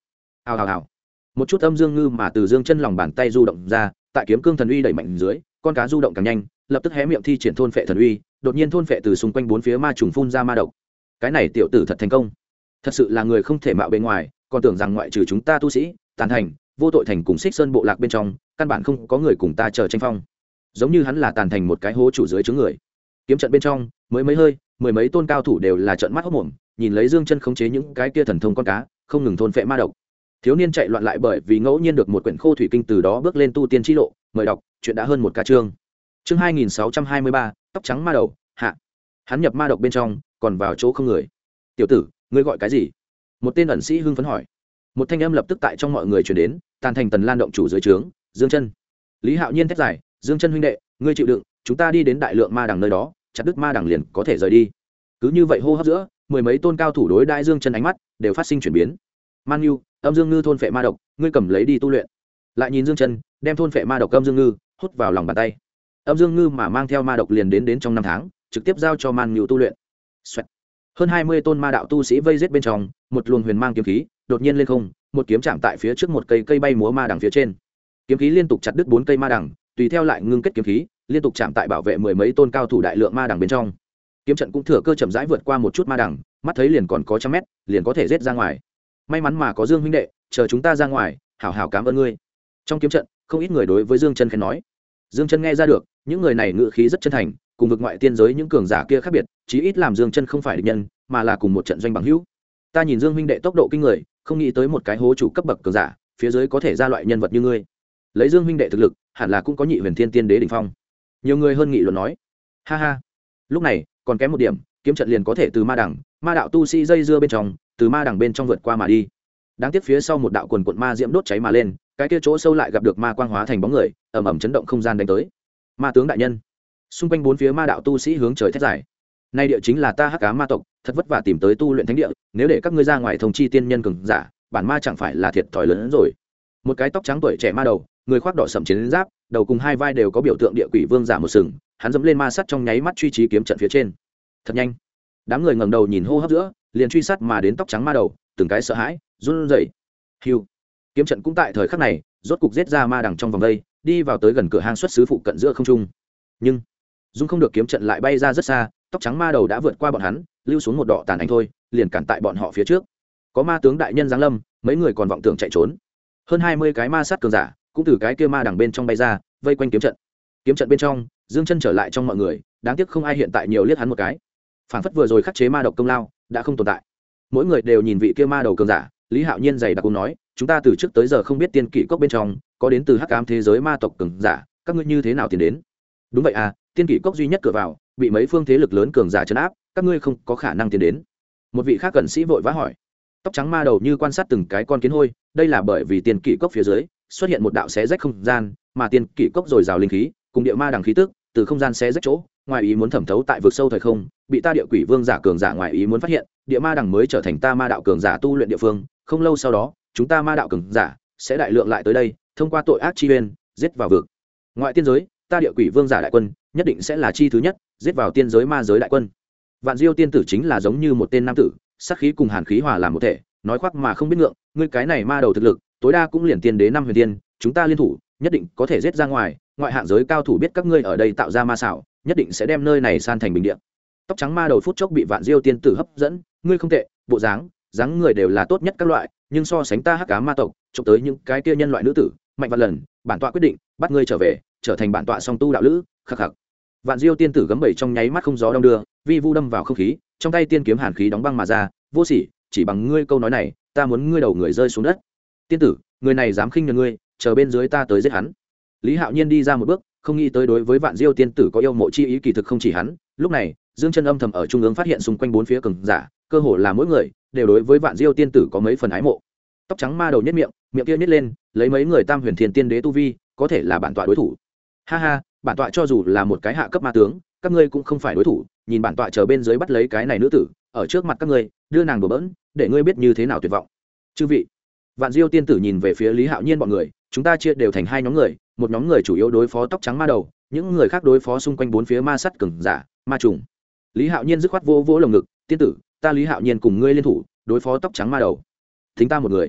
hào hào hào, một chút âm dương ngư mà từ Dương Chân lòng bàn tay du động ra, tại kiếm cương thần uy đẩy mạnh dưới, con cá du động càng nhanh, lập tức hé miệng thi triển thôn phệ thần uy, đột nhiên thôn phệ từ xung quanh bốn phía ma trùng phun ra ma độc. Cái này tiểu tử thật thành công, thật sự là người không thể mạo bên ngoài, còn tưởng rằng ngoại trừ chúng ta tu sĩ, Tàn Thành, Vô Tội Thành cùng Xích Sơn bộ lạc bên trong, căn bản không có người cùng ta chờ tranh phong. Giống như hắn là Tàn Thành một cái hố chủ dưới chướng người. Kiếm trận bên trong, mới mấy hơi, mười mấy tôn cao thủ đều là trợn mắt hốt mồm, nhìn lấy Dương Chân khống chế những cái kia thần thông con cá, không ngừng thôn phệ ma độc. Thiếu niên chạy loạn lại bởi vì ngẫu nhiên được một quyển khô thủy kinh, từ đó bước lên tu tiên chi lộ. Mời đọc, chuyện đã hơn một cả chương. Chương 2623, tóc trắng ma đầu, hạ. Hắn nhập ma độc bên trong, còn vào chỗ không người. "Tiểu tử, ngươi gọi cái gì?" Một tên ẩn sĩ hưng phấn hỏi. Một thanh âm lập tức tại trong mọi người truyền đến, Tàn Thành Tần Lan động chủ dưới trướng, Dương Chân. Lý Hạo Nhiên thét dài, "Dương Chân huynh đệ, ngươi chịu đựng, chúng ta đi đến đại lượng ma đằng nơi đó, chặt đứt ma đằng liền có thể rời đi." Cứ như vậy hô hấp giữa, mười mấy tôn cao thủ đối đãi Dương Chân ánh mắt đều phát sinh chuyển biến. "Man Nhu, âm dương ngư thôn phệ ma độc, ngươi cầm lấy đi tu luyện." Lại nhìn Dương Chân, đem thôn phệ ma độc âm dương ngư hút vào lòng bàn tay. Âm dương ngư mà mang theo ma độc liền đến trong 5 tháng, trực tiếp giao cho Man Nhu tu luyện. Xoẹt. Hơn 20 tôn ma đạo tu sĩ vây giết bên trong, một luồng huyền mang kiếm khí đột nhiên lên không, một kiếm chạm tại phía trước một cây bay múa ma đằng phía trên. Kiếm khí liên tục chặt đứt 4 cây ma đằng, tùy theo lại ngưng kết kiếm khí, liên tục chạm tại bảo vệ mười mấy tôn cao thủ đại lượng ma đằng bên trong. Kiếm trận cũng thừa cơ chậm rãi vượt qua một chút ma đằng, mắt thấy liền còn có trăm mét, liền có thể giết ra ngoài. May mắn mà có Dương huynh đệ, chờ chúng ta ra ngoài, hảo hảo cảm ơn ngươi. Trong kiếm trận, không ít người đối với Dương Chân khen nói. Dương Chân nghe ra được, những người này ngữ khí rất chân thành, cùng vực ngoại tiên giới những cường giả kia khác biệt, chí ít làm Dương Chân không phải địch nhân, mà là cùng một trận doanh bằng hữu. Ta nhìn Dương huynh đệ tốc độ kinh người, không nghĩ tới một cái hố chủ cấp bậc cường giả, phía dưới có thể ra loại nhân vật như ngươi. Lấy Dương huynh đệ thực lực, hẳn là cũng có nhị huyền thiên tiên đế đỉnh phong. Nhiều người hơn nghị luận nói. Ha ha. Lúc này, còn kém một điểm, kiếm trận liền có thể từ ma đằng, ma đạo tu sĩ dây dưa bên trong, từ ma đằng bên trong vượt qua mà đi. Đáng tiếc phía sau một đạo quần quần ma diễm đốt cháy mà lên, cái kia chỗ sâu lại gặp được ma quang hóa thành bóng người, ầm ầm chấn động không gian đánh tới. Ma tướng đại nhân. Xung quanh bốn phía ma đạo tu sĩ hướng trời thét giải. Nay địa chính là ta Hắc Ám ma tộc, thật vất vả tìm tới tu luyện thánh địa, nếu để các ngươi ra ngoài thông chi tiên nhân cường giả, bản ma chẳng phải là thiệt thòi lớn hơn rồi. Một cái tóc trắng tuổi trẻ ma đầu, người khoác đỏ sẫm chiến giáp, đầu cùng hai vai đều có biểu tượng địa quỷ vương giả một sừng, hắn dẫm lên ma sắt trong nháy mắt truy trí kiếm trận phía trên. Thật nhanh. Đám người ngẩng đầu nhìn hô hấp giữa, liền truy sát mà đến tóc trắng ma đầu, từng cái sợ hãi, run rẩy. Hưu. Kiếm trận cũng tại thời khắc này, rốt cục giết ra ma đằng trong vòng đây, đi vào tới gần cửa hang xuất xứ phụ cận giữa không trung. Nhưng dung không được kiếm trận lại bay ra rất xa, tóc trắng ma đầu đã vượt qua bọn hắn, lưu xuống một đọ tàn ảnh thôi, liền cản tại bọn họ phía trước. Có ma tướng đại nhân giáng lâm, mấy người còn vọng tưởng chạy trốn. Hơn 20 cái ma sát cường giả cũng từ cái kia ma đằng bên trong bay ra, vây quanh kiếm trận. Kiếm trận bên trong, Dương Chân trở lại trong mọi người, đáng tiếc không ai hiện tại nhiều liếc hắn một cái. Phản phất vừa rồi khắc chế ma độc công lao đã không tồn tại. Mỗi người đều nhìn vị kia ma đầu cường giả, Lý Hạo Nhiên dày đặc cũng nói, chúng ta từ trước tới giờ không biết tiên kỷ cốc bên trong có đến từ Hắc Ám thế giới ma tộc cường giả, các ngươi như thế nào tiến đến? Đúng vậy à, tiên kỷ cốc duy nhất cửa vào, bị mấy phương thế lực lớn cường giả trấn áp, các ngươi không có khả năng tiến đến. Một vị khác cẩn sĩ vội vã hỏi. Tóc trắng ma đầu như quan sát từng cái con kiến hôi, đây là bởi vì tiên kỷ cốc phía dưới xuất hiện một đạo xé rách không gian, mà tiên kỷ cốc dồi dào linh khí, cùng địa ma đằng khí tức, từ không gian xé rách chỗ, ngoài ý muốn thẩm thấu tại vực sâu thời không, bị ta địa quỷ vương giả cường giả ngoài ý muốn phát hiện, địa ma đằng mới trở thành ta ma đạo cường giả tu luyện địa phương, không lâu sau đó, chúng ta ma đạo cường giả sẽ đại lượng lại tới đây, thông qua tội ác chi uyên, giết vào vực ngoại tiên giới, ta địa quỷ vương giả đại quân nhất định sẽ là chi thứ nhất, giết vào tiên giới ma giới đại quân. Vạn Diêu tiên tử chính là giống như một tên nam tử, sát khí cùng hàn khí hòa làm một thể, nói khoác mà không biết ngượng, ngươi cái này ma đầu thực lực, tối đa cũng liền tiên đế 5 huyền tiên, chúng ta liên thủ, nhất định có thể giết ra ngoài, ngoại hạng giới cao thủ biết các ngươi ở đây tạo ra ma xảo, nhất định sẽ đem nơi này san thành bình địa. Tóc trắng ma đầu phút chốc bị Vạn Diêu tiên tử hấp dẫn, ngươi không tệ, bộ dáng người đều là tốt nhất các loại, nhưng so sánh ta Hắc Ám ma tộc, chụp tới những cái kia nhân loại nữ tử, mạnh vạn lần, bản tọa quyết định, bắt ngươi trở về, trở thành bản tọa song tu đạo lữ, khắc khắc. Vạn Diêu tiên tử gấm bẩy trong nháy mắt không gió đông đưa, vi vu đâm vào không khí, trong tay tiên kiếm hàn khí đóng băng mà ra, vô sỉ, chỉ bằng ngươi câu nói này, ta muốn ngươi đầu người rơi xuống đất. Tiên tử, người này dám khinh nhờn ngươi, chờ bên dưới ta tới giết hắn. Lý Hạo Nhiên đi ra một bước, không nghĩ tới đối với Vạn Diêu tiên tử có yêu mộ chi ý, kỳ thực không chỉ hắn. Lúc này, Dương Chân âm thầm ở trung ương phát hiện xung quanh bốn phía cường giả, cơ hồ là mỗi người đều đối với Vạn Diêu tiên tử có mấy phần ái mộ. Tóc trắng ma đầu nhếch miệng, miệng kia nhếch lên, lấy mấy người Tam Huyền Thiên Tiên Đế tu vi, có thể là bản tọa đối thủ. Ha ha, bản tọa cho dù là một cái hạ cấp ma tướng, các ngươi cũng không phải đối thủ, nhìn bản tọa chờ bên dưới bắt lấy cái này nữ tử, ở trước mặt các ngươi, đưa nàng đùa bỡn, để ngươi biết như thế nào tuyệt vọng. Chư vị. Vạn Diêu tiên tử nhìn về phía Lý Hạo Nhiên bọn người, chúng ta chia đều thành hai nhóm người, một nhóm người chủ yếu đối phó tóc trắng ma đầu, những người khác đối phó xung quanh bốn phía ma sắt cường giả, ma trùng. Lý Hạo Nhiên dứt khoát vô vỗ lồng ngực, tiên tử, ta Lý Hạo Nhiên cùng ngươi liên thủ, đối phó tóc trắng ma đầu. Thính ta một người.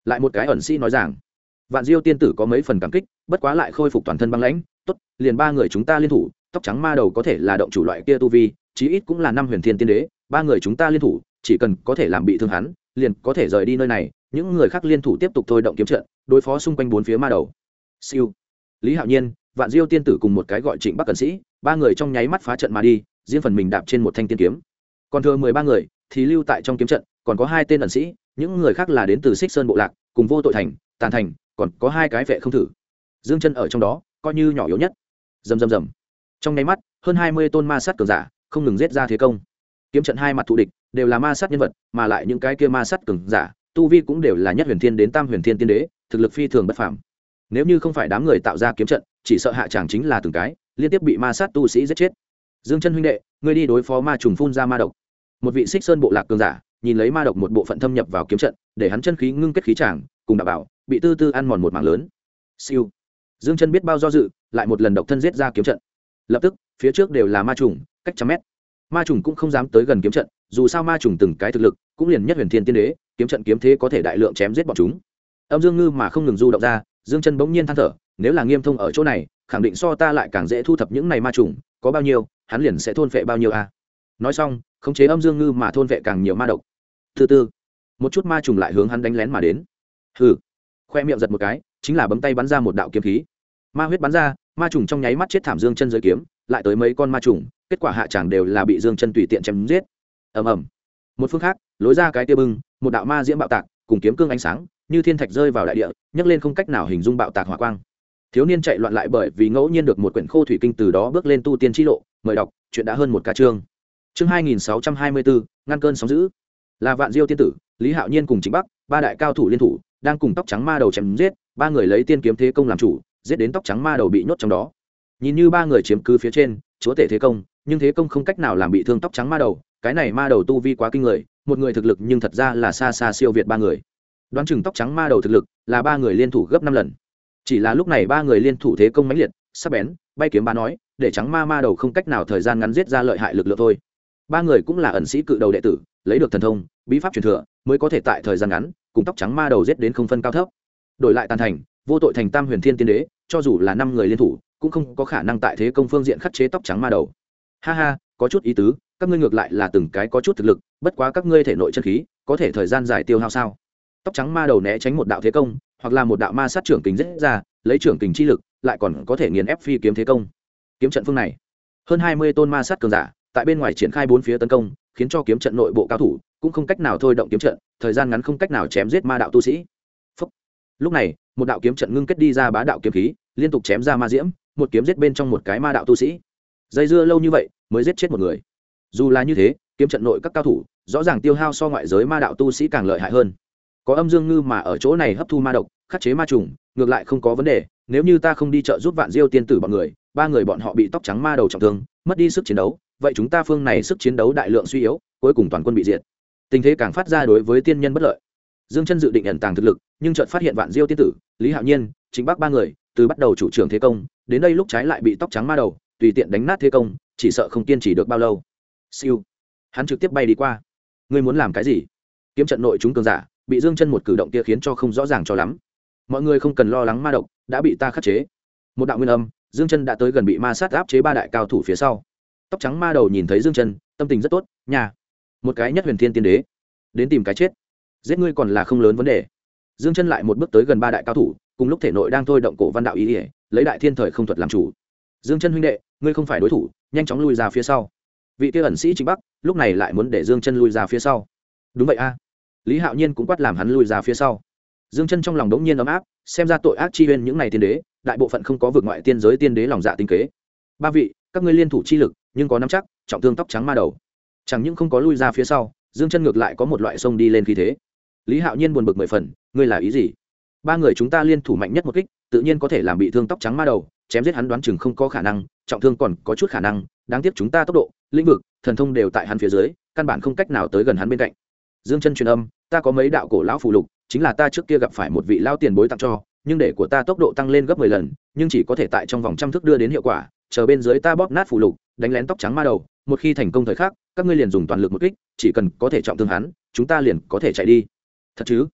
lại một cái ẩn sĩ nói rằng Vạn Diêu tiên tử có mấy phần cảm kích, bất quá lại khôi phục toàn thân băng lãnh. Tốt, liền ba người chúng ta liên thủ, tóc trắng ma đầu có thể là động chủ loại kia tu vi, chí ít cũng là năm huyền thiên tiên đế, ba người chúng ta liên thủ, chỉ cần có thể làm bị thương hắn, liền có thể rời đi nơi này. Những người khác liên thủ tiếp tục thôi động kiếm trận, đối phó xung quanh bốn phía ma đầu. Siêu. Lý Hạo Nhiên, Vạn Diêu tiên tử cùng một cái gọi Trịnh Bắc cẩn sĩ, ba người trong nháy mắt phá trận mà đi, riêng phần mình đạp trên một thanh tiên kiếm. Còn thừa 13 người thì lưu tại trong kiếm trận, còn có 2 tên ẩn sĩ, những người khác là đến từ Xích Sơn bộ lạc, cùng Vô Tội thành, Tàn thành, còn có 2 cái vệ không thử. Dương Chân ở trong đó, coi như nhỏ yếu nhất. Rầm rầm rầm. Trong nháy mắt, hơn 20 tôn ma sát cường giả, không ngừng giết ra thế công. Kiếm trận hai mặt thù địch, đều là ma sát nhân vật, mà lại những cái kia ma sát cường giả, tu vi cũng đều là nhất huyền thiên đến tam huyền thiên tiên đế, thực lực phi thường bất phàm. Nếu như không phải đám người tạo ra kiếm trận, chỉ sợ hạ tràng chính là từng cái liên tiếp bị ma sát tu sĩ giết chết. Dương Chân huynh đệ, ngươi đi đối phó ma trùng phun ra ma độc. Một vị Xích Sơn bộ lạc cường giả, nhìn lấy ma độc một bộ phận thâm nhập vào kiếm trận, để hắn chân khí ngưng kết khí tràng, cùng đảm bảo bị tư tư ăn mòn một mảng lớn. Siêu. Dương Chân biết bao do dự, lại một lần độc thân giết ra kiếm trận. Lập tức, phía trước đều là ma trùng, cách trăm mét. Ma trùng cũng không dám tới gần kiếm trận, dù sao ma trùng từng cái thực lực, cũng liền nhất huyền thiên tiên đế, kiếm trận kiếm thế có thể đại lượng chém giết bọn chúng. Âm Dương Ngư mà không ngừng du động ra, Dương Chân bỗng nhiên than thở, nếu là Nghiêm Thông ở chỗ này, khẳng định so ta lại càng dễ thu thập những này ma trùng, có bao nhiêu, hắn liền sẽ thôn phệ bao nhiêu a. Nói xong, khống chế Âm Dương Ngư mà thôn phệ càng nhiều ma độc. Từ từ, một chút ma trùng lại hướng hắn đánh lén mà đến. Hừ. Khoe miệng giật một cái, chính là bấm tay bắn ra một đạo kiếm khí. Ma huyết bắn ra, ma trùng trong nháy mắt chết thảm. Dương Chân dưới kiếm, lại tới mấy con ma trùng, kết quả hạ tràng đều là bị Dương Chân tùy tiện chém giết. Ầm ầm. Một phương khác, lối ra cái tia bưng, một đạo ma diễm bạo tạc, cùng kiếm cương ánh sáng, như thiên thạch rơi vào đại địa, nhấc lên không cách nào hình dung bạo tạc hỏa quang. Thiếu niên chạy loạn lại bởi vì ngẫu nhiên được một quyển khô thủy kinh, từ đó bước lên tu tiên chi lộ. Mời đọc, chuyện đã hơn một ca chương. Chương 2624, ngăn cơn sóng dữ. Là Vạn Diêu tiên tử, Lý Hạo Nhiên cùng Trịnh Bắc, ba đại cao thủ liên thủ, đang cùng tóc trắng ma đầu chém giết, ba người lấy tiên kiếm thế công làm chủ, giết đến tóc trắng ma đầu bị nhốt trong đó. Nhìn như ba người chiếm cứ phía trên, chúa tể thế công, nhưng thế công không cách nào làm bị thương tóc trắng ma đầu, cái này ma đầu tu vi quá kinh người, một người thực lực nhưng thật ra là xa xa siêu việt ba người. Đoán chừng tóc trắng ma đầu thực lực là ba người liên thủ gấp 5 lần. Chỉ là lúc này ba người liên thủ thế công mãnh liệt, sắc bén, bay kiếm bá nói, để trắng ma đầu không cách nào thời gian ngắn giết ra lợi hại lực lượng thôi. Ba người cũng là ẩn sĩ cự đầu đệ tử, lấy được thần thông, bí pháp truyền thừa, mới có thể tại thời gian ngắn cùng tóc trắng ma đầu giết đến không phân cao thấp. Đổi lại Tàn thành, Vô Tội thành tam huyền thiên tiên đế, cho dù là 5 người liên thủ, cũng không có khả năng tại thế công phương diện khắc chế tóc trắng ma đầu. Ha ha, có chút ý tứ, các ngươi ngược lại là từng cái có chút thực lực, bất quá các ngươi thể nội chân khí, có thể thời gian dài tiêu hao sao? Tóc trắng ma đầu né tránh một đạo thế công, hoặc là một đạo ma sát trưởng kình giết ra, lấy trưởng kình chi lực, lại còn có thể nghiền ép phi kiếm thế công. Kiếm trận phương này, hơn 20 tôn ma sát cường giả, tại bên ngoài triển khai bốn phía tấn công, khiến cho kiếm trận nội bộ cao thủ cũng không cách nào thôi động kiếm trận, thời gian ngắn không cách nào chém giết ma đạo tu sĩ. Phúc. Lúc này, một đạo kiếm trận ngưng kết đi ra bá đạo kiếm khí, liên tục chém ra ma diễm, một kiếm giết bên trong một cái ma đạo tu sĩ. Dây dưa lâu như vậy, mới giết chết một người. Dù là như thế, kiếm trận nội các cao thủ rõ ràng tiêu hao so ngoại giới ma đạo tu sĩ càng lợi hại hơn. Có Âm Dương Ngư mà ở chỗ này hấp thu ma độc, khắc chế ma trùng, ngược lại không có vấn đề. Nếu như ta không đi trợ giúp Vạn Diêu tiên tử bọn người, ba người bọn họ bị tóc trắng ma đầu trọng thương, mất đi sức chiến đấu, vậy chúng ta phương này sức chiến đấu đại lượng suy yếu, cuối cùng toàn quân bị diệt. Tình thế càng phát ra đối với tiên nhân bất lợi. Dương Chân dự định ẩn tàng thực lực, nhưng chợt phát hiện Vạn Diêu tiên tử, Lý Hạo Nhiên, Trịnh Bắc ba người, từ bắt đầu chủ trưởng thế công, đến đây lúc trái lại bị tóc trắng ma đầu tùy tiện đánh nát thế công, chỉ sợ không kiên trì được bao lâu. Siêu, hắn trực tiếp bay đi qua. Ngươi muốn làm cái gì? Kiếm trận nội chúng cường giả, bị Dương Chân một cử động kia khiến cho không rõ ràng cho lắm. Mọi người không cần lo lắng ma độc, đã bị ta khắc chế. Một đạo nguyên âm, Dương Chân đã tới gần bị ma sát áp chế ba đại cao thủ phía sau. Tóc trắng ma đầu nhìn thấy Dương Chân, tâm tình rất tốt, nhà, một cái nhất huyền thiên tiên đế, đến tìm cái chết, giết ngươi còn là không lớn vấn đề. Dương Chân lại một bước tới gần ba đại cao thủ, cùng lúc thể nội đang thôi động cổ văn đạo ý ỉa, lấy đại thiên thời không thuật làm chủ. Dương Chân huynh đệ, ngươi không phải đối thủ, nhanh chóng lui ra phía sau. Vị kia ẩn sĩ Trịnh Bắc lúc này lại muốn để Dương Chân lui ra phía sau. Đúng vậy a. Lý Hạo Nhiên cũng quát làm hắn lui ra phía sau. Dương Chân trong lòng đống nhiên ấm áp, xem ra tội ác chi huyên những này tiên đế, đại bộ phận không có vượt ngoại tiên giới tiên đế lòng dạ tinh kế. Ba vị, các ngươi liên thủ chi lực, nhưng có nắm chắc, trọng thương tóc trắng ma đầu. Chẳng những không có lui ra phía sau, Dương Chân ngược lại có một loại sông đi lên khí thế. Lý Hạo Nhiên buồn bực 10 phần, ngươi là ý gì? Ba người chúng ta liên thủ mạnh nhất một kích, tự nhiên có thể làm bị thương tóc trắng ma đầu, chém giết hắn đoán chừng không có khả năng, trọng thương còn có chút khả năng, đáng tiếc chúng ta tốc độ, lĩnh vực, thần thông đều tại hắn phía dưới, căn bản không cách nào tới gần hắn bên cạnh. Dương Chân truyền âm, ta có mấy đạo cổ lão phù lục, chính là ta trước kia gặp phải một vị lão tiền bối tặng cho, nhưng để của ta tốc độ tăng lên gấp 10 lần, nhưng chỉ có thể tại trong vòng trăm thước đưa đến hiệu quả, chờ bên dưới ta bóp nát phù lục, đánh lén tóc trắng ma đầu, một khi thành công thời khắc, các ngươi liền dùng toàn lực một kích, chỉ cần có thể trọng thương hắn, chúng ta liền có thể chạy đi. Thật chứ?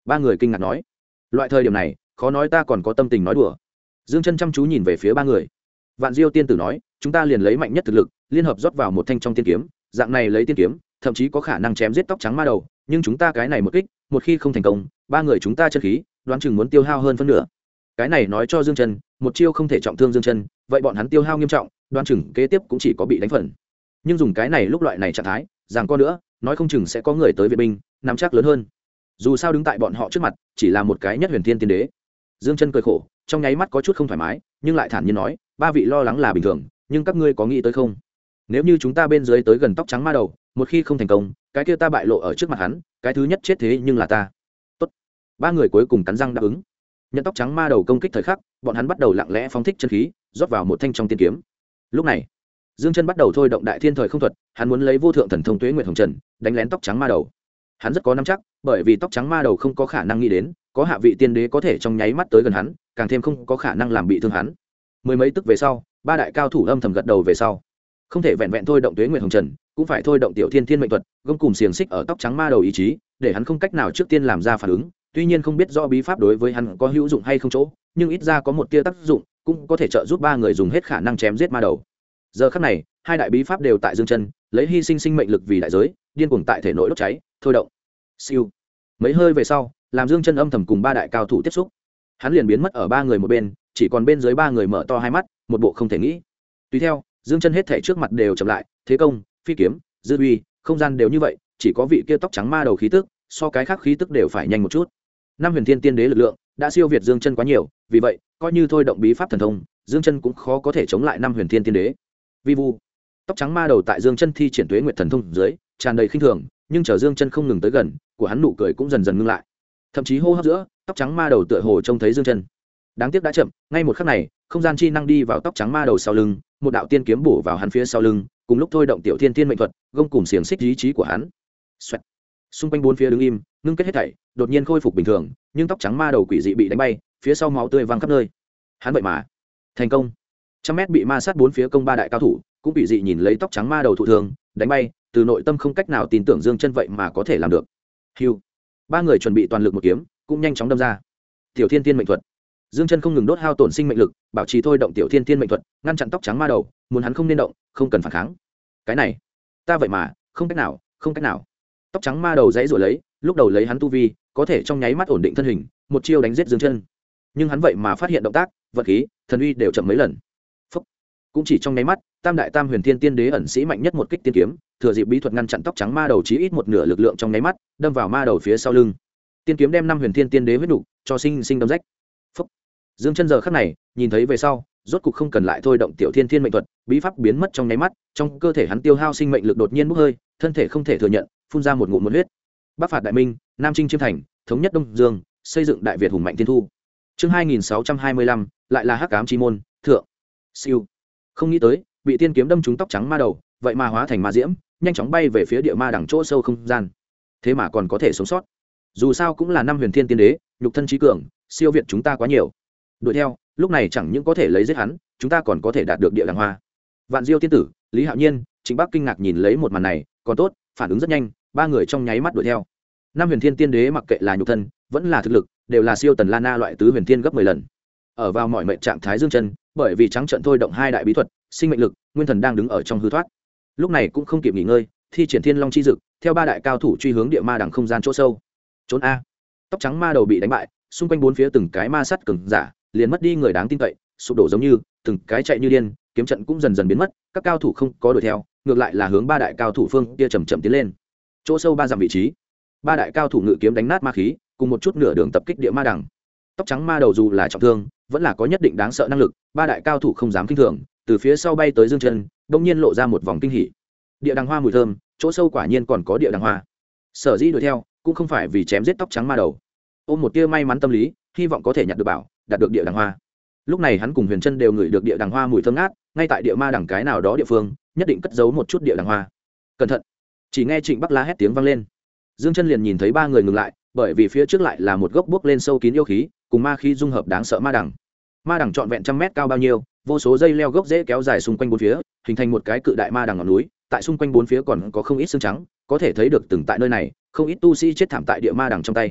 Ba người kinh ngạc nói. Loại thời điểm này khó nói ta còn có tâm tình nói đùa. Dương Chân chăm chú nhìn về phía ba người. Vạn Diêu tiên tử nói, chúng ta liền lấy mạnh nhất thực lực liên hợp rót vào một thanh trong tiên kiếm, dạng này lấy tiên kiếm thậm chí có khả năng chém giết tóc trắng ma đầu, nhưng chúng ta cái này một kích một khi không thành công, ba người chúng ta chân khí đoán chừng muốn tiêu hao hơn phân nửa. Cái này nói cho Dương Chân, một chiêu không thể trọng thương Dương Chân, vậy bọn hắn tiêu hao nghiêm trọng, đoán chừng kế tiếp cũng chỉ có bị đánh phần. Nhưng dùng cái này lúc loại này trạng thái rằng có nữa, nói không chừng sẽ có người tới viện binh, nắm chắc lớn hơn. Dù sao đứng tại bọn họ trước mặt chỉ là một cái nhất huyền thiên tiên đế. Dương Chân cười khổ, trong nháy mắt có chút không thoải mái, nhưng lại thản nhiên nói, ba vị lo lắng là bình thường, nhưng các ngươi có nghĩ tới không, nếu như chúng ta bên dưới tới gần tóc trắng ma đầu, một khi không thành công, cái kia ta bại lộ ở trước mặt hắn, cái thứ nhất chết thế nhưng là ta. Tốt. Ba người cuối cùng cắn răng đáp ứng. Nhận tóc trắng ma đầu công kích thời khắc, bọn hắn bắt đầu lặng lẽ phóng thích chân khí, rót vào một thanh trong tiên kiếm. Lúc này, Dương Chân bắt đầu thôi động đại thiên thời không thuật, hắn muốn lấy vô thượng thần thông Tuế Nguyệt Hồng Trần đánh lén tóc trắng ma đầu. Hắn rất có nắm chắc, bởi vì tóc trắng ma đầu không có khả năng nghĩ đến có hạ vị tiên đế có thể trong nháy mắt tới gần hắn, càng thêm không có khả năng làm bị thương hắn. Mười mấy tức về sau, ba đại cao thủ âm thầm gật đầu về sau, không thể vẹn vẹn thôi động Tuế Nguyệt Hồng Trần, cũng phải thôi động Tiểu Thiên Thiên mệnh thuật, gông cùng xiềng xích ở tóc trắng ma đầu ý chí, để hắn không cách nào trước tiên làm ra phản ứng. Tuy nhiên không biết rõ bí pháp đối với hắn có hữu dụng hay không chỗ, nhưng ít ra có một tia tác dụng, cũng có thể trợ giúp ba người dùng hết khả năng chém giết ma đầu. Giờ khắc này, hai đại bí pháp đều tại Dương Chân, lấy hy sinh sinh mệnh lực vì đại giới, điên cuồng tại thể nội đốt cháy, thôi động. Siêu. Mấy hơi về sau, làm Dương Chân âm thầm cùng ba đại cao thủ tiếp xúc, hắn liền biến mất ở ba người một bên, chỉ còn bên dưới ba người mở to hai mắt, một bộ không thể nghĩ. Tùy theo, Dương Chân hết thảy trước mặt đều chậm lại, thế công, phi kiếm, dư uy, không gian đều như vậy, chỉ có vị kia tóc trắng ma đầu khí tức, so cái khác khí tức đều phải nhanh một chút. Năm huyền thiên tiên đế lực lượng đã siêu việt Dương Chân quá nhiều, vì vậy, coi như thôi động bí pháp thần thông, Dương Chân cũng khó có thể chống lại năm huyền thiên tiên đế. Vi vu, tóc trắng ma đầu tại Dương Chân thi triển Tuế Nguyệt thần thông dưới, tràn đầy khinh thường, nhưng chờ Dương Chân không ngừng tới gần, của hắn nụ cười cũng dần dần ngưng lại. Thậm chí hô hấp giữa, tóc trắng ma đầu tựa hồ trông thấy Dương Chân. Đáng tiếc đã chậm, ngay một khắc này, không gian chi năng đi vào tóc trắng ma đầu sau lưng, một đạo tiên kiếm bổ vào hắn phía sau lưng, cùng lúc thôi động Tiểu Thiên Thiên mệnh thuật, gông cùng xiềng xích ý chí của hắn. Xoẹt. Xung quanh bốn phía đứng im, ngưng kết hết thảy, đột nhiên khôi phục bình thường, nhưng tóc trắng ma đầu quỷ dị bị đánh bay, phía sau máu tươi văng khắp nơi. Hắn vậy mà thành công. Trăm mét bị ma sát bốn phía công ba đại cao thủ, cũng quỷ dị nhìn lấy tóc trắng ma đầu thụ thường, đánh bay, từ nội tâm không cách nào tin tưởng Dương Chân vậy mà có thể làm được. Hưu. Ba người chuẩn bị toàn lực một kiếm, cũng nhanh chóng đâm ra. Tiểu Thiên Thiên mệnh thuật. Dương Chân không ngừng đốt hao tổn sinh mệnh lực, bảo trì thôi động Tiểu Thiên Thiên mệnh thuật, ngăn chặn tóc trắng ma đầu, muốn hắn không nên động, không cần phản kháng. Cái này, ta vậy mà, không cách nào, không cách nào. Tóc trắng ma đầu dãy rủa lấy, lúc đầu lấy hắn tu vi, có thể trong nháy mắt ổn định thân hình, một chiêu đánh giết Dương Chân. Nhưng hắn vậy mà phát hiện động tác, vật khí, thần uy đều chậm mấy lần. Phúc. Cũng chỉ trong nháy mắt, Tam đại Tam huyền thiên tiên đế ẩn sĩ mạnh nhất một kích tiên kiếm, thừa dịp bí thuật ngăn chặn tóc trắng ma đầu chí ít một nửa lực lượng trong nháy mắt, đâm vào ma đầu phía sau lưng. Tiên kiếm đem năm huyền thiên tiên đế huyết nục cho sinh sinh đâm rách. Phúc. Dương Chân giờ khắc này, nhìn thấy về sau, rốt cục không cần lại thôi động Tiểu Thiên Thiên mệnh thuật, bí pháp biến mất trong nháy mắt, trong cơ thể hắn tiêu hao sinh mệnh lực đột nhiên bốc hơi, thân thể không thể thừa nhận, phun ra một ngụm muôn huyết. Bắc phạt đại minh, Nam chinh chiêm thành, thống nhất Đông Dương, xây dựng đại Việt hùng mạnh thiên thu. Chương 2625, lại là Hắc Ám chi môn, thượng. Siêu. Không nghĩ tới, bị tiên kiếm đâm trúng tóc trắng ma đầu, vậy mà hóa thành ma diễm, nhanh chóng bay về phía địa ma đằng chỗ sâu không gian. Thế mà còn có thể sống sót. Dù sao cũng là năm huyền thiên tiên đế, nhục thân trí cường, siêu việt chúng ta quá nhiều. Đuổi theo, lúc này chẳng những có thể lấy giết hắn, chúng ta còn có thể đạt được địa đàng hoa. Vạn Diêu tiên tử, Lý Hạo Nhiên, Trịnh Bắc kinh ngạc nhìn lấy một màn này, còn tốt, phản ứng rất nhanh, ba người trong nháy mắt đuổi theo. Năm huyền thiên tiên đế mặc kệ là nhục thân, vẫn là thực lực, đều là siêu tần Lana loại tứ huyền thiên gấp 10 lần. Ở vào mọi mệnh trạng thái Dương Chân, bởi vì trắng trận thôi động hai đại bí thuật, sinh mệnh lực, nguyên thần đang đứng ở trong hư thoát. Lúc này cũng không kịp nghỉ ngơi, thi triển Thiên Long chi dực, theo ba đại cao thủ truy hướng địa ma đằng không gian chỗ sâu. Trốn a. Tóc trắng ma đầu bị đánh bại, xung quanh bốn phía từng cái ma sắt cường giả, liền mất đi người đáng tin cậy, sụp đổ giống như, từng cái chạy như điên, kiếm trận cũng dần dần biến mất, các cao thủ không có đuổi theo, ngược lại là hướng ba đại cao thủ phương kia chậm chậm tiến lên. Chỗ sâu ba dặm vị trí, ba đại cao thủ ngự kiếm đánh nát ma khí, cùng một chút nửa đường tập kích địa ma đằng. Tóc trắng ma đầu dù là trọng thương, vẫn là có nhất định đáng sợ năng lực, ba đại cao thủ không dám kinh thường, từ phía sau bay tới Dương Chân, đột nhiên lộ ra một vòng kinh hỉ. Địa đằng hoa mùi thơm, chỗ sâu quả nhiên còn có địa đằng hoa. Sở dĩ đuổi theo, cũng không phải vì chém giết tóc trắng ma đầu, ôm một tia may mắn tâm lý, hy vọng có thể nhặt được bảo, đạt được địa đằng hoa. Lúc này hắn cùng Huyền Chân đều ngửi được địa đằng hoa mùi thơm ngát, ngay tại địa ma đằng cái nào đó địa phương, nhất định cất giấu một chút địa đằng hoa. Cẩn thận! Chỉ nghe Trịnh Bắc la hét tiếng vang lên. Dương Chân liền nhìn thấy ba người ngừng lại, bởi vì phía trước lại là một gốc bước lên sâu kín yêu khí, cùng ma khí dung hợp đáng sợ ma đằng. Ma đằng trọn vẹn trăm mét cao bao nhiêu, vô số dây leo gốc rễ kéo dài xung quanh bốn phía, hình thành một cái cự đại ma đằng ngọn núi, tại xung quanh bốn phía còn có không ít xương trắng, có thể thấy được từng tại nơi này, không ít tu sĩ chết thảm tại địa ma đằng trong tay.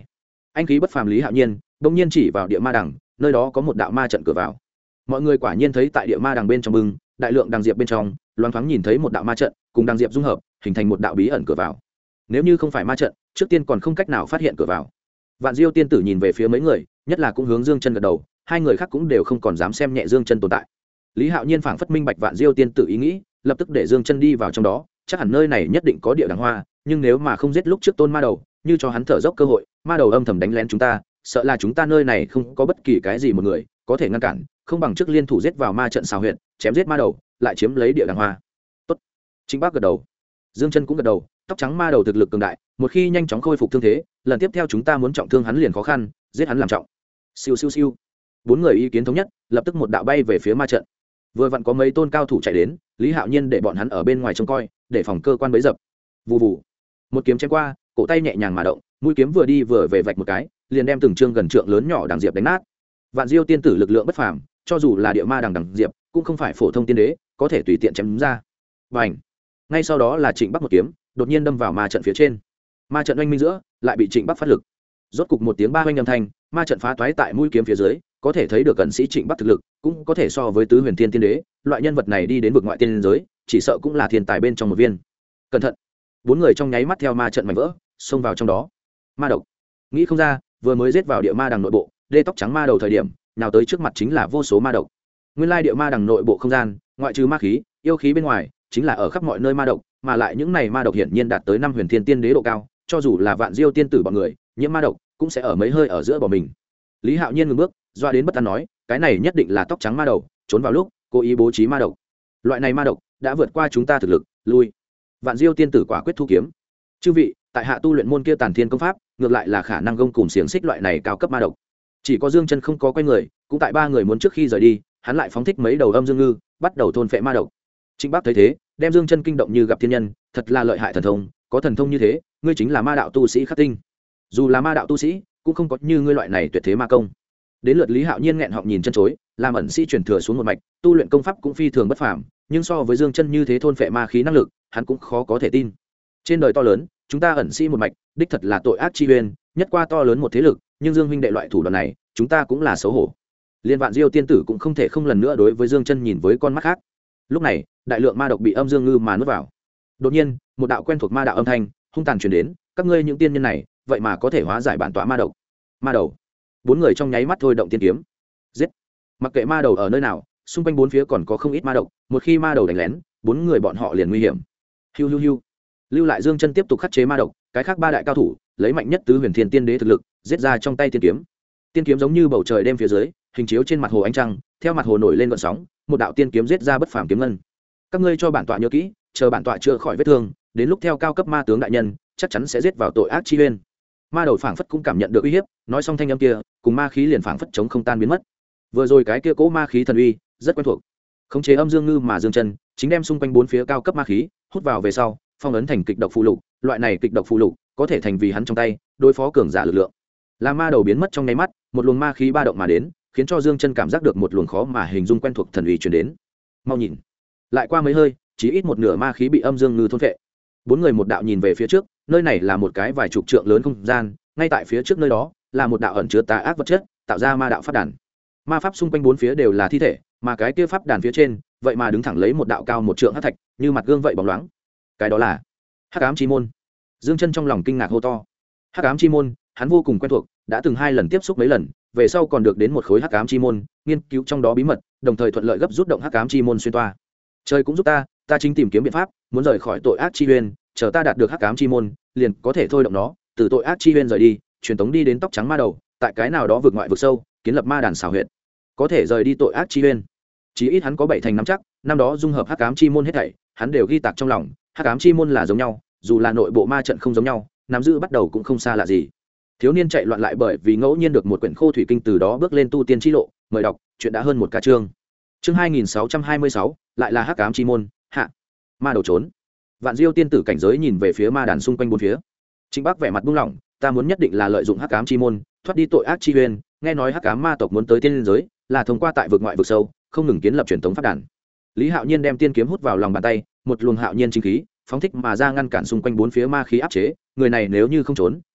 anh khí bất phàm Lý Hạo Nhiên bỗng nhiên chỉ vào địa ma đằng, nơi đó có một đạo ma trận cửa vào. Mọi người quả nhiên thấy tại địa ma đằng bên trong bưng đại lượng đằng diệp bên trong, loáng thoáng nhìn thấy một đạo ma trận cùng đằng diệp dung hợp, hình thành một đạo bí ẩn cửa vào. Nếu như không phải ma trận, trước tiên còn không cách nào phát hiện cửa vào. Vạn Diêu tiên tử nhìn về phía mấy người, nhất là cũng hướng Dương Chân gật đầu, hai người khác cũng đều không còn dám xem nhẹ Dương Chân tồn tại. Lý Hạo Nhiên phảng phất minh bạch Vạn Diêu tiên tử ý nghĩ, lập tức để Dương Chân đi vào trong đó, chắc hẳn nơi này nhất định có địa đằng hoa, nhưng nếu mà không giết lúc trước tôn ma đầu, như cho hắn thở dốc cơ hội, ma đầu âm thầm đánh lén chúng ta, sợ là chúng ta nơi này không có bất kỳ cái gì một người có thể ngăn cản, không bằng trước liên thủ giết vào ma trận xào huyện, chém giết ma đầu, lại chiếm lấy địa đằng hoa. Tốt. Trịnh Bác gật đầu. Dương Chân cũng gật đầu, tóc trắng ma đầu thực lực cường đại, một khi nhanh chóng khôi phục thương thế, lần tiếp theo chúng ta muốn trọng thương hắn liền khó khăn, giết hắn làm trọng. Siêu siêu siêu. Bốn người ý kiến thống nhất, lập tức một đạo bay về phía ma trận. Vừa vặn có mấy tôn cao thủ chạy đến, Lý Hạo Nhiên để bọn hắn ở bên ngoài trông coi, để phòng cơ quan bấy dập. Vù vù. Một kiếm chém qua, cổ tay nhẹ nhàng mà động, mũi kiếm vừa đi vừa về vạch một cái, liền đem từng trương gần trượng lớn nhỏ đằng diệp đánh nát. Vạn Diêu tiên tử lực lượng bất phàm, cho dù là địa ma đằng diệp, cũng không phải phổ thông tiên đế có thể tùy tiện chém ra. Bành. Ngay sau đó là Trịnh Bắc một kiếm, đột nhiên đâm vào ma trận phía trên. Ma trận oanh minh giữa, lại bị Trịnh Bắc phát lực. Rốt cục một tiếng ba oanh âm thanh, ma trận phá toái tại mũi kiếm phía dưới, có thể thấy được cận sĩ Trịnh Bắc thực lực, cũng có thể so với tứ huyền thiên tiên đế, loại nhân vật này đi đến vực ngoại tiên giới, chỉ sợ cũng là thiên tài bên trong một viên. Cẩn thận. Bốn người trong nháy mắt theo ma trận mảnh vỡ, xông vào trong đó. Ma độc. Nghĩ không ra, vừa mới giết vào địa ma đằng nội bộ, đê tóc trắng ma đầu thời điểm, nào tới trước mặt chính là vô số ma độc. Nguyên lai địa ma đằng nội bộ không gian, ngoại trừ ma khí, yêu khí bên ngoài, chính là ở khắp mọi nơi ma độc, mà lại những này ma độc hiển nhiên đạt tới năm huyền thiên tiên đế độ cao, cho dù là Vạn Diêu tiên tử bọn người, nhiễm ma độc cũng sẽ ở mấy hơi ở giữa bỏ mình. Lý Hạo Nhiên ngừng bước, doa đến bất an nói, cái này nhất định là tóc trắng ma đầu, trốn vào lúc cố ý bố trí ma độc. Loại này ma độc đã vượt qua chúng ta thực lực, lui. Vạn Diêu tiên tử quả quyết thu kiếm. Chư vị, tại hạ tu luyện môn kia Tàn Thiên công pháp, ngược lại là khả năng gông cùm xiềng xích loại này cao cấp ma độc. Chỉ có Dương Chân không có quay người, cũng tại ba người muốn trước khi rời đi, hắn lại phóng thích mấy đầu âm dương ngư, bắt đầu thôn phệ ma độc. Trịnh Bắc thấy thế, đem Dương Chân kinh động như gặp thiên nhân, thật là lợi hại thần thông, có thần thông như thế, ngươi chính là ma đạo tu sĩ khắc tinh. Dù là ma đạo tu sĩ, cũng không có như ngươi loại này tuyệt thế ma công. Đến lượt Lý Hạo Nhiên nghẹn họng nhìn chân chối, làm ẩn sĩ truyền thừa xuống một mạch, tu luyện công pháp cũng phi thường bất phàm, nhưng so với Dương Chân như thế thôn phệ ma khí năng lực, hắn cũng khó có thể tin. Trên đời to lớn, chúng ta ẩn sĩ một mạch, đích thật là tội ác chi uyên, nhất qua to lớn một thế lực, nhưng Dương huynh đệ loại thủ đoạn này, chúng ta cũng là xấu hổ. Liên Vạn Diêu tiên tử cũng không thể không lần nữa đối với Dương Chân nhìn với con mắt khác. Lúc này, đại lượng ma độc bị âm dương ngư mà nuốt vào. Đột nhiên, một đạo quen thuộc ma đạo âm thanh hung tàn truyền đến, các ngươi những tiên nhân này, vậy mà có thể hóa giải bản tọa ma độc. Ma đầu. Bốn người trong nháy mắt thôi động tiên kiếm. Giết. Mặc kệ ma đầu ở nơi nào, xung quanh bốn phía còn có không ít ma độc, một khi ma đầu đánh lén, bốn người bọn họ liền nguy hiểm. Hiu hiu hiu. Lưu lại Dương Chân tiếp tục khắc chế ma độc, cái khác ba đại cao thủ, lấy mạnh nhất tứ huyền thiên tiên đế thực lực, giết ra trong tay tiên kiếm. Tiên kiếm giống như bầu trời đêm phía dưới, hình chiếu trên mặt hồ ánh trăng, theo mặt hồ nổi lên gợn sóng, một đạo tiên kiếm giết ra bất phàm kiếm ngân. Các ngươi cho bản tọa nhớ kỹ, chờ bản tọa chữa khỏi vết thương, đến lúc theo cao cấp ma tướng đại nhân, chắc chắn sẽ giết vào tội ác chi uyên. Ma đầu phảng phất cũng cảm nhận được uy hiếp, nói xong thanh âm kia, cùng ma khí liền phảng phất chống không tan biến mất. Vừa rồi cái kia cố ma khí thần uy, rất quen thuộc. Khống chế âm dương ngư mà Dương Chân, chính đem xung quanh bốn phía cao cấp ma khí hút vào về sau, phong ấn thành kịch độc phù lục, loại này kịch độc phù lục có thể thành vì hắn trong tay, đối phó cường giả lực lượng. Là ma đầu biến mất trong nháy mắt, một luồng ma khí ba động mà đến, khiến cho Dương Chân cảm giác được một luồng khó mà hình dung quen thuộc thần uy truyền đến. Mau nhìn, lại qua mấy hơi, chỉ ít một nửa ma khí bị âm dương ngư thôn phệ. Bốn người một đạo nhìn về phía trước, nơi này là một cái vài chục trượng lớn không gian, ngay tại phía trước nơi đó là một đạo ẩn chứa tà ác vật chất, tạo ra ma đạo pháp đàn. Ma pháp xung quanh bốn phía đều là thi thể, mà cái kia pháp đàn phía trên, vậy mà đứng thẳng lấy một đạo cao một trượng hắc thạch, như mặt gương vậy bóng loáng. Cái đó là Hắc Ám Chi môn. Dương Chân trong lòng kinh ngạc hô to. Hắc Ám Chi môn, hắn vô cùng quen thuộc, đã từng 2 lần tiếp xúc mấy lần, về sau còn được đến một khối Hắc Ám Chi môn, nghiên cứu trong đó bí mật, đồng thời thuận lợi gấp rút động Hắc Ám Chi môn xuyên toa. Trời cũng giúp ta chính tìm kiếm biện pháp, muốn rời khỏi tội ác chi uyên, chờ ta đạt được Hắc Ám Chi môn, liền có thể thôi động nó, từ tội ác chi uyên rời đi, truyền tống đi đến tóc trắng ma đầu, tại cái nào đó vượt ngoại vực sâu, kiến lập ma đàn xảo huyệt, có thể rời đi tội ác chi uyên. Chí ít hắn có 7 thành nắm chắc, năm đó dung hợp Hắc Ám Chi môn hết thảy, hắn đều ghi tạc trong lòng, Hắc Ám Chi môn là giống nhau, dù là nội bộ ma trận không giống nhau, nắm giữ bắt đầu cũng không xa lạ gì. Thiếu niên chạy loạn lại bởi vì ngẫu nhiên được một quyển khô thủy kinh, từ đó bước lên tu tiên chi lộ, mời đọc, chuyện đã hơn một ca chương. Chương 2626, lại là Hắc Ám Chi môn, hạ. Ma đầu trốn. Vạn Diêu tiên tử cảnh giới nhìn về phía ma đàn xung quanh bốn phía. Trịnh Bắc vẻ mặt buông lỏng, ta muốn nhất định là lợi dụng Hắc Ám Chi môn, thoát đi tội ác chi uyên, nghe nói Hắc Ám ma tộc muốn tới tiên giới, là thông qua tại vực ngoại vực sâu, không ngừng kiến lập truyền thống pháp đàn. Lý Hạo Nhiên đem tiên kiếm hút vào lòng bàn tay, một luồng hạo nhiên chính khí phóng thích mà ra ngăn cản xung quanh bốn phía ma khí áp chế, người này nếu như không trốn,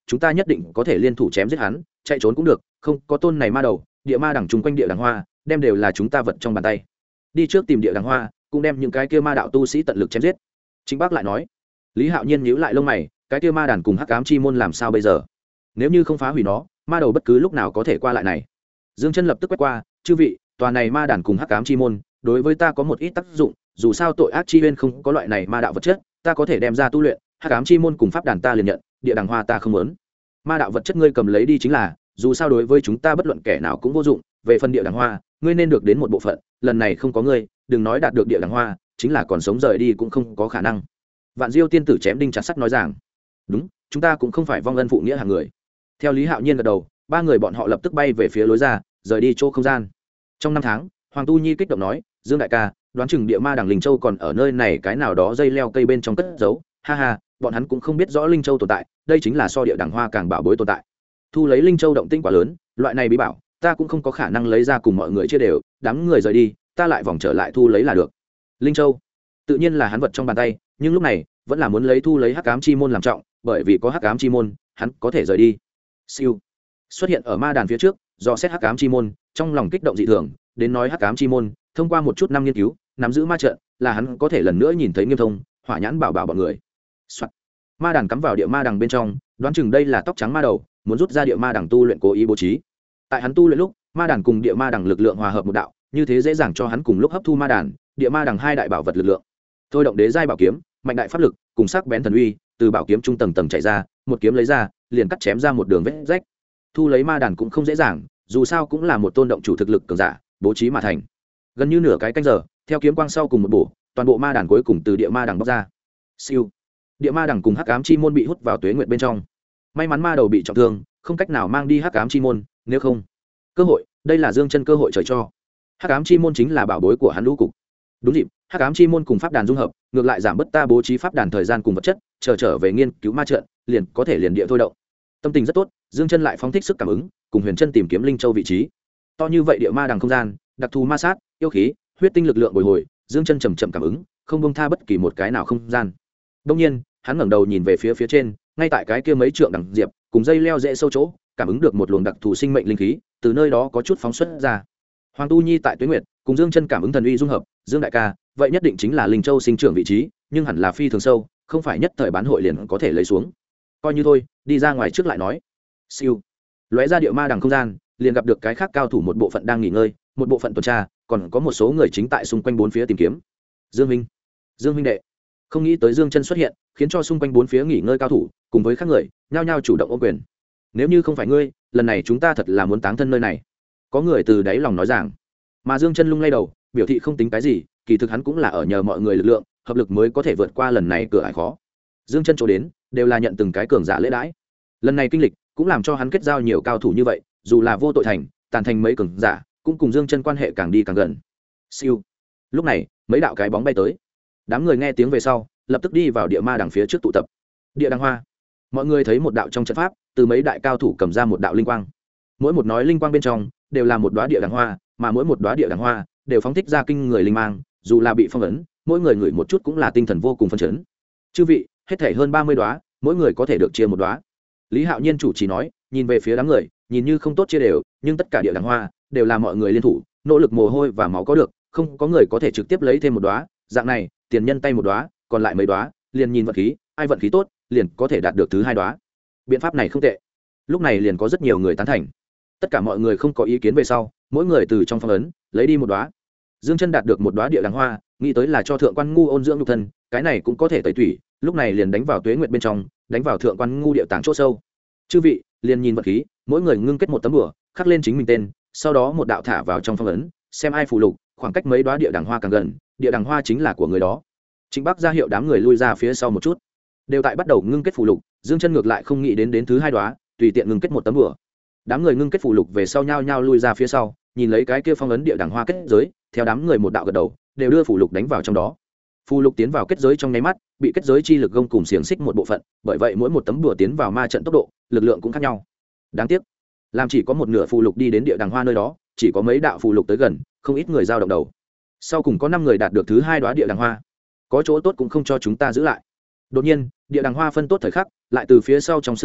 chúng ta nhất định có thể liên thủ chém giết hắn, chạy trốn cũng được, không có tôn này ma đầu, địa ma đằng chung quanh địa đằng hoa đem đều là chúng ta vật trong bàn tay. Đi trước tìm địa đằng hoa, cũng đem những cái kia ma đạo tu sĩ tận lực chém giết. Trịnh Bắc lại nói. Lý Hạo Nhiên nhíu lại lông mày, cái kia ma đàn cùng hắc ám chi môn làm sao bây giờ? Nếu như không phá hủy nó, ma đầu bất cứ lúc nào có thể qua lại này. Dương Chân lập tức quét qua, chư vị, tòa này ma đàn cùng hắc ám chi môn đối với ta có một ít tác dụng, dù sao tội ác chi uyên không có loại này ma đạo vật chất, ta có thể đem ra tu luyện, hắc ám chi môn cùng pháp đàn ta liền nhận, địa đằng hoa ta không muốn. Ma đạo vật chất ngươi cầm lấy đi chính là, dù sao đối với chúng ta bất luận kẻ nào cũng vô dụng, về phần địa đằng hoa, ngươi nên được đến một bộ phận, lần này không có ngươi, đừng nói đạt được địa đằng hoa, chính là còn sống rời đi cũng không có khả năng. Vạn Diêu tiên tử chém đinh chặt sắt nói rằng, đúng, chúng ta cũng không phải vong ân phụ nghĩa hàng người. Theo Lý Hạo Nhiên gật đầu, ba người bọn họ lập tức bay về phía lối ra, rời đi chỗ không gian. Trong 5 tháng, Hoàng Tu Nhi kích động nói, Dương đại ca, đoán chừng địa ma đằng Linh Châu còn ở nơi này cái nào đó dây leo cây bên trong cất giấu, ha ha, bọn hắn cũng không biết rõ Linh Châu tồn tại, đây chính là so địa đằng hoa càng bảo bối tồn tại. Thu lấy Linh Châu động tĩnh quá lớn, loại này bí bảo, ta cũng không có khả năng lấy ra cùng mọi người chia đều, đám người rời đi, ta lại vòng trở lại thu lấy là được. Linh Châu, tự nhiên là hắn vật trong bàn tay, nhưng lúc này vẫn là muốn lấy thu lấy hắc ám chi môn làm trọng, bởi vì có hắc ám chi môn, hắn có thể rời đi. Siêu xuất hiện ở ma đàn phía trước, do xét hắc ám chi môn, trong lòng kích động dị thường, đến nói hắc ám chi môn, thông qua một chút năm nghiên cứu, nắm giữ ma trận, là hắn có thể lần nữa nhìn thấy Nghiêm Thông, Hỏa Nhãn bảo bọn người. Soạn. Ma đàn cắm vào địa ma đằng bên trong, đoán chừng đây là tóc trắng ma đầu, muốn rút ra địa ma đằng tu luyện cố ý bố trí. Tại hắn tu luyện lúc, ma đàn cùng địa ma đằng lực lượng hòa hợp một đạo, như thế dễ dàng cho hắn cùng lúc hấp thu ma đàn, địa ma đằng hai đại bảo vật lực lượng. Thôi động đế giai bảo kiếm, mạnh đại pháp lực, cùng sắc bén thần uy, từ bảo kiếm trung tầng tầng chạy ra, một kiếm lấy ra, liền cắt chém ra một đường vết rách. Thu lấy ma đàn cũng không dễ dàng, dù sao cũng là một tôn động chủ thực lực cường giả, bố trí mà thành. Gần như nửa cái canh giờ, theo kiếm quang sau cùng một bổ, toàn bộ ma đàn cuối cùng từ địa ma đằng bóc ra. Siêu. Địa ma đằng cùng hắc ám chi môn bị hút vào tuế nguyệt bên trong. May mắn ma đầu bị trọng thương, không cách nào mang đi hắc ám chi môn, nếu không, cơ hội, đây là Dương Chân cơ hội trời cho. Hắc ám chi môn chính là bảo bối của hắn lũ cục. Đúng dịp, hắc ám chi môn cùng pháp đàn dung hợp, ngược lại giảm bớt ta bố trí pháp đàn thời gian cùng vật chất, trở về nghiên cứu ma trận, liền có thể liền địa thôi động. Tâm tình rất tốt, Dương Chân lại phóng thích sức cảm ứng, cùng Huyền Chân tìm kiếm Linh Châu vị trí. To như vậy địa ma đằng không gian, đặc thù ma sát, yêu khí, huyết tinh lực lượng bồi hồi, Dương Chân chậm chậm cảm ứng, không buông tha bất kỳ một cái nào không gian. Đương nhiên, hắn ngẩng đầu nhìn về phía trên, ngay tại cái kia mấy trượng đằng diệp, cùng dây leo dễ sâu chỗ, cảm ứng được một luồng đặc thù sinh mệnh linh khí, từ nơi đó có chút phóng xuất ra. Hoàng Tu Nhi tại Tuế Nguyệt, cùng Dương Chân cảm ứng thần uy dung hợp, Dương đại ca, vậy nhất định chính là Linh Châu sinh trưởng vị trí, nhưng hẳn là phi thường sâu, không phải nhất thời bán hội liền có thể lấy xuống. Coi như thôi, đi ra ngoài trước lại nói. Siêu. Lóe ra địa ma đằng không gian, liền gặp được cái khác cao thủ một bộ phận đang nghỉ ngơi, một bộ phận tuần tra, còn có một số người chính tại xung quanh bốn phía tìm kiếm. Dương huynh đệ. Không nghĩ tới Dương Chân xuất hiện, khiến cho xung quanh bốn phía nghỉ ngơi cao thủ, cùng với các người, nhao nhao chủ động ôm quyền. Nếu như không phải ngươi, lần này chúng ta thật là muốn táng thân nơi này. Có người từ đáy lòng nói rằng. Mà Dương Chân lung lay đầu, biểu thị không tính cái gì, kỳ thực hắn cũng là ở nhờ mọi người lực lượng, hợp lực mới có thể vượt qua lần này cửa ải khó. Dương Chân chỗ đến, đều là nhận từng cái cường giả lễ đãi. Lần này kinh lịch, cũng làm cho hắn kết giao nhiều cao thủ như vậy, dù là vô tội thành, tàn thành mấy cường giả, cũng cùng Dương Chân quan hệ càng đi càng gần. Siêu. Lúc này, mấy đạo cái bóng bay tới. Đám người nghe tiếng về sau, lập tức đi vào địa ma đằng phía trước tụ tập. Địa đằng hoa. Mọi người thấy một đạo trong trận pháp, từ mấy đại cao thủ cầm ra một đạo linh quang. Mỗi một nói linh quang bên trong, đều là một đóa địa đằng hoa, mà mỗi một đóa địa đằng hoa đều phóng thích ra kinh người linh mang, dù là bị phong ấn, mỗi người ngửi một chút cũng là tinh thần vô cùng phấn chấn. Chư vị, hết thảy hơn 30 đóa, mỗi người có thể được chia một đóa. Lý Hạo Nhiên chủ trì nói, nhìn về phía đám người, nhìn như không tốt chia đều, nhưng tất cả địa đằng hoa đều là mọi người liên thủ, nỗ lực mồ hôi và máu có được, không có người có thể trực tiếp lấy thêm một đóa, dạng này, tiền nhân tay một đóa, còn lại mấy đóa, liền nhìn vận khí, ai vận khí tốt, liền có thể đạt được thứ 2 đóa. Biện pháp này không tệ. Lúc này liền có rất nhiều người tán thành. Tất cả mọi người không có ý kiến về sau, mỗi người từ trong phong ấn lấy đi một đóa. Dương Chân đạt được một đóa địa đằng hoa, nghĩ tới là cho thượng quan ngu ôn dưỡng nhục thân, cái này cũng có thể tẩy tủy, lúc này liền đánh vào tuế nguyệt bên trong, đánh vào thượng quan ngu địa tàng chỗ sâu. Chư vị, liền nhìn vật khí, mỗi người ngưng kết một tấm bùa, khắc lên chính mình tên, sau đó một đạo thả vào trong phong ấn, xem ai phù lục, khoảng cách mấy đóa địa đằng hoa càng gần, địa đằng hoa chính là của người đó. Trịnh Bắc ra hiệu đám người lui ra phía sau một chút. Đều tại bắt đầu ngưng kết phù lục, Dương Chân ngược lại không nghĩ đến thứ 2 đóa, tùy tiện ngưng kết một tấm bùa. Đám người ngưng kết phù lục về sau nhao nhao lui ra phía sau, nhìn lấy cái kia phong ấn địa đằng hoa kết giới, theo đám người một đạo gật đầu, đều đưa phù lục đánh vào trong đó. Phù lục tiến vào kết giới trong nháy mắt, bị kết giới chi lực gông cùng xiềng xích một bộ phận, bởi vậy mỗi một tấm đùa tiến vào ma trận tốc độ, lực lượng cũng khác nhau. Đáng tiếc, làm chỉ có một nửa phù lục đi đến địa đằng hoa nơi đó, chỉ có mấy đạo phù lục tới gần, không ít người dao động đầu. Sau cùng có 5 người đạt được thứ 2 đóa địa đằng hoa. Có chỗ tốt cũng không cho chúng ta giữ lại. Đột nhiên, địa đằng hoa phân tốt thời khắc, lại từ phía sau trong sương ngủ,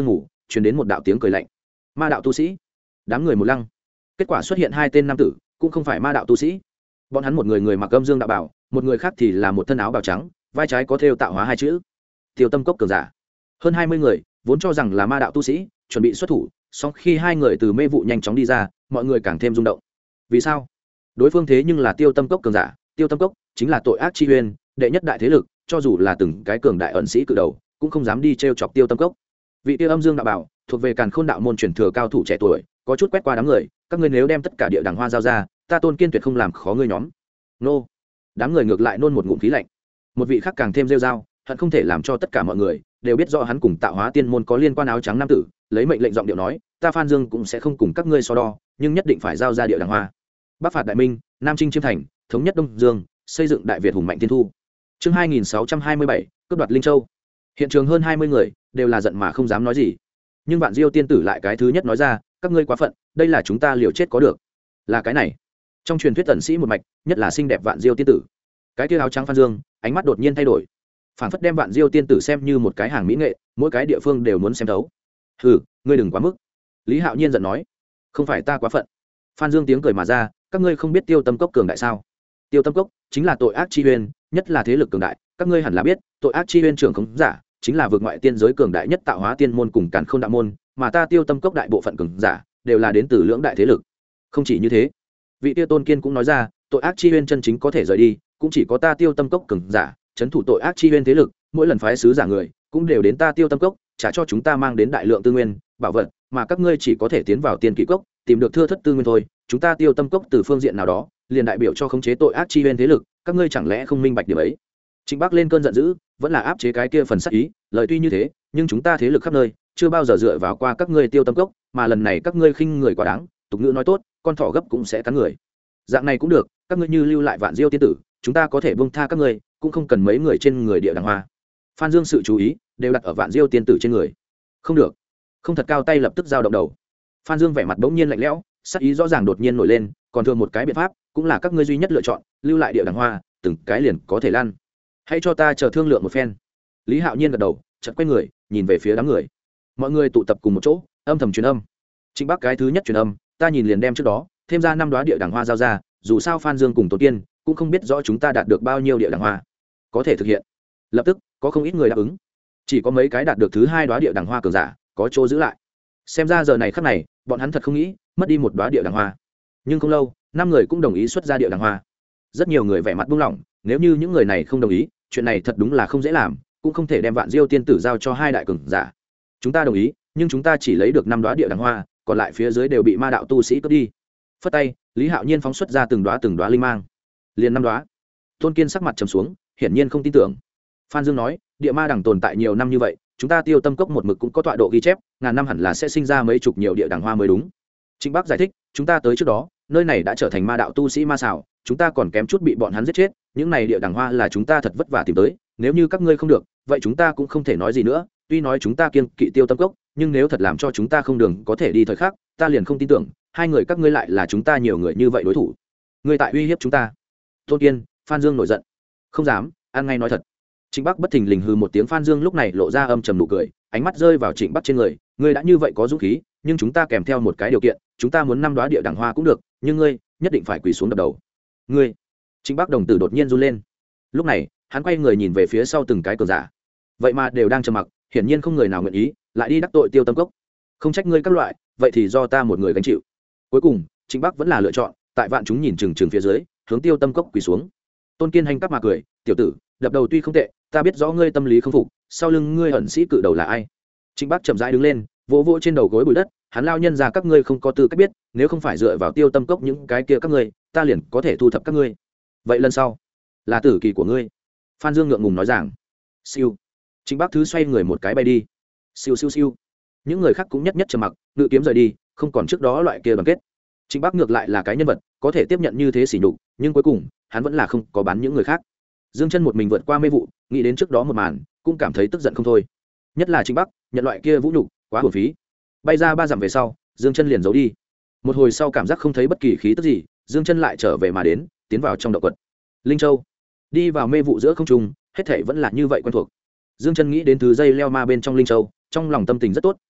chuyển đến một đạo tiếng cười lạnh. Ma đạo tu sĩ. Đám người một lăng. Kết quả xuất hiện hai tên nam tử, cũng không phải ma đạo tu sĩ. Bọn hắn một người người mặc âm dương đạo bảo, một người khác thì là một thân áo bào trắng, vai trái có thêu tạo hóa hai chữ Tiêu Tâm Cốc cường giả. Hơn 20 người vốn cho rằng là ma đạo tu sĩ, chuẩn bị xuất thủ, song khi hai người từ mê vụ nhanh chóng đi ra, mọi người càng thêm rung động. Vì sao? Đối phương thế nhưng là Tiêu Tâm Cốc cường giả. Tiêu Tâm Cốc chính là tội ác chi uyên, đệ nhất đại thế lực, cho dù là từng cái cường đại ẩn sĩ cự đầu cũng không dám đi t chọc Tiêu Tâm Cốc. Vị Tiêu âm dương đạo bảo thuộc về Càn Khôn đạo môn truyền thừa cao thủ trẻ tuổi, có chút quét qua đám người. Các ngươi nếu đem tất cả địa đàng hoa giao ra, ta Tôn Kiên tuyệt không làm khó ngươi nhóm. Nô. Đám người ngược lại nôn một ngụm khí lạnh. Một vị khác càng thêm rêu rao, hận không thể làm cho tất cả mọi người đều biết rõ hắn cùng Tạo Hóa Tiên môn có liên quan. Áo trắng nam tử lấy mệnh lệnh giọng điệu nói, ta Phan Dương cũng sẽ không cùng các ngươi so đo, nhưng nhất định phải giao ra địa đàng hoa. Bắc phạt đại minh, nam chinh chiêm thành, thống nhất đông dương, xây dựng đại việt hùng mạnh tiên thu. Chương 2627, cướp đoạt Linh Châu. Hiện trường hơn 20 người đều là giận mà không dám nói gì, nhưng Vạn Diêu tiên tử lại cái thứ nhất nói ra, các ngươi quá phận, đây là chúng ta liều chết có được. Là cái này. Trong truyền thuyết tần sĩ một mạch, nhất là xinh đẹp Vạn Diêu tiên tử. Cái kia áo trắng Phan Dương, ánh mắt đột nhiên thay đổi, phảng phất đem Vạn Diêu tiên tử xem như một cái hàng mỹ nghệ, mỗi cái địa phương đều muốn xem thấu. Hừ, ngươi đừng quá mức. Lý Hạo Nhiên giận nói, không phải ta quá phận. Phan Dương tiếng cười mà ra, các ngươi không biết Tiêu Tâm Cốc cường đại sao? Tiêu Tâm Cốc chính là tội ác chi uyên, nhất là thế lực cường đại, các ngươi hẳn là biết, tội ác chi uyên trưởng khống giả chính là vượt ngoại tiên giới cường đại nhất Tạo Hóa Tiên môn cùng Càn Khôn đạo môn, mà ta Tiêu Tâm Cốc đại bộ phận cường giả đều là đến từ lưỡng đại thế lực. Không chỉ như thế, vị Tiêu Tôn Kiên cũng nói ra, tội ác chi uyên chân chính có thể rời đi, cũng chỉ có ta Tiêu Tâm Cốc cường giả trấn thủ tội ác chi uyên thế lực, mỗi lần phái sứ giả người cũng đều đến ta Tiêu Tâm Cốc, trả cho chúng ta mang đến đại lượng tư nguyên, bảo vật, mà các ngươi chỉ có thể tiến vào tiên kỷ cốc, tìm được thưa thất tư nguyên thôi. Chúng ta Tiêu Tâm Cốc từ phương diện nào đó liền đại biểu cho khống chế tội ác chi uyên thế lực, các ngươi chẳng lẽ không minh bạch điểm ấy? Trịnh Bắc lên cơn giận dữ, vẫn là áp chế cái kia phần sát ý, lời tuy như thế, nhưng chúng ta thế lực khắp nơi, chưa bao giờ dựa vào qua các ngươi Tiêu Tâm Cốc, mà lần này các ngươi khinh người quá đáng, tục ngữ nói tốt, con thỏ gấp cũng sẽ cắn người. Dạng này cũng được, các ngươi như lưu lại Vạn Diêu tiên tử, chúng ta có thể buông tha các ngươi, cũng không cần mấy người trên người địa đàng hoa. Phan Dương sự chú ý đều đặt ở Vạn Diêu tiên tử trên người. Không được, không thật cao tay lập tức giao động đầu. Phan Dương vẻ mặt bỗng nhiên lạnh lẽo, sắc ý rõ ràng đột nhiên nổi lên, còn thường một cái biện pháp, cũng là các ngươi duy nhất lựa chọn, lưu lại địa đàng hoa, từng cái liền có thể lan. Hãy cho ta chờ thương lượng một phen. Lý Hạo Nhiên gật đầu, chợt quay người, nhìn về phía đám người. Mọi người tụ tập cùng một chỗ, âm thầm truyền âm. Trịnh Bắc cái thứ nhất truyền âm, ta nhìn liền đem trước đó, thêm ra 5 đóa địa đàng hoa giao ra, dù sao Phan Dương cùng Tôn Kiên cũng không biết rõ chúng ta đạt được bao nhiêu địa đàng hoa, có thể thực hiện. Lập tức, có không ít người đáp ứng. Chỉ có mấy cái đạt được thứ 2 đóa địa đàng hoa cường giả, có chỗ giữ lại. Xem ra giờ này khắc này, bọn hắn thật không nghĩ mất đi một đóa địa đàng hoa. Nhưng không lâu, 5 người cũng đồng ý xuất ra địa đàng hoa. Rất nhiều người vẻ mặt buông lỏng, nếu như những người này không đồng ý, chuyện này thật đúng là không dễ làm, cũng không thể đem Vạn Diêu tiên tử giao cho 2 đại cường giả. Chúng ta đồng ý, nhưng chúng ta chỉ lấy được 5 đóa địa đàng hoa, còn lại phía dưới đều bị ma đạo tu sĩ cướp đi. Phất tay, Lý Hạo Nhiên phóng xuất ra từng đóa linh mang. Liền 5 đóa. Tôn Kiên sắc mặt trầm xuống, hiển nhiên không tin tưởng. Phan Dương nói, địa ma đằng tồn tại nhiều năm như vậy, chúng ta Tiêu Tâm Cốc một mực cũng có tọa độ ghi chép, ngàn năm hẳn là sẽ sinh ra mấy chục nhiều địa đàng hoa mới đúng. Trịnh Bắc giải thích, chúng ta tới trước đó, nơi này đã trở thành ma đạo tu sĩ ma xảo, chúng ta còn kém chút bị bọn hắn giết chết, những này địa đàng hoa là chúng ta thật vất vả tìm tới, nếu như các ngươi không được, vậy chúng ta cũng không thể nói gì nữa, tuy nói chúng ta kiêng kỵ Tiêu Tâm Cốc, nhưng nếu thật làm cho chúng ta không đường có thể đi thời khắc, ta liền không tin tưởng, 2 người các ngươi lại là chúng ta nhiều người như vậy đối thủ. Ngươi tại uy hiếp chúng ta. Tôn Kiên, Phan Dương nổi giận. Không dám, ăn ngay nói thật. Trịnh Bắc bất thình lình hừ một tiếng. Phan Dương lúc này lộ ra âm trầm nụ cười, ánh mắt rơi vào Trịnh Bắc trên người, ngươi đã như vậy có dũng khí, nhưng chúng ta kèm theo một cái điều kiện, chúng ta muốn 5 đóa địa đàng hoa cũng được, nhưng ngươi nhất định phải quỳ xuống đập đầu. Ngươi. Trịnh Bắc đồng tử đột nhiên run lên. Lúc này, hắn quay người nhìn về phía sau từng cái cường giả. Vậy mà đều đang trầm mặc, hiển nhiên không người nào nguyện ý lại đi đắc tội Tiêu Tâm Cốc. Không trách ngươi các loại, vậy thì do ta một người gánh chịu. Cuối cùng, Trịnh Bắc vẫn là lựa chọn, tại vạn chúng nhìn chừng phía dưới, hướng Tiêu Tâm Cốc quỳ xuống. Tôn Kiên hành cắp mà cười, tiểu tử, đập đầu tuy không tệ, ta biết rõ ngươi tâm lý không phục, sau lưng ngươi ẩn sĩ cự đầu là ai? Trịnh Bắc chậm rãi đứng lên, vỗ vỗ trên đầu gối bụi đất, hắn lao nhân ra các ngươi không có tư cách biết, nếu không phải dựa vào Tiêu Tâm Cốc những cái kia các ngươi, ta liền có thể thu thập các ngươi. Vậy lần sau, là tử kỳ của ngươi. Phan Dương ngượng ngùng nói rằng. Siêu. Trịnh Bắc thứ xoay người một cái bay đi. Siêu siêu siêu. Những người khác cũng nhất nhất trầm mặc, ngự kiếm rời đi, không còn trước đó loại kia đoàn kết. Trịnh Bắc ngược lại là cái nhân vật có thể tiếp nhận như thế sỉ nhục, nhưng cuối cùng hắn vẫn là không có bán những người khác. Dương Chân một mình vượt qua mê vụ, nghĩ đến trước đó một màn, cũng cảm thấy tức giận không thôi. Nhất là Trịnh Bắc, nhận loại kia vũ nhục, quá hưởng phí. Bay ra 3 dặm về sau, Dương Chân liền giấu đi. Một hồi sau cảm giác không thấy bất kỳ khí tức gì, Dương Chân lại trở về mà đến, tiến vào trong động quật. Linh Châu, đi vào mê vụ giữa không trung, hết thảy vẫn là như vậy quen thuộc. Dương Chân nghĩ đến thứ dây leo ma bên trong Linh Châu, trong lòng tâm tình rất tốt,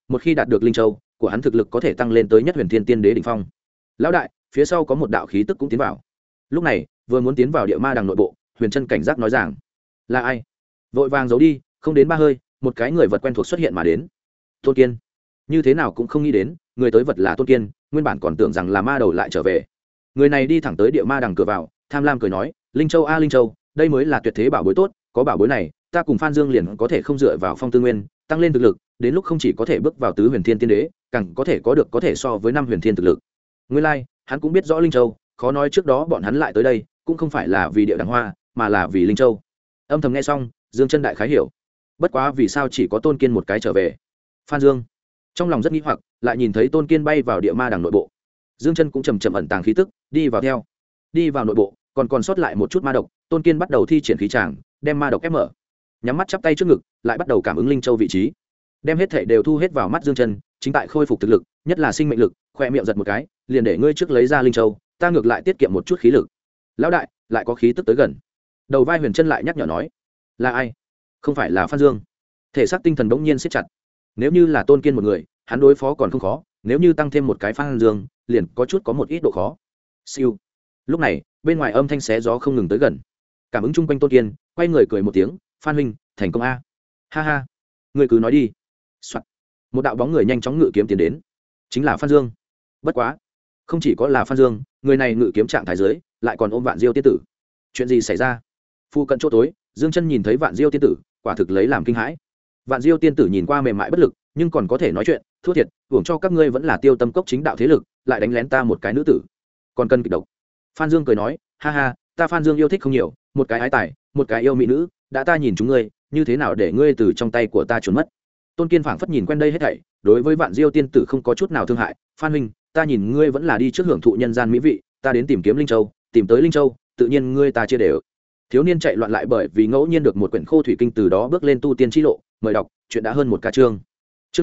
một khi đạt được linh châu của hắn thực lực có thể tăng lên tới nhất huyền thiên tiên đế đỉnh phong. Lão đại, phía sau có một đạo khí tức cũng tiến vào. Lúc này vừa muốn tiến vào địa ma đằng nội bộ, Huyền Trân cảnh giác nói rằng, là ai? Vội vàng giấu đi, không đến 3 hơi, một cái người vật quen thuộc xuất hiện mà đến. Tôn Kiên. Như thế nào cũng không nghĩ đến, người tới vật là Tôn Kiên, nguyên bản còn tưởng rằng là ma đầu lại trở về. Người này đi thẳng tới địa ma đằng cửa vào, tham lam cười nói, linh châu a linh châu, đây mới là tuyệt thế bảo bối tốt, có bảo bối này ta cùng Phan Dương liền có thể không dựa vào phong tư nguyên tăng lên thực lực, đến lúc không chỉ có thể bước vào tứ huyền thiên tiên đế, càng có thể có được có thể so với 5 huyền thiên thực lực. Nguyên lai hắn cũng biết rõ linh châu, khó nói trước đó bọn hắn lại tới đây cũng không phải là vì địa đằng hoa, mà là vì linh châu. Âm thầm nghe xong, Dương Chân đại khái hiểu, bất quá vì sao chỉ có Tôn Kiên một cái trở về. Phan Dương trong lòng rất nghi hoặc, lại nhìn thấy Tôn Kiên bay vào địa ma đằng nội bộ, Dương Chân cũng chậm chậm ẩn tàng khí tức, đi vào nội bộ, còn sót lại một chút ma độc. Tôn Kiên bắt đầu thi triển khí tràng, đem ma độc ép mở, nhắm mắt chắp tay trước ngực, lại bắt đầu cảm ứng linh châu vị trí, đem hết thảy đều thu hết vào mắt Dương Chân, chính tại khôi phục thực lực, nhất là sinh mệnh lực. Khoe miệng giật một cái, liền để ngươi trước lấy ra linh châu, ta ngược lại tiết kiệm một chút khí lực. Lão đại, lại có khí tức tới gần. Đầu vai Huyền Chân lại nhắc nhở nói, là ai? Không phải là Phan Dương. Thể xác tinh thần bỗng nhiên siết chặt. Nếu như là Tôn Kiên một người, hắn đối phó còn không khó, nếu như tăng thêm một cái Phan Dương, liền có một ít độ khó. Siêu. Lúc này bên ngoài âm thanh xé gió không ngừng tới gần, cảm ứng chung quanh Tôn Kiên quay người cười một tiếng, Phan huynh thành công a. Ha ha, người cứ nói đi. Một đạo bóng người nhanh chóng ngự kiếm tiến đến, chính là Phan Dương. Bất quá không chỉ có là Phan Dương, người này ngự kiếm trạng thái dưới lại còn ôm Vạn Diêu tiên tử. Chuyện gì xảy ra? Phu cận chỗ tối, Dương Chân nhìn thấy Vạn Diêu tiên tử, quả thực lấy làm kinh hãi. Vạn Diêu tiên tử nhìn qua mềm mại bất lực, nhưng còn có thể nói chuyện, thua thiệt, hưởng cho các ngươi vẫn là Tiêu Tâm cốc chính đạo thế lực, lại đánh lén ta một cái nữ tử, còn cần kịch độc. Phan Dương cười nói, ha ha, ta Phan Dương yêu thích không nhiều, một cái ái tài, một cái yêu mỹ nữ, đã ta nhìn chúng ngươi, như thế nào để ngươi từ trong tay của ta trốn mất. Tôn Kiên phảng phất nhìn quen đây hết thảy, đối với Vạn Diêu tiên tử không có chút nào thương hại. Phan huynh, ta nhìn ngươi vẫn là đi trước hưởng thụ nhân gian mỹ vị, ta đến tìm kiếm linh châu, tìm tới linh châu, tự nhiên ngươi ta chia đều. Thiếu niên chạy loạn lại bởi vì ngẫu nhiên được một quyển khô thủy kinh, từ đó bước lên tu tiên chi lộ. Mời đọc, chuyện đã hơn một cả chương. Chương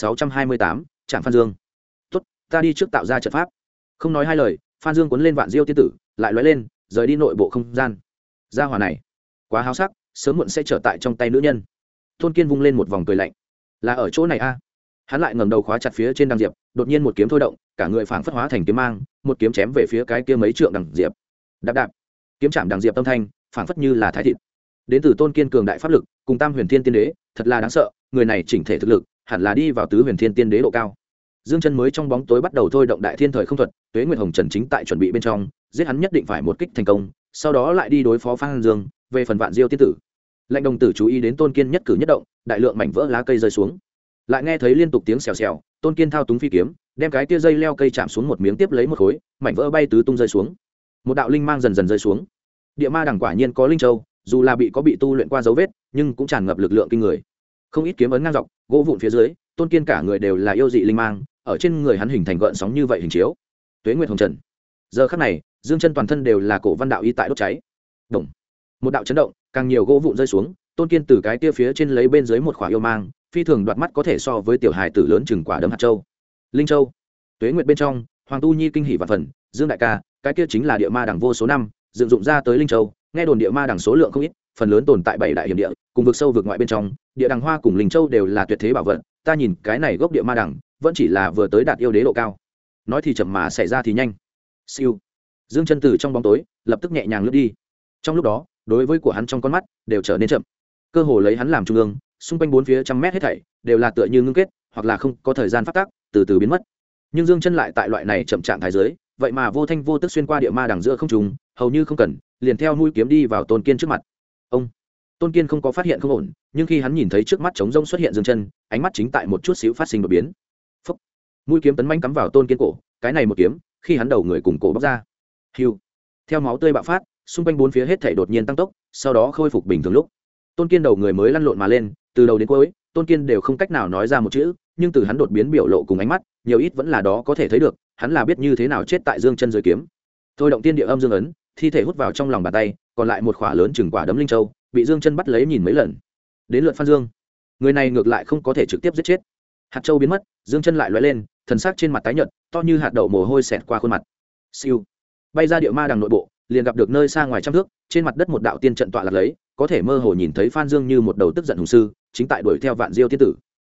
2628, Trạm Phan Dương. Tốt, ta đi trước tạo ra trận pháp. Không nói hai lời, Phan Dương cuốn lên Vạn Diêu tiên tử, lại lóe lên, rời đi nội bộ không gian. Gia hỏa này quá háo sắc, sớm muộn sẽ trở tại trong tay nữ nhân. Tôn Kiên vung lên một vòng cười lạnh, là ở chỗ này a. Hắn lại ngẩng đầu khóa chặt phía trên đằng diệp, đột nhiên một kiếm thôi động, cả người phảng phất hóa thành kiếm mang, một kiếm chém về phía cái kia mấy trượng đằng diệp. Đạp đạp, kiếm chạm đằng diệp âm thanh, phảng phất như là thái thịt. Đến từ Tôn Kiên cường đại pháp lực, cùng Tam Huyền Thiên Tiên Đế, thật là đáng sợ, người này chỉnh thể thực lực, hẳn là đi vào tứ Huyền Thiên Tiên Đế độ cao. Dương Chân mới trong bóng tối bắt đầu thôi động Đại Thiên Thời Không Thuật, Tuế Nguyệt Hồng Trần chính tại chuẩn bị bên trong, giết hắn nhất định phải một kích thành công, sau đó lại đi đối phó Phan Dương. Về phần Vạn Diêu tiên tử, Lệnh Đồng tử chú ý đến Tôn Kiên nhất cử nhất động, đại lượng mảnh vỡ lá cây rơi xuống, lại nghe thấy liên tục tiếng xèo xèo. Tôn Kiên thao túng phi kiếm, đem cái tia dây leo cây chạm xuống một miếng tiếp lấy một khối, mảnh vỡ bay tứ tung rơi xuống. Một đạo linh mang dần dần rơi xuống. Địa ma đằng quả nhiên có linh châu, dù là bị tu luyện qua dấu vết, nhưng cũng tràn ngập lực lượng kinh người. Không ít kiếm ấn ngang dọc, gỗ vụn phía dưới, Tôn Kiên cả người đều là yêu dị linh mang, ở trên người hắn hình thành gợn sóng như vậy hình chiếu. Tuế Nguyệt Hồng Trần. Giờ khắc này, Dương Chân toàn thân đều là cổ văn đạo y tại đốt cháy. Động. Một đạo chấn động, càng nhiều gỗ vụn rơi xuống. Tôn Kiên từ cái tia phía trên lấy bên dưới một khỏa yêu mang, phi thường đoạt mắt, có thể so với tiểu hài tử lớn chừng quả đấm hạt châu. Linh châu. Tuế Nguyệt bên trong, Hoàng Tu Nhi kinh hỉ vạn phần, Dương đại ca, cái kia chính là địa ma đằng vô số năm dựng dụng ra tới linh châu. Nghe đồn địa ma đằng số lượng không ít, phần lớn tồn tại 7 đại hiểm địa, cùng vực sâu vực ngoại bên trong, địa đằng hoa cùng linh châu đều là tuyệt thế bảo vật. Ta nhìn cái này gốc địa ma đằng, vẫn chỉ là vừa tới đạt yêu đế độ cao. Nói thì chậm mà xảy ra thì nhanh. Siêu. Dương Chân từ trong bóng tối lập tức nhẹ nhàng lướt đi. Trong lúc đó, đối với của hắn trong con mắt đều trở nên chậm, cơ hồ lấy hắn làm trung ương, xung quanh 4 phía trăm mét hết thảy đều là tựa như ngưng kết, hoặc là không có thời gian phát tác, từ từ biến mất. Nhưng Dương Chân lại tại loại này chậm trạng thái dưới, vậy mà vô thanh vô tức xuyên qua địa ma đằng giữa không trung, hầu như không cần, liền theo mũi kiếm đi vào Tôn Kiên trước mặt. Ông Tôn Kiên không có phát hiện không ổn, nhưng khi hắn nhìn thấy trước mắt trống rông xuất hiện Dương Chân, ánh mắt chính tại một chút xíu phát sinh đột biến. Phốc. Mũi kiếm tấn mãnh cắm vào Tôn Kiên cổ, cái này một kiếm, khi hắn đầu người cùng cổ bóc ra. Hưu. Theo máu tươi bạo phát, xung quanh 4 phía hết thảy đột nhiên tăng tốc, sau đó khôi phục bình thường lúc. Tôn Kiên đầu người mới lăn lộn mà lên, từ đầu đến cuối, Tôn Kiên đều không cách nào nói ra một chữ, nhưng từ hắn đột biến biểu lộ cùng ánh mắt, nhiều ít vẫn là đó có thể thấy được, hắn là biết như thế nào chết tại Dương Chân dưới kiếm. Thôi động tiên địa âm dương ấn, thi thể hút vào trong lòng bàn tay, còn lại một khỏa lớn chừng quả đấm linh châu, bị Dương Chân bắt lấy nhìn mấy lần. Đến lượt Phan Dương, người này ngược lại không có thể trực tiếp giết chết. Hạt châu biến mất, Dương Chân lại lóe lên, thần sắc trên mặt tái nhợt, to như hạt đậu mồ hôi xẹt qua khuôn mặt. Siêu, bay ra địa ma đằng nội bộ, liền gặp được nơi xa ngoài trăm thước, trên mặt đất một đạo tiên trận tọa lạc lấy, có thể mơ hồ nhìn thấy Phan Dương như một đầu tức giận hùng sư, chính tại đuổi theo Vạn Diêu tiên tử.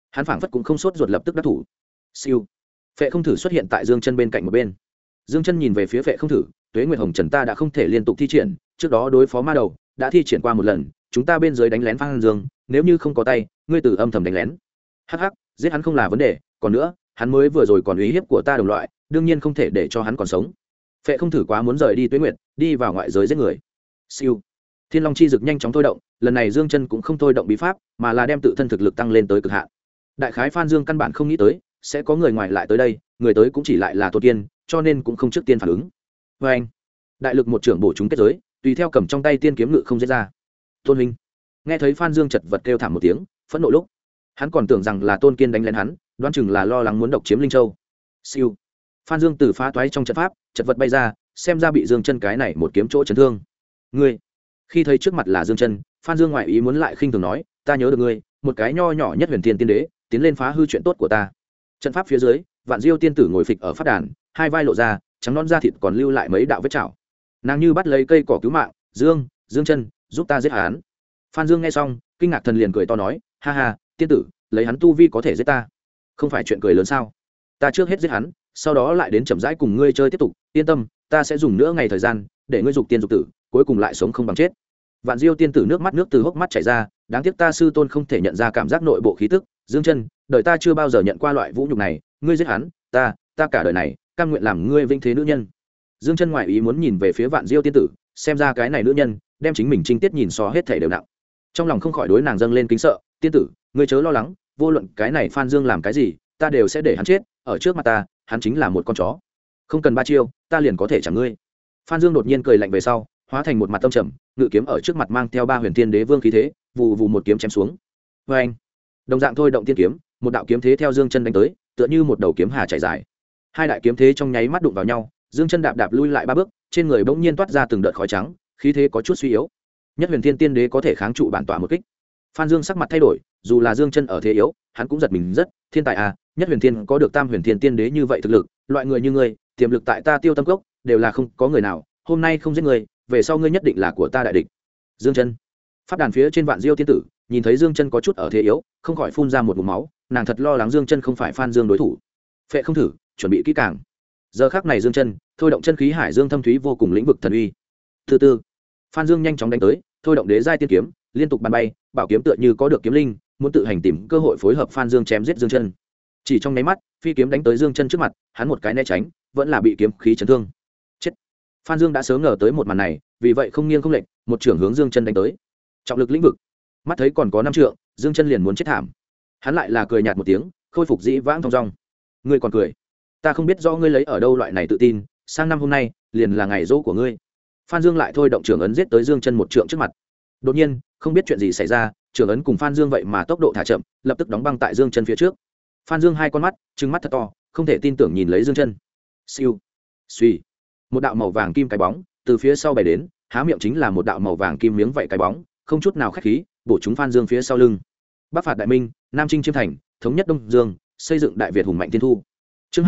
hắn phảng phất cũng không sốt ruột lập tức đắc thủ. Siêu. Phệ không thử xuất hiện tại Dương Chân bên cạnh một bên. Dương Chân nhìn về phía Phệ không thử, Tuế Nguyệt Hồng Trần ta đã không thể liên tục thi triển, trước đó đối phó ma đầu đã thi triển qua một lần, chúng ta bên dưới đánh lén Phan Dương, nếu như không có tay, ngươi từ âm thầm đánh lén. Hắc hắc, giết hắn không là vấn đề, còn nữa, hắn mới vừa rồi còn uy hiếp của ta đồng loại, đương nhiên không thể để cho hắn còn sống. Phệ không thử quá muốn rời đi Tuế Nguyệt, đi vào ngoại giới giết người. Siêu. Thiên Long chi dực nhanh chóng thôi động, lần này Dương Chân cũng không thôi động bí pháp, mà là đem tự thân thực lực tăng lên tới cực hạn. Đại khái Phan Dương căn bản không nghĩ tới sẽ có người ngoài lại tới đây, người tới cũng chỉ lại là Tô Tiên, cho nên cũng không trước tiên phản ứng. Và anh, đại lực một trưởng bổ trúng kết giới, tùy theo cầm trong tay tiên kiếm ngự không giết ra. Tôn huynh, nghe thấy Phan Dương chật vật kêu thảm một tiếng, phẫn nộ lúc, hắn còn tưởng rằng là Tôn Kiên đánh lén hắn, đoán chừng là lo lắng muốn độc chiếm Linh Châu. Siêu, Phan Dương từ phá toái trong trận pháp, chật vật bay ra, xem ra bị Dương Chân cái này một kiếm chỗ chấn thương. Ngươi, khi thấy trước mặt là Dương Chân, Phan Dương ngoại ý muốn lại khinh thường nói, ta nhớ được ngươi, một cái nho nhỏ nhất Huyền Thiên Tiên Đế, tiến lên phá hư chuyện tốt của ta. Trận pháp phía dưới, Vạn Diêu tiên tử ngồi phịch ở pháp đàn, hai vai lộ ra, trắng non da thịt còn lưu lại mấy đạo vết chảo. Nàng như bắt lấy cây cỏ cứu mạng, Dương Chân, giúp ta giết hắn. Phan Dương nghe xong, kinh ngạc thần liền cười to nói, ha ha, tiên tử, lấy hắn tu vi có thể giết ta, không phải chuyện cười lớn sao? Ta trước hết giết hắn, sau đó lại đến chậm rãi cùng ngươi chơi tiếp tục, yên tâm, ta sẽ dùng nữa ngày thời gian để ngươi dục tiên dục tử, cuối cùng lại sống không bằng chết. Vạn Diêu tiên tử nước mắt từ hốc mắt chảy ra, đáng tiếc ta sư tôn không thể nhận ra cảm giác nội bộ khí tức. Dương Chân, đời ta chưa bao giờ nhận qua loại vũ nhục này, ngươi giết hắn, ta cả đời này cam nguyện làm ngươi vinh thế nữ nhân. Dương Chân ngoại ý muốn nhìn về phía Vạn Diêu tiên tử, xem ra cái này nữ nhân đem chính mình trinh tiết nhìn so hết thể đều nặng, trong lòng không khỏi đối nàng dâng lên kính sợ. Tiên tử, ngươi chớ lo lắng, vô luận cái này Phan Dương làm cái gì, ta đều sẽ để hắn chết, ở trước mặt ta, hắn chính là một con chó, không cần ba chiêu, ta liền có thể trả ngươi. Phan Dương đột nhiên cười lạnh về sau, hóa thành một mặt tâm trầm, ngự kiếm ở trước mặt mang theo ba Huyền Thiên Đế Vương khí thế, vù vù một kiếm chém xuống. Và anh, đồng dạng thôi động tiên kiếm, một đạo kiếm thế theo Dương Chân đánh tới, tựa như một đầu kiếm hà chảy dài. Hai đại kiếm thế trong nháy mắt đụng vào nhau, Dương Chân đạp đạp lui lại ba bước, trên người bỗng nhiên toát ra từng đợt khói trắng, khí thế có chút suy yếu. Nhất Huyền Thiên Tiên Đế có thể kháng trụ bản tọa một kích. Phan Dương sắc mặt thay đổi, dù là Dương Chân ở thế yếu, hắn cũng giật mình rất, thiên tài à, Nhất Huyền Thiên có được Tam Huyền Thiên Tiên Đế như vậy thực lực, loại người như ngươi, tiềm lực tại ta Tiêu Tâm Cốc đều là không có người nào, hôm nay không giết ngươi, về sau ngươi nhất định là của ta đại địch. Dương Chân. Pháp đàn phía trên Vạn Diêu tiên tử, nhìn thấy Dương Chân có chút ở thế yếu, không khỏi phun ra một ngụm máu, nàng thật lo lắng Dương Chân không phải Phan Dương đối thủ. Phệ không thử, chuẩn bị kỹ càng. Giờ khắc này Dương Chân, thôi động chân khí hải dương thâm thúy vô cùng lĩnh vực thần uy. Từ từ, Phan Dương nhanh chóng đánh tới, thôi động đế giai tiên kiếm, liên tục bắn bay, bảo kiếm tựa như có được kiếm linh, muốn tự hành tìm cơ hội phối hợp Phan Dương chém giết Dương Chân. Chỉ trong nháy mắt, phi kiếm đánh tới Dương Chân trước mặt, hắn một cái né tránh, vẫn là bị kiếm khí chấn thương. Chết. Phan Dương đã sớm ngờ tới một màn này, vì vậy không nghiêng không lệch, một chưởng hướng Dương Chân đánh tới. Trọng lực lĩnh vực. Mắt thấy còn có 5 trượng, Dương Chân liền muốn chết thảm. Hắn lại là cười nhạt một tiếng, khôi phục dĩ vãng thong dong. Ngươi còn cười? Ta không biết rõ ngươi lấy ở đâu loại này tự tin, sang năm hôm nay liền là ngày dỗ của ngươi. Phan Dương lại thôi động trưởng ấn giết tới Dương Chân một trượng trước mặt. Đột nhiên, không biết chuyện gì xảy ra, trưởng ấn cùng Phan Dương vậy mà tốc độ thả chậm, lập tức đóng băng tại Dương Chân phía trước. Phan Dương hai con mắt trừng mắt thật to, không thể tin tưởng nhìn lấy Dương Chân. Siêu, suy, một đạo màu vàng kim cái bóng từ phía sau bay đến, há miệng chính là một đạo màu vàng kim miếng vậy cái bóng, không chút nào khách khí, bổ trúng Phan Dương phía sau lưng. Bắc phạt đại minh, Nam chinh chiêm thành, thống nhất Đông Dương, xây dựng Đại Việt hùng mạnh thiên thu. Chương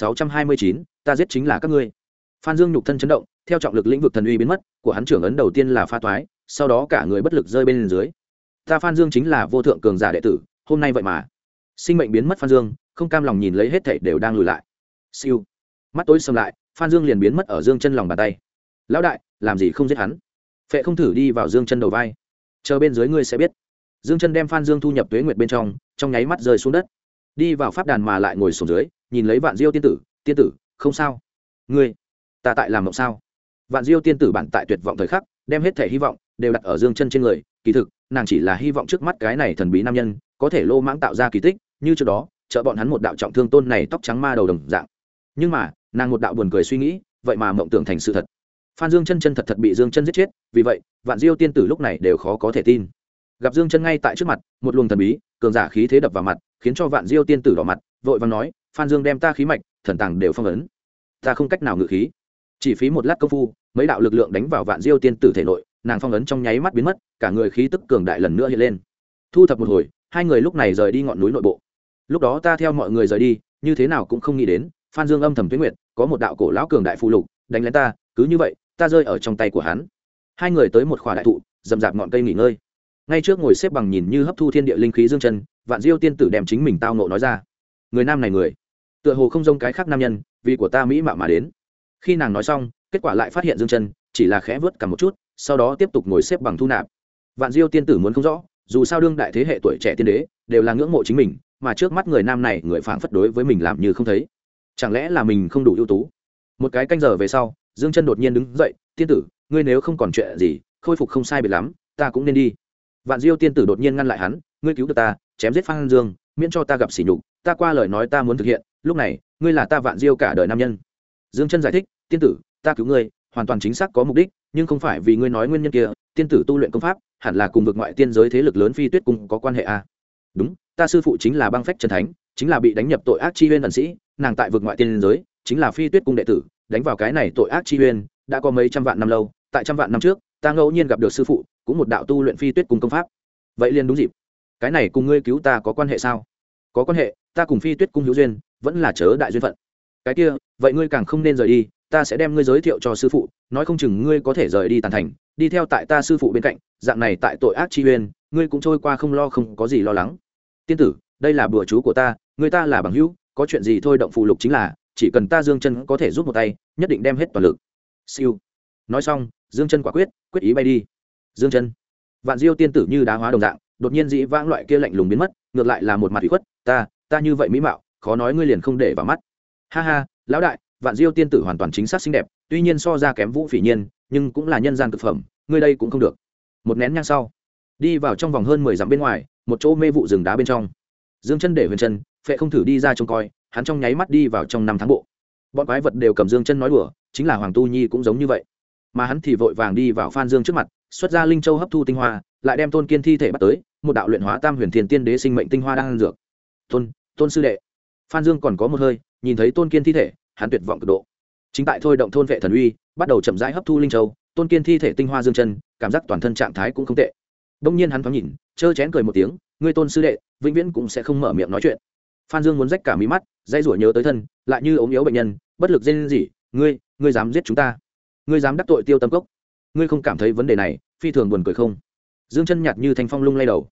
2629, ta giết chính là các ngươi. Phan Dương nhục thân chấn động, theo trọng lực lĩnh vực thần uy biến mất, của hắn trưởng ấn đầu tiên là pha toái, sau đó cả người bất lực rơi bên dưới. Ta Phan Dương chính là vô thượng cường giả đệ tử, hôm nay vậy mà sinh mệnh biến mất. Phan Dương không cam lòng nhìn lấy hết thảy đều đang lùi lại. Siêu, mắt tối sầm lại, Phan Dương liền biến mất ở Dương Chân lòng bàn tay. Lão đại, làm gì không giết hắn? Phệ không thử đi vào Dương Chân đầu vai, chờ bên dưới ngươi sẽ biết. Dương Chân đem Phan Dương thu nhập tuế nguyệt bên trong, trong nháy mắt rơi xuống đất, đi vào pháp đàn mà lại ngồi xuống dưới, nhìn lấy Vạn Diêu tiên tử, tiên tử, không sao. Ngươi, ta tại làm mộng sao? Vạn Diêu tiên tử bản tại tuyệt vọng thời khắc, đem hết thể hy vọng đều đặt ở Dương Chân trên người, kỳ thực, nàng chỉ là hy vọng trước mắt cái này thần bí nam nhân có thể lô mãng tạo ra kỳ tích, như trước đó, trợ bọn hắn một đạo trọng thương tôn này tóc trắng ma đầu đồng dạng. Nhưng mà, nàng một đạo buồn cười suy nghĩ, vậy mà mộng tưởng thành sự thật. Phan Dương chân chân thật thật bị Dương Chân giết chết, vì vậy, Vạn Diêu tiên tử lúc này đều khó có thể tin. Gặp Dương Chân ngay tại trước mặt, một luồng thần bí, cường giả khí thế đập vào mặt, khiến cho Vạn Diêu tiên tử đỏ mặt, vội vàng nói, Phan Dương đem ta khí mạch, thần tàng đều phong ấn, ta không cách nào ngự khí. Chỉ phí một lát công phu, mấy đạo lực lượng đánh vào Vạn Diêu tiên tử thể nội, nàng phong ấn trong nháy mắt biến mất, cả người khí tức cường đại lần nữa hiện lên. Thu thập một hồi, hai người lúc này rời đi ngọn núi nội bộ. Lúc đó ta theo mọi người rời đi, như thế nào cũng không nghĩ đến, Phan Dương âm thầm tuyết nguyệt, có một đạo cổ lão cường đại phù lục, đánh lén ta, cứ như vậy, ta rơi ở trong tay của hắn. Hai người tới một khỏa đại thụ, rậm rạp ngọn cây nghỉ ngơi. Ngay trước ngồi xếp bằng nhìn như hấp thu thiên địa linh khí Dương Chân, Vạn Diêu tiên tử đem chính mình tao nộ nói ra. Người nam này người tựa hồ không giống cái khác nam nhân, vì của ta mỹ mạo mà đến. Khi nàng nói xong, kết quả lại phát hiện Dương Chân chỉ là khẽ vớt cằm một chút, sau đó tiếp tục ngồi xếp bằng thu nạp. Vạn Diêu tiên tử muốn không rõ, dù sao đương đại thế hệ tuổi trẻ tiên đế đều là ngưỡng mộ chính mình, mà trước mắt người nam này người phảng phất đối với mình làm như không thấy. Chẳng lẽ là mình không đủ ưu tú? Một cái canh giờ về sau, Dương Chân đột nhiên đứng dậy, tiên tử, ngươi nếu không còn chuyện gì, khôi phục không sai biệt lắm, ta cũng nên đi. Vạn Diêu tiên tử đột nhiên ngăn lại hắn, ngươi cứu được ta, chém giết Phan Dương, miễn cho ta gặp sỉ nhục, ta qua lời nói ta muốn thực hiện, lúc này, ngươi là ta Vạn Diêu cả đời nam nhân. Dương Chân giải thích, tiên tử, ta cứu ngươi, hoàn toàn chính xác có mục đích, nhưng không phải vì ngươi nói nguyên nhân kia, tiên tử tu luyện công pháp, hẳn là cùng vực ngoại tiên giới thế lực lớn Phi Tuyết cung có quan hệ à? Đúng, ta sư phụ chính là Băng Phách Chân Thánh, chính là bị đánh nhập tội ác chi uyên ẩn sĩ, nàng tại vực ngoại tiên giới, chính là Phi Tuyết cung đệ tử, đánh vào cái này tội ác chi uyên, đã có mấy trăm vạn năm lâu, tại trăm vạn năm trước, ta ngẫu nhiên gặp được sư phụ, cũng một đạo tu luyện Phi Tuyết cung công pháp. Vậy liền đúng dịp. Cái này cùng ngươi cứu ta có quan hệ sao? Có quan hệ, ta cùng Phi Tuyết cung hữu duyên, vẫn là chớ đại duyên phận. Cái kia, vậy ngươi càng không nên rời đi, ta sẽ đem ngươi giới thiệu cho sư phụ, nói không chừng ngươi có thể rời đi Tàn Thành, đi theo tại ta sư phụ bên cạnh, dạng này tại tội ác chi uyên, ngươi cũng trôi qua không lo không có gì lo lắng. Tiên tử, đây là bùa chú của ta, người ta là bằng hữu, có chuyện gì thôi động phù lục chính là, chỉ cần ta Dương Chân có thể giúp một tay, nhất định đem hết toàn lực. Siêu. Nói xong, Dương Chân quả quyết ý bay đi. Dương Chân. Vạn Diêu tiên tử như đá hóa đồng dạng, đột nhiên dĩ vãng loại kia lạnh lùng biến mất, ngược lại là một mặt ủy khuất, ta như vậy mỹ mạo, khó nói ngươi liền không để vào mắt. Ha ha, lão đại, Vạn Diêu tiên tử hoàn toàn chính xác xinh đẹp, tuy nhiên so ra kém Vũ Phỉ Nhiên, nhưng cũng là nhân gian cực phẩm, ngươi đây cũng không được. Một nén nhang sau, đi vào trong vòng hơn 10 dặm bên ngoài, một chỗ mê vụ rừng đá bên trong. Dương Chân để Huyền Chân, Phệ không thử đi ra trông coi, hắn trong nháy mắt đi vào trong năm tháng bộ. Bọn quái vật đều cầm Dương Chân nói đùa, chính là Hoàng Tu Nhi cũng giống như vậy. Mà hắn thì vội vàng đi vào Phan Dương trước mặt, xuất ra linh châu hấp thu tinh hoa, lại đem Tôn Kiên thi thể bắt tới, một đạo luyện hóa Tam Huyền Thiên Tiên Đế sinh mệnh tinh hoa đang ăn dược. Tôn sư đệ. Phan Dương còn có một hơi, nhìn thấy Tôn Kiên thi thể, hắn tuyệt vọng cực độ. Chính tại thôi động thôn vệ thần uy, bắt đầu chậm rãi hấp thu linh châu, Tôn Kiên thi thể tinh hoa Dương Chân, cảm giác toàn thân trạng thái cũng không tệ. Đông nhiên hắn thoáng nhìn, chơ chén cười một tiếng, ngươi Tôn sư đệ, vĩnh viễn cũng sẽ không mở miệng nói chuyện. Phan Dương muốn rách cả mí mắt, dây rủa nhớ tới thân, lại như ốm yếu bệnh nhân, bất lực rên rỉ, ngươi dám giết chúng ta? Ngươi dám đắc tội Tiêu Tâm Cốc? Ngươi không cảm thấy vấn đề này phi thường buồn cười không? Dương Chân nhạt như thanh phong lung lay đầu.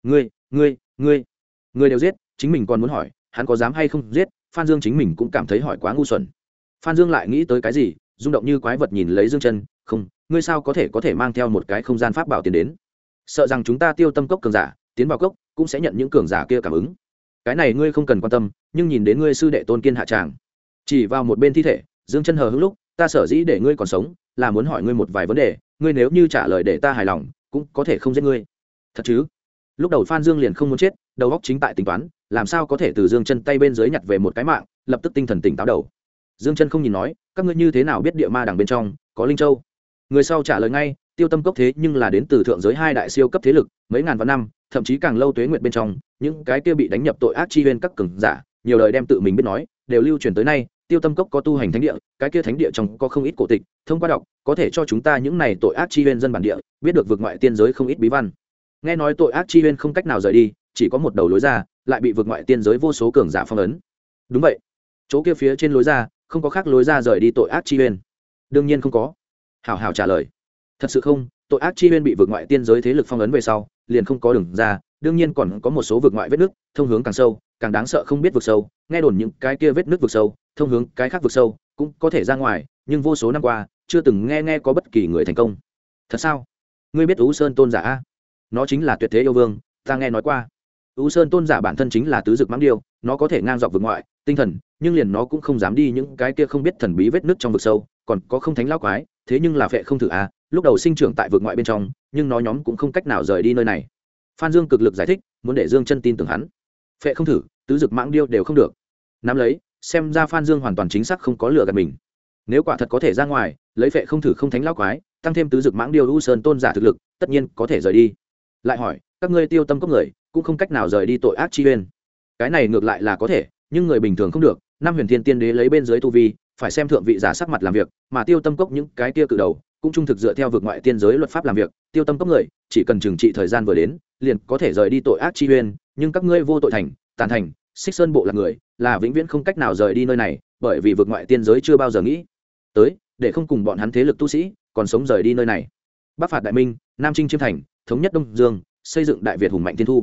Ngươi đều giết, chính mình còn muốn hỏi, hắn có dám hay không giết? Phan Dương chính mình cũng cảm thấy hỏi quá ngu xuẩn. Phan Dương lại nghĩ tới cái gì, rung động như quái vật nhìn lấy Dương Chân, không, ngươi sao có thể mang theo một cái không gian pháp bảo tiến đến? Sợ rằng chúng ta Tiêu Tâm Cốc cường giả tiến vào cốc cũng sẽ nhận những cường giả kia cảm ứng. Cái này ngươi không cần quan tâm, nhưng nhìn đến ngươi sư đệ Tôn Kiên hạ tràng, chỉ vào một bên thi thể, Dương Chân hờ hững lúc, ta sở dĩ để ngươi còn sống, là muốn hỏi ngươi một vài vấn đề, ngươi nếu như trả lời để ta hài lòng, cũng có thể không giết ngươi. Thật chứ? Lúc đầu Phan Dương liền không muốn chết, đầu óc chính tại tính toán, làm sao có thể từ Dương Chân tay bên dưới nhặt về một cái mạng, lập tức tinh thần tỉnh táo đầu. Dương Chân không nhìn nói, các ngươi như thế nào biết địa ma đằng bên trong có linh châu? Người sau trả lời ngay, Tiêu Tâm Cốc thế nhưng là đến từ thượng giới hai đại siêu cấp thế lực, mấy ngàn vạn năm, thậm chí càng lâu tuế nguyệt bên trong, những cái kia bị đánh nhập tội ác chi uyên các cường giả, nhiều đời đem tự mình biết nói, đều lưu truyền tới nay. Tiêu Tâm Cốc có tu hành thánh địa, cái kia thánh địa trong có không ít cổ tịch, thông qua đọc, có thể cho chúng ta những này tội ác chi uyên dân bản địa, biết được vực ngoại tiên giới không ít bí văn. Nghe nói tội ác chi uyên không cách nào rời đi, chỉ có một đầu lối ra, lại bị vực ngoại tiên giới vô số cường giả phong ấn. Đúng vậy, chỗ kia phía trên lối ra, không có khác lối ra rời đi tội ác chi uyên. Đương nhiên không có. Hảo Hảo trả lời. Thật sự không, tội ác chi uyên bị vực ngoại tiên giới thế lực phong ấn về sau, liền không có đường ra, đương nhiên còn có một số vực ngoại vết nứt, thông hướng càng sâu, càng đáng sợ không biết vực sâu, nghe đồn những cái kia vết nứt vực sâu, thông hướng cái khác vực sâu, cũng có thể ra ngoài, nhưng vô số năm qua, chưa từng nghe có bất kỳ người thành công. Thật sao? Ngươi biết U Sơn Tôn giả a? Nó chính là tuyệt thế yêu vương, ta nghe nói qua. U Sơn Tôn giả bản thân chính là tứ dực mãng điêu, nó có thể ngang dọc vực ngoại, tinh thần, nhưng liền nó cũng không dám đi những cái kia không biết thần bí vết nứt trong vực sâu, còn có không thánh lão quái, thế nhưng là Phệ không thử a, lúc đầu sinh trưởng tại vực ngoại bên trong, nhưng nó nhóm cũng không cách nào rời đi nơi này. Phan Dương cực lực giải thích, muốn để Dương Chân tin tưởng hắn. Phệ không thử, tứ dực mãng điêu đều không được. Nắm lấy, xem ra Phan Dương hoàn toàn chính xác không có lừa gạt mình. Nếu quả thật có thể ra ngoài, lấy Phệ không thử không thánh lão quái, tăng thêm tứ dực mãng điêu U Sơn Tôn giả thực lực, tất nhiên có thể rời đi. Lại hỏi, các ngươi Tiêu Tâm Cốc người, cũng không cách nào rời đi tội ác chi uyên. Cái này ngược lại là có thể, nhưng người bình thường không được. Năm Huyền Thiên Tiên Đế lấy bên dưới tu vi, phải xem thượng vị giả sắc mặt làm việc, mà Tiêu Tâm Cốc những cái kia cự đầu, cũng trung thực dựa theo vực ngoại tiên giới luật pháp làm việc. Tiêu Tâm Cốc người, chỉ cần trừng trị thời gian vừa đến, liền có thể rời đi tội ác chi uyên, nhưng các ngươi vô tội thành, Tàn Thành, Xích Sơn bộ là người, là vĩnh viễn không cách nào rời đi nơi này, bởi vì vực ngoại tiên giới chưa bao giờ nghĩ tới để không cùng bọn hắn thế lực tu sĩ còn sống rời đi nơi này. Bắc phạt đại minh, Nam chinh chiêm thành, thống nhất Đông Dương, xây dựng Đại Việt hùng mạnh thiên thu.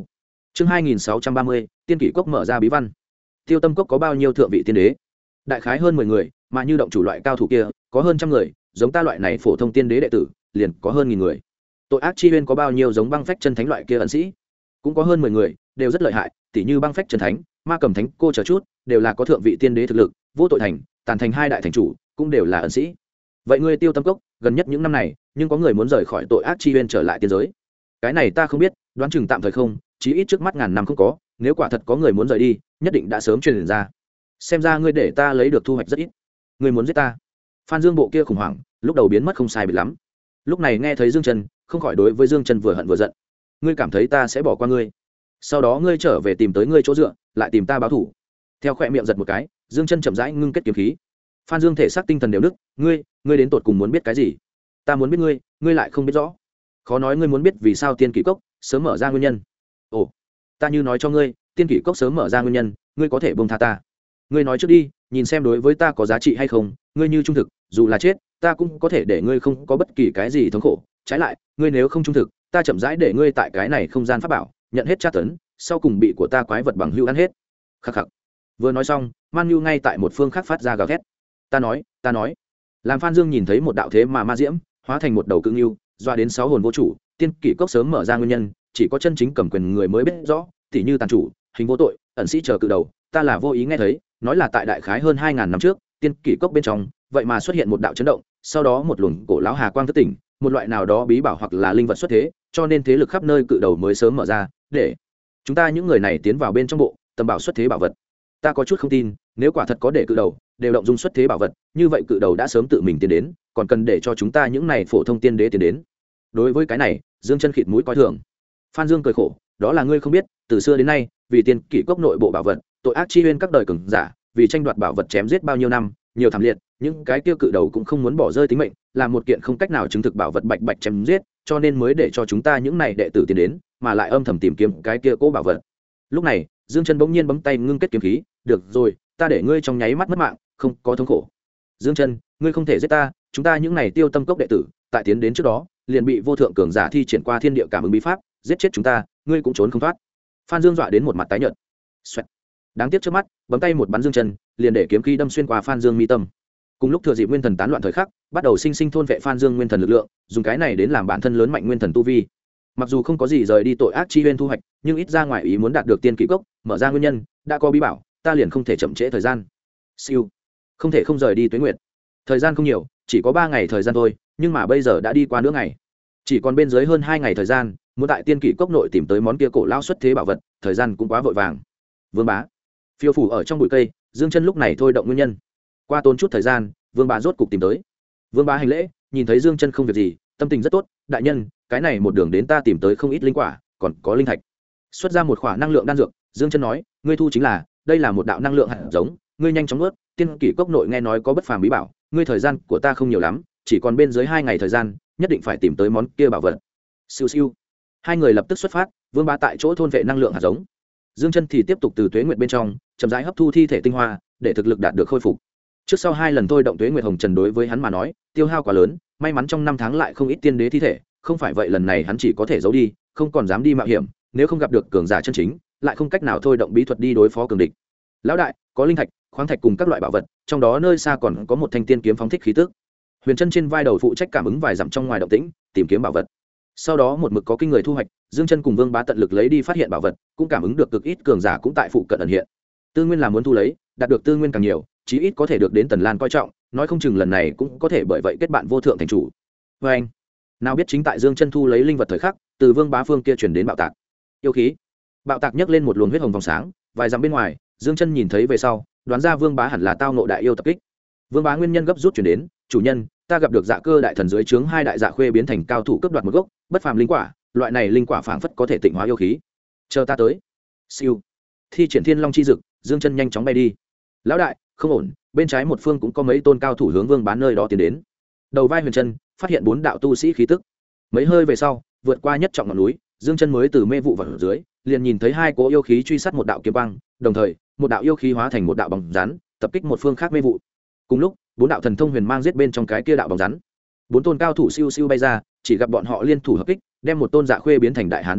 chương 2630, tiên kỷ cốc mở ra bí văn. Tiêu Tâm cốc có bao nhiêu thượng vị tiên đế? Đại khái hơn 10 người, mà như động chủ loại cao thủ kia có hơn trăm người, giống ta loại này phổ thông tiên đế đệ tử liền có hơn 1000 người. Tội ác chi uyên có bao nhiêu giống băng phách chân thánh loại kia ẩn sĩ, cũng có hơn 10 người, đều rất lợi hại, tỉ như băng phách chân thánh, ma cầm thánh cô chờ chút, đều là có thượng vị tiên đế thực lực, vô tội thành, tàn thành hai đại thành chủ, cũng đều là ẩn sĩ. Vậy ngươi Tiêu Tâm cốc, gần nhất những năm này, nhưng có người muốn rời khỏi tội ác chi uyên trở lại tiên giới. Cái này ta không biết, đoán chừng tạm thời không, chí ít trước mắt ngàn năm không có, nếu quả thật có người muốn rời đi, nhất định đã sớm truyền ra. Xem ra ngươi để ta lấy được thu hoạch rất ít. Ngươi muốn giết ta? Phan Dương bộ kia khủng hoảng, lúc đầu biến mất không sai biệt lắm. Lúc này nghe thấy Dương Chân, không khỏi đối với Dương Chân vừa hận vừa giận. Ngươi cảm thấy ta sẽ bỏ qua ngươi? Sau đó ngươi trở về tìm tới ngươi chỗ dựa, lại tìm ta báo thù. Theo khóe miệng giật một cái, Dương Chân chậm rãi ngưng kết kiếm khí. Phan Dương thể xác tinh thần đều nức, ngươi đến tột cùng muốn biết cái gì? Ta muốn biết ngươi lại không biết rõ. Khó nói ngươi muốn biết vì sao tiên kỷ cốc sớm mở ra nguyên nhân. Ồ, ta như nói cho ngươi, tiên kỷ cốc sớm mở ra nguyên nhân, ngươi có thể buông tha ta. Ngươi nói trước đi, nhìn xem đối với ta có giá trị hay không. Ngươi như trung thực, dù là chết, ta cũng có thể để ngươi không có bất kỳ cái gì thống khổ. Trái lại, ngươi nếu không trung thực, ta chậm rãi để ngươi tại cái này không gian pháp bảo nhận hết tra tấn, sau cùng bị của ta quái vật bằng hữu ăn hết. Khắc khắc. Vừa nói xong, Man Nhu ngay tại một phương khác phát ra gào thét. Ta nói. Làm Phan Dương nhìn thấy một đạo thế mà ma diễm hóa thành một đầu cự ngưu, doa đến 6 hồn vô chủ. Tiên kỷ cốc sớm mở ra nguyên nhân, chỉ có chân chính cầm quyền người mới biết rõ, tỉ như tàn chủ, hình vô tội, ẩn sĩ chờ cự đầu. Ta là vô ý nghe thấy, nói là tại đại khái hơn 2000 năm trước, tiên kỷ cốc bên trong, vậy mà xuất hiện một đạo chấn động, sau đó một luồng cổ lão hà quang thức tỉnh, một loại nào đó bí bảo hoặc là linh vật xuất thế, cho nên thế lực khắp nơi cự đầu mới sớm mở ra, để chúng ta những người này tiến vào bên trong bộ, tầm bảo xuất thế bảo vật. Ta có chút không tin, nếu quả thật có để cự đầu đều động dung xuất thế bảo vật, như vậy cự đầu đã sớm tự mình tiến đến, còn cần để cho chúng ta những này phổ thông tiên đế tiến đến. Đối với cái này, Dương Chân khịt mũi coi thường. Phan Dương cười khổ, đó là ngươi không biết, từ xưa đến nay, vì tiên kỷ cốc nội bộ bảo vật, tội ác chi uyên các đời cường giả, vì tranh đoạt bảo vật chém giết bao nhiêu năm, nhiều thảm liệt, những cái kia cự đầu cũng không muốn bỏ rơi tính mệnh, làm một kiện không cách nào chứng thực bảo vật bạch bạch chém giết, cho nên mới để cho chúng ta những này đệ tử tiến đến, mà lại âm thầm tìm kiếm cái kia cố bảo vật. Lúc này, Dương Chân bỗng nhiên bấm tay ngưng kết kiếm khí, được rồi, ta để ngươi trong nháy mắt mất mạng, không có thống khổ. Dương Chân, ngươi không thể giết ta, chúng ta những này Tiêu Tâm cốc đệ tử, tại tiến đến trước đó, liền bị vô thượng cường giả thi triển qua thiên địa cảm ứng bí pháp, giết chết chúng ta, ngươi cũng trốn không thoát. Phan Dương dọa đến một mặt tái nhợt. Xoẹt. Đáng tiếc trước mắt, bấm tay một bắn Dương Chân, liền để kiếm khí đâm xuyên qua Phan Dương mi tâm. Cùng lúc thừa dịp nguyên thần tán loạn thời khắc, bắt đầu sinh sinh thôn vệ Phan Dương nguyên thần lực lượng, dùng cái này đến làm bản thân lớn mạnh nguyên thần tu vi. Mặc dù không có gì rời đi tội ác chi uyên thu hoạch, nhưng ít ra ngoài ý muốn đạt được tiên kỷ cốc, mở ra nguyên nhân, đã có bí bảo, ta liền không thể chậm trễ thời gian. Siêu, không thể không rời đi Tuế Nguyệt. Thời gian không nhiều, chỉ có 3 ngày thời gian thôi, nhưng mà bây giờ đã đi qua nửa ngày, chỉ còn bên dưới hơn 2 ngày thời gian, muốn tại tiên kỷ cốc nội tìm tới món kia cổ lao xuất thế bảo vật, thời gian cũng quá vội vàng. Vương Bá phiêu phủ ở trong bụi cây, Dương Chân lúc này thôi động nguyên nhân. Qua tốn chút thời gian, Vương Bá rốt cục tìm tới. Vương Bá hành lễ, nhìn thấy Dương Chân không việc gì, tâm tình rất tốt. Đại nhân, cái này một đường đến ta tìm tới không ít linh quả, còn có linh thạch. Xuất ra một khoả năng lượng đan dược, Dương Chân nói, ngươi thu chính là, đây là một đạo năng lượng hạt giống, ngươi nhanh chóng nuốt. Tiên kỷ cốc nội nghe nói có bất phàm bí bảo, ngươi thời gian của ta không nhiều lắm, chỉ còn bên dưới 2 ngày thời gian, nhất định phải tìm tới món kia bảo vật. Siêu siêu. Hai người lập tức xuất phát, Vương Bá tại chỗ thôn vệ năng lượng hạt giống. Dương Chân thì tiếp tục từ Tuế Nguyệt bên trong chậm rãi hấp thu thi thể tinh hoa, để thực lực đạt được khôi phục. Trước sau 2 lần thôi động Tuế Nguyệt Hồng Trần đối với hắn mà nói, tiêu hao quá lớn, may mắn trong 5 tháng lại không ít tiên đế thi thể, không phải vậy lần này hắn chỉ có thể giấu đi, không còn dám đi mạo hiểm, nếu không gặp được cường giả chân chính, lại không cách nào thôi động bí thuật đi đối phó cường địch. Lão đại, có linh thạch, khoáng thạch cùng các loại bảo vật, trong đó nơi xa còn có một thanh tiên kiếm phóng thích khí tức. Huyền Chân trên vai đầu phụ trách cảm ứng vài dặm trong ngoài động tĩnh, tìm kiếm bảo vật. Sau đó một mực có kinh người thu hoạch, Dương Chân cùng Vương Bá tận lực lấy đi phát hiện bảo vật, cũng cảm ứng được cực ít cường giả cũng tại phụ cận ẩn hiện. Tư nguyên là muốn thu lấy, đạt được tư nguyên càng nhiều, chí ít có thể được đến Tần Lan coi trọng, nói không chừng lần này cũng có thể bởi vậy kết bạn vô thượng thành chủ. Và anh, nào biết chính tại Dương Chân thu lấy linh vật thời khắc, từ Vương Bá phương kia truyền đến bạo tạc. Yêu khí. Bạo tạc nhấc lên một luồng huyết hồng vòng sáng, vài dặm bên ngoài, Dương Chân nhìn thấy về sau, đoán ra Vương Bá hẳn là tao ngộ đại yêu tập kích. Vương Bá nguyên nhân gấp rút truyền đến, chủ nhân, ta gặp được Dạ Cơ đại thần dưới trướng 2 đại dạ khuê biến thành cao thủ cướp đoạt một gốc bất phàm linh quả, loại này linh quả phảng phất có thể tịnh hóa yêu khí. Chờ ta tới. Siêu. Thi triển Thiên Long chi dực, Dương Chân nhanh chóng bay đi. Lão đại, không ổn, bên trái một phương cũng có mấy tôn cao thủ hướng Vương Bá nơi đó tiến đến. Đầu vai Huyền Chân phát hiện 4 đạo tu sĩ khí tức. Mấy hơi về sau, vượt qua nhất trọng ngọn núi, Dương Chân mới từ mê vụ vào dưới, liền nhìn thấy 2 cỗ yêu khí truy sát một đạo kiếm quang, đồng thời, một đạo yêu khí hóa thành một đạo bóng rắn, tập kích một phương khác mê vụ. Cùng lúc, 4 đạo thần thông huyền mang giết bên trong cái kia đạo bóng rắn. 4 tôn cao thủ siêu siêu bay ra, chỉ gặp bọn họ liên thủ hợp kích, đem một tôn dạ khuê biến thành đại hán đánh bay,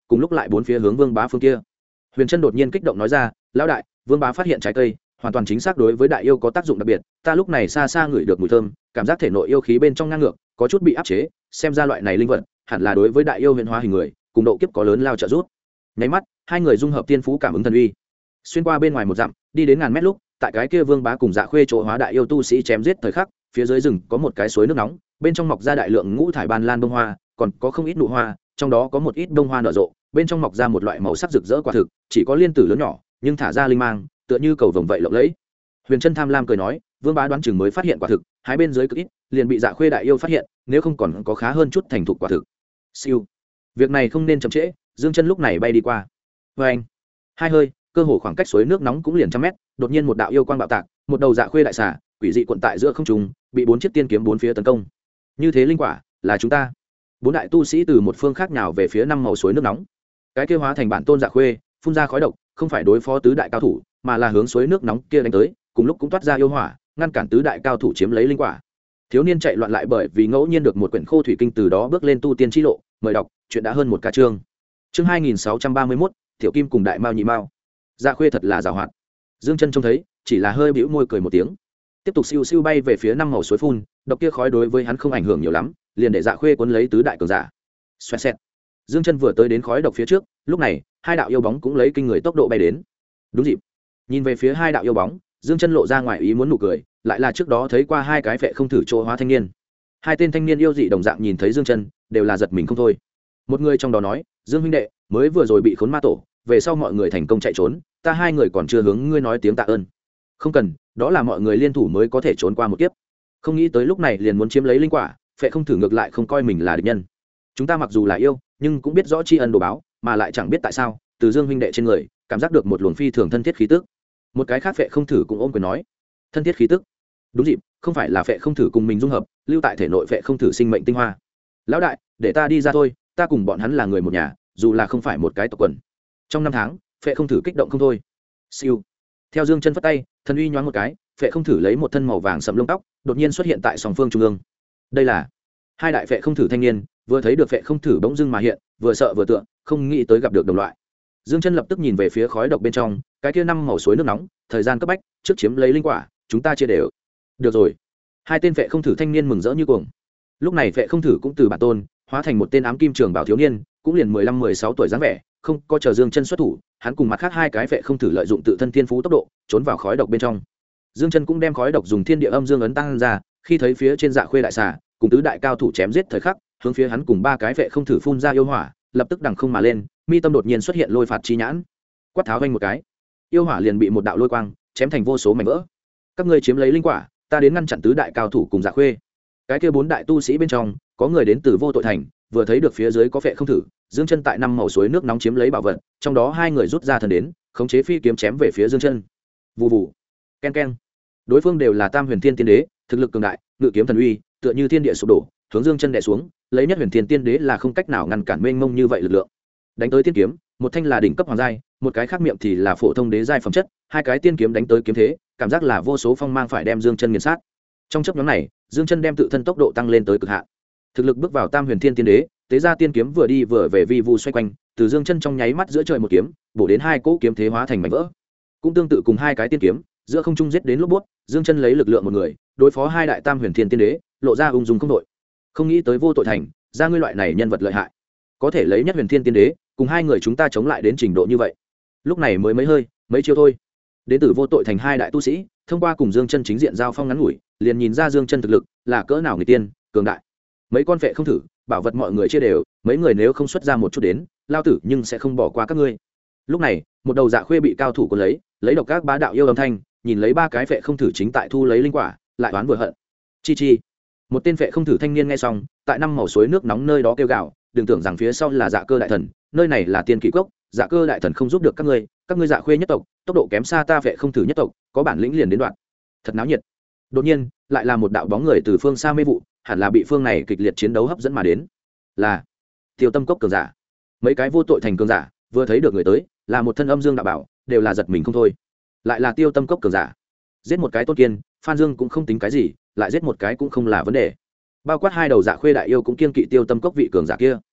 cùng lúc lại bốn phía hướng Vương Bá phương kia. Huyền Trân đột nhiên kích động nói ra, lão đại, Vương Bá phát hiện trái cây hoàn toàn chính xác đối với đại yêu có tác dụng đặc biệt, ta lúc này xa xa ngửi được mùi thơm, cảm giác thể nội yêu khí bên trong ngang ngược, có chút bị áp chế, xem ra loại này linh vật hẳn là đối với đại yêu huyền hóa hình người cùng độ kiếp có lớn lao trợ giúp. Nháy mắt hai người dung hợp tiên phú cảm ứng thần uy, xuyên qua bên ngoài một dặm đi đến ngàn mét lúc, tại cái kia Vương Bá cùng Dạ Khuê chỗ hóa đại yêu tu sĩ chém giết thời khắc, phía dưới rừng có một cái suối nước nóng, bên trong mọc ra đại lượng ngũ thải ban lan bông hoa, còn có không ít nụ hoa, trong đó có một ít bông hoa nở rộ, bên trong mọc ra một loại màu sắc rực rỡ quả thực, chỉ có liên tử lớn nhỏ nhưng thả ra linh mang, tựa như cầu vồng vậy lộng lẫy. Huyền Trân tham lam cười nói, Vương Bá đoán chừng mới phát hiện quả thực, hai bên dưới cực ít liền bị Dạ Khuê đại yêu phát hiện, nếu không còn có khá hơn chút thành thục quả thực. Siêu, việc này không nên chậm trễ. Dương Chân lúc này bay đi qua. Với anh, hai hơi, cơ hồ khoảng cách suối nước nóng cũng liền trăm mét, đột nhiên một đạo yêu quang bạo tạc, một đầu Dạ Khuê đại xà, quỷ dị cuộn tại giữa không trung, bị bốn chiếc tiên kiếm bốn phía tấn công. Như thế linh quả, là chúng ta. Bốn đại tu sĩ từ một phương khác nào về phía năm màu suối nước nóng. Cái kia hóa thành bản tôn Dạ Khuê, phun ra khói độc, không phải đối phó tứ đại cao thủ, mà là hướng suối nước nóng kia đánh tới, cùng lúc cũng toát ra yêu hỏa, ngăn cản tứ đại cao thủ chiếm lấy linh quả. Thiếu niên chạy loạn lại bởi vì ngẫu nhiên được một quyển khô thủy kinh, từ đó bước lên tu tiên chi lộ. Mời đọc, chuyện đã hơn một ca chương. Chương 2631, Tiểu Kim cùng Đại Mao Nhị Mao. Dạ Khuê thật là giàu hoạt. Dương Chân trông thấy, chỉ là hơi bĩu môi cười một tiếng, tiếp tục siêu siêu bay về phía năm màu suối phun, độc kia khói đối với hắn không ảnh hưởng nhiều lắm, liền để Dạ Khuê cuốn lấy tứ đại cường giả. Xoẹt xẹt. Dương Chân vừa tới đến khói độc phía trước, lúc này hai đạo yêu bóng cũng lấy kinh người tốc độ bay đến. Đúng dịp, nhìn về phía hai đạo yêu bóng, Dương Chân lộ ra ngoài ý muốn nụ cười, lại là trước đó thấy qua hai cái phệ không thử chỗ hóa thanh niên. Hai tên thanh niên yêu dị đồng dạng nhìn thấy Dương Chân, đều là giật mình không thôi. Một người trong đó nói, Dương huynh đệ, mới vừa rồi bị khốn ma tổ, về sau mọi người thành công chạy trốn, ta hai người còn chưa hướng ngươi nói tiếng tạ ơn. Không cần, đó là mọi người liên thủ mới có thể trốn qua một kiếp. Không nghĩ tới lúc này liền muốn chiếm lấy linh quả, phệ không thử ngược lại không coi mình là địch nhân. Chúng ta mặc dù là yêu, nhưng cũng biết rõ tri ân đồ báo, mà lại chẳng biết tại sao, từ Dương huynh đệ trên người, cảm giác được một luồng phi thường thân thiết khí tức. Một cái khác phệ không thử cũng ôm quyền nói, thân thiết khí tức. Đúng dịp, không phải là phệ không thử cùng mình dung hợp, lưu tại thể nội phệ không thử sinh mệnh tinh hoa. Lão đại, để ta đi ra thôi, ta cùng bọn hắn là người một nhà, dù là không phải một cái tộc quần. Trong năm tháng, phệ không thử kích động không thôi. Siêu. Theo Dương Chân phất tay, thần uy nhoáng một cái, phệ không thử lấy một thân màu vàng sẫm lông tóc, đột nhiên xuất hiện tại song phương trung ương. Đây là hai đại phệ không thử thanh niên, vừa thấy được phệ không thử bỗng dưng mà hiện, vừa sợ vừa tựa, không nghĩ tới gặp được đồng loại. Dương Chân lập tức nhìn về phía khói độc bên trong, cái kia năm màu suối nước nóng, thời gian cấp bách, trước chiếm lấy linh quả, chúng ta chia đều. Được rồi. Hai tên phệ không thử thanh niên mừng rỡ như cuồng. Lúc này phệ không thử cũng từ bản tôn hóa thành một tên ám kim trường bảo thiếu niên, cũng liền 15-16 tuổi dáng vẻ, không có chờ Dương Chân xuất thủ, hắn cùng mặt khác hai cái phệ không thử lợi dụng tự thân thiên phú tốc độ, trốn vào khói độc bên trong. Dương Chân cũng đem khói độc dùng thiên địa âm dương ấn tăng ra, khi thấy phía trên Dạ Khuê đại xà, cùng tứ đại cao thủ chém giết thời khắc, hướng phía hắn cùng ba cái phệ không thử phun ra yêu hỏa, lập tức đằng không mà lên, mi tâm đột nhiên xuất hiện lôi phạt chi nhãn, quát tháo vang một cái, yêu hỏa liền bị một đạo lôi quang chém thành vô số mảnh vỡ. Các ngươi chiếm lấy linh quả, ta đến ngăn chặn tứ đại cao thủ cùng Dạ Khuê. Cái kia bốn đại tu sĩ bên trong, có người đến từ Vô Tội Thành, vừa thấy được phía dưới có phệ không thử, Dương Chân tại năm màu suối nước nóng chiếm lấy bảo vật, trong đó hai người rút ra thần đến, khống chế phi kiếm chém về phía Dương Chân. Vù vù, ken ken. Đối phương đều là Tam Huyền Thiên Tiên Đế, thực lực cường đại, ngự kiếm thần uy, tựa như thiên địa sụp đổ, hướng Dương Chân đè xuống, lấy Nhất Huyền Thiên Tiên Đế là không cách nào ngăn cản mênh mông như vậy lực lượng. Đánh tới tiên kiếm, một thanh là đỉnh cấp hoàng giai, một cái khác miệng thì là phổ thông đế giai phẩm chất, hai cái tiên kiếm đánh tới kiếm thế, cảm giác là vô số phong mang phải đem Dương Chân nghiền sát. Trong chớp nhoáng này, Dương Chân đem tự thân tốc độ tăng lên tới cực hạn. Thực lực bước vào Tam Huyền Thiên Tiên Đế, tế ra tiên kiếm vừa đi vừa về vi vu xoay quanh, từ Dương Chân trong nháy mắt giữa trời một kiếm, bổ đến hai cỗ kiếm thế hóa thành mảnh vỡ. Cũng tương tự cùng hai cái tiên kiếm, giữa không trung giết đến lúc buốt, Dương Chân lấy lực lượng một người, đối phó hai đại Tam Huyền Thiên Tiên Đế, lộ ra ung dung không đội. Không nghĩ tới Vô Tội Thành, ra ngươi loại này nhân vật lợi hại, có thể lấy Nhất Huyền Thiên Tiên Đế, cùng hai người chúng ta chống lại đến trình độ như vậy. Lúc này mới mấy hơi, mấy chiêu thôi. Đến từ Vô Tội Thành hai đại tu sĩ, thông qua cùng Dương Chân chính diện giao phong ngắn ngủi, liền nhìn ra Dương Chân thực lực là cỡ nào người tiên, cường đại. Mấy con phệ không thử, bảo vật mọi người chia đều, mấy người nếu không xuất ra một chút đến, lao tử nhưng sẽ không bỏ qua các ngươi. Lúc này, một đầu Dạ Khuê bị cao thủ cuốn lấy độc các bá đạo yêu âm thanh, nhìn lấy ba cái phệ không thử chính tại thu lấy linh quả, lại đoán vừa hận. Chi chi. Một tên phệ không thử thanh niên nghe xong, tại năm màu suối nước nóng nơi đó kêu gào, đừng tưởng rằng phía sau là Dạ Cơ đại thần, nơi này là tiên kỳ cốc, Dạ Cơ đại thần không giúp được các ngươi Dạ Khuê nhất tộc, tốc độ kém xa ta phệ không thử nhất tộc, có bản lĩnh liền đến đoạn. Thật náo nhiệt. Đột nhiên, lại là một đạo bóng người từ phương xa mê vụ, hẳn là bị phương này kịch liệt chiến đấu hấp dẫn mà đến. Là Tiêu Tâm Cốc cường giả. Mấy cái Vô Tội Thành cường giả, vừa thấy được người tới, là một thân âm dương đạo bảo, đều là giật mình không thôi. Lại là Tiêu Tâm Cốc cường giả. Giết một cái Tôn Kiên, Phan Dương cũng không tính cái gì, lại giết một cái cũng không là vấn đề. Bao quát hai đầu Dạ Khuê đại yêu cũng kiên kỵ Tiêu Tâm Cốc vị cường giả kia.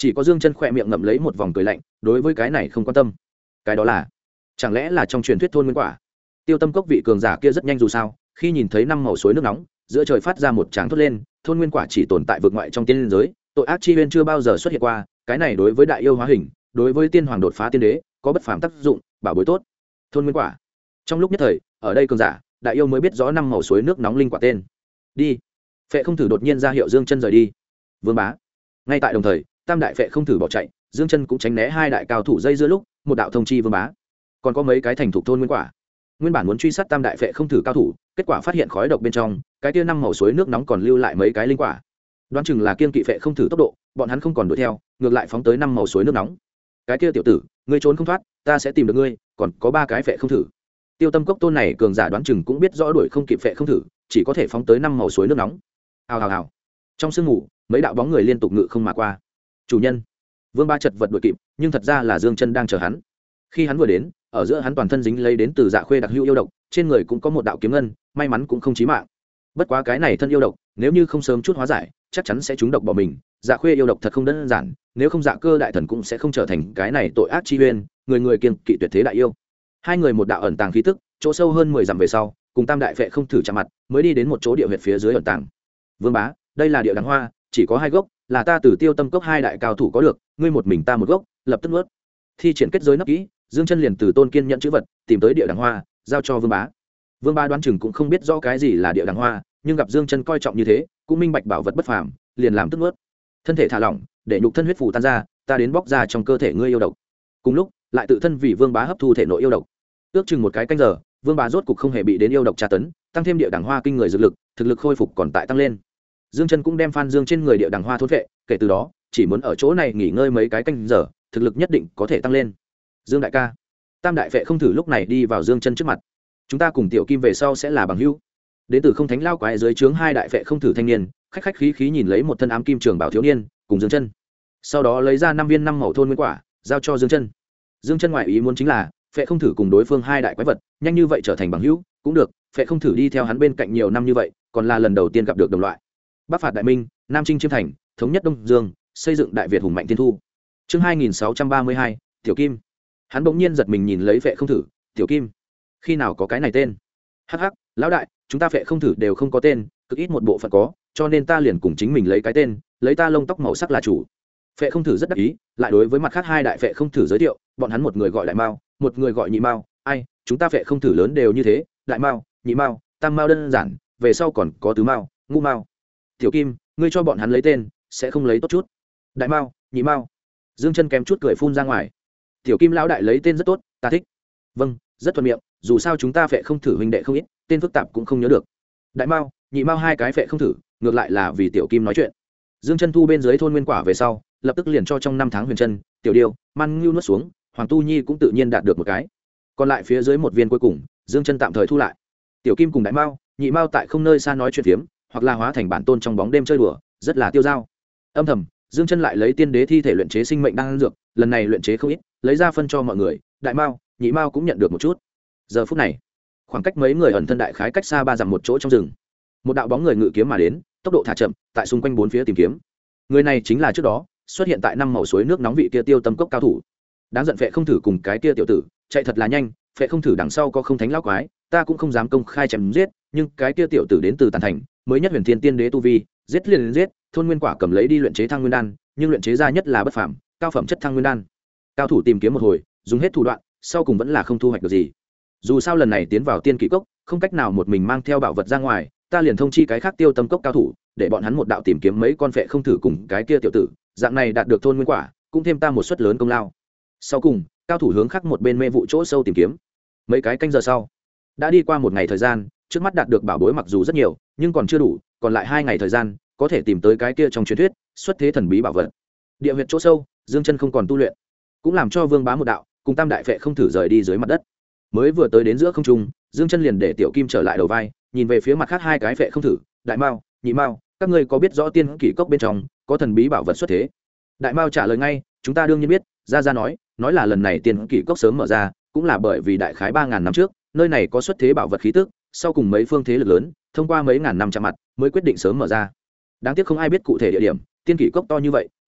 chỉ có Dương Chân khỏe miệng ngậm lấy một vòng cười lạnh, đối với cái này không quan tâm. Cái đó là, chẳng lẽ là trong truyền thuyết thôn nguyên quả? Tiêu Tâm Cốc vị cường giả kia rất nhanh dù sao, khi nhìn thấy năm màu suối nước nóng, giữa trời phát ra một tràng thốt lên, thôn nguyên quả chỉ tồn tại vực ngoại trong tiên giới, tội ác chi uyên chưa bao giờ xuất hiện qua, cái này đối với đại yêu hóa hình, đối với tiên hoàng đột phá tiên đế, có bất phàm tác dụng, bảo bối tốt. Thôn nguyên quả. Trong lúc nhất thời, ở đây cường giả, đại yêu mới biết rõ năm màu suối nước nóng linh quả tên. Đi. Phệ Không Thử đột nhiên ra hiệu Dương Chân rời đi. Vương Bá. Ngay tại đồng thời, tam đại Phệ Không Thử bỏ chạy, Dương Chân cũng tránh né hai đại cao thủ dây dưa lúc, một đạo thông chi Vương Bá. Còn có mấy cái thành thục thôn nguyên quả. Nguyên bản muốn truy sát tam đại Phệ Không Thử cao thủ, kết quả phát hiện khói độc bên trong, cái kia năm màu suối nước nóng còn lưu lại mấy cái linh quả. Đoán chừng là kiên kỵ Phệ Không Thử tốc độ, bọn hắn không còn đuổi theo, ngược lại phóng tới năm màu suối nước nóng. Cái kia tiểu tử, ngươi trốn không thoát, ta sẽ tìm được ngươi, còn có ba cái Phệ Không Thử. Tiêu Tâm Cốc tôn này cường giả đoán chừng cũng biết rõ đuổi không kịp Phệ Không Thử, chỉ có thể phóng tới năm màu suối nước nóng. Hào hào hào. Trong sương mù, mấy đạo bóng người liên tục ngự không mà qua. Chủ nhân. Vương Bá chật vật đuổi kịp, nhưng thật ra là Dương Chân đang chờ hắn. Khi hắn vừa đến, ở giữa hắn toàn thân dính lấy đến từ Dạ Khuê đặc hữu yêu độc, trên người cũng có một đạo kiếm ngân, may mắn cũng không chí mạng. Bất quá cái này thân yêu độc, nếu như không sớm chút hóa giải, chắc chắn sẽ trúng độc bỏ mình. Dạ Khuê yêu độc thật không đơn giản, nếu không Dạ Cơ đại thần cũng sẽ không trở thành cái này tội ác chi uyên, người kiêng kỵ tuyệt thế đại yêu. Hai người một đạo ẩn tàng khí tức, chỗ sâu hơn 10 dặm về sau, cùng tam đại Phệ Không Thử chạm mặt, mới đi đến một chỗ địa huyệt phía dưới ẩn tàng. Vương Bá, đây là địa đằng hoa, chỉ có 2 gốc, là ta từ Tiêu Tâm Cốc hai đại cao thủ có được, ngươi một mình ta một gốc, lập tức nuốt. Thi triển kết giới nấp kỹ, Dương Chân liền từ Tôn Kiên nhận chữ vật, tìm tới địa đằng hoa, giao cho Vương Bá. Vương Bá đoán chừng cũng không biết rõ cái gì là địa đằng hoa, nhưng gặp Dương Chân coi trọng như thế, cũng minh bạch bảo vật bất phàm, liền làm tức nuốt. Thân thể thả lỏng, để nhục thân huyết phù tan ra, ta đến bóc ra trong cơ thể ngươi yêu độc. Cùng lúc, lại tự thân vì Vương Bá hấp thu thể nội yêu độc. Ước chừng một cái canh giờ, Vương Bá rốt cục không hề bị đến yêu độc tra tấn, tăng thêm địa đằng hoa kinh người dược lực, thực lực khôi phục còn tại tăng lên. Dương Chân cũng đem Phan Dương trên người địa đằng hoa thôn phệ, kể từ đó, chỉ muốn ở chỗ này nghỉ ngơi mấy cái canh giờ, thực lực nhất định có thể tăng lên. Dương đại ca, tam đại Phệ Không Thử lúc này đi vào Dương Chân trước mặt. Chúng ta cùng Tiểu Kim về sau sẽ là bằng hữu. Đến từ Không Thánh lao quái dưới trướng hai đại Phệ Không Thử thanh niên, khách khách khí khí nhìn lấy một thân ám kim trường bảo thiếu niên, cùng Dương Chân. Sau đó lấy ra 5 viên 5 màu thôn nguyên quả, giao cho Dương Chân. Dương Chân ngoại ý muốn chính là, Phệ Không Thử cùng đối phương hai đại quái vật, nhanh như vậy trở thành bằng hữu, cũng được, Phệ Không Thử đi theo hắn bên cạnh nhiều năm như vậy, còn là lần đầu tiên gặp được đồng loại. Bắc phạt đại minh, Nam chinh chiêm thành, thống nhất Đông Dương, xây dựng đại Việt hùng mạnh thiên thu. Chương 2632, Tiểu Kim. Hắn bỗng nhiên giật mình nhìn lấy Phệ Không Thử, Tiểu Kim, khi nào có cái này tên? Hắc hắc, lão đại, chúng ta Phệ Không Thử đều không có tên, cực ít một bộ phận có, cho nên ta liền cùng chính mình lấy cái tên, lấy ta lông tóc màu sắc là chủ. Phệ Không Thử rất đắc ý, lại đối với mặt khác hai đại Phệ Không Thử giới thiệu, bọn hắn một người gọi Đại Mao, một người gọi Nhị Mao, ai, chúng ta Phệ Không Thử lớn đều như thế, Đại Mao, Nhị Mao, Tam Mao đơn giản, về sau còn có Tứ Mao, Ngũ Mao. Tiểu Kim, ngươi cho bọn hắn lấy tên, sẽ không lấy tốt chút. Đại Mao, Nhị Mao. Dương Chân kém chút cười phun ra ngoài. Tiểu Kim lão đại lấy tên rất tốt, ta thích. Vâng, rất thuận miệng, dù sao chúng ta Phệ Không Thử huynh đệ không ít, tên phức tạp cũng không nhớ được. Đại Mao, Nhị Mao hai cái Phệ Không Thử, ngược lại là vì Tiểu Kim nói chuyện. Dương Chân thu bên dưới thôn nguyên quả về sau, lập tức liền cho trong 5 tháng Huyền Chân, Tiểu Điêu, Man Ngưu nuốt xuống, Hoàng Tu Nhi cũng tự nhiên đạt được một cái. Còn lại phía dưới một viên cuối cùng, Dương Chân tạm thời thu lại. Tiểu Kim cùng Đại Mao, Nhị Mao tại không nơi xa nói chuyện phiếm, hoặc là hóa thành bản tôn trong bóng đêm chơi đùa, rất là tiêu dao. Âm thầm, Dương Chân lại lấy tiên đế thi thể luyện chế sinh mệnh đan dược, lần này luyện chế không ít, lấy ra phân cho mọi người, Đại Mao, Nhị Mao cũng nhận được một chút. Giờ phút này, khoảng cách mấy người ẩn thân đại khái cách xa 3 dặm một chỗ trong rừng. Một đạo bóng người ngự kiếm mà đến, tốc độ thả chậm, tại xung quanh bốn phía tìm kiếm. Người này chính là trước đó xuất hiện tại 5 màu suối nước nóng vị kia Tiêu Tâm Cốc cao thủ. Đáng giận Phệ Không Thử cùng cái kia tiểu tử, chạy thật là nhanh, Phệ Không Thử đằng sau có Không Thánh lão quái, ta cũng không dám công khai chém giết, nhưng cái kia tiểu tử đến từ Tàn Thành, mới nhất Huyền Thiên Tiên Đế tu vi, giết liền giết, thôn nguyên quả cầm lấy đi luyện chế thăng nguyên đan, nhưng luyện chế ra nhất là bất phàm, cao phẩm chất thăng nguyên đan. Cao thủ tìm kiếm một hồi, dùng hết thủ đoạn, sau cùng vẫn là không thu hoạch được gì. Dù sao lần này tiến vào Tiên Kỷ Cốc, không cách nào một mình mang theo bảo vật ra ngoài, ta liền thông chi cái khác Tiêu Tâm Cốc cao thủ, để bọn hắn một đạo tìm kiếm mấy con Phệ Không Thử cùng cái kia tiểu tử, dạng này đạt được thôn nguyên quả, cũng thêm ta một suất lớn công lao. Sau cùng, cao thủ hướng khác một bên mê vụ chỗ sâu tìm kiếm. Mấy cái canh giờ sau, đã đi qua một ngày thời gian, trước mắt đạt được bảo bối mặc dù rất nhiều, nhưng còn chưa đủ, còn lại 2 ngày thời gian, có thể tìm tới cái kia trong truyền thuyết xuất thế thần bí bảo vật. Địa huyệt chỗ sâu, Dương Chân không còn tu luyện, cũng làm cho Vương Bá một đạo cùng tam đại Phệ Không Thử rời đi dưới mặt đất. Mới vừa tới đến giữa không trung, Dương Chân liền để Tiểu Kim trở lại đầu vai, nhìn về phía mặt khác 2 cái Phệ Không Thử, Đại Mao, Nhị Mao, các ngươi có biết rõ Tiên Kỷ Cốc bên trong có thần bí bảo vật xuất thế? Đại Mao trả lời ngay, chúng ta đương nhiên biết, ra nói là lần này Tiên Kỷ Cốc sớm mở ra, cũng là bởi vì đại khái 3000 năm trước, nơi này có xuất thế bảo vật khí tức, sau cùng mấy phương thế lực lớn, thông qua mấy ngàn năm chạm mặt, mới quyết định sớm mở ra. Đáng tiếc không ai biết cụ thể địa điểm, Tiên Kỷ Cốc to như vậy,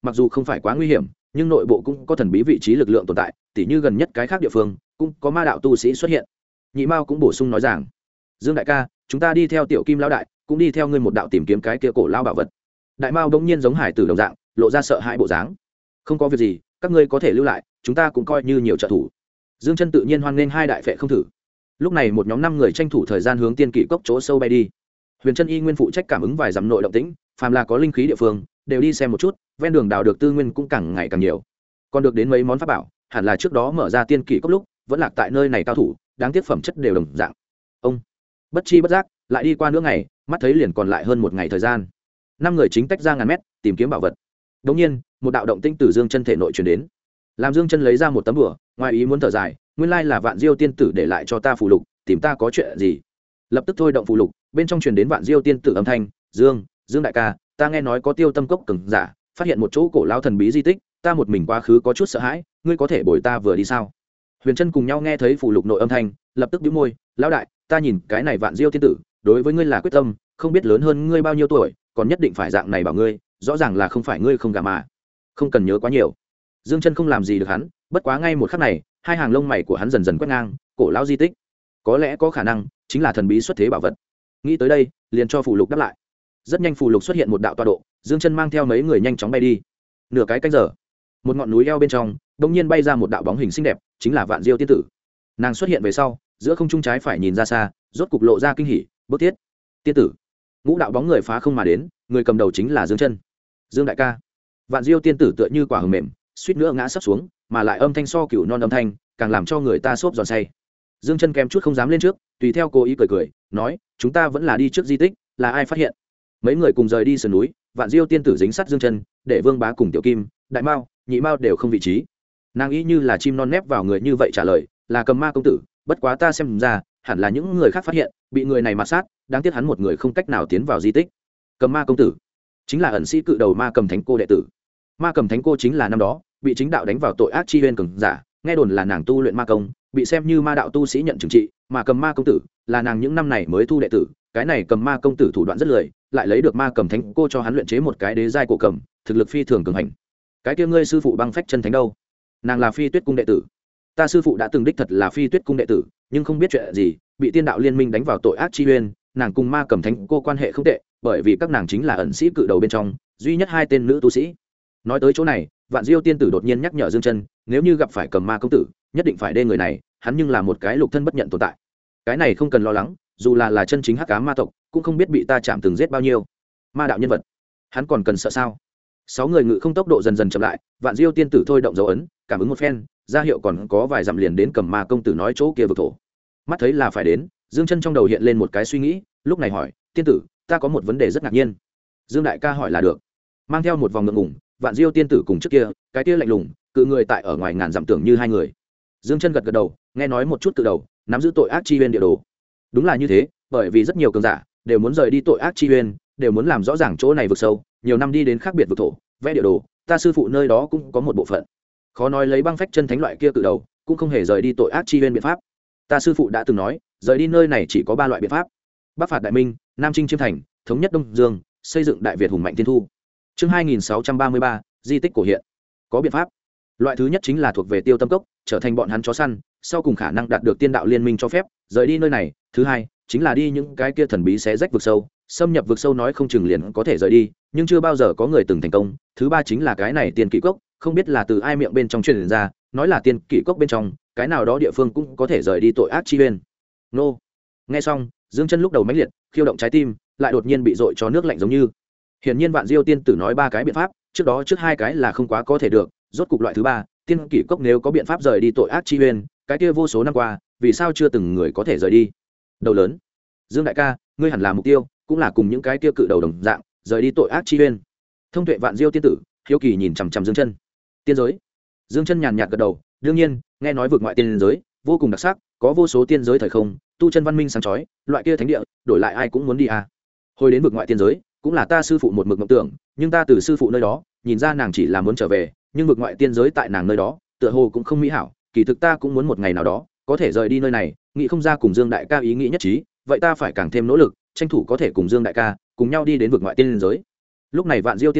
mặc dù không phải quá nguy hiểm nhưng nội bộ cũng có thần bí vị trí lực lượng tồn tại, tỉ như gần nhất cái khác địa phương cũng có ma đạo tu sĩ xuất hiện. Nhị Mao cũng bổ sung nói rằng, Dương đại ca, chúng ta đi theo Tiểu Kim lão đại, cũng đi theo ngươi một đạo tìm kiếm cái kia cổ lao bảo vật. Đại Mao đống nhiên giống hải tử đồng dạng, lộ ra sợ hãi bộ dáng. Không có việc gì, các ngươi có thể lưu lại, chúng ta cũng coi như nhiều trợ thủ. Dương Chân tự nhiên hoan nghênh hai đại phệ không thử. Lúc này một nhóm 5 người tranh thủ thời gian hướng tiên kỷ cốc chỗ sâu bay đi. Huyền Chân y nguyên phụ trách cảm ứng vài dặm nội động tĩnh, phàm là có linh khí địa phương đều đi xem một chút, ven đường đào được tư nguyên cũng càng ngày càng nhiều. Còn được đến mấy món pháp bảo, hẳn là trước đó mở ra tiên kỷ cốc lúc vẫn lạc tại nơi này cao thủ, đáng tiếc phẩm chất đều đồng dạng. Ông bất chi bất giác lại đi qua nửa ngày, mắt thấy liền còn lại hơn 1 ngày thời gian. 5 người chính tách ra ngàn mét tìm kiếm bảo vật. Đống nhiên một đạo động tĩnh từ Dương Chân thể nội truyền đến, làm Dương Chân lấy ra một tấm bùa, ngoài ý muốn thở dài, nguyên lai là Vạn Diêu tiên tử để lại cho ta phù lục, tìm ta có chuyện gì? Lập tức thôi động phù lục, bên trong truyền đến Vạn Diêu tiên tử âm thanh, Dương đại ca, ta nghe nói có Tiêu Tâm cốc cường giả phát hiện một chỗ cổ lão thần bí di tích, ta một mình quá khứ có chút sợ hãi, ngươi có thể bồi ta vừa đi sao? Huyền Chân cùng nhau nghe thấy phù lục nội âm thanh, lập tức bĩu môi, lão đại, ta nhìn cái này Vạn Diêu tiên tử, đối với ngươi là quyết tâm, không biết lớn hơn ngươi bao nhiêu tuổi, còn nhất định phải dạng này bảo ngươi, rõ ràng là không phải ngươi không gả mà. Không cần nhớ quá nhiều. Dương Chân không làm gì được hắn, bất quá ngay một khắc này, hai hàng lông mày của hắn dần dần quét ngang, cổ lão di tích, có lẽ có khả năng chính là thần bí xuất thế bảo vật. Nghĩ tới đây, liền cho phù lục đáp lại. Rất nhanh phù lục xuất hiện một đạo tọa độ, Dương Chân mang theo mấy người nhanh chóng bay đi. Nửa cái canh giờ, một ngọn núi eo bên trong, đột nhiên bay ra một đạo bóng hình xinh đẹp, chính là Vạn Diêu tiên tử. Nàng xuất hiện về sau, giữa không trung trái phải nhìn ra xa, rốt cục lộ ra kinh hỉ, bước thiết. Tiên tử. Ngũ đạo bóng người phá không mà đến, người cầm đầu chính là Dương Chân. Dương đại ca. Vạn Diêu tiên tử tựa như quả hờ mềm, suýt nữa ngã sắp xuống, mà lại âm thanh so cửu non âm thanh, càng làm cho người ta xốp giòn say. Dương Chân kém chút không dám lên trước, tùy theo cố ý cười, nói, chúng ta vẫn là đi trước di tích, là ai phát hiện? Mấy người cùng rời đi sườn núi, Vạn Diêu tiên tử dính sát Dương Chân, để Vương Bá cùng Tiểu Kim, Đại Mao, Nhị Mao đều không vị trí. Nàng ý như là chim non nép vào người như vậy trả lời, là Cầm Ma công tử, bất quá ta xem ra, hẳn là những người khác phát hiện, bị người này mà sát, đáng tiếc hắn một người không cách nào tiến vào di tích. Cầm Ma công tử chính là ẩn sĩ cự đầu Ma Cầm Thánh cô đệ tử. Ma Cầm Thánh cô chính là năm đó bị chính đạo đánh vào tội ác chi huyên cường giả, nghe đồn là nàng tu luyện ma công, bị xem như ma đạo tu sĩ nhận trừng trị, mà Cầm Ma công tử là nàng những năm này mới thu đệ tử. Cái này Cầm Ma công tử thủ đoạn rất lười, lại lấy được Ma Cầm Thánh cô cho hắn luyện chế một cái đế giai cổ cầm, thực lực phi thường cường hành. Cái kia ngươi sư phụ Băng Phách chân thánh đâu? Nàng là Phi Tuyết cung đệ tử. Ta sư phụ đã từng đích thật là Phi Tuyết cung đệ tử, nhưng không biết chuyện gì, bị tiên đạo liên minh đánh vào tội ác chi huyên, nàng cùng Ma Cầm Thánh cô quan hệ không tệ, bởi vì các nàng chính là ẩn sĩ cự đầu bên trong duy nhất 2 tên nữ tu sĩ. Nói tới chỗ này, Vạn Diêu tiên tử đột nhiên nhắc nhở Dương Chân, nếu như gặp phải Cầm Ma công tử, nhất định phải đê người này, hắn nhưng là một cái lục thân bất nhận tồn tại. Cái này không cần lo lắng, dù là chân chính hắc ám ma tộc, cũng không biết bị ta chạm từng giết bao nhiêu. Ma đạo nhân vật, hắn còn cần sợ sao? 6 người ngự không tốc độ dần dần chậm lại, Vạn Diêu tiên tử thôi động dấu ấn, cảm ứng một phen, ra hiệu còn có vài dặm liền đến Cầm Ma công tử nói chỗ kia vực thổ. Mắt thấy là phải đến, Dương Chân trong đầu hiện lên một cái suy nghĩ, lúc này hỏi, tiên tử, ta có một vấn đề rất ngạc nhiên. Dương đại ca hỏi là được. Mang theo một vòng ngượng ngùng, Vạn Diêu tiên tử cùng trước kia, cái kia lạnh lùng, cự người tại ở ngoài ngàn dặm tưởng như 2 người. Dương Chân gật gật đầu, nghe nói một chút từ đầu, nắm giữ tội ác chi huyên địa đồ. Đúng là như thế, bởi vì rất nhiều cường giả đều muốn rời đi tội ác chi huyên, đều muốn làm rõ ràng chỗ này vực sâu, nhiều năm đi đến khác biệt vực thổ, vẽ địa đồ, ta sư phụ nơi đó cũng có một bộ phận. Khó nói lấy Băng Phách chân thánh loại kia cự đầu, cũng không hề rời đi tội ác chi huyên biện pháp. Ta sư phụ đã từng nói, rời đi nơi này chỉ có 3 loại biện pháp: Bắc phạt đại minh, Nam chinh chiêm thành, thống nhất Đông Dương, xây dựng đại Việt hùng mạnh tiên thu. Chương 2633, di tích cổ hiện. Có biện pháp. Loại thứ nhất chính là thuộc về Tiêu Tâm cốc, trở thành bọn hắn chó săn, sau cùng khả năng đạt được tiên đạo liên minh cho phép, rời đi nơi này. Thứ hai, chính là đi những cái kia thần bí xé rách vực sâu, xâm nhập vực sâu nói không chừng liền có thể rời đi, nhưng chưa bao giờ có người từng thành công. Thứ ba chính là cái này tiên kỷ cốc, không biết là từ ai miệng bên trong truyền ra, nói là tiên kỷ cốc bên trong, cái nào đó địa phương cũng có thể rời đi tội ác chi huyên. Nô. Nghe xong, Dương Chân lúc đầu mãnh liệt, khiêu động trái tim, lại đột nhiên bị dội cho nước lạnh giống như. Hiển nhiên Vạn Diêu tiên tử nói 3 cái biện pháp, trước 2 cái là không quá có thể được, rốt cục loại thứ 3, tiên kỷ cốc nếu có biện pháp rời đi tội ác chi huyên, cái kia vô số năm qua, vì sao chưa từng người có thể rời đi? Đầu lớn. Dương đại ca, ngươi hẳn là mục tiêu, cũng là cùng những cái kia cự đầu đồng dạng, rời đi tội ác chi huyên. Thông tuệ Vạn Diêu tiên tử, hiếu kỳ nhìn chằm chằm Dương Chân. Tiên giới. Dương Chân nhàn nhạt gật đầu, đương nhiên, nghe nói vực ngoại tiên giới vô cùng đặc sắc, có vô số tiên giới thời không, tu chân văn minh sáng chói, loại kia thánh địa, đổi lại ai cũng muốn đi à. Hồi đến vực ngoại tiên giới, cũng là ta sư phụ một mực mộng tưởng, nhưng ta từ sư phụ nơi đó, nhìn ra nàng chỉ là muốn trở về, nhưng vực ngoại tiên giới tại nàng nơi đó, tựa hồ cũng không mỹ hảo, kỳ thực ta cũng muốn một ngày nào đó có thể rời đi nơi này, nghĩ không ra cùng Dương đại ca ý nghĩ nhất trí, vậy ta phải càng thêm nỗ lực, tranh thủ có thể cùng Dương đại ca cùng nhau đi đến vực ngoại tiên giới. Lúc này Vạn Diêu tiên tử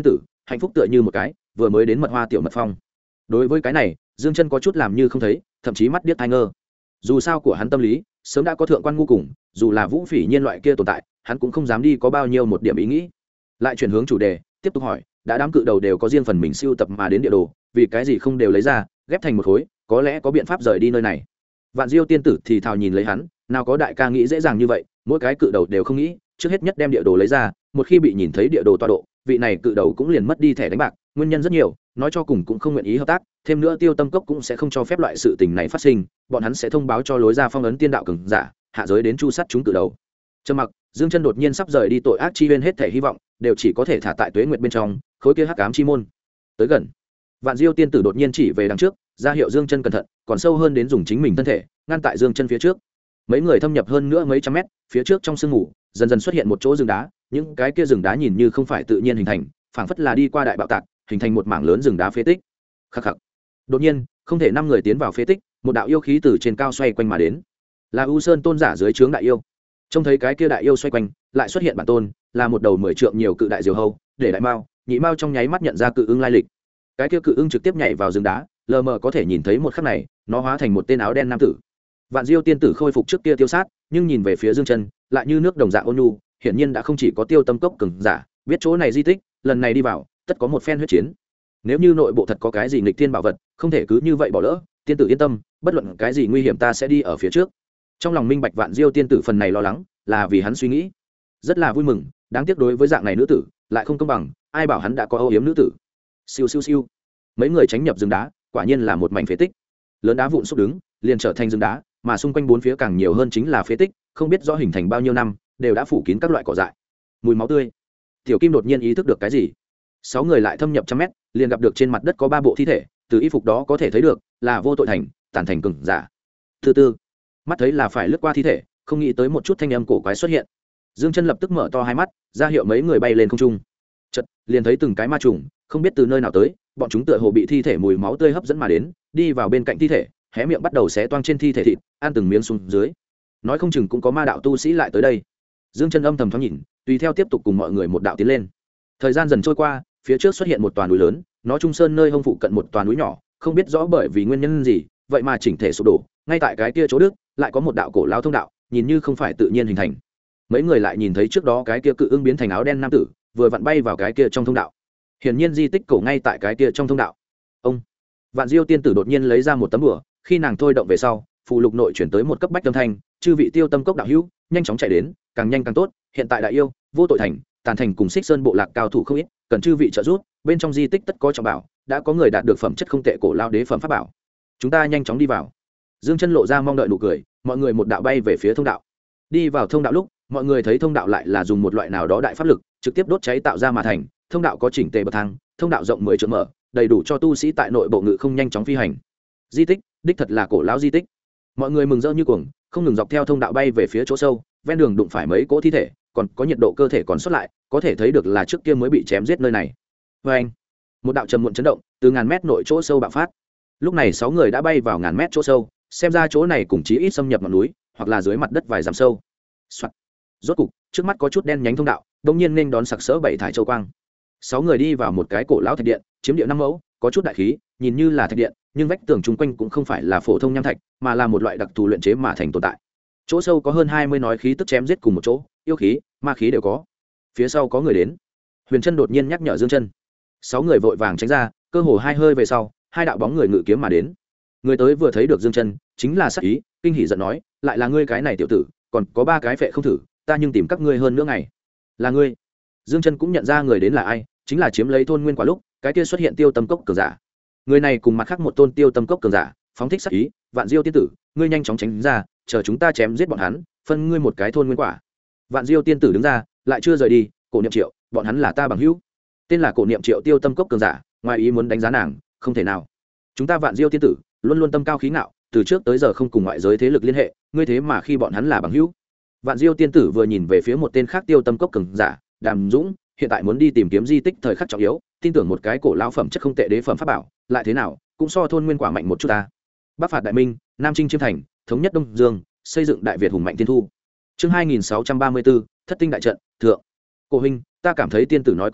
hạnh phúc tựa như một cái vừa mới đến mật hoa tiểu mật phong. Đối với cái này Dương Chân có chút làm như không thấy, thậm chí mắt điếc tai ngơ. Dù sao của hắn tâm lý sớm đã có thượng quan ngu cùng, dù là Vũ Phỉ Nhiên loại kia tồn tại hắn cũng không dám đi có bao nhiêu một điểm ý nghĩ. Lại chuyển hướng chủ đề tiếp tục hỏi, đã đám cự đầu đều có riêng phần mình siêu tập mà đến địa đồ, vì cái gì không đều lấy ra ghép thành một khối, có lẽ có biện pháp rời đi nơi này. Vạn Diêu tiên tử thì thào nhìn lấy hắn, nào có đại ca nghĩ dễ dàng như vậy, mỗi cái cự đầu đều không nghĩ, trước hết nhất đem địa đồ lấy ra, một khi bị nhìn thấy địa đồ tọa độ, vị này cự đầu cũng liền mất đi thẻ đánh bạc, nguyên nhân rất nhiều, nói cho cùng cũng không nguyện ý hợp tác, thêm nữa Tiêu Tâm Cốc cũng sẽ không cho phép loại sự tình này phát sinh, bọn hắn sẽ thông báo cho lối ra phong ấn tiên đạo cường giả, hạ giới đến chu sát chúng cự đầu. Trầm mặc, Dương Chân đột nhiên sắp rời đi tội ác chi nguyên, hết thể hy vọng đều chỉ có thể thả tại Tuế Nguyệt bên trong, khối kia hắc ám chi môn. Tới gần, Vạn Diêu tiên tử đột nhiên chỉ về đằng trước, ra hiệu Dương Chân cẩn thận, còn sâu hơn đến dùng chính mình thân thể ngăn tại Dương Chân phía trước. Mấy người thâm nhập hơn nữa mấy trăm mét, phía trước trong sương mù dần dần xuất hiện một chỗ rừng đá, những cái kia rừng đá nhìn như không phải tự nhiên hình thành, phảng phất là đi qua đại bạo tạc hình thành một mảng lớn rừng đá phế tích. Khắc khắc. Đột nhiên không thể 5 người tiến vào phế tích, một đạo yêu khí từ trên cao xoay quanh mà đến, là U Sơn tôn giả dưới trướng đại yêu. Trông thấy cái kia đại yêu xoay quanh, lại xuất hiện bản tôn, là một đầu 10 trượng nhiều cự đại diều hâu, để đại mao nhị mao trong nháy mắt nhận ra cự ưng lai lịch. Cái kia cự ưng trực tiếp nhảy vào rừng đá, lờ mờ có thể nhìn thấy một khắc này nó hóa thành một tên áo đen nam tử. Vạn Diêu tiên tử khôi phục trước kia tiêu sát, nhưng nhìn về phía Dương Chân lại như nước đồng dạng ôn nhu, hiển nhiên đã không chỉ có Tiêu Tâm Cốc cường giả biết chỗ này di tích, lần này đi vào tất có một phen huyết chiến. Nếu như nội bộ thật có cái gì nghịch thiên bảo vật, không thể cứ như vậy bỏ lỡ, tiên tử yên tâm, bất luận cái gì nguy hiểm ta sẽ đi ở phía trước. Trong lòng minh bạch Vạn Diêu tiên tử phần này lo lắng là vì hắn suy nghĩ, rất là vui mừng, đáng tiếc đối với dạng này nữ tử lại không công bằng, ai bảo hắn đã có âu yếm nữ tử. Siêu siêu siêu, mấy người tránh nhập rừng đá, quả nhiên là một mảnh phế tích, lớn đá vụn xúc đứng liền trở thành rừng đá, mà xung quanh bốn phía càng nhiều hơn chính là phế tích, không biết rõ hình thành bao nhiêu năm, đều đã phủ kín các loại cỏ dại, mùi máu tươi. Tiểu Kim đột nhiên ý thức được cái gì, 6 người lại thâm nhập trăm mét, liền gặp được trên mặt đất có 3 bộ thi thể, từ y phục đó có thể thấy được là vô tội thành tàn thành cường giả. Thứ tư, mắt thấy là phải lướt qua thi thể, không nghĩ tới một chút thanh âm cổ quái xuất hiện. Dương Chân lập tức mở to hai mắt, ra hiệu mấy người bay lên không trung. Chợt, liền thấy từng cái ma trùng, không biết từ nơi nào tới, bọn chúng tựa hồ bị thi thể mùi máu tươi hấp dẫn mà đến, đi vào bên cạnh thi thể, hé miệng bắt đầu xé toang trên thi thể thịt, ăn từng miếng xuống dưới. Nói không chừng cũng có ma đạo tu sĩ lại tới đây. Dương Chân âm thầm thoáng nhìn, tùy theo tiếp tục cùng mọi người một đạo tiến lên. Thời gian dần trôi qua, phía trước xuất hiện một tòa núi lớn, nó trung sơn nơi hông phụ cận một tòa núi nhỏ, không biết rõ bởi vì nguyên nhân gì, vậy mà chỉnh thể sụp đổ, ngay tại cái kia chỗ đức, lại có một đạo cổ lao thông đạo, nhìn như không phải tự nhiên hình thành. Mấy người lại nhìn thấy trước đó cái kia cự ưng biến thành áo đen nam tử, vừa vặn bay vào cái kia trong thông đạo. Hiển nhiên di tích cổ ngay tại cái kia trong thông đạo. Ông Vạn Diêu tiên tử đột nhiên lấy ra một tấm bùa, khi nàng thôi động về sau, phù lục nội chuyển tới một cấp bách âm thanh, chư vị Tiêu Tâm Cốc đạo hữu, nhanh chóng chạy đến, càng nhanh càng tốt, hiện tại đại yêu, vô tội thành, tàn thành cùng Xích Sơn bộ lạc cao thủ không ít, cần chư vị trợ giúp, bên trong di tích tất có trọng bảo, đã có người đạt được phẩm chất không tệ cổ lao đế phẩm pháp bảo. Chúng ta nhanh chóng đi vào. Dương Chân lộ ra mong đợi nụ cười, mọi người một đạo bay về phía thông đạo. Đi vào thông đạo lúc, mọi người thấy thông đạo lại là dùng một loại nào đó đại pháp lực, trực tiếp đốt cháy tạo ra mà thành, thông đạo có chỉnh tề bậc thang, thông đạo rộng 10 trượng mở, đầy đủ cho tu sĩ tại nội bộ ngự không nhanh chóng phi hành. Di tích, đích thật là cổ lão di tích. Mọi người mừng rỡ như cuồng, không ngừng dọc theo thông đạo bay về phía chỗ sâu, ven đường đụng phải mấy cỗ thi thể, còn có nhiệt độ cơ thể còn sót lại, có thể thấy được là trước kia mới bị chém giết nơi này. Oeng! Một đạo trầm muộn chấn động, từ ngàn mét nội chỗ sâu bạo phát. Lúc này 6 người đã bay vào ngàn mét chỗ sâu, xem ra chỗ này cùng chí ít xâm nhập ngọn núi, hoặc là dưới mặt đất vài dặm sâu. Soạt. Rốt cục, trước mắt có chút đen nhánh thông đạo, đột nhiên nên đón sặc sỡ bảy thải châu quang. 6 người đi vào một cái cổ lão thạch điện, chiếm địa 5 mẫu, có chút đại khí, nhìn như là thạch điện, nhưng vách tường chung quanh cũng không phải là phổ thông nham thạch, mà là một loại đặc thù luyện chế mà thành tồn tại. Chỗ sâu có hơn 20 nói khí tức chém giết cùng một chỗ, yêu khí, ma khí đều có. Phía sau có người đến. Huyền Trân đột nhiên nhắc nhở Dương Chân. 6 người vội vàng tránh ra, cơ hồ hai hơi về sau, hai đạo bóng người ngự kiếm mà đến. Người tới vừa thấy được Dương Chân, chính là Sát Ý, kinh hỉ giận nói, lại là ngươi cái này tiểu tử, còn có 3 cái phệ không thử, ta nhưng tìm các ngươi hơn nữa ngày. Là ngươi. Dương Chân cũng nhận ra người đến là ai, chính là chiếm lấy thôn nguyên quả lúc, cái kia xuất hiện Tiêu Tâm Cốc cường giả. Người này cùng mặt khác một tôn Tiêu Tâm Cốc cường giả, phóng thích sát ý, Vạn Diêu tiên tử, ngươi nhanh chóng tránh ra, chờ chúng ta chém giết bọn hắn, phân ngươi một cái thôn nguyên quả. Vạn Diêu tiên tử đứng ra, lại chưa rời đi, Cổ Niệm Triệu, bọn hắn là ta bằng hữu. Tên là Cổ Niệm Triệu Tiêu Tâm Cốc cường giả, ngoài ý muốn đánh giá nàng, không thể nào. Chúng ta Vạn Diêu tiên tử, luôn luôn tâm cao khí ngạo, từ trước tới giờ không cùng ngoại giới thế lực liên hệ, ngươi thế mà khi bọn hắn là bằng hữu. Vạn Diêu tiên tử vừa nhìn về phía một tên khác Tiêu Tâm Cốc cường giả, Đàm Dũng, hiện tại muốn đi tìm kiếm di tích thời khắc trọng yếu, tin tưởng một cái cổ lão phẩm chất không tệ đế phẩm pháp bảo, lại thế nào, cũng so thôn nguyên quả mạnh một chút ta. Bắc phạt đại minh, Nam chinh chiêm thành, thống nhất Đông Dương, xây dựng đại Việt hùng mạnh tiên thu. Chương 2634, Thất tinh đại trận, thượng. Cổ huynh, ta cảm thấy tiên tử nói có lý,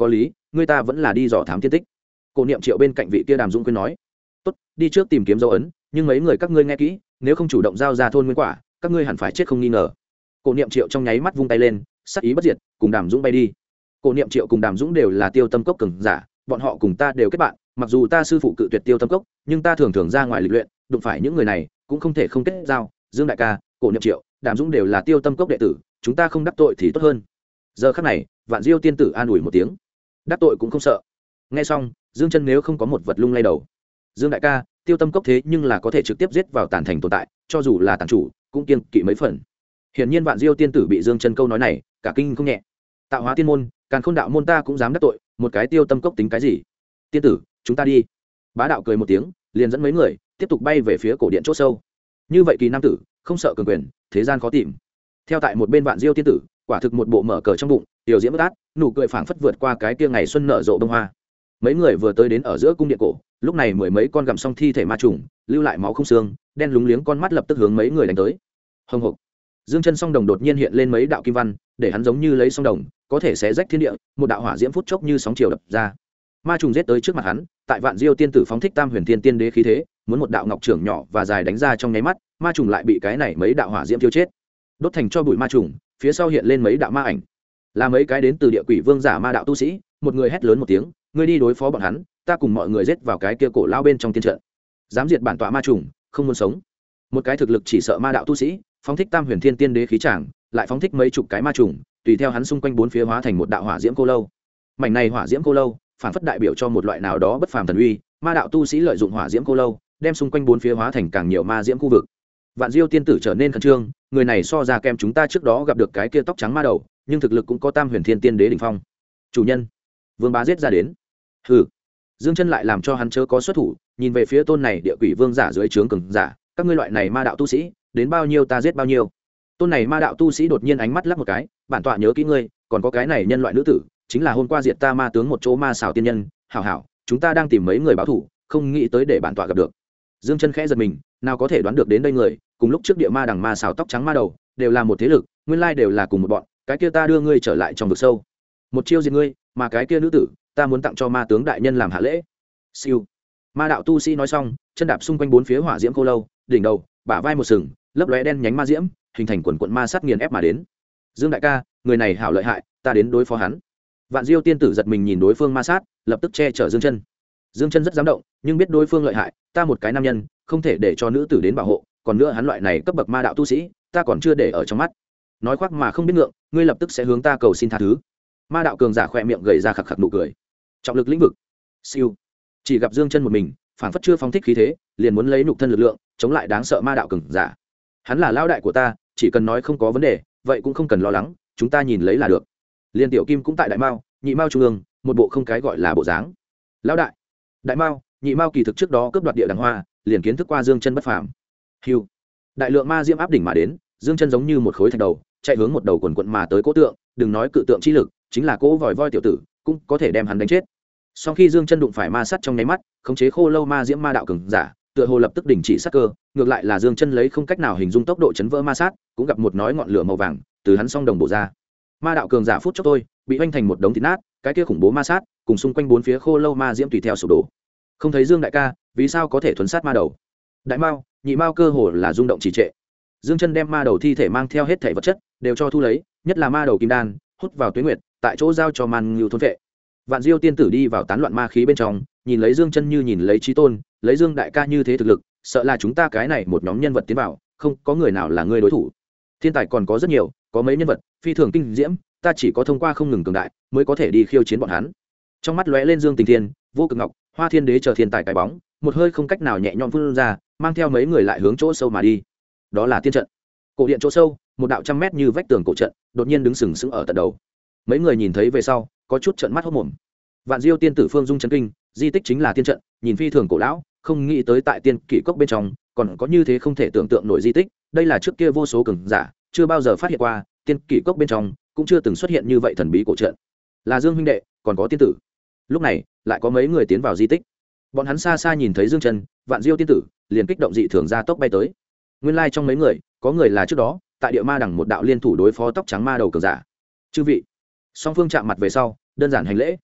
người ta vẫn là đi dò thám tiên tích. Cổ Niệm Triệu bên cạnh vị kia Đàm Dũng khuyên nói. Tốt, đi trước tìm kiếm dấu ấn, nhưng mấy người các ngươi nghe kỹ, nếu không chủ động giao ra thôn nguyên quả, các ngươi hẳn phải chết không nghi ngờ. Cổ Niệm Triệu trong nháy mắt vung tay lên, sắc ý bất diệt, cùng Đàm Dũng bay đi. Cổ Niệm Triệu cùng Đàm Dũng đều là Tiêu Tâm Cốc cường giả, bọn họ cùng ta đều kết bạn, mặc dù ta sư phụ cự tuyệt Tiêu Tâm Cốc, nhưng ta thường thường ra ngoài lịch luyện, đụng phải những người này, cũng không thể không kết giao. Dương đại ca, Cổ Niệm Triệu, Đàm Dũng đều là Tiêu Tâm Cốc đệ tử, chúng ta không đắc tội thì tốt hơn. Giờ khắc này, Vạn Diêu tiên tử an ủi một tiếng, đắc tội cũng không sợ. Nghe xong, Dương Chân nếu không có một vật lung lay đầu. Dương đại ca, Tiêu Tâm Cốc thế nhưng là có thể trực tiếp giết vào tàn thành tồn tại, cho dù là tàn chủ, cũng kiêng kỵ mấy phần. Hiển nhiên Vạn Diêu tiên tử bị Dương Chân câu nói này, cả kinh không nhẹ. Tạo hóa tiên môn, Càn Khôn đạo môn ta cũng dám đắc tội, một cái Tiêu Tâm Cốc tính cái gì? Tiên tử, chúng ta đi. Bá đạo cười một tiếng, liền dẫn mấy người tiếp tục bay về phía cổ điện chỗ sâu. Như vậy kỳ nam tử, không sợ cường quyền, thế gian khó tìm. Theo tại một bên Vạn Diêu tiên tử, quả thực một bộ mở cờ trong bụng, tiểu diễm bất át, nụ cười phảng phất vượt qua cái kia ngày xuân nở rộ bông hoa. Mấy người vừa tới đến ở giữa cung điện cổ, lúc này mười mấy con gặm xong thi thể ma trùng, lưu lại máu không xương, đen lúng liếng con mắt lập tức hướng mấy người đánh tới. Hồng hộc. Dương Chân song đồng đột nhiên hiện lên mấy đạo kim văn, để hắn giống như lấy song đồng, có thể xé rách thiên địa, một đạo hỏa diễm phút chốc như sóng chiều đập ra. Ma trùng giết tới trước mặt hắn, tại Vạn Diêu tiên tử phóng thích Tam Huyền Thiên Tiên Đế khí thế, muốn một đạo ngọc trưởng nhỏ và dài đánh ra trong nháy mắt, ma trùng lại bị cái này mấy đạo hỏa diễm tiêu chết. Đốt thành cho bụi ma trùng, phía sau hiện lên mấy đạo ma ảnh. Là mấy cái đến từ địa quỷ vương giả ma đạo tu sĩ, một người hét lớn một tiếng, ngươi đi đối phó bọn hắn, ta cùng mọi người giết vào cái kia cổ lao bên trong tiên trận. Dám diệt bản tọa ma trùng, không muốn sống. Một cái thực lực chỉ sợ ma đạo tu sĩ, phóng thích Tam Huyền Thiên Tiên Đế khí tràng, lại phóng thích mấy chục cái ma trùng, tùy theo hắn xung quanh bốn phía hóa thành một đạo hỏa diễm cô lâu. Mảnh này hỏa diễm cô lâu, phản phất đại biểu cho một loại nào đó bất phàm thần uy, ma đạo tu sĩ lợi dụng hỏa diễm cô lâu, đem xung quanh bốn phía hóa thành càng nhiều ma diễm khu vực. Vạn Diêu tiên tử trở nên khẩn trương, người này so ra kem chúng ta trước đó gặp được cái kia tóc trắng ma đầu, nhưng thực lực cũng có Tam Huyền Thiên Tiên Đế đỉnh phong. Chủ nhân, Vương Bá giết ra đến. Hừ. Dương Chân lại làm cho hắn chớ có xuất thủ, nhìn về phía tôn này địa quỷ vương giả dưới trướng cường giả, các ngươi loại này ma đạo tu sĩ, đến bao nhiêu ta giết bao nhiêu. Tôn này ma đạo tu sĩ đột nhiên ánh mắt lắc một cái, bản tọa nhớ kỹ ngươi, còn có cái này nhân loại nữ tử, chính là hôm qua diệt ta ma tướng một chỗ ma xảo tiên nhân, hảo hảo, chúng ta đang tìm mấy người báo thủ, không nghĩ tới để bản tọa gặp được. Dương Chân khẽ giật mình, nào có thể đoán được đến đây người, cùng lúc trước địa ma đằng ma xảo tóc trắng ma đầu, đều là một thế lực, nguyên lai đều là cùng một bọn, cái kia ta đưa ngươi trở lại trong vực sâu, một chiêu diệt ngươi, mà cái kia nữ tử, ta muốn tặng cho ma tướng đại nhân làm hạ lễ. Siêu. Ma đạo tu sĩ nói xong, chân đạp xung quanh bốn phía hỏa diễm cô lâu, đỉnh đầu, bả vai một sừng, lấp lóe đen nhánh ma diễm, hình thành quần quần ma sát nghiền ép mà đến. Dương đại ca, người này hảo lợi hại, ta đến đối phó hắn. Vạn Diêu tiên tử giật mình nhìn đối phương ma sát, lập tức che chở Dương Chân. Dương Chân rất dám động, nhưng biết đối phương lợi hại, ta một cái nam nhân, không thể để cho nữ tử đến bảo hộ, còn nữa hắn loại này cấp bậc ma đạo tu sĩ, ta còn chưa để ở trong mắt. Nói khoác mà không biết ngượng, ngươi lập tức sẽ hướng ta cầu xin tha thứ. Ma đạo cường giả khẽ miệng gầy ra khặc khặc nụ cười. Trọng lực lĩnh vực. Siêu. Chỉ gặp Dương Chân một mình, phản phất chưa phóng thích khí thế, liền muốn lấy nhục thân lực lượng chống lại đáng sợ ma đạo cường giả. Hắn là lão đại của ta, chỉ cần nói không có vấn đề, vậy cũng không cần lo lắng, chúng ta nhìn lấy là được. Liên Tiểu Kim cũng tại đại mao, nhị mao trung ương, một bộ không cái gọi là bộ dáng. Lão đại, đại mao, nhị mao kỳ thực trước đó cướp đoạt địa đàng hoa, liền kiến thức qua Dương Chân bất phàm. Hưu. Đại lượng ma diễm áp đỉnh mà đến, Dương Chân giống như một khối thạch đầu, chạy hướng một đầu quần quần mà tới cố tượng, đừng nói cự tượng chi lực, chính là cố vòi voi tiểu tử, cũng có thể đem hắn đánh chết. Sau khi Dương Chân đụng phải ma sát trong nháy mắt, khống chế khô lâu ma diễm ma đạo cường giả, tựa hồ lập tức đình chỉ sát cơ, ngược lại là Dương Chân lấy không cách nào hình dung tốc độ chấn vỡ ma sát, cũng gặp một nói ngọn lửa màu vàng từ hắn song đồng bổ ra. Ma đạo cường giả phút chốc thôi, bị hoành thành một đống thịt nát, cái kia khủng bố ma sát, cùng xung quanh bốn phía khô lâu ma diễm tùy theo sụp đổ. Không thấy Dương đại ca, vì sao có thể thuần sát ma đầu? Đại mao, nhị mao cơ hồ là rung động trì trệ. Dương Chân đem ma đầu thi thể mang theo hết thảy vật chất, đều cho thu lấy, nhất là ma đầu kim đan, hút vào tuế nguyệt, tại chỗ giao cho Man Ngưu thôn vệ. Vạn Diêu tiên tử đi vào tán loạn ma khí bên trong, nhìn lấy Dương Chân như nhìn lấy chí tôn, lấy Dương đại ca như thế thực lực, sợ là chúng ta cái này một nhóm nhân vật tiến vào, không có người nào là ngươi đối thủ. Thiên tài còn có rất nhiều, có mấy nhân vật phi thường kinh diễm, ta chỉ có thông qua không ngừng cường đại, mới có thể đi khiêu chiến bọn hắn. Trong mắt lóe lên Dương Tình Thiên, Vô Cực Ngọc, Hoa Thiên Đế chờ thiên tài cái bóng, một hơi không cách nào nhẹ nhõm vươn ra, mang theo mấy người lại hướng chỗ sâu mà đi. Đó là tiên trận. Cổ điện chỗ sâu, một đạo trăm mét như vách tường cổ trận, đột nhiên đứng sừng sững ở tận đầu. Mấy người nhìn thấy về sau, có chút trợn mắt hốt mồm. Vạn Diêu tiên tử phương dung chấn kinh, di tích chính là tiên trận, nhìn phi thường cổ lão, không nghĩ tới tại tiên kỷ cốc bên trong còn có như thế không thể tưởng tượng nổi di tích, đây là trước kia vô số cường giả chưa bao giờ phát hiện qua, tiên kỷ cốc bên trong cũng chưa từng xuất hiện như vậy thần bí cổ trận. Là Dương huynh đệ, còn có tiên tử. Lúc này, lại có mấy người tiến vào di tích. Bọn hắn xa xa nhìn thấy Dương Chân, Vạn Diêu tiên tử, liền kích động dị thường ra tốc bay tới. Nguyên lai trong mấy người, có người là trước đó tại địa ma đằng một đạo liên thủ đối phó tóc trắng ma đầu cường giả. Chư vị. Song phương chạm mặt về sau, đơn giản hành lễ.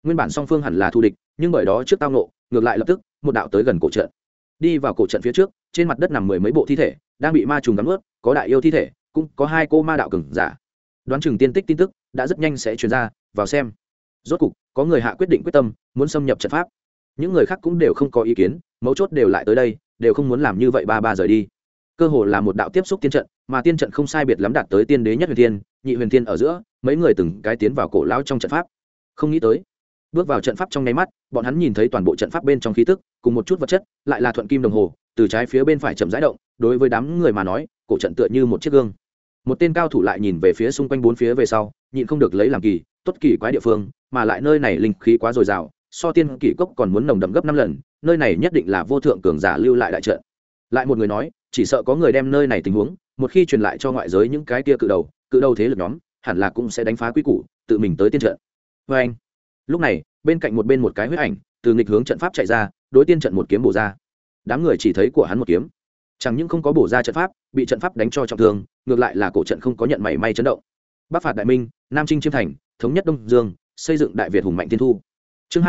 nguyên bản song phương hẳn là thù địch, nhưng bởi đó trước tao nộ, ngược lại lập tức một đạo tới gần cổ trận. Đi vào cổ trận phía trước, trên mặt đất nằm mười mấy bộ thi thể đang bị ma trùng cắn nuốt, có đại yêu thi thể, cũng có hai cô ma đạo cường giả. Đoán chừng tiên tích tin tức đã rất nhanh sẽ truyền ra, vào xem. Rốt cục có người hạ quyết định quyết tâm muốn xâm nhập trận pháp. Những người khác cũng đều không có ý kiến, mấu chốt đều lại tới đây, đều không muốn làm như vậy ba rời đi. Cơ hồ là một đạo tiếp xúc tiên trận, mà tiên trận không sai biệt lắm đạt tới tiên đế nhất huyền thiên, nhị huyền thiên ở giữa, mấy người từng cái tiến vào cổ lão trong trận pháp. Không nghĩ tới, bước vào trận pháp trong nháy mắt, bọn hắn nhìn thấy toàn bộ trận pháp bên trong khí tức cùng một chút vật chất, lại là thuận kim đồng hồ, từ trái phía bên phải chậm rãi động. Đối với đám người mà nói, cổ trận tựa như một chiếc gương. Một tên cao thủ lại nhìn về phía xung quanh bốn phía về sau, nhịn không được lấy làm kỳ, tốt kỳ quái địa phương, mà lại nơi này linh khí quá dồi dào, so tiên kỷ cốc còn muốn nồng đậm gấp 5 lần, nơi này nhất định là vô thượng cường giả lưu lại đại trận. Lại một người nói, chỉ sợ có người đem nơi này tình huống, một khi truyền lại cho ngoại giới những cái kia cự đầu thế lực nhóm, hẳn là cũng sẽ đánh phá quy củ, tự mình tới tiên trận. Và anh, lúc này, bên cạnh một cái huyết ảnh, từ nghịch hướng trận pháp chạy ra, đối tiên trận một kiếm bổ ra. Đám người chỉ thấy của hắn một kiếm, chẳng những không có bổ ra trận pháp, bị trận pháp đánh cho trọng thương, ngược lại là cổ trận không có nhận mảy may chấn động. Bắc phạt đại minh, nam chinh chiêm thành, thống nhất đông dương, xây dựng đại việt hùng mạnh tiên thu. Chương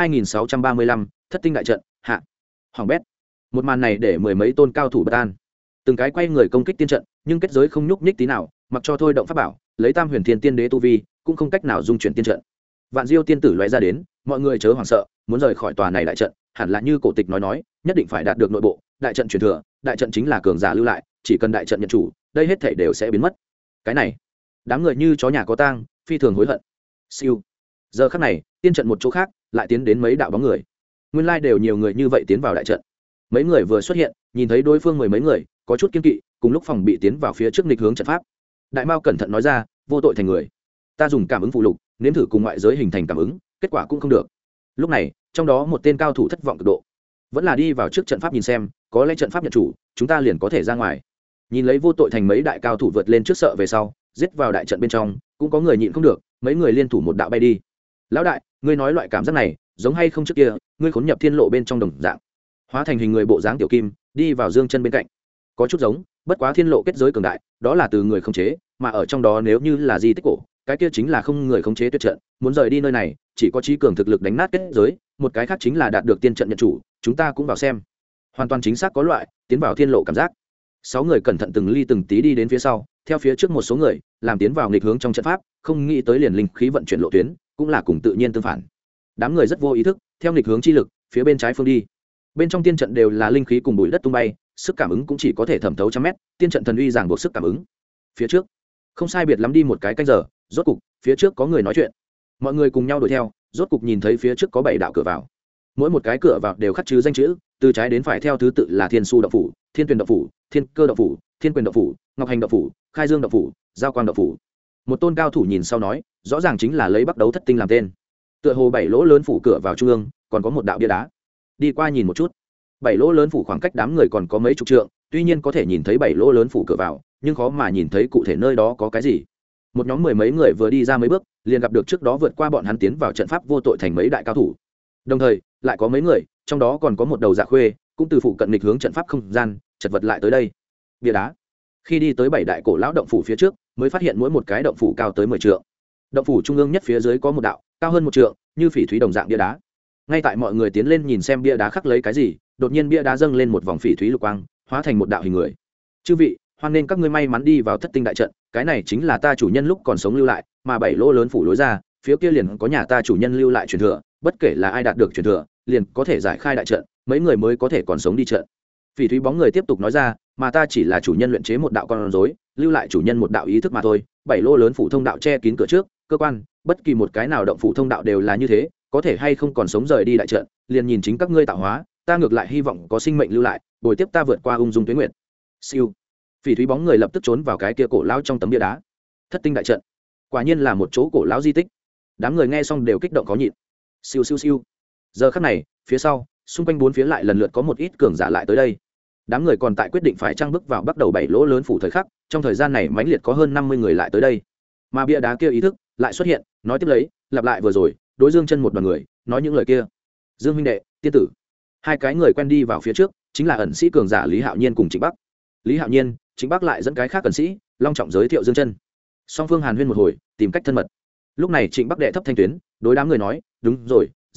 2635, thất tinh đại trận hạ. Hoàng bét. Một màn này để mười mấy tôn cao thủ bất an. Từng cái quay người công kích tiên trận, nhưng kết giới không nhúc nhích tí nào, mặc cho thôi động pháp bảo, lấy Tam Huyền Thiên Tiên Đế tu vi, cũng không cách nào dung chuyển tiên trận. Vạn Diêu tiên tử lóe ra đến, mọi người chớ hoảng sợ, muốn rời khỏi tòa này đại trận, hẳn là như cổ tịch nói, nhất định phải đạt được nội bộ, đại trận truyền thừa, đại trận chính là cường giả lưu lại, chỉ cần đại trận nhận chủ, đây hết thảy đều sẽ biến mất. Cái này, đám người như chó nhà có tang, phi thường hối hận. Siêu. Giờ khắc này, tiên trận một chỗ khác, lại tiến đến mấy đạo bóng người. Nguyên lai đều nhiều người như vậy tiến vào đại trận. Mấy người vừa xuất hiện, nhìn thấy đối phương mười mấy người, có chút kiên kỵ, cùng lúc phòng bị tiến vào phía trước nghịch hướng trận pháp. Đại Mao cẩn thận nói ra, vô tội thành người. Ta dùng cảm ứng phụ lục, nếm thử cùng ngoại giới hình thành cảm ứng, kết quả cũng không được. Lúc này, trong đó một tên cao thủ thất vọng cực độ, vẫn là đi vào trước trận pháp nhìn xem, có lẽ trận pháp nhận chủ, chúng ta liền có thể ra ngoài. Nhìn lấy vô tội thành mấy đại cao thủ vượt lên trước sợ về sau, giết vào đại trận bên trong, cũng có người nhịn không được, mấy người liên thủ một đạo bay đi. Lão đại, ngươi nói loại cảm giác này, giống hay không trước kia, ngươi khốn nhập thiên lộ bên trong đồng dạng. Hóa thành hình người bộ dáng tiểu kim, đi vào Dương Chân bên cạnh. Có chút giống, bất quá thiên lộ kết giới cường đại, đó là từ người khống chế, mà ở trong đó nếu như là di tích cổ, cái kia chính là không người khống chế tuyệt trận, muốn rời đi nơi này, chỉ có trí cường thực lực đánh nát kết giới, một cái khác chính là đạt được tiên trận nhận chủ, chúng ta cũng vào xem. Hoàn toàn chính xác có loại tiến vào thiên lộ cảm giác. 6 người cẩn thận từng ly từng tí đi đến phía sau, theo phía trước một số người, làm tiến vào nghịch hướng trong trận pháp, không nghĩ tới liền linh khí vận chuyển lộ tuyến, cũng là cùng tự nhiên tương phản. Đám người rất vô ý thức, theo nghịch hướng chi lực, phía bên trái phương đi. Bên trong tiên trận đều là linh khí cùng bụi đất tung bay, sức cảm ứng cũng chỉ có thể thẩm thấu trăm mét, tiên trận thần uy giảng buộc sức cảm ứng. Phía trước, không sai biệt lắm đi một cái canh giờ, rốt cục, phía trước có người nói chuyện. Mọi người cùng nhau đuổi theo, rốt cục nhìn thấy phía trước có 7 đạo cửa vào. Mỗi một cái cửa vào đều khắc chữ danh chữ, từ trái đến phải theo thứ tự là Thiên Su động phủ, Thiên Tuyền động phủ, Thiên Cơ động phủ, Thiên Quyền động phủ, Ngọc Hành động phủ, Khai Dương động phủ, Giao Quang động phủ. Một tôn cao thủ nhìn sau nói, rõ ràng chính là lấy Bắc Đấu Thất Tinh làm tên. Tựa hồ 7 lỗ lớn phủ cửa vào trung ương, còn có một đạo bia đá. Đi qua nhìn một chút. 7 lỗ lớn phủ khoảng cách đám người còn có mấy chục trượng, tuy nhiên có thể nhìn thấy 7 lỗ lớn phủ cửa vào, nhưng khó mà nhìn thấy cụ thể nơi đó có cái gì. Một nhóm mười mấy người vừa đi ra mấy bước, liền gặp được trước đó vượt qua bọn hắn tiến vào trận pháp vô tội thành mấy đại cao thủ. Đồng thời, lại có mấy người, trong đó còn có một đầu dạ khuê, cũng từ phụ cận nghịch hướng trận pháp không gian, chật vật lại tới đây. Bia đá. Khi đi tới 7 đại cổ lão động phủ phía trước, mới phát hiện mỗi một cái động phủ cao tới 10 trượng. Động phủ trung ương nhất phía dưới có một đạo, cao hơn 1 trượng, như phỉ thúy đồng dạng bia đá. Ngay tại mọi người tiến lên nhìn xem bia đá khắc lấy cái gì, đột nhiên bia đá dâng lên một vòng phỉ thúy lục quang, hóa thành một đạo hình người. Chư vị, hoan nên các ngươi may mắn đi vào thất tinh đại trận, cái này chính là ta chủ nhân lúc còn sống lưu lại, mà 7 lỗ lớn phủ lối ra, phía kia liền có nhà ta chủ nhân lưu lại truyền thừa, bất kể là ai đạt được truyền thừa, liền có thể giải khai đại trận, mấy người mới có thể còn sống đi trận. Phỉ thúy bóng người tiếp tục nói ra, mà ta chỉ là chủ nhân luyện chế một đạo con rối, lưu lại chủ nhân một đạo ý thức mà thôi. 7 lỗ lớn phủ thông đạo che kín cửa trước, cơ quan, bất kỳ một cái nào động phủ thông đạo đều là như thế, có thể hay không còn sống rời đi đại trận, liền nhìn chính các ngươi tạo hóa, ta ngược lại hy vọng có sinh mệnh lưu lại, bồi tiếp ta vượt qua ung dung tuyết nguyệt. Siêu. Phỉ thúy bóng người lập tức trốn vào cái kia cổ lão trong tấm bia đá. Thất tinh đại trận, quả nhiên là một chỗ cổ lão di tích. Đám người nghe xong đều kích động khó nhịn. Siêu siêu siêu. Giờ khắc này, phía sau, xung quanh bốn phía lại lần lượt có một ít cường giả lại tới đây. Đám người còn tại quyết định phải trang bước vào bắt đầu 7 lỗ lớn phủ thời khắc, trong thời gian này mãnh liệt có hơn 50 người lại tới đây. Mà bia đá kia ý thức lại xuất hiện, nói tiếp lấy, lặp lại vừa rồi, đối Dương Chân một đoàn người, nói những lời kia. Dương huynh đệ, tiên tử. Hai cái người quen đi vào phía trước, chính là ẩn sĩ cường giả Lý Hạo Nhiên cùng Trịnh Bắc. Lý Hạo Nhiên, Trịnh Bắc lại dẫn cái khác ẩn sĩ, long trọng giới thiệu Dương Chân. Song phương hàn huyên một hồi, tìm cách thân mật. Lúc này Trịnh Bắc đệ thấp thanh tuyến, đối đám người nói, đúng rồi,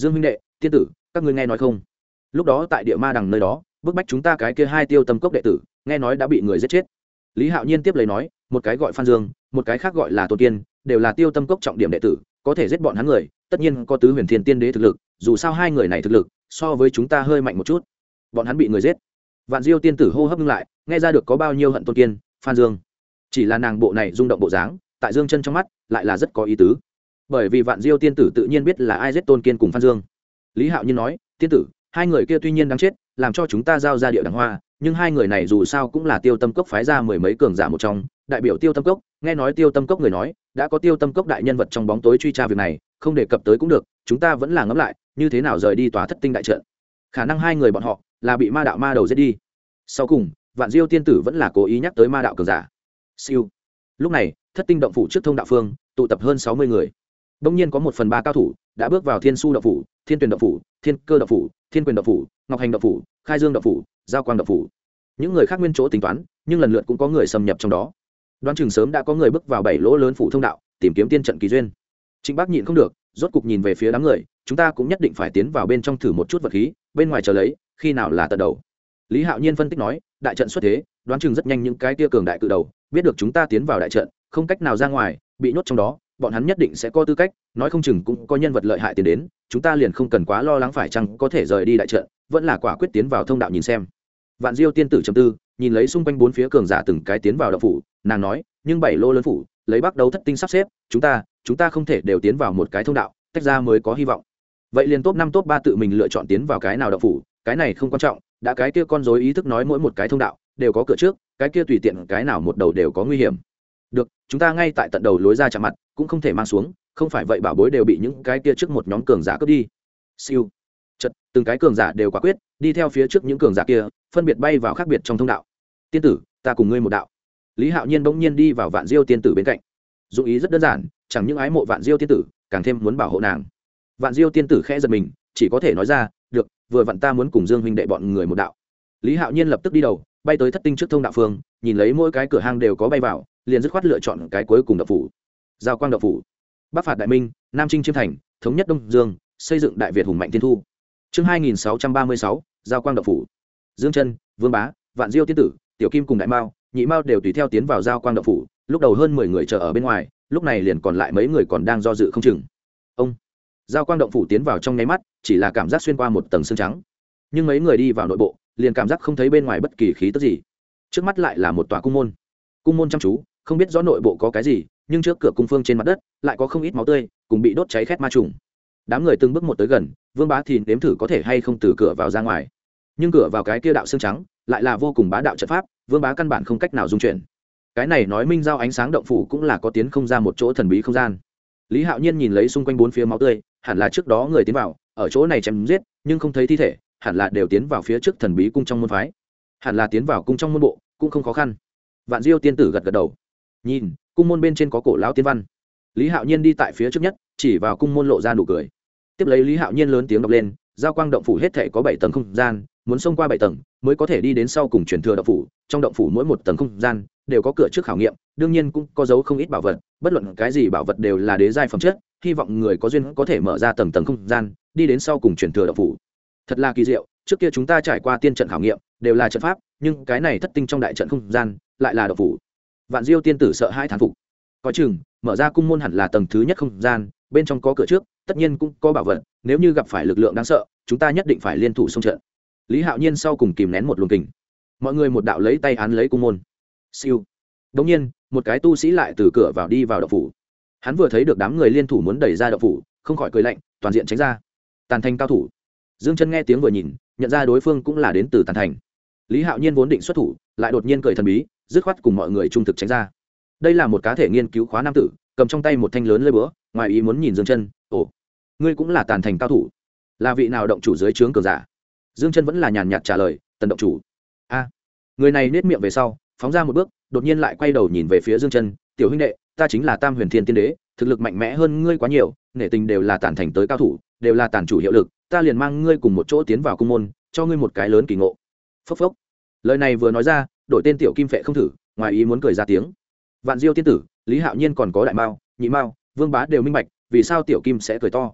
Dương huynh đệ, tiên tử, các ngươi nghe nói không? Lúc đó tại địa ma đằng nơi đó, bức bách chúng ta cái kia hai tiêu tâm cốc đệ tử, nghe nói đã bị người giết chết. Lý Hạo Nhiên tiếp lấy nói, một cái gọi Phan Dương, một cái khác gọi là Tôn Kiên, đều là tiêu tâm cốc trọng điểm đệ tử, có thể giết bọn hắn người, tất nhiên có tứ huyền thiên tiên đế thực lực, dù sao hai người này thực lực so với chúng ta hơi mạnh một chút. Bọn hắn bị người giết. Vạn Diêu tiên tử hô hấp ngưng lại, nghe ra được có bao nhiêu hận Tôn Kiên, Phan Dương. Chỉ là nàng bộ này rung động bộ dáng, tại Dương Chân trong mắt lại là rất có ý tứ. Bởi vì Vạn Diêu tiên tử tự nhiên biết là ai giết Tôn Kiên cùng Phan Dương. Lý Hạo Nhiên nói, tiên tử, hai người kia tuy nhiên đáng chết, làm cho chúng ta giao ra địa đằng hoa, nhưng hai người này dù sao cũng là tiêu tâm cốc phái ra mười mấy cường giả một trong, đại biểu tiêu tâm cốc, nghe nói tiêu tâm cốc người nói đã có tiêu tâm cốc đại nhân vật trong bóng tối truy tra việc này, không đề cập tới cũng được, chúng ta vẫn là ngẫm lại như thế nào rời đi tòa thất tinh đại trận. Khả năng hai người bọn họ là bị ma đạo ma đầu giết đi. Sau cùng Vạn Diêu tiên tử vẫn là cố ý nhắc tới ma đạo cường giả. Siêu. Lúc này thất tinh động phủ trước thông đạo phương tụ tập hơn 60 người. Đông nhiên có 1/3 cao thủ đã bước vào Thiên Su động phủ, Thiên Tuyền động phủ, Thiên Cơ động phủ, Thiên Quyền động phủ, Ngọc Hành động phủ, Khai Dương động phủ, Giao Quang động phủ. Những người khác nguyên chỗ tính toán, nhưng lần lượt cũng có người xâm nhập trong đó. Đoán chừng sớm đã có người bước vào 7 lỗ lớn phủ thông đạo, tìm kiếm tiên trận kỳ duyên. Trịnh Bác nhịn không được, rốt cục nhìn về phía đám người, chúng ta cũng nhất định phải tiến vào bên trong thử một chút vật khí, bên ngoài chờ lấy, khi nào là tận đầu. Lý Hạo Nhiên phân tích nói, đại trận xuất thế, đoán chừng rất nhanh những cái tia cường đại cự đầu, biết được chúng ta tiến vào đại trận, không cách nào ra ngoài, bị nhốt trong đó, bọn hắn nhất định sẽ có tư cách, nói không chừng cũng có nhân vật lợi hại tiến đến, chúng ta liền không cần quá lo lắng phải chăng có thể rời đi đại trận, vẫn là quả quyết tiến vào thông đạo nhìn xem. Vạn Diêu tiên tử trầm tư, nhìn lấy xung quanh bốn phía cường giả từng cái tiến vào động phủ, nàng nói, nhưng 7 lô lớn phủ, lấy bắt đầu thất tinh sắp xếp, chúng ta không thể đều tiến vào một cái thông đạo, tách ra mới có hy vọng. Vậy liền top 5 top 3 tự mình lựa chọn tiến vào cái nào động phủ, cái này không quan trọng, đã cái kia con rối ý thức nói mỗi một cái thông đạo đều có cửa trước, cái kia tùy tiện cái nào một đầu đều có nguy hiểm. Được, chúng ta ngay tại tận đầu lối ra chạm mặt, cũng không thể mang xuống, không phải vậy bảo bối đều bị những cái kia trước một nhóm cường giả cướp đi. Siêu. Chợt, từng cái cường giả đều quả quyết, đi theo phía trước những cường giả kia, phân biệt bay vào khác biệt trong thông đạo. Tiên tử, ta cùng ngươi một đạo. Lý Hạo Nhiên bỗng nhiên đi vào Vạn Diêu tiên tử bên cạnh. Dụng ý rất đơn giản, chẳng những ái mộ Vạn Diêu tiên tử, càng thêm muốn bảo hộ nàng. Vạn Diêu tiên tử khẽ giật mình, chỉ có thể nói ra, được, vừa vặn ta muốn cùng Dương huynh đệ bọn người một đạo. Lý Hạo Nhiên lập tức đi đầu, bay tới thất tinh trước thông đạo phương, nhìn lấy mỗi cái cửa hang đều có bay vào, liền dứt khoát lựa chọn cái cuối cùng đạo phủ. Giao Quang đạo phủ. Bắc phạt đại minh, Nam chinh chiêm thành, thống nhất Đông Dương, xây dựng đại Việt hùng mạnh tiên thu. Chương 2636, Giao Quang đạo phủ. Dương Chân, Vương Bá, Vạn Diêu tiên tử, Tiểu Kim cùng Đại Mao, Nhị Mao đều tùy theo tiến vào Giao Quang đạo phủ, lúc đầu hơn 10 người chờ ở bên ngoài, lúc này liền còn lại mấy người còn đang do dự không chừng. Ông Giao Quang động phủ tiến vào trong nháy mắt, chỉ là cảm giác xuyên qua một tầng sương trắng. Nhưng mấy người đi vào nội bộ, liền cảm giác không thấy bên ngoài bất kỳ khí tức gì. Trước mắt lại là một tòa cung môn. Cung môn chăm chú, không biết rõ nội bộ có cái gì, nhưng trước cửa cung phương trên mặt đất lại có không ít máu tươi, cùng bị đốt cháy khét ma trùng. Đám người từng bước một tới gần, Vương Bá thì nếm thử có thể hay không từ cửa vào ra ngoài. Nhưng cửa vào cái kia đạo xương trắng, lại là vô cùng bá đạo trận pháp, Vương Bá căn bản không cách nào dung chuyển. Cái này nói minh giao ánh sáng động phủ cũng là có tiến không ra một chỗ thần bí không gian. Lý Hạo Nhiên nhìn lấy xung quanh bốn phía máu tươi, hẳn là trước đó người tiến vào, ở chỗ này chém giết, nhưng không thấy thi thể, hẳn là đều tiến vào phía trước thần bí cung trong môn phái. Hẳn là tiến vào cung trong môn bộ, cũng không khó khăn. Vạn Diêu tiên tử gật gật đầu. Nhìn, cung môn bên trên có cổ lão tiên văn. Lý Hạo Nhiên đi tại phía trước nhất, chỉ vào cung môn lộ ra nụ cười. Tiếp lấy Lý Hạo Nhiên lớn tiếng đọc lên, Giao Quang động phủ hết thảy có 7 tầng không gian, muốn xông qua 7 tầng mới có thể đi đến sau cùng truyền thừa động phủ. Trong động phủ mỗi một tầng không gian đều có cửa trước khảo nghiệm, đương nhiên cũng có dấu không ít bảo vật, bất luận cái gì bảo vật đều là đế giai phẩm chất, hy vọng người có duyên có thể mở ra tầng tầng không gian, đi đến sau cùng truyền thừa động phủ. Thật là kỳ diệu, trước kia chúng ta trải qua tiên trận khảo nghiệm, đều là trận pháp, nhưng cái này thất tinh trong đại trận không gian, lại là động phủ. Vạn Diêu tiên tử sợ hãi thán phục. Có chừng, mở ra cung môn hẳn là tầng thứ nhất không gian, bên trong có cửa trước, tất nhiên cũng có bảo vật, nếu như gặp phải lực lượng đáng sợ, chúng ta nhất định phải liên thủ xung trận. Lý Hạo Nhiên sau cùng kìm nén một luồng kình. Mọi người một đạo lấy tay án lấy cung môn. Siêu. Đống nhiên, một cái tu sĩ lại từ cửa vào đi vào động phủ. Hắn vừa thấy được đám người liên thủ muốn đẩy ra động phủ, không khỏi cười lạnh, toàn diện tránh ra. Tàn Thành cao thủ. Dương Chân nghe tiếng vừa nhìn, nhận ra đối phương cũng là đến từ Tàn Thành. Lý Hạo Nhiên vốn định xuất thủ, lại đột nhiên cười thần bí, dứt khoát cùng mọi người trung thực tránh ra. Đây là một cá thể nghiên cứu khóa nam tử, cầm trong tay một thanh lớn lưỡi búa, ngoài ý muốn nhìn Dương Chân, "Ồ, ngươi cũng là Tàn Thành cao thủ? Là vị nào động chủ dưới trướng cường giả?" Dương Chân vẫn là nhàn nhạt trả lời, "Tần động chủ." A. Người này nhếch miệng về sau, phóng ra một bước, đột nhiên lại quay đầu nhìn về phía Dương Chân, "Tiểu huynh đệ, ta chính là Tam Huyền Thiên Tiên Đế, thực lực mạnh mẽ hơn ngươi quá nhiều, nể tình đều là Tàn Thành tới cao thủ, đều là Tàn chủ hiệu lực, ta liền mang ngươi cùng một chỗ tiến vào cung môn, cho ngươi một cái lớn kỳ ngộ." Phốc phốc. Lời này vừa nói ra, đổi tên Tiểu Kim Phệ không thử, ngoài ý muốn cười ra tiếng. Vạn Diêu tiên tử, Lý Hạo Nhiên còn có Đại Mao, Nhị Mao, Vương Bá đều minh bạch, vì sao Tiểu Kim sẽ cười to.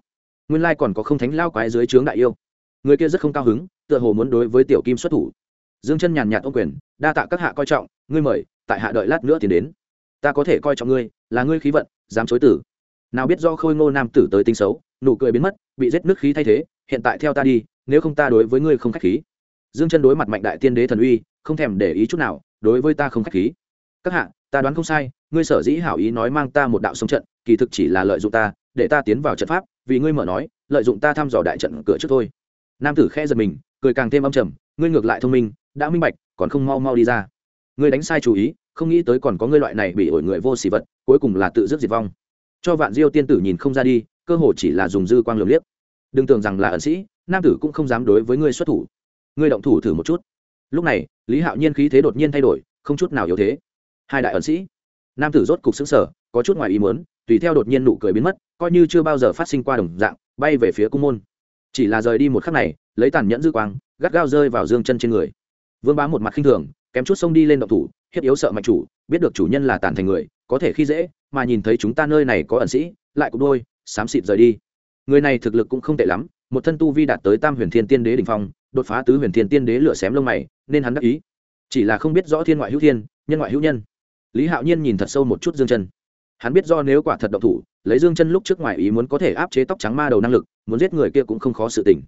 nguyên lai còn có không thánh lao quái dưới trướng đại yêu. Người kia rất không cao hứng, tựa hồ muốn đối với tiểu kim xuất thủ. Dương Chân nhàn nhạt ôm quyền, đa tạ các hạ coi trọng, ngươi mời, tại hạ đợi lát nữa thì đến. Ta có thể coi trọng ngươi, là ngươi khí vận, dám chối tử. Nào biết do Khôi Ngô nam tử tới tính xấu, nụ cười biến mất, bị giết nước khí thay thế, hiện tại theo ta đi, nếu không ta đối với ngươi không khách khí. Dương Chân đối mặt mạnh đại tiên đế thần uy, không thèm để ý chút nào, đối với ta không khách khí. Các hạ, ta đoán không sai, ngươi sở dĩ hảo ý nói mang ta một đạo sông trận, kỳ thực chỉ là lợi dụng ta, để ta tiến vào trận pháp, vì ngươi mở nói, lợi dụng ta thăm dò đại trận cửa trước thôi. Nam tử khẽ giật mình, cười càng thêm âm trầm, ngươi ngược lại thông minh, đã minh bạch, còn không mau mau đi ra. Ngươi đánh sai chủ ý, không nghĩ tới còn có ngươi loại này bị ổi người vô sỉ vật, cuối cùng là tự dứt diệt vong. Cho Vạn Diêu tiên tử nhìn không ra đi, cơ hội chỉ là dùng dư quang lườm liếc. Đừng tưởng rằng là ẩn sĩ, nam tử cũng không dám đối với ngươi xuất thủ. Ngươi động thủ thử một chút. Lúc này, Lý Hạo Nhiên khí thế đột nhiên thay đổi, không chút nào yếu thế. Hai đại ẩn sĩ. Nam tử rốt cục sững sờ, có chút ngoài ý muốn, tùy theo đột nhiên nụ cười biến mất, coi như chưa bao giờ phát sinh qua đồng dạng, bay về phía cung môn. Chỉ là rời đi một khắc này, lấy tàn nhẫn dư quang, gắt gao rơi vào Dương Chân trên người. Vương Bá một mặt khinh thường, kém chút xông đi lên động thủ, hiếp yếu sợ mạnh chủ, biết được chủ nhân là tàn thành người, có thể khi dễ, mà nhìn thấy chúng ta nơi này có ẩn sĩ, lại cục đôi, xám xịt rời đi. Người này thực lực cũng không tệ lắm, một thân tu vi đạt tới Tam Huyền Thiên Tiên Đế đỉnh phong, đột phá Tứ Huyền Thiên Tiên Đế lửa xém lông mày, nên hắn đắc ý. Chỉ là không biết rõ thiên ngoại hữu thiên, nhân ngoại hữu nhân. Lý Hạo Nhiên nhìn thật sâu một chút Dương Chân. Hắn biết do nếu quả thật động thủ, lấy Dương Chân lúc trước ngoài ý muốn có thể áp chế tóc trắng ma đầu năng lực, muốn giết người kia cũng không khó sự tình.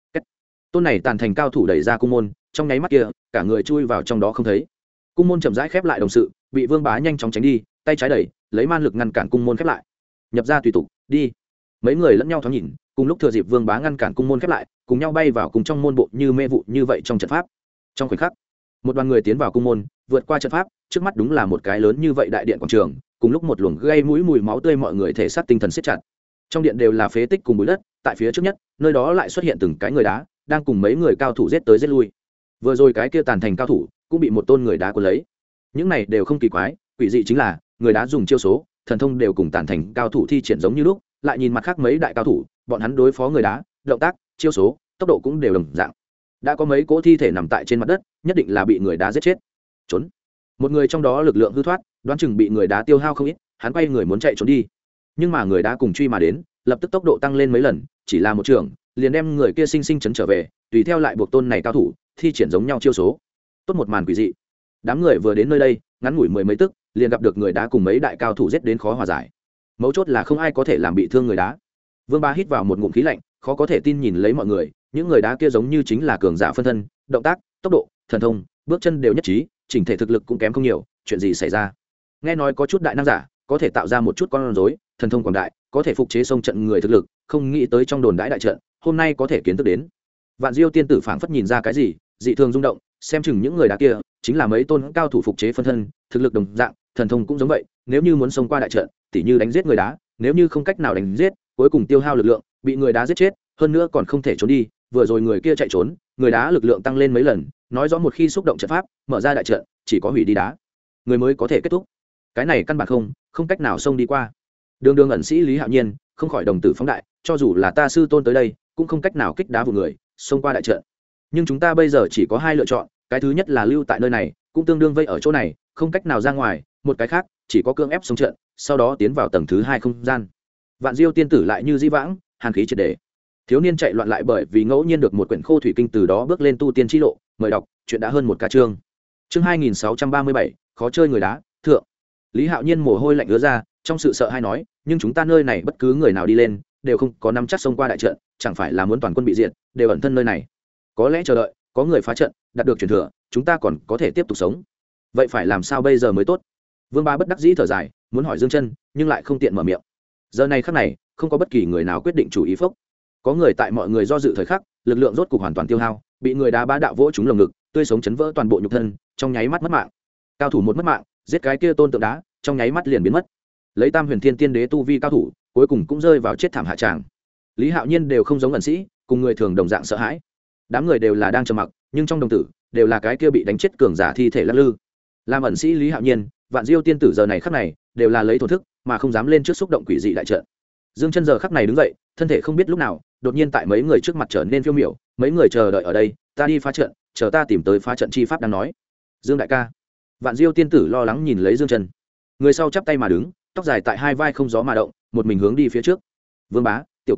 Tôn này tàn thành cao thủ đẩy ra cung môn, trong nháy mắt kia, cả người chui vào trong đó không thấy. Cung môn chậm rãi khép lại đồng sự, bị Vương Bá nhanh chóng tránh đi, tay trái đẩy, lấy man lực ngăn cản cung môn khép lại. Nhập ra tùy tục, đi. Mấy người lẫn nhau thoáng nhìn, cùng lúc thừa dịp Vương Bá ngăn cản cung môn khép lại, cùng nhau bay vào cùng trong môn bộ như mê vụ như vậy trong trận pháp. Trong khoảnh khắc, một đoàn người tiến vào cung môn, vượt qua trận pháp, trước mắt đúng là một cái lớn như vậy đại điện quảng trường, cùng lúc một luồng gây mũi mùi máu tươi, mọi người thể xác tinh thần siết chặt. Trong điện đều là phế tích cùng bụi đất, tại phía trước nhất, nơi đó lại xuất hiện từng cái người đá, đang cùng mấy người cao thủ giết tới giết lui. Vừa rồi cái kia tàn thành cao thủ cũng bị một tôn người đá cuốn lấy. Những này đều không kỳ quái, quỷ dị chính là người đá dùng chiêu số, thần thông đều cùng tàn thành cao thủ thi triển giống như lúc, lại nhìn mặt khác mấy đại cao thủ, bọn hắn đối phó người đá, động tác, chiêu số, tốc độ cũng đều đồng dạng. Đã có mấy cỗ thi thể nằm tại trên mặt đất, nhất định là bị người đá giết chết. Trốn. Một người trong đó lực lượng hư thoát, đoán chừng bị người đá tiêu hao không ít, hắn quay người muốn chạy trốn đi. Nhưng mà người đá cùng truy mà đến, lập tức tốc độ tăng lên mấy lần, chỉ là một trường, liền đem người kia sinh sinh chấn trở về, tùy theo lại buộc tôn này cao thủ thi triển giống nhau chiêu số. Tốt một màn quỷ dị. Đám người vừa đến nơi đây, ngắn ngủi mười mấy tức, liền gặp được người đá cùng mấy đại cao thủ giết đến khó hòa giải. Mấu chốt là không ai có thể làm bị thương người đá. Vương Bá hít vào một ngụm khí lạnh, khó có thể tin nhìn lấy mọi người, những người đá kia giống như chính là cường giả phân thân, động tác, tốc độ, thần thông, bước chân đều nhất trí, chỉnh thể thực lực cũng kém không nhiều, chuyện gì xảy ra? Nghe nói có chút đại năng giả, có thể tạo ra một chút con rối, thần thông quảng đại, có thể phục chế sông trận người thực lực, không nghĩ tới trong đồn đãi đại trận, hôm nay có thể kiến thức đến. Vạn Diêu tiên tử phảng phất nhìn ra cái gì, dị thường rung động, xem chừng những người đá kia chính là mấy tôn cao thủ phục chế phân thân, thực lực đồng dạng, thần thông cũng giống vậy, nếu như muốn xông qua đại trận, tỉ như đánh giết người đá, nếu như không cách nào đánh giết, cuối cùng tiêu hao lực lượng, bị người đá giết chết, hơn nữa còn không thể trốn đi, vừa rồi người kia chạy trốn, người đá lực lượng tăng lên mấy lần, nói rõ một khi xúc động trận pháp, mở ra đại trận, chỉ có hủy đi đá, người mới có thể kết thúc. Cái này căn bản không cách nào xông đi qua. Đường đường ẩn sĩ Lý Hạo Nhiên không khỏi đồng tử phóng đại, cho dù là ta sư tôn tới đây, cũng không cách nào kích đá vụ người, xông qua đại trận. Nhưng chúng ta bây giờ chỉ có hai lựa chọn, cái thứ nhất là lưu tại nơi này, cũng tương đương vây ở chỗ này, không cách nào ra ngoài, một cái khác, chỉ có cưỡng ép xông trận, sau đó tiến vào tầng thứ hai không gian. Vạn Diêu tiên tử lại như dĩ vãng, hàn khí triệt để. Thiếu niên chạy loạn lại bởi vì ngẫu nhiên được một quyển khô thủy kinh, từ đó bước lên tu tiên chi lộ, mời đọc, chuyện đã hơn một cả chương. Chương 2637, khó chơi người đá, thượng. Lý Hạo Nhiên mồ hôi lạnh ứa ra, trong sự sợ hãi nói, nhưng chúng ta nơi này bất cứ người nào đi lên, đều không có nắm chắc xông qua đại trận, chẳng phải là muốn toàn quân bị diệt, đều ẩn thân nơi này. Có lẽ chờ đợi, có người phá trận, đạt được truyền thừa, chúng ta còn có thể tiếp tục sống. Vậy phải làm sao bây giờ mới tốt? Vương Bá bất đắc dĩ thở dài, muốn hỏi Dương Chân, nhưng lại không tiện mở miệng. Giờ này khắc này, không có bất kỳ người nào quyết định chủ ý phốc. Có người tại mọi người do dự thời khắc, lực lượng rốt cục hoàn toàn tiêu hao, bị người đá bá đạo vỗ trúng lồng ngực, tươi sống chấn vỡ toàn bộ nhục thân, trong nháy mắt mất mạng. Cao thủ một mất mạng, giết cái kia tôn tượng đá, trong nháy mắt liền biến mất. Lấy Tam Huyền Thiên Tiên Đế tu vi cao thủ, cuối cùng cũng rơi vào chết thảm hạ tràng. Lý Hạo Nhiên đều không giống ẩn sĩ, cùng người thường đồng dạng sợ hãi. Đám người đều là đang trầm mặc, nhưng trong đồng tử đều là cái kia bị đánh chết cường giả thi thể lắc lư. Làm ẩn sĩ Lý Hạo Nhiên, Vạn Diêu tiên tử giờ này khắc này đều là lấy thổ thức, mà không dám lên trước xúc động quỷ dị đại trận. Dương Chân giờ khắc này đứng dậy, thân thể không biết lúc nào, đột nhiên tại mấy người trước mặt trở nên phiêu miểu, mấy người chờ đợi ở đây, ta đi phá trận, chờ ta tìm tới phá trận chi pháp đang nói. Dương đại ca. Vạn Diêu tiên tử lo lắng nhìn lấy Dương Chân. Người sau chắp tay mà đứng, tóc dài tại hai vai không gió mà động, một mình hướng đi phía trước. Vương Bá, Tiểu Kim,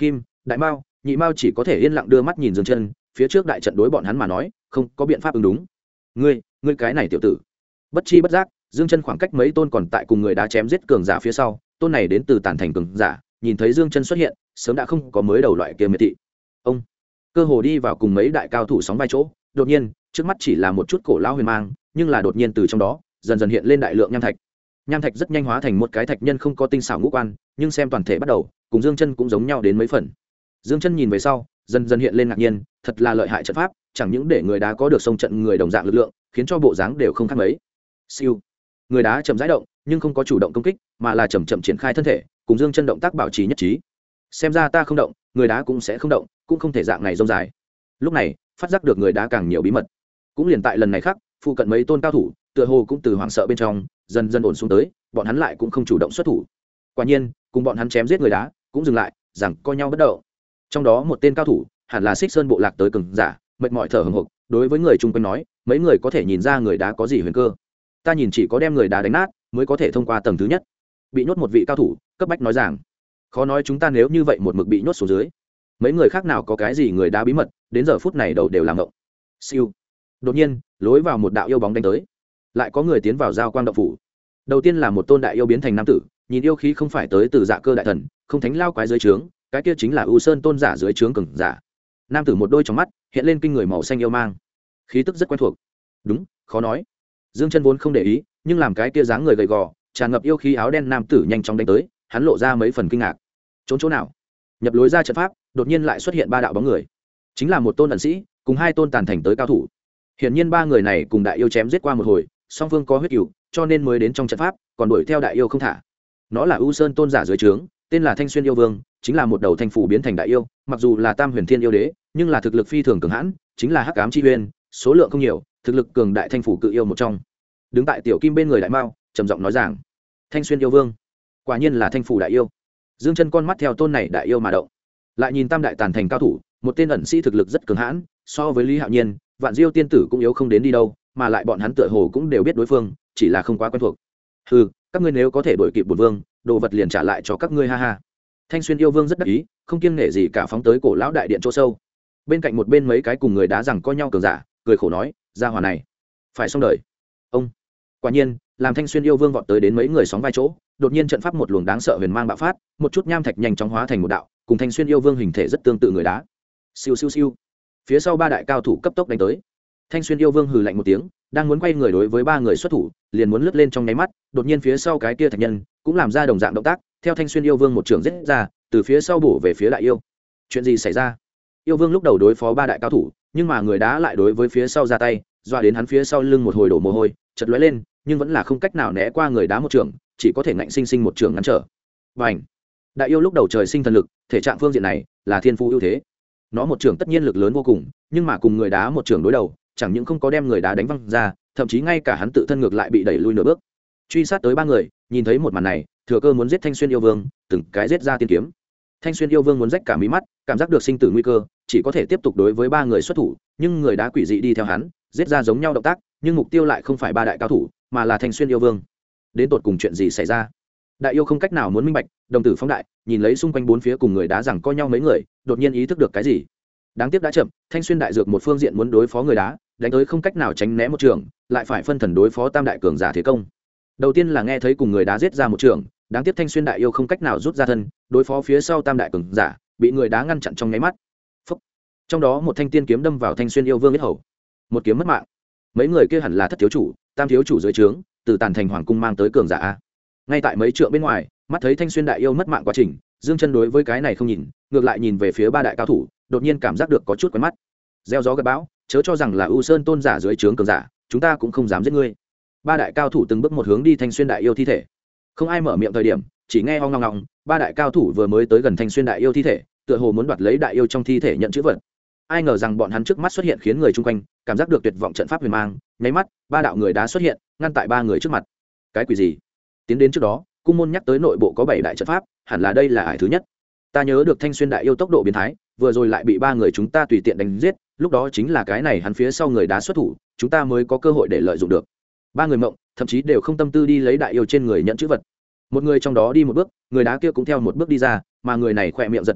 đại mao nhị mao chỉ có thể yên lặng đưa mắt nhìn Dương Chân, phía trước đại trận đối bọn hắn mà nói không có biện pháp ứng đúng. Ngươi cái này tiểu tử. Bất chi bất giác Dương Chân khoảng cách mấy tôn còn tại cùng người đá chém giết cường giả phía sau, tôn này đến từ Tản Thành cường giả nhìn thấy Dương Chân xuất hiện sớm đã không có mới đầu loại kia miệt thị. Ông cơ hồ đi vào cùng mấy đại cao thủ sóng vai chỗ, đột nhiên trước mắt chỉ là một chút cổ lão huyền mang, nhưng là đột nhiên từ trong đó dần dần hiện lên đại lượng nham thạch. Nham thạch rất nhanh hóa thành một cái thạch nhân không có tinh xảo ngũ quan, nhưng xem toàn thể bắt đầu cùng Dương Chân cũng giống nhau đến mấy phần. Dương Chân nhìn về sau dần dần hiện lên ngạc nhiên, thật là lợi hại trận pháp, chẳng những để người đá có được sông trận người đồng dạng lực lượng, khiến cho bộ dáng đều không khác mấy. Siêu, người đá chậm rãi động nhưng không có chủ động công kích, mà là chậm chậm triển khai thân thể, cùng Dương Chân động tác bảo trì nhất trí. Xem ra ta không động người đá cũng sẽ không động, cũng không thể dạng này rông dài. Lúc này phát giác được người đá càng nhiều bí mật, cũng liền tại lần này khác phụ cận mấy tôn cao thủ tựa hồ cũng từ hoảng sợ bên trong dần dần ổn xuống tới, bọn hắn lại cũng không chủ động xuất thủ. Quả nhiên cùng bọn hắn chém giết người đá cũng dừng lại, rằng co nhau bất động. Trong đó một tên cao thủ hẳn là Xích Sơn bộ lạc tới cường giả, mệt mỏi thở hổn hộc, đối với người chung quanh nói, mấy người có thể nhìn ra người đá có gì huyền cơ. Ta nhìn chỉ có đem người đá đánh nát mới có thể thông qua tầng thứ nhất. Bị nhốt một vị cao thủ cấp bách nói rằng, khó nói chúng ta nếu như vậy một mực bị nhốt xuống dưới. Mấy người khác nào có cái gì người đá bí mật, đến giờ phút này đầu đều làm ngộng. Siêu. Đột nhiên lối vào một đạo yêu bóng đánh tới, lại có người tiến vào giao quang động phủ. Đầu tiên là một tôn đại yêu biến thành nam tử, nhìn yêu khí không phải tới từ Dạ Cơ đại thần, không thánh lao quái dưới trướng, cái kia chính là U Sơn tôn giả dưới trướng cường giả. Nam tử một đôi trong mắt hiện lên kinh người màu xanh yêu mang, khí tức rất quen thuộc. Đúng, khó nói. Dương Chân vốn không để ý, nhưng làm cái kia dáng người gầy gò, tràn ngập yêu khí áo đen nam tử nhanh chóng đánh tới, hắn lộ ra mấy phần kinh ngạc. Trốn chỗ nào? Nhập lối ra trận pháp, đột nhiên lại xuất hiện ba đạo bóng người, chính là một tôn ẩn sĩ cùng hai tôn tàn thành tới cao thủ. Hiển nhiên ba người này cùng đại yêu chém giết qua một hồi, song phương có huyết cừu, cho nên mới đến trong trận pháp, còn đuổi theo đại yêu không thả. Nó là U Sơn tôn giả dưới trướng, tên là Thanh Xuyên yêu vương, chính là một đầu thanh phủ biến thành đại yêu, mặc dù là Tam Huyền Thiên yêu đế, nhưng là thực lực phi thường cường hãn, chính là Hắc Ám chi uyên, số lượng không nhiều, thực lực cường đại thanh phủ cự yêu một trong. Đứng tại tiểu kim bên người đại mao, trầm giọng nói rằng: Thanh Xuyên yêu vương, quả nhiên là thanh phủ đại yêu. Dương Chân con mắt theo tôn này đại yêu mà động, lại nhìn tam đại tàn thành cao thủ, một tên ẩn sĩ thực lực rất cường hãn, so với Lý Hạo Nhiên, Vạn Diêu tiên tử cũng yếu không đến đi đâu, mà lại bọn hắn tựa hồ cũng đều biết đối phương, chỉ là không quá quen thuộc. Hừ, các ngươi nếu có thể đuổi kịp bổn vương, đồ vật liền trả lại cho các ngươi, ha ha. Thanh Xuyên yêu vương rất đắc ý, không kiêng nể gì cả phóng tới cổ lão đại điện chỗ sâu. Bên cạnh một bên mấy cái cùng người đá rằng co nhau cường giả, cười khổ nói, gia hỏa này phải xong đời. Ông quả nhiên làm Thanh Xuyên yêu vương vọt tới đến mấy người sóng vai chỗ, đột nhiên trận pháp một luồng đáng sợ huyền mang bạo phát, một chút nham thạch nhanh chóng hóa thành một đạo, cùng Thanh Xuyên yêu vương hình thể rất tương tự người đá. Siêu siêu siêu. Phía sau ba đại cao thủ cấp tốc đánh tới. Thanh Xuyên yêu vương hừ lạnh một tiếng, đang muốn quay người đối với ba người xuất thủ, liền muốn lướt lên trong nháy mắt, đột nhiên phía sau cái kia thạch nhân cũng làm ra đồng dạng động tác, theo Thanh Xuyên yêu vương một trường giết ra, từ phía sau bổ về phía đại yêu. Chuyện gì xảy ra? Yêu vương lúc đầu đối phó ba đại cao thủ, nhưng mà người đá lại đối với phía sau ra tay, dọa đến hắn phía sau lưng một hồi đổ mồ hôi, chợt lóe lên, nhưng vẫn là không cách nào né qua người đá một trường, chỉ có thể ngạnh sinh sinh một trường ngăn trở. Bành! Đại yêu lúc đầu trời sinh thần lực, thể trạng phương diện này là thiên phú ưu thế. Nó một trường tất nhiên lực lớn vô cùng, nhưng mà cùng người đá một trường đối đầu, chẳng những không có đem người đá đánh văng ra, thậm chí ngay cả hắn tự thân ngược lại bị đẩy lui nửa bước. Truy sát tới ba người, nhìn thấy một màn này, thừa cơ muốn giết Thanh Xuyên yêu vương, từng cái giết ra tiên kiếm. Thanh Xuyên yêu vương muốn rách cả mí mắt, cảm giác được sinh tử nguy cơ, chỉ có thể tiếp tục đối với ba người xuất thủ, nhưng người đá quỷ dị đi theo hắn, giết ra giống nhau động tác, nhưng mục tiêu lại không phải ba đại cao thủ, mà là Thanh Xuyên yêu vương. Đến tột cùng chuyện gì xảy ra? Đại yêu không cách nào muốn minh bạch, đồng tử phóng đại, nhìn lấy xung quanh bốn phía cùng người đá rằng co nhau mấy người, đột nhiên ý thức được cái gì. Đáng tiếc đã chậm, Thanh Xuyên đại dược một phương diện muốn đối phó người đá, đánh tới không cách nào tránh né một trường, lại phải phân thần đối phó tam đại cường giả thế công. Đầu tiên là nghe thấy cùng người đá giết ra một trường, đáng tiếc Thanh Xuyên đại yêu không cách nào rút ra thân, đối phó phía sau tam đại cường giả, bị người đá ngăn chặn trong nháy mắt. Phúc. Trong đó một thanh tiên kiếm đâm vào Thanh Xuyên yêu vương huyết hầu, một kiếm mất mạng. Mấy người kia hẳn là thất thiếu chủ, tam thiếu chủ dưới trướng, từ Tàn Thành hoàng cung mang tới cường giả a. Ngay tại mấy trượng bên ngoài, mắt thấy Thanh Xuyên đại yêu mất mạng quá trình, Dương Chân đối với cái này không nhìn, ngược lại nhìn về phía ba đại cao thủ, đột nhiên cảm giác được có chút quen mắt. Gieo gió gặt bão, chớ cho rằng là U Sơn tôn giả dưới trướng cường giả, chúng ta cũng không dám giết ngươi. Ba đại cao thủ từng bước một hướng đi Thanh Xuyên đại yêu thi thể. Không ai mở miệng thời điểm, chỉ nghe hoang ngọng ngọng, ba đại cao thủ vừa mới tới gần Thanh Xuyên đại yêu thi thể, tựa hồ muốn đoạt lấy đại yêu trong thi thể nhận chữ vật. Ai ngờ rằng bọn hắn trước mắt xuất hiện khiến người chung quanh cảm giác được tuyệt vọng trận pháp huyền mang, nháy mắt, ba đạo người đá xuất hiện, ngăn tại ba người trước mặt. Cái quỷ gì? Tiến đến trước đó, cung môn nhắc tới nội bộ có 7 đại trận pháp, hẳn là đây là ải thứ nhất. Ta nhớ được Thanh Xuyên đại yêu tốc độ biến thái, vừa rồi lại bị ba người chúng ta tùy tiện đánh giết, lúc đó chính là cái này hắn phía sau người đá xuất thủ, chúng ta mới có cơ hội để lợi dụng được. Ba người mộng, thậm chí đều không tâm tư đi lấy đại yêu trên người nhận chữ vật. Một người trong đó đi một bước, người đá kia cũng theo một bước đi ra, mà người này khỏe miệng giật một cái,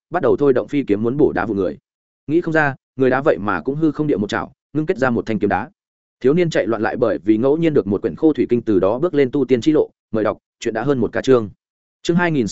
bắt đầu thôi động phi kiếm muốn bổ đá vụ người. Nghĩ không ra người đá vậy mà cũng hư không địa một chảo ngưng kết ra một thanh kiếm đá. Thiếu niên chạy loạn lại bởi vì ngẫu nhiên được một quyển khô thủy kinh, từ đó bước lên tu tiên chi lộ. Mời đọc, chuyện đã hơn một ca chương. Chương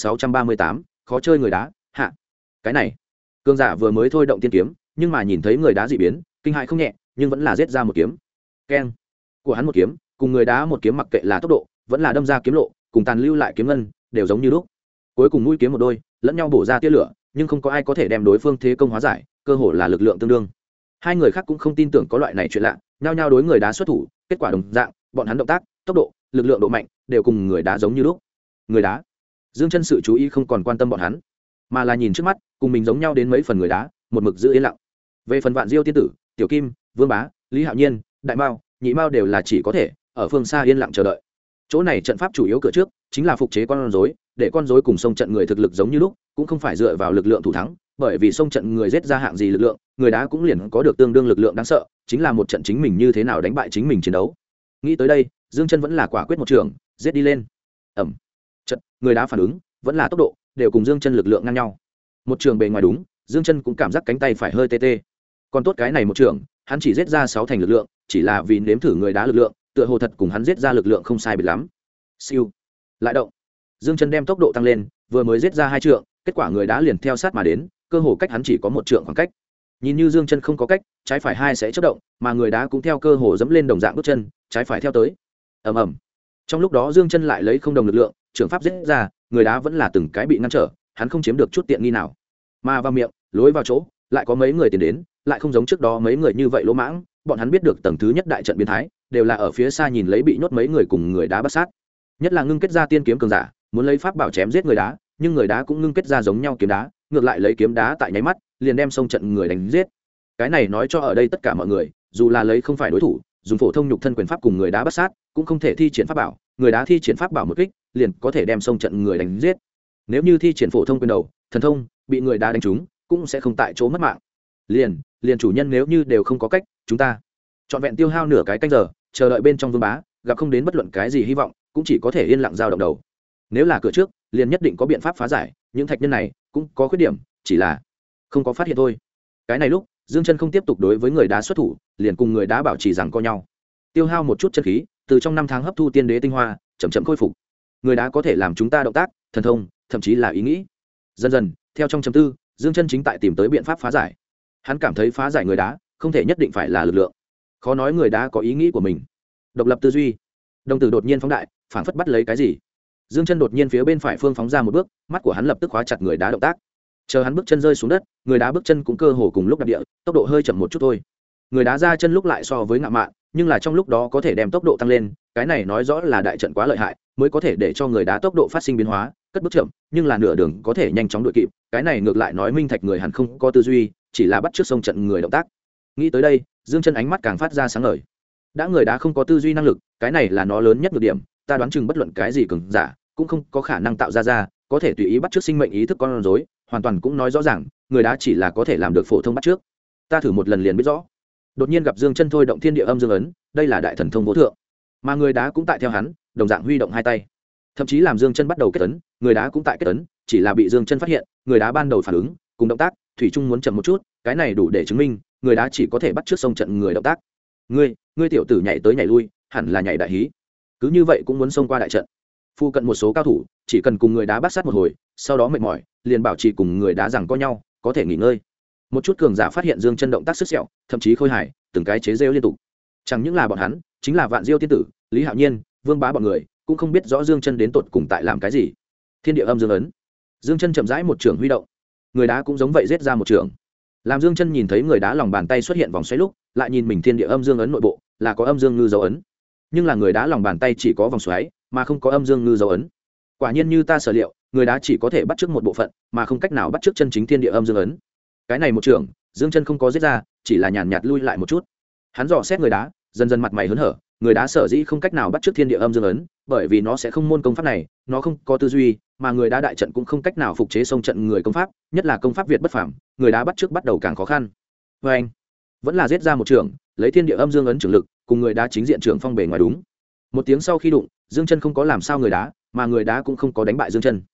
2638, khó chơi người đá, hạ. Cái này, cương giả vừa mới thôi động tiên kiếm, nhưng mà nhìn thấy người đá dị biến, kinh hãi không nhẹ, nhưng vẫn là giết ra một kiếm. Keng, của hắn một kiếm, cùng người đá một kiếm mặc kệ là tốc độ, vẫn là đâm ra kiếm lộ, cùng tàn lưu lại kiếm ngân, đều giống như lúc. Cuối cùng mũi kiếm một đôi, lẫn nhau bổ ra tia lửa, nhưng không có ai có thể đem đối phương thế công hóa giải, cơ hồ là lực lượng tương đương. Hai người khác cũng không tin tưởng có loại này chuyện lạ, nhao nhao đối người đá xuất thủ, kết quả đồng dạng, bọn hắn động tác, tốc độ, lực lượng độ mạnh đều cùng người đá giống như lúc. Người đá, Dương Chân sự chú ý không còn quan tâm bọn hắn, mà là nhìn trước mắt, cùng mình giống nhau đến mấy phần người đá, một mực giữ yên lặng. Về phần Vạn Diêu tiên tử, Tiểu Kim, Vương Bá, Lý Hạo Nhiên, Đại Mao, Nhị Mao đều là chỉ có thể ở phương xa yên lặng chờ đợi. Chỗ này trận pháp chủ yếu cửa trước chính là phục chế con rối, để con rối cùng sông trận người thực lực giống như lúc, cũng không phải dựa vào lực lượng thủ thắng, bởi vì sông trận người giết ra hạng gì lực lượng, người đá cũng liền có được tương đương lực lượng đáng sợ, chính là một trận chính mình như thế nào đánh bại chính mình chiến đấu. Nghĩ tới đây, Dương Chân vẫn là quả quyết một trường, giết đi lên. Ầm. Trận, người đá phản ứng, vẫn là tốc độ, đều cùng Dương Chân lực lượng ngang nhau. Một trường bề ngoài đúng, Dương Chân cũng cảm giác cánh tay phải hơi tê tê. Còn tốt cái này một trường, hắn chỉ giết ra 6 thành lực lượng, chỉ là vì nếm thử người đá lực lượng, tựa hồ thật cùng hắn giết ra lực lượng không sai biệt lắm. Siêu. Lại động. Dương Chân đem tốc độ tăng lên, vừa mới giết ra 2 trượng, kết quả người đá liền theo sát mà đến, cơ hồ cách hắn chỉ có 1 trượng khoảng cách. Nhìn như Dương Chân không có cách, trái phải hai sẽ chớp động, mà người đá cũng theo cơ hồ dẫm lên đồng dạng bước chân, trái phải theo tới. Ầm ầm. Trong lúc đó Dương Chân lại lấy không đồng lực lượng, trường pháp giết ra, người đá vẫn là từng cái bị ngăn trở, hắn không chiếm được chút tiện nghi nào. Mà vào miệng, lối vào chỗ, lại có mấy người tiến đến, lại không giống trước đó mấy người như vậy lỗ mãng, bọn hắn biết được tầng thứ nhất đại trận biến thái, đều là ở phía xa nhìn lấy bị nhốt mấy người cùng người đá bắt sát. Nhất là ngưng kết ra tiên kiếm cường giả, muốn lấy pháp bảo chém giết người đá, nhưng người đá cũng ngưng kết ra giống nhau kiếm đá, ngược lại lấy kiếm đá tại nháy mắt, liền đem sông trận người đánh giết. Cái này nói cho ở đây tất cả mọi người, dù là lấy không phải đối thủ, dùng phổ thông nhục thân quyền pháp cùng người đá bắt sát, cũng không thể thi triển pháp bảo, người đá thi triển pháp bảo một kích, liền có thể đem sông trận người đánh giết. Nếu như thi triển phổ thông quyền đầu, thần thông, bị người đá đánh trúng, cũng sẽ không tại chỗ mất mạng. Liền chủ nhân nếu như đều không có cách, chúng ta trọn vẹn tiêu hao nửa cái canh giờ, chờ đợi bên trong Vương Bá, gặp không đến bất luận cái gì hy vọng, cũng chỉ có thể yên lặng giao động đầu. Nếu là cửa trước, liền nhất định có biện pháp phá giải, những thạch nhân này cũng có khuyết điểm, chỉ là không có phát hiện thôi. Cái này lúc, Dương Chân không tiếp tục đối với người đá xuất thủ, liền cùng người đá bảo trì rằng co nhau. Tiêu hao một chút chân khí, từ trong 5 tháng hấp thu tiên đế tinh hoa, chậm chậm khôi phục. Người đá có thể làm chúng ta động tác, thần thông, thậm chí là ý nghĩ. Dần dần, theo trong chấm tư, Dương Chân chính tại tìm tới biện pháp phá giải. Hắn cảm thấy phá giải người đá, không thể nhất định phải là lực lượng. Khó nói người đá có ý nghĩ của mình. Độc lập tư duy. Đồng tử đột nhiên phóng đại, phảng phất bắt lấy cái gì. Dương Chân đột nhiên phía bên phải phương phóng ra một bước, mắt của hắn lập tức khóa chặt người đá động tác. Chờ hắn bước chân rơi xuống đất, người đá bước chân cũng cơ hồ cùng lúc đạp địa, tốc độ hơi chậm một chút thôi. Người đá ra chân lúc lại so với ngạo mạn, nhưng là trong lúc đó có thể đem tốc độ tăng lên, cái này nói rõ là đại trận quá lợi hại, mới có thể để cho người đá tốc độ phát sinh biến hóa, cất bước chậm, nhưng là nửa đường có thể nhanh chóng đuổi kịp, cái này ngược lại nói minh thạch người hẳn không có tư duy, chỉ là bắt trước sông trận người động tác. Nghĩ tới đây, Dương Chân ánh mắt càng phát ra sáng ngời. Đã người đá không có tư duy năng lực, cái này là nó lớn nhất nhược điểm, ta đoán chừng bất luận cái gì cường giả cũng không có khả năng tạo ra có thể tùy ý bắt trước sinh mệnh ý thức con rối, hoàn toàn cũng nói rõ ràng, người đá chỉ là có thể làm được phổ thông bắt trước. Ta thử một lần liền biết rõ. Đột nhiên gặp Dương Chân thôi động thiên địa âm dương ấn, đây là đại thần thông vô thượng, mà người đá cũng tại theo hắn, đồng dạng huy động hai tay, thậm chí làm Dương Chân bắt đầu kết ấn, người đá cũng tại kết ấn, chỉ là bị Dương Chân phát hiện, người đá ban đầu phản ứng cùng động tác thủy chung muốn chậm một chút, cái này đủ để chứng minh người đá chỉ có thể bắt trước sông trận người động tác. Ngươi tiểu tử nhảy tới nhảy lui, hẳn là nhảy đại hí, cứ như vậy cũng muốn xông qua đại trận. Phu cận một số cao thủ chỉ cần cùng người đá bắt sát một hồi, sau đó mệt mỏi liền bảo trì cùng người đá rằng có nhau, có thể nghỉ ngơi. Một chút cường giả phát hiện Dương Chân động tác sức sẹo, thậm chí khôi hài, từng cái chế rêu liên tục. Chẳng những là bọn hắn, chính là Vạn Diêu tiên tử, Lý Hạo Nhiên, Vương Bá bọn người cũng không biết rõ Dương Chân đến tột cùng tại làm cái gì. Thiên địa âm dương ấn, Dương Chân chậm rãi một trường huy động, người đá cũng giống vậy giết ra một trường. Làm Dương Chân nhìn thấy người đá lòng bàn tay xuất hiện vòng xoáy lúc, lại nhìn mình thiên địa âm dương ấn nội bộ, là có âm dương ngư dấu ấn. Nhưng là người đá lòng bàn tay chỉ có vòng xoáy, mà không có âm dương ngư dấu ấn. Quả nhiên như ta sở liệu, người đá chỉ có thể bắt chước một bộ phận, mà không cách nào bắt chước chân chính thiên địa âm dương ấn. Cái này một trường, Dương Chân không có giết ra, chỉ là nhàn nhạt lui lại một chút. Hắn dò xét người đá, dần dần mặt mày hớn hở, người đá sở dĩ không cách nào bắt chước thiên địa âm dương ấn, bởi vì nó sẽ không môn công pháp này, nó không có tư duy, mà người đá đại trận cũng không cách nào phục chế sông trận người công pháp, nhất là công pháp Việt bất phàm, người đá bắt chước bắt đầu càng khó khăn. Và anh vẫn là giết ra một trường, lấy thiên địa âm dương ấn trưởng lực, cùng người đá chính diện trường phong bề ngoài đúng. Một tiếng sau khi đụng, Dương Chân không có làm sao người đá, mà người đá cũng không có đánh bại Dương Chân.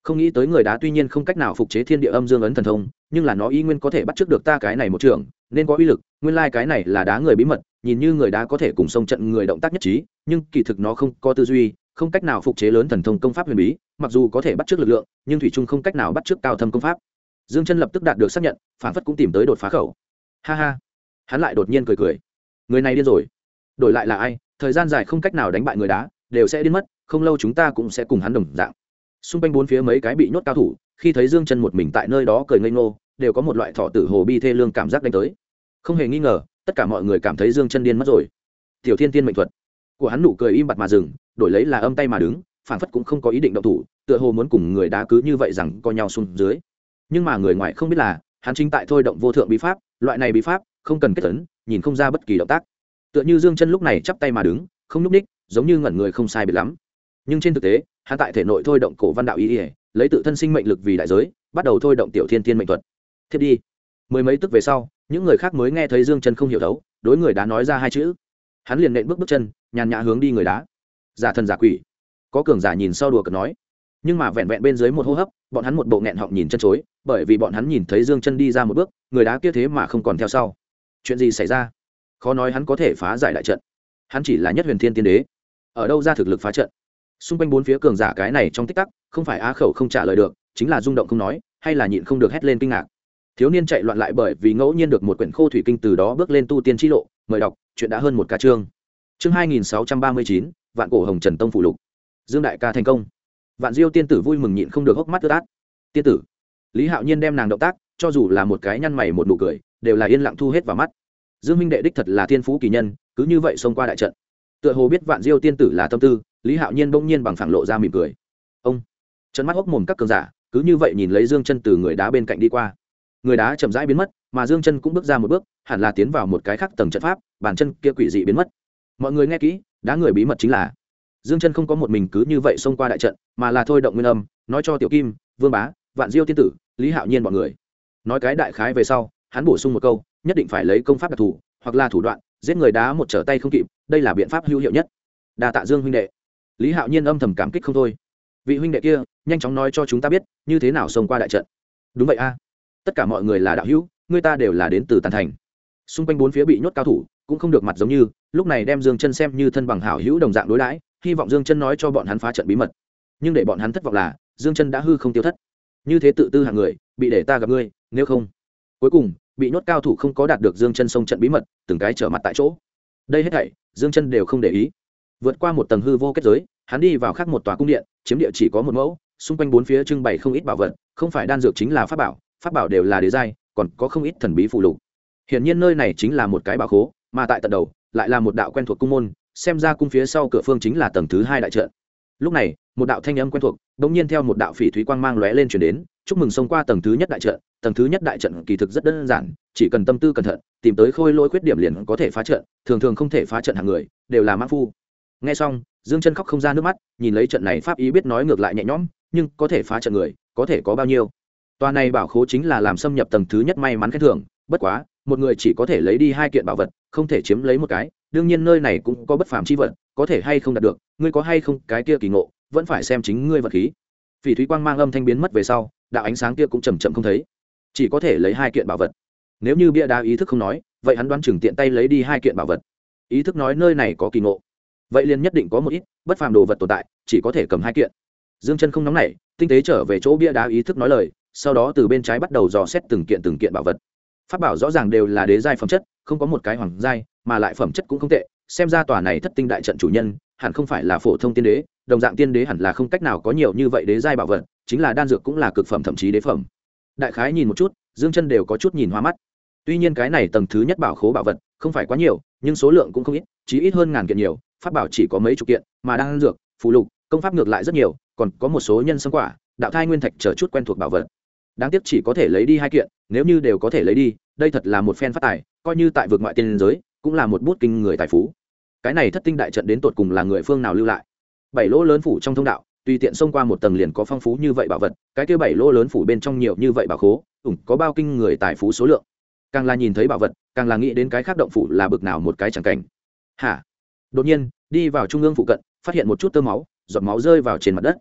Không nghĩ tới người đá tuy nhiên không cách nào phục chế thiên địa âm dương ấn thần thông, nhưng là nó y nguyên có thể bắt chước được ta cái này một trường, nên có uy lực. Nguyên lai cái này là đá người bí mật, nhìn như người đá có thể cùng sông trận người động tác nhất trí, nhưng kỳ thực nó không có tư duy, không cách nào phục chế lớn thần thông công pháp huyền bí, mặc dù có thể bắt chước lực lượng, nhưng thủy chung không cách nào bắt chước cao thâm công pháp. Dương Chân lập tức đạt được xác nhận, phản phất cũng tìm tới đột phá khẩu. Ha ha, hắn lại đột nhiên cười cười. Người này điên rồi. Đổi lại là ai, thời gian dài không cách nào đánh bại người đá, đều sẽ điên mất, không lâu chúng ta cũng sẽ cùng hắn đồng dạng. Xung quanh bốn phía mấy cái bị nhốt cao thủ, khi thấy Dương Chân một mình tại nơi đó cười ngây ngô, đều có một loại thọ tử hồ bi thê lương cảm giác đánh tới. Không hề nghi ngờ, tất cả mọi người cảm thấy Dương Chân điên mất rồi. Tiểu Thiên Tiên mệnh thuật của hắn nụ cười im bặt mà dừng, đổi lấy là âm tay mà đứng, phản phất cũng không có ý định động thủ, tựa hồ muốn cùng người đá cứ như vậy rằng co nhau xuống dưới. Nhưng mà người ngoài không biết là, hắn chính tại thôi động vô thượng bí pháp, loại này bí pháp không cần kết tấn, nhìn không ra bất kỳ động tác. Tựa như Dương Chân lúc này chắp tay mà đứng, không nhúc nhích, giống như ngẩn người không sai biệt lắm. Nhưng trên thực tế, hắn tại thể nội thôi động cổ văn đạo ý, lấy tự thân sinh mệnh lực vì đại giới, bắt đầu thôi động tiểu thiên tiên mệnh thuật. Thiết đi. Mười mấy tức về sau, những người khác mới nghe thấy Dương Chân không hiểu thấu, đối người đá nói ra hai chữ. Hắn liền nện bước chân, nhàn nhã hướng đi người đá. Giả thần giả quỷ. Có cường giả nhìn sau đùa cợt nói. Nhưng mà vẹn vẹn bên dưới một hô hấp, bọn hắn một bộ nghẹn họng nhìn chân chối, bởi vì bọn hắn nhìn thấy Dương Chân đi ra một bước, người đá kia thế mà không còn theo sau. Chuyện gì xảy ra? Khó nói hắn có thể phá giải đại trận. Hắn chỉ là nhất huyền thiên tiên đế, ở đâu ra thực lực phá trận? Xung quanh bốn phía cường giả cái này trong tích tắc, không phải á khẩu không trả lời được, chính là rung động không nói, hay là nhịn không được hét lên kinh ngạc. Thiếu niên chạy loạn lại bởi vì ngẫu nhiên được một quyển khô thủy kinh, từ đó bước lên tu tiên chi lộ. Mời đọc, chuyện đã hơn một ca chương. Chương 2639, Vạn cổ Hồng Trần Tông phụ lục. Dương đại ca thành công. Vạn Diêu tiên tử vui mừng nhịn không được hốc mắt ướt át. Tiên tử. Lý Hạo Nhiên đem nàng động tác, cho dù là một cái nhăn mày một nụ cười, đều là yên lặng thu hết vào mắt. Dương minh đệ đích thật là thiên phú kỳ nhân, cứ như vậy xông qua đại trận. Tựa hồ biết Vạn Diêu tiên tử là tâm tư, Lý Hạo Nhiên bỗng nhiên bằng phẳng lộ ra mỉm cười. Ông trợn mắt hốc mồm các cường giả, cứ như vậy nhìn lấy Dương Chân từ người đá bên cạnh đi qua. Người đá chậm rãi biến mất, mà Dương Chân cũng bước ra một bước, hẳn là tiến vào một cái khác tầng trận pháp, bàn chân kia quỷ dị biến mất. Mọi người nghe kỹ, đá người bí mật chính là Dương Chân không có một mình cứ như vậy xông qua đại trận, mà là thôi động nguyên âm, nói cho Tiểu Kim, Vương Bá, Vạn Diêu tiên tử, Lý Hạo Nhiên bọn người. Nói cái đại khái về sau, hắn bổ sung một câu, nhất định phải lấy công pháp đặc thù, hoặc là thủ đoạn, giết người đá một trở tay không kịp, đây là biện pháp hữu hiệu nhất. Đa tạ Dương huynh đệ. Lý Hạo Nhiên âm thầm cảm kích không thôi. Vị huynh đệ kia, nhanh chóng nói cho chúng ta biết, như thế nào xông qua đại trận. Đúng vậy a. Tất cả mọi người là đạo hữu, người ta đều là đến từ Tàn Thành. Xung quanh bốn phía bị nhốt cao thủ, cũng không được mặt giống như, lúc này đem Dương Chân xem như thân bằng hảo hữu đồng dạng đối đãi, hy vọng Dương Chân nói cho bọn hắn phá trận bí mật. Nhưng để bọn hắn thất vọng là, Dương Chân đã hư không tiêu thất. Như thế tự tư hạng người, bị để ta gặp ngươi, nếu không. Cuối cùng, bị nhốt cao thủ không có đạt được Dương Chân xông trận bí mật, từng cái trở mặt tại chỗ. Đây hết thảy, Dương Chân đều không để ý. Vượt qua một tầng hư vô kết giới, hắn đi vào khác một tòa cung điện, chiếm địa chỉ có một mẫu, xung quanh bốn phía trưng bày không ít bảo vật, không phải đan dược chính là pháp bảo đều là đế giai, còn có không ít thần bí phụ lục. Hiển nhiên nơi này chính là một cái bảo khố, mà tại tận đầu lại là một đạo quen thuộc cung môn, xem ra cung phía sau cửa phương chính là tầng thứ hai đại trận. Lúc này, một đạo thanh âm quen thuộc, bỗng nhiên theo một đạo phỉ thúy quang mang lóe lên truyền đến, chúc mừng xông qua tầng thứ nhất đại trận. Tầng thứ nhất đại trận kỳ thực rất đơn giản, chỉ cần tâm tư cẩn thận, tìm tới khôi lỗi khuyết điểm liền có thể phá trận, thường thường không thể phá trận hàng người, đều là mãng phu. Nghe xong, Dương Chân khóc không ra nước mắt, nhìn lấy trận này pháp ý biết nói ngược lại nhẹ nhõm, nhưng có thể phá trận người, có thể có bao nhiêu? Tòa này bảo khố chính là làm xâm nhập tầng thứ nhất may mắn khen thưởng, bất quá, một người chỉ có thể lấy đi hai kiện bảo vật, không thể chiếm lấy một cái. Đương nhiên nơi này cũng có bất phàm chi vật, có thể hay không đạt được, ngươi có hay không cái kia kỳ ngộ, vẫn phải xem chính ngươi vật khí. Phỉ thúy quang mang âm thanh biến mất về sau, đạo ánh sáng kia cũng chậm chậm không thấy, chỉ có thể lấy hai kiện bảo vật. Nếu như bia đá ý thức không nói, vậy hắn đoán chừng tiện tay lấy đi hai kiện bảo vật. Ý thức nói nơi này có kỳ ngộ, vậy liền nhất định có một ít bất phàm đồ vật tồn tại, chỉ có thể cầm hai kiện. Dương Chân không nóng nảy, tinh tế trở về chỗ bia đá ý thức nói lời, sau đó từ bên trái bắt đầu dò xét từng kiện bảo vật. Pháp bảo rõ ràng đều là đế giai phẩm chất, không có một cái hoàng giai, mà lại phẩm chất cũng không tệ, xem ra tòa này thất tinh đại trận chủ nhân hẳn không phải là phổ thông tiên đế, đồng dạng tiên đế hẳn là không cách nào có nhiều như vậy đế giai bảo vật, chính là đan dược cũng là cực phẩm thậm chí đế phẩm. Đại khái nhìn một chút, Dương Chân đều có chút nhìn hoa mắt. Tuy nhiên cái này tầng thứ nhất bảo khố bảo vật không phải quá nhiều, nhưng số lượng cũng không ít, chí ít hơn ngàn kiện nhiều, pháp bảo chỉ có mấy chục kiện, mà đan dược, phù lục, công pháp ngược lại rất nhiều, còn có một số nhân sâm quả, đạo thai nguyên thạch chờ chút quen thuộc bảo vật. Đáng tiếc chỉ có thể lấy đi hai kiện, nếu như đều có thể lấy đi, đây thật là một phen phát tài, coi như tại vực ngoại tiên giới, cũng là một bút kinh người tài phú. Cái này thất tinh đại trận đến tột cùng là người phương nào lưu lại? Bảy lỗ lớn phủ trong thông đạo, tùy tiện xông qua một tầng liền có phong phú như vậy bảo vật, cái kia bảy lỗ lớn phủ bên trong nhiều như vậy bảo khố, có bao kinh người tài phú số lượng. Càng là nhìn thấy bảo vật, càng là nghĩ đến cái khác động phủ là bực nào một cái chẳng cảnh. Hả? Đột nhiên, đi vào trung ương phụ cận, phát hiện một chút tơ máu, giọt máu rơi vào trên mặt đất.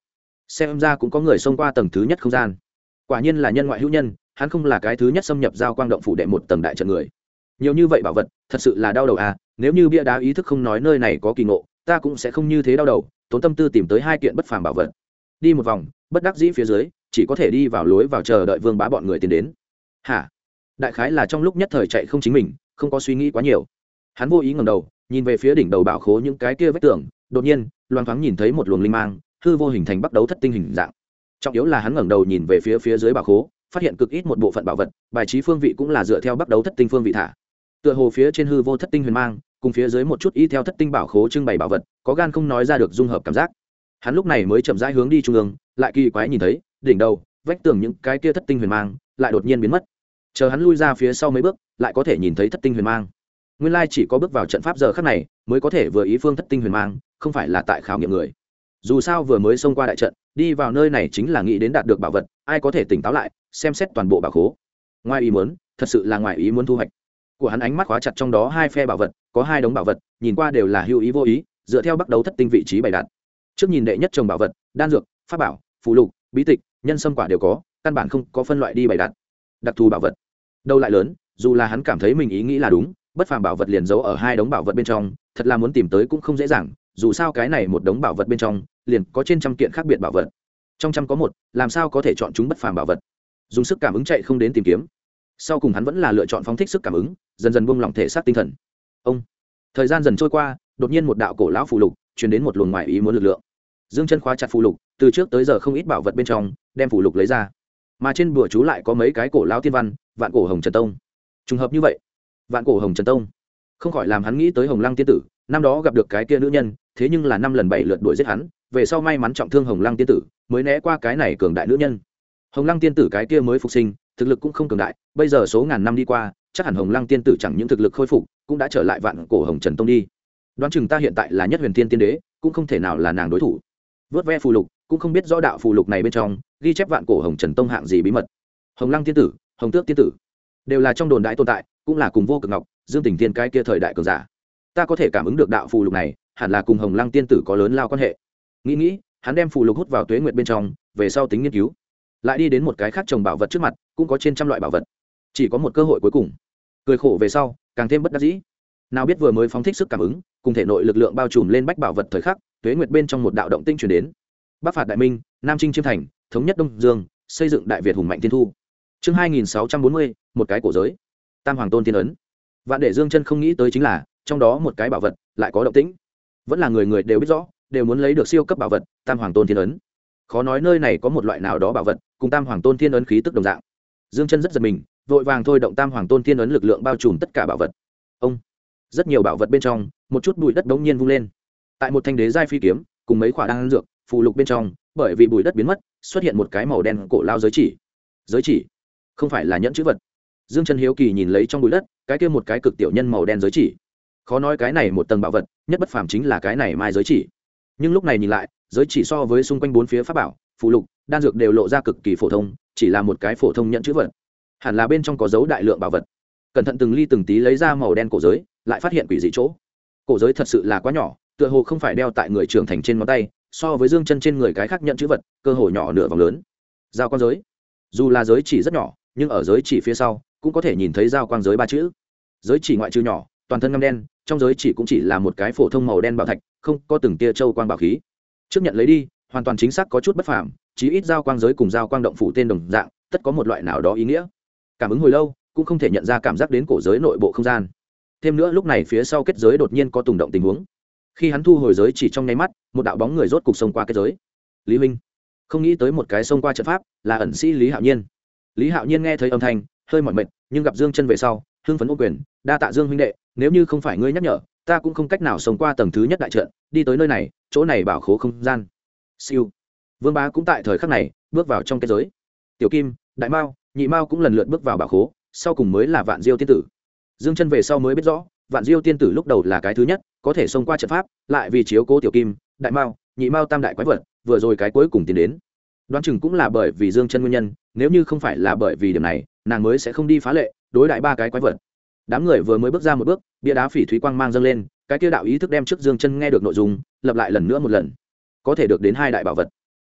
xem ra cũng có người xông qua tầng thứ nhất không gian. Quả nhiên là nhân ngoại hữu nhân, hắn không là cái thứ nhất xâm nhập giao quang động phủ đệ một tầng đại trận người. Nhiều như vậy bảo vật thật sự là đau đầu à. Nếu như bia đá ý thức không nói nơi này có kỳ ngộ, ta cũng sẽ không như thế đau đầu, tốn tâm tư tìm tới 2 kiện bất phàm bảo vật. Đi một vòng bất đắc dĩ phía dưới chỉ có thể đi vào lối vào chờ đợi Vương Bá bọn người tiến đến. Hả? Đại khái là trong lúc nhất thời chạy không chính mình, không có suy nghĩ quá nhiều. Hắn vô ý ngẩng đầu nhìn về phía đỉnh đầu bảo khố những cái kia vách tường, đột nhiên loáng thoáng nhìn thấy một luồng linh mang hư vô hình thành bắt đấu thất tinh hình dạng. Trọng yếu là hắn ngẩng đầu nhìn về phía dưới bảo khố, phát hiện cực ít một bộ phận bảo vật, bài trí phương vị cũng là dựa theo bắt đấu thất tinh phương vị thả. Tựa hồ phía trên hư vô thất tinh huyền mang, cùng phía dưới một chút y theo thất tinh bảo khố trưng bày bảo vật, có gan không nói ra được dung hợp cảm giác. Hắn lúc này mới chậm rãi hướng đi trung ương, lại kỳ quái nhìn thấy đỉnh đầu vách tường những cái kia thất tinh huyền mang lại đột nhiên biến mất. Chờ hắn lui ra phía sau mấy bước, lại có thể nhìn thấy thất tinh huyền mang. Nguyên lai chỉ có bước vào trận pháp giờ khắc này mới có thể vừa ý phương thất tinh huyền mang, không phải là tại khảo nghiệm người. Dù sao vừa mới xông qua đại trận, đi vào nơi này chính là nghĩ đến đạt được bảo vật, ai có thể tỉnh táo lại xem xét toàn bộ bảo khố. Ngoài ý muốn, thật sự là ngoài ý muốn thu hoạch của hắn. Ánh mắt khóa chặt trong đó 2 phe bảo vật, có 2 đống bảo vật nhìn qua đều là hữu ý vô ý, dựa theo bắt đấu thất tinh vị trí bày đặt. Trước nhìn đệ nhất chồng bảo vật, đan dược, pháp bảo, phù lục, bí tịch, nhân sâm quả đều có, căn bản không có phân loại đi bày đặt. Đặc thù bảo vật đâu lại lớn, dù là hắn cảm thấy mình ý nghĩ là đúng, bất phàm bảo vật liền giấu ở 2 đống bảo vật bên trong, thật là muốn tìm tới cũng không dễ dàng. Dù sao cái này một đống bảo vật bên trong liền có trên trăm kiện khác biệt bảo vật, trong trăm có một, làm sao có thể chọn chúng bất phàm bảo vật. Dùng sức cảm ứng chạy không đến tìm kiếm, sau cùng hắn vẫn là lựa chọn phóng thích sức cảm ứng, dần dần buông lỏng thể xác tinh thần. Ông thời gian dần trôi qua, đột nhiên một đạo cổ lão phù lục truyền đến một luồng ngoại ý muốn lực lượng. Dương chân khóa chặt phù lục, từ trước tới giờ không ít bảo vật bên trong đem phù lục lấy ra, mà trên bùa chú lại có mấy cái cổ lão tiên văn, vạn cổ hồng trần tông. Trùng hợp như vậy, vạn cổ hồng trần tông không khỏi làm hắn nghĩ tới Hồng Lăng tiên tử. Năm đó gặp được cái kia nữ nhân, thế nhưng là 5 lần 7 lượt đuổi giết hắn, về sau may mắn trọng thương Hồng Lăng tiên tử, mới né qua cái này cường đại nữ nhân. Hồng Lăng tiên tử cái kia mới phục sinh, thực lực cũng không cường đại, bây giờ số ngàn năm đi qua, chắc hẳn Hồng Lăng tiên tử chẳng những thực lực khôi phục, cũng đã trở lại vạn cổ hồng trần tông đi. Đoán chừng ta hiện tại là nhất huyền tiên tiên đế, cũng không thể nào là nàng đối thủ. Vớt ve phù lục, cũng không biết rõ đạo phù lục này bên trong ghi chép vạn cổ hồng trần tông hạng gì bí mật. Hồng Lăng tiên tử, Hồng Tước tiên tử, đều là trong đồn đại tồn tại, cũng là cùng vô cực ngọc, Dương Tỉnh Tiên cái kia thời đại cường giả. Ta có thể cảm ứng được đạo phù lục này hẳn là cùng Hồng Lăng tiên tử có lớn lao quan hệ. Nghĩ, hắn đem phù lục hút vào tuế nguyệt bên trong, về sau tính nghiên cứu. Lại đi đến một cái khác trồng bảo vật trước mặt, cũng có trên trăm loại bảo vật, chỉ có một cơ hội cuối cùng. Cười khổ về sau, càng thêm bất đắc dĩ. Nào biết vừa mới phóng thích sức cảm ứng, cùng thể nội lực lượng bao trùm lên bách bảo vật thời khắc, tuế nguyệt bên trong một đạo động tinh truyền đến. Bắc phạt đại minh, Nam chinh chiêm thành, thống nhất Đông Dương, xây dựng đại Việt hùng mạnh thiên thu. Chương 2640, một cái cổ giới. Tam hoàng tôn tiên ấn. Vạn để Dương chân không nghĩ tới chính là, trong đó một cái bảo vật lại có động tĩnh. Vẫn là người đều biết rõ, đều muốn lấy được siêu cấp bảo vật, Tam hoàng tôn tiên ấn. Khó nói nơi này có một loại nào đó bảo vật, cùng Tam hoàng tôn tiên ấn khí tức đồng dạng. Dương chân rất giật mình, vội vàng thôi động Tam hoàng tôn tiên ấn lực lượng bao trùm tất cả bảo vật. Ông rất nhiều bảo vật bên trong, một chút bụi đất đống nhiên vung lên. Tại một thanh đế giai phi kiếm, cùng mấy quả đan dược, phù lục bên trong, bởi vì bụi đất biến mất, xuất hiện một cái màu đen cổ lao giới chỉ. Giới chỉ? Không phải là nhẫn chữ vật. Dương chân hiếu kỳ nhìn lấy trong bụi đất, cái kia một cái cực tiểu nhân màu đen giới chỉ. Khó nói cái này một tầng bảo vật, nhất bất phàm chính là cái này mai giới chỉ. Nhưng lúc này nhìn lại, giới chỉ so với xung quanh bốn phía pháp bảo, phù lục, đan dược đều lộ ra cực kỳ phổ thông, chỉ là một cái phổ thông nhẫn chữ vật. Hẳn là bên trong có dấu đại lượng bảo vật. Cẩn thận từng ly từng tí lấy ra màu đen cổ giới, lại phát hiện quỷ dị chỗ. Cổ giới thật sự là quá nhỏ, tựa hồ không phải đeo tại người trưởng thành trên ngón tay, so với Dương chân trên người cái khác nhẫn chữ vật, cơ hồ nhỏ nửa vòng lớn. Giao quang giới. Dù là giới chỉ rất nhỏ, nhưng ở giới chỉ phía sau cũng có thể nhìn thấy giao quang giới 3 chữ. Giới chỉ ngoại trừ nhỏ, toàn thân ngăm đen, trong giới chỉ cũng chỉ là một cái phổ thông màu đen bảo thạch, không có từng tia châu quang bảo khí. Trước nhận lấy đi, hoàn toàn chính xác có chút bất phàm, chí ít giao quang giới cùng giao quang động phủ tên đồng dạng, tất có một loại nào đó ý nghĩa. Cảm ứng hồi lâu, cũng không thể nhận ra cảm giác đến cổ giới nội bộ không gian. Thêm nữa lúc này phía sau kết giới đột nhiên có tùng động tình huống. Khi hắn thu hồi giới chỉ trong nháy mắt, một đạo bóng người rốt cục xông qua kết giới. Lý huynh, không nghĩ tới một cái xông qua trận pháp, là ẩn sĩ Lý Hạo Nhiên. Lý Hạo Nhiên nghe thấy âm thanh, hơi mỏi mệt, nhưng gặp Dương chân về sau, hưng phấn ôm quyền, đa tạ Dương huynh đệ, nếu như không phải ngươi nhắc nhở, ta cũng không cách nào xông qua tầng thứ nhất đại trận, đi tới nơi này, chỗ này bảo khố không gian. Siêu. Vương Bá cũng tại thời khắc này bước vào trong kết giới. Tiểu Kim, Đại Mao, Nhị Mao cũng lần lượt bước vào bảo khố, sau cùng mới là Vạn Diêu tiên tử. Dương chân về sau mới biết rõ, Vạn Diêu tiên tử lúc đầu là cái thứ nhất, có thể xông qua trận pháp, lại vì chiếu cố Tiểu Kim, Đại Mao, Nhị Mao tam đại quái vật, vừa rồi cái cuối cùng tiến đến. Đoán chừng cũng là bởi vì Dương chân nguyên nhân, nếu như không phải là bởi vì điểm này, nàng mới sẽ không đi phá lệ, đối đại 3 cái quái vật. Đám người vừa mới bước ra một bước, bia đá phỉ thúy quang mang dâng lên, cái kia đạo ý thức đem trước Dương chân nghe được nội dung, lặp lại lần nữa một lần. Có thể được đến 2 đại bảo vật.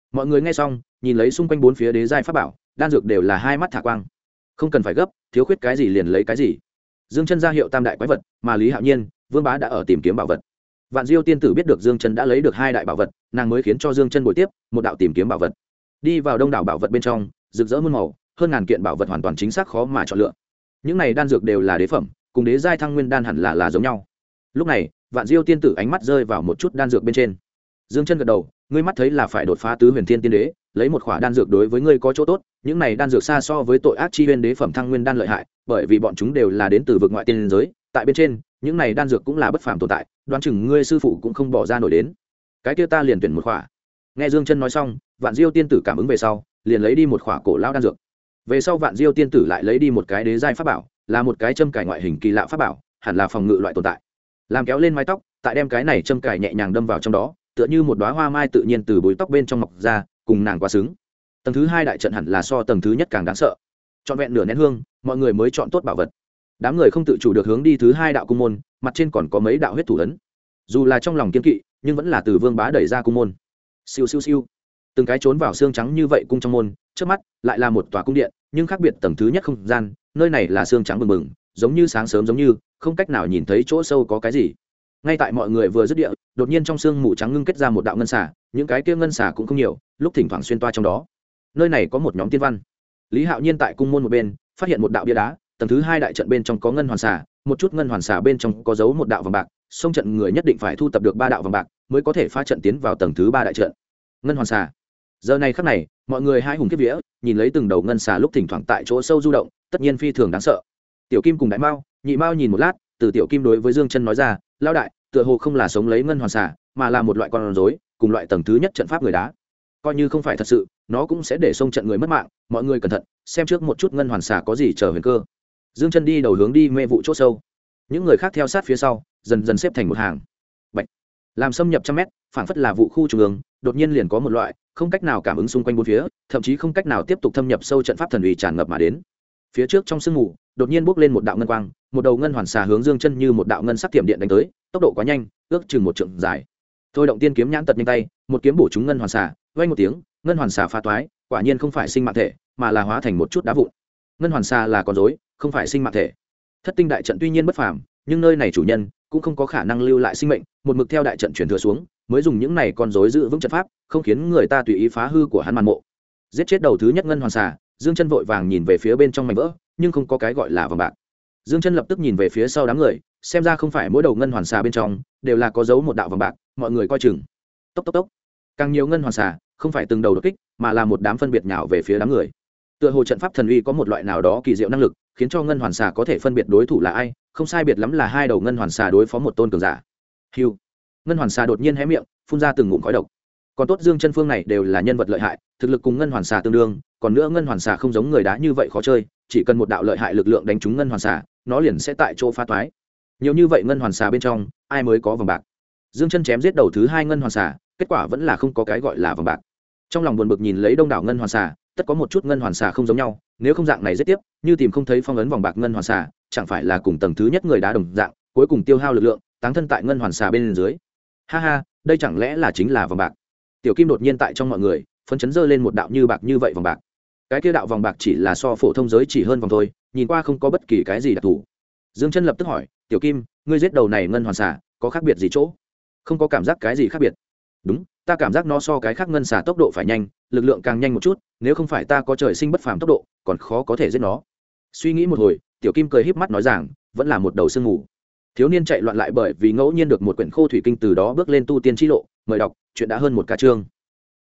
mọi người nghe xong nhìn lấy xung quanh bốn phía đế giai pháp bảo đan dược đều là hai mắt thả quang. Không cần phải gấp, thiếu khuyết cái gì liền lấy cái gì. Dương Chân ra hiệu tam đại quái vật, mà Lý Hạo Nhiên, Vương Bá đã ở tìm kiếm bảo vật. Vạn Diêu tiên tử biết được Dương Chân đã lấy được hai đại bảo vật, nàng mới khiến cho Dương Chân bồi tiếp một đạo tìm kiếm bảo vật. Đi vào đông đảo bảo vật bên trong, rực rỡ muôn màu, hơn ngàn kiện bảo vật hoàn toàn chính xác khó mà chọn lựa. Những này đan dược đều là đế phẩm, cùng đế giai thăng nguyên đan hẳn là giống nhau. Lúc này, Vạn Diêu tiên tử ánh mắt rơi vào một chút đan dược bên trên. Dương Chân gật đầu, ngươi mắt thấy là phải đột phá tứ huyền thiên tiên đế, lấy một khỏa đan dược đối với ngươi có chỗ tốt. Những này đan dược xa so với tội ác chi huyền đế phẩm thăng nguyên đan lợi hại, bởi vì bọn chúng đều là đến từ vực ngoại tiên giới. Tại bên trên, những này đan dược cũng là bất phàm tồn tại, đoán chừng ngươi sư phụ cũng không bỏ ra nổi đến. Cái kia ta liền tuyển một khỏa. Nghe Dương Chân nói xong, Vạn Diêu tiên tử cảm ứng về sau, liền lấy đi một khỏa cổ lão đan dược. Về sau Vạn Diêu tiên tử lại lấy đi một cái đế giai pháp bảo, là một cái châm cài ngoại hình kỳ lạ pháp bảo, hẳn là phòng ngự loại tồn tại. Làm kéo lên mái tóc, tại đem cái này châm cài nhẹ nhàng đâm vào trong đó, tựa như một đóa hoa mai tự nhiên từ búi tóc bên trong mọc ra, cùng nàng quá xứng. Tầng thứ hai đại trận hẳn là so tầng thứ nhất càng đáng sợ. Chọn vẹn nửa nén hương, mọi người mới chọn tốt bảo vật. Đám người không tự chủ được hướng đi thứ hai đạo cung môn, mặt trên còn có mấy đạo huyết thủ ấn. Dù là trong lòng kiên kỵ, nhưng vẫn là từ Vương Bá đẩy ra cung môn. Siêu siêu siêu. Từng cái trốn vào xương trắng như vậy cung trong môn, trước mắt lại là một tòa cung điện, nhưng khác biệt tầng thứ nhất không gian, nơi này là xương trắng bừng bừng, giống như sáng sớm giống như, không cách nào nhìn thấy chỗ sâu có cái gì. Ngay tại mọi người vừa dứt địa, đột nhiên trong xương mù trắng ngưng kết ra một đạo ngân xà, những cái kia ngân xà cũng không nhiều, lúc thỉnh thoảng xuyên toa trong đó. Nơi này có một nhóm tiên văn. Lý Hạo Nhiên tại cung môn một bên, phát hiện một đạo bia đá, tầng thứ hai đại trận bên trong có ngân hoàn xà, một chút ngân hoàn xà bên trong có dấu một đạo vàng bạc, xông trận người nhất định phải thu tập được ba đạo vàng bạc mới có thể phá trận tiến vào tầng thứ ba đại trận. Ngân hoàn xà. Giờ này khắc này, mọi người hai hùng kiếp vía, nhìn lấy từng đầu ngân xà lúc thỉnh thoảng tại chỗ sâu du động, tất nhiên phi thường đáng sợ. Tiểu Kim cùng Đại Mao, Nhị Mao nhìn một lát, từ Tiểu Kim đối với Dương Chân nói ra, lão đại, tựa hồ không là sống lấy ngân hoàn xà, mà là một loại con rối, cùng loại tầng thứ nhất trận pháp người đá. Coi như không phải thật sự, nó cũng sẽ để xông trận người mất mạng, mọi người cẩn thận, xem trước một chút ngân hoàn xà có gì chờ huyền cơ. Dương Chân đi đầu hướng đi mê vụ chỗ sâu, những người khác theo sát phía sau, dần dần xếp thành một hàng. Bạch. Làm xâm nhập trăm mét, phảng phất là vụ khu trung ương, đột nhiên liền có một loại không cách nào cảm ứng xung quanh bốn phía, thậm chí không cách nào tiếp tục thâm nhập sâu trận pháp thần uy tràn ngập mà đến. Phía trước trong sương mù, đột nhiên bốc lên một đạo ngân quang, một đầu ngân hoàn xà hướng Dương Chân như một đạo ngân sắc tiệm điện đánh tới, tốc độ quá nhanh, ước chừng một trượng dài. Thôi động tiên kiếm nhãn tật nhanh tay, một kiếm bổ trúng ngân hoàn xà, vang một tiếng, ngân hoàn xà phá toái, quả nhiên không phải sinh mạng thể, mà là hóa thành một chút đá vụn. Ngân hoàn xà là con rối, không phải sinh mạng thể. Thất tinh đại trận tuy nhiên bất phàm, nhưng nơi này chủ nhân cũng không có khả năng lưu lại sinh mệnh, một mực theo đại trận truyền thừa xuống, mới dùng những này con rối giữ vững trận pháp, không khiến người ta tùy ý phá hư của hắn màn mộ. Giết chết đầu thứ nhất ngân hoàn xà, Dương Chân vội vàng nhìn về phía bên trong mảnh vỡ, nhưng không có cái gọi là vàng bạc. Dương Chân lập tức nhìn về phía sau đám người, xem ra không phải mỗi đầu ngân hoàn xà bên trong đều là có dấu một đạo vàng bạc, mọi người coi chừng. Tốc tốc tốc. Càng nhiều ngân hoàn xà, không phải từng đầu đột kích, mà là một đám phân biệt nhào về phía đám người. Tựa hồ trận pháp thần uy có một loại nào đó kỳ diệu năng lực, khiến cho ngân hoàn xà có thể phân biệt đối thủ là ai, không sai biệt lắm là hai đầu ngân hoàn xà đối phó một tôn cường giả. Hưu. Ngân hoàn xà đột nhiên hé miệng, phun ra từng ngụm khói độc. Còn tốt Dương Chân phương này đều là nhân vật lợi hại, thực lực cùng ngân hoàn xà tương đương, còn nữa ngân hoàn xà không giống người đá như vậy khó chơi, chỉ cần một đạo lợi hại lực lượng đánh trúng ngân hoàn xà, nó liền sẽ tại chỗ phá toái. Nhiều như vậy ngân hoàn xà bên trong, ai mới có vàng bạc? Dương Chân chém giết đầu thứ hai ngân hoàn xà, kết quả vẫn là không có cái gọi là vàng bạc. Trong lòng buồn bực nhìn lấy đông đảo ngân hoàn xà, tất có một chút ngân hoàn xà không giống nhau, nếu không dạng này giết tiếp, như tìm không thấy phong ấn vòng bạc ngân hoàn xà, chẳng phải là cùng tầng thứ nhất người đá đồng dạng, cuối cùng tiêu hao lực lượng, táng thân tại ngân hoàn xà bên dưới. Ha ha, đây chẳng lẽ là chính là vòng bạc? Tiểu Kim đột nhiên tại trong mọi người, phấn chấn giơ lên một đạo như bạc như vậy vòng bạc. Cái kia đạo vòng bạc chỉ là so phổ thông giới chỉ hơn vòng thôi, nhìn qua không có bất kỳ cái gì đặc thù. Dương Chân lập tức hỏi, "Tiểu Kim, ngươi giết đầu này ngân hoàn xà, có khác biệt gì chỗ?" "Không có cảm giác cái gì khác biệt." "Đúng, ta cảm giác nó so cái khác ngân xà tốc độ phải nhanh, lực lượng càng nhanh một chút, nếu không phải ta có trời sinh bất phàm tốc độ, còn khó có thể giết nó." Suy nghĩ một hồi, Tiểu Kim cười híp mắt nói rằng, vẫn là một đầu sương mù. Thiếu niên chạy loạn lại bởi vì ngẫu nhiên được một quyển khô thủy kinh từ đó bước lên tu tiên chi lộ, mời đọc, chuyện đã hơn một ca chương.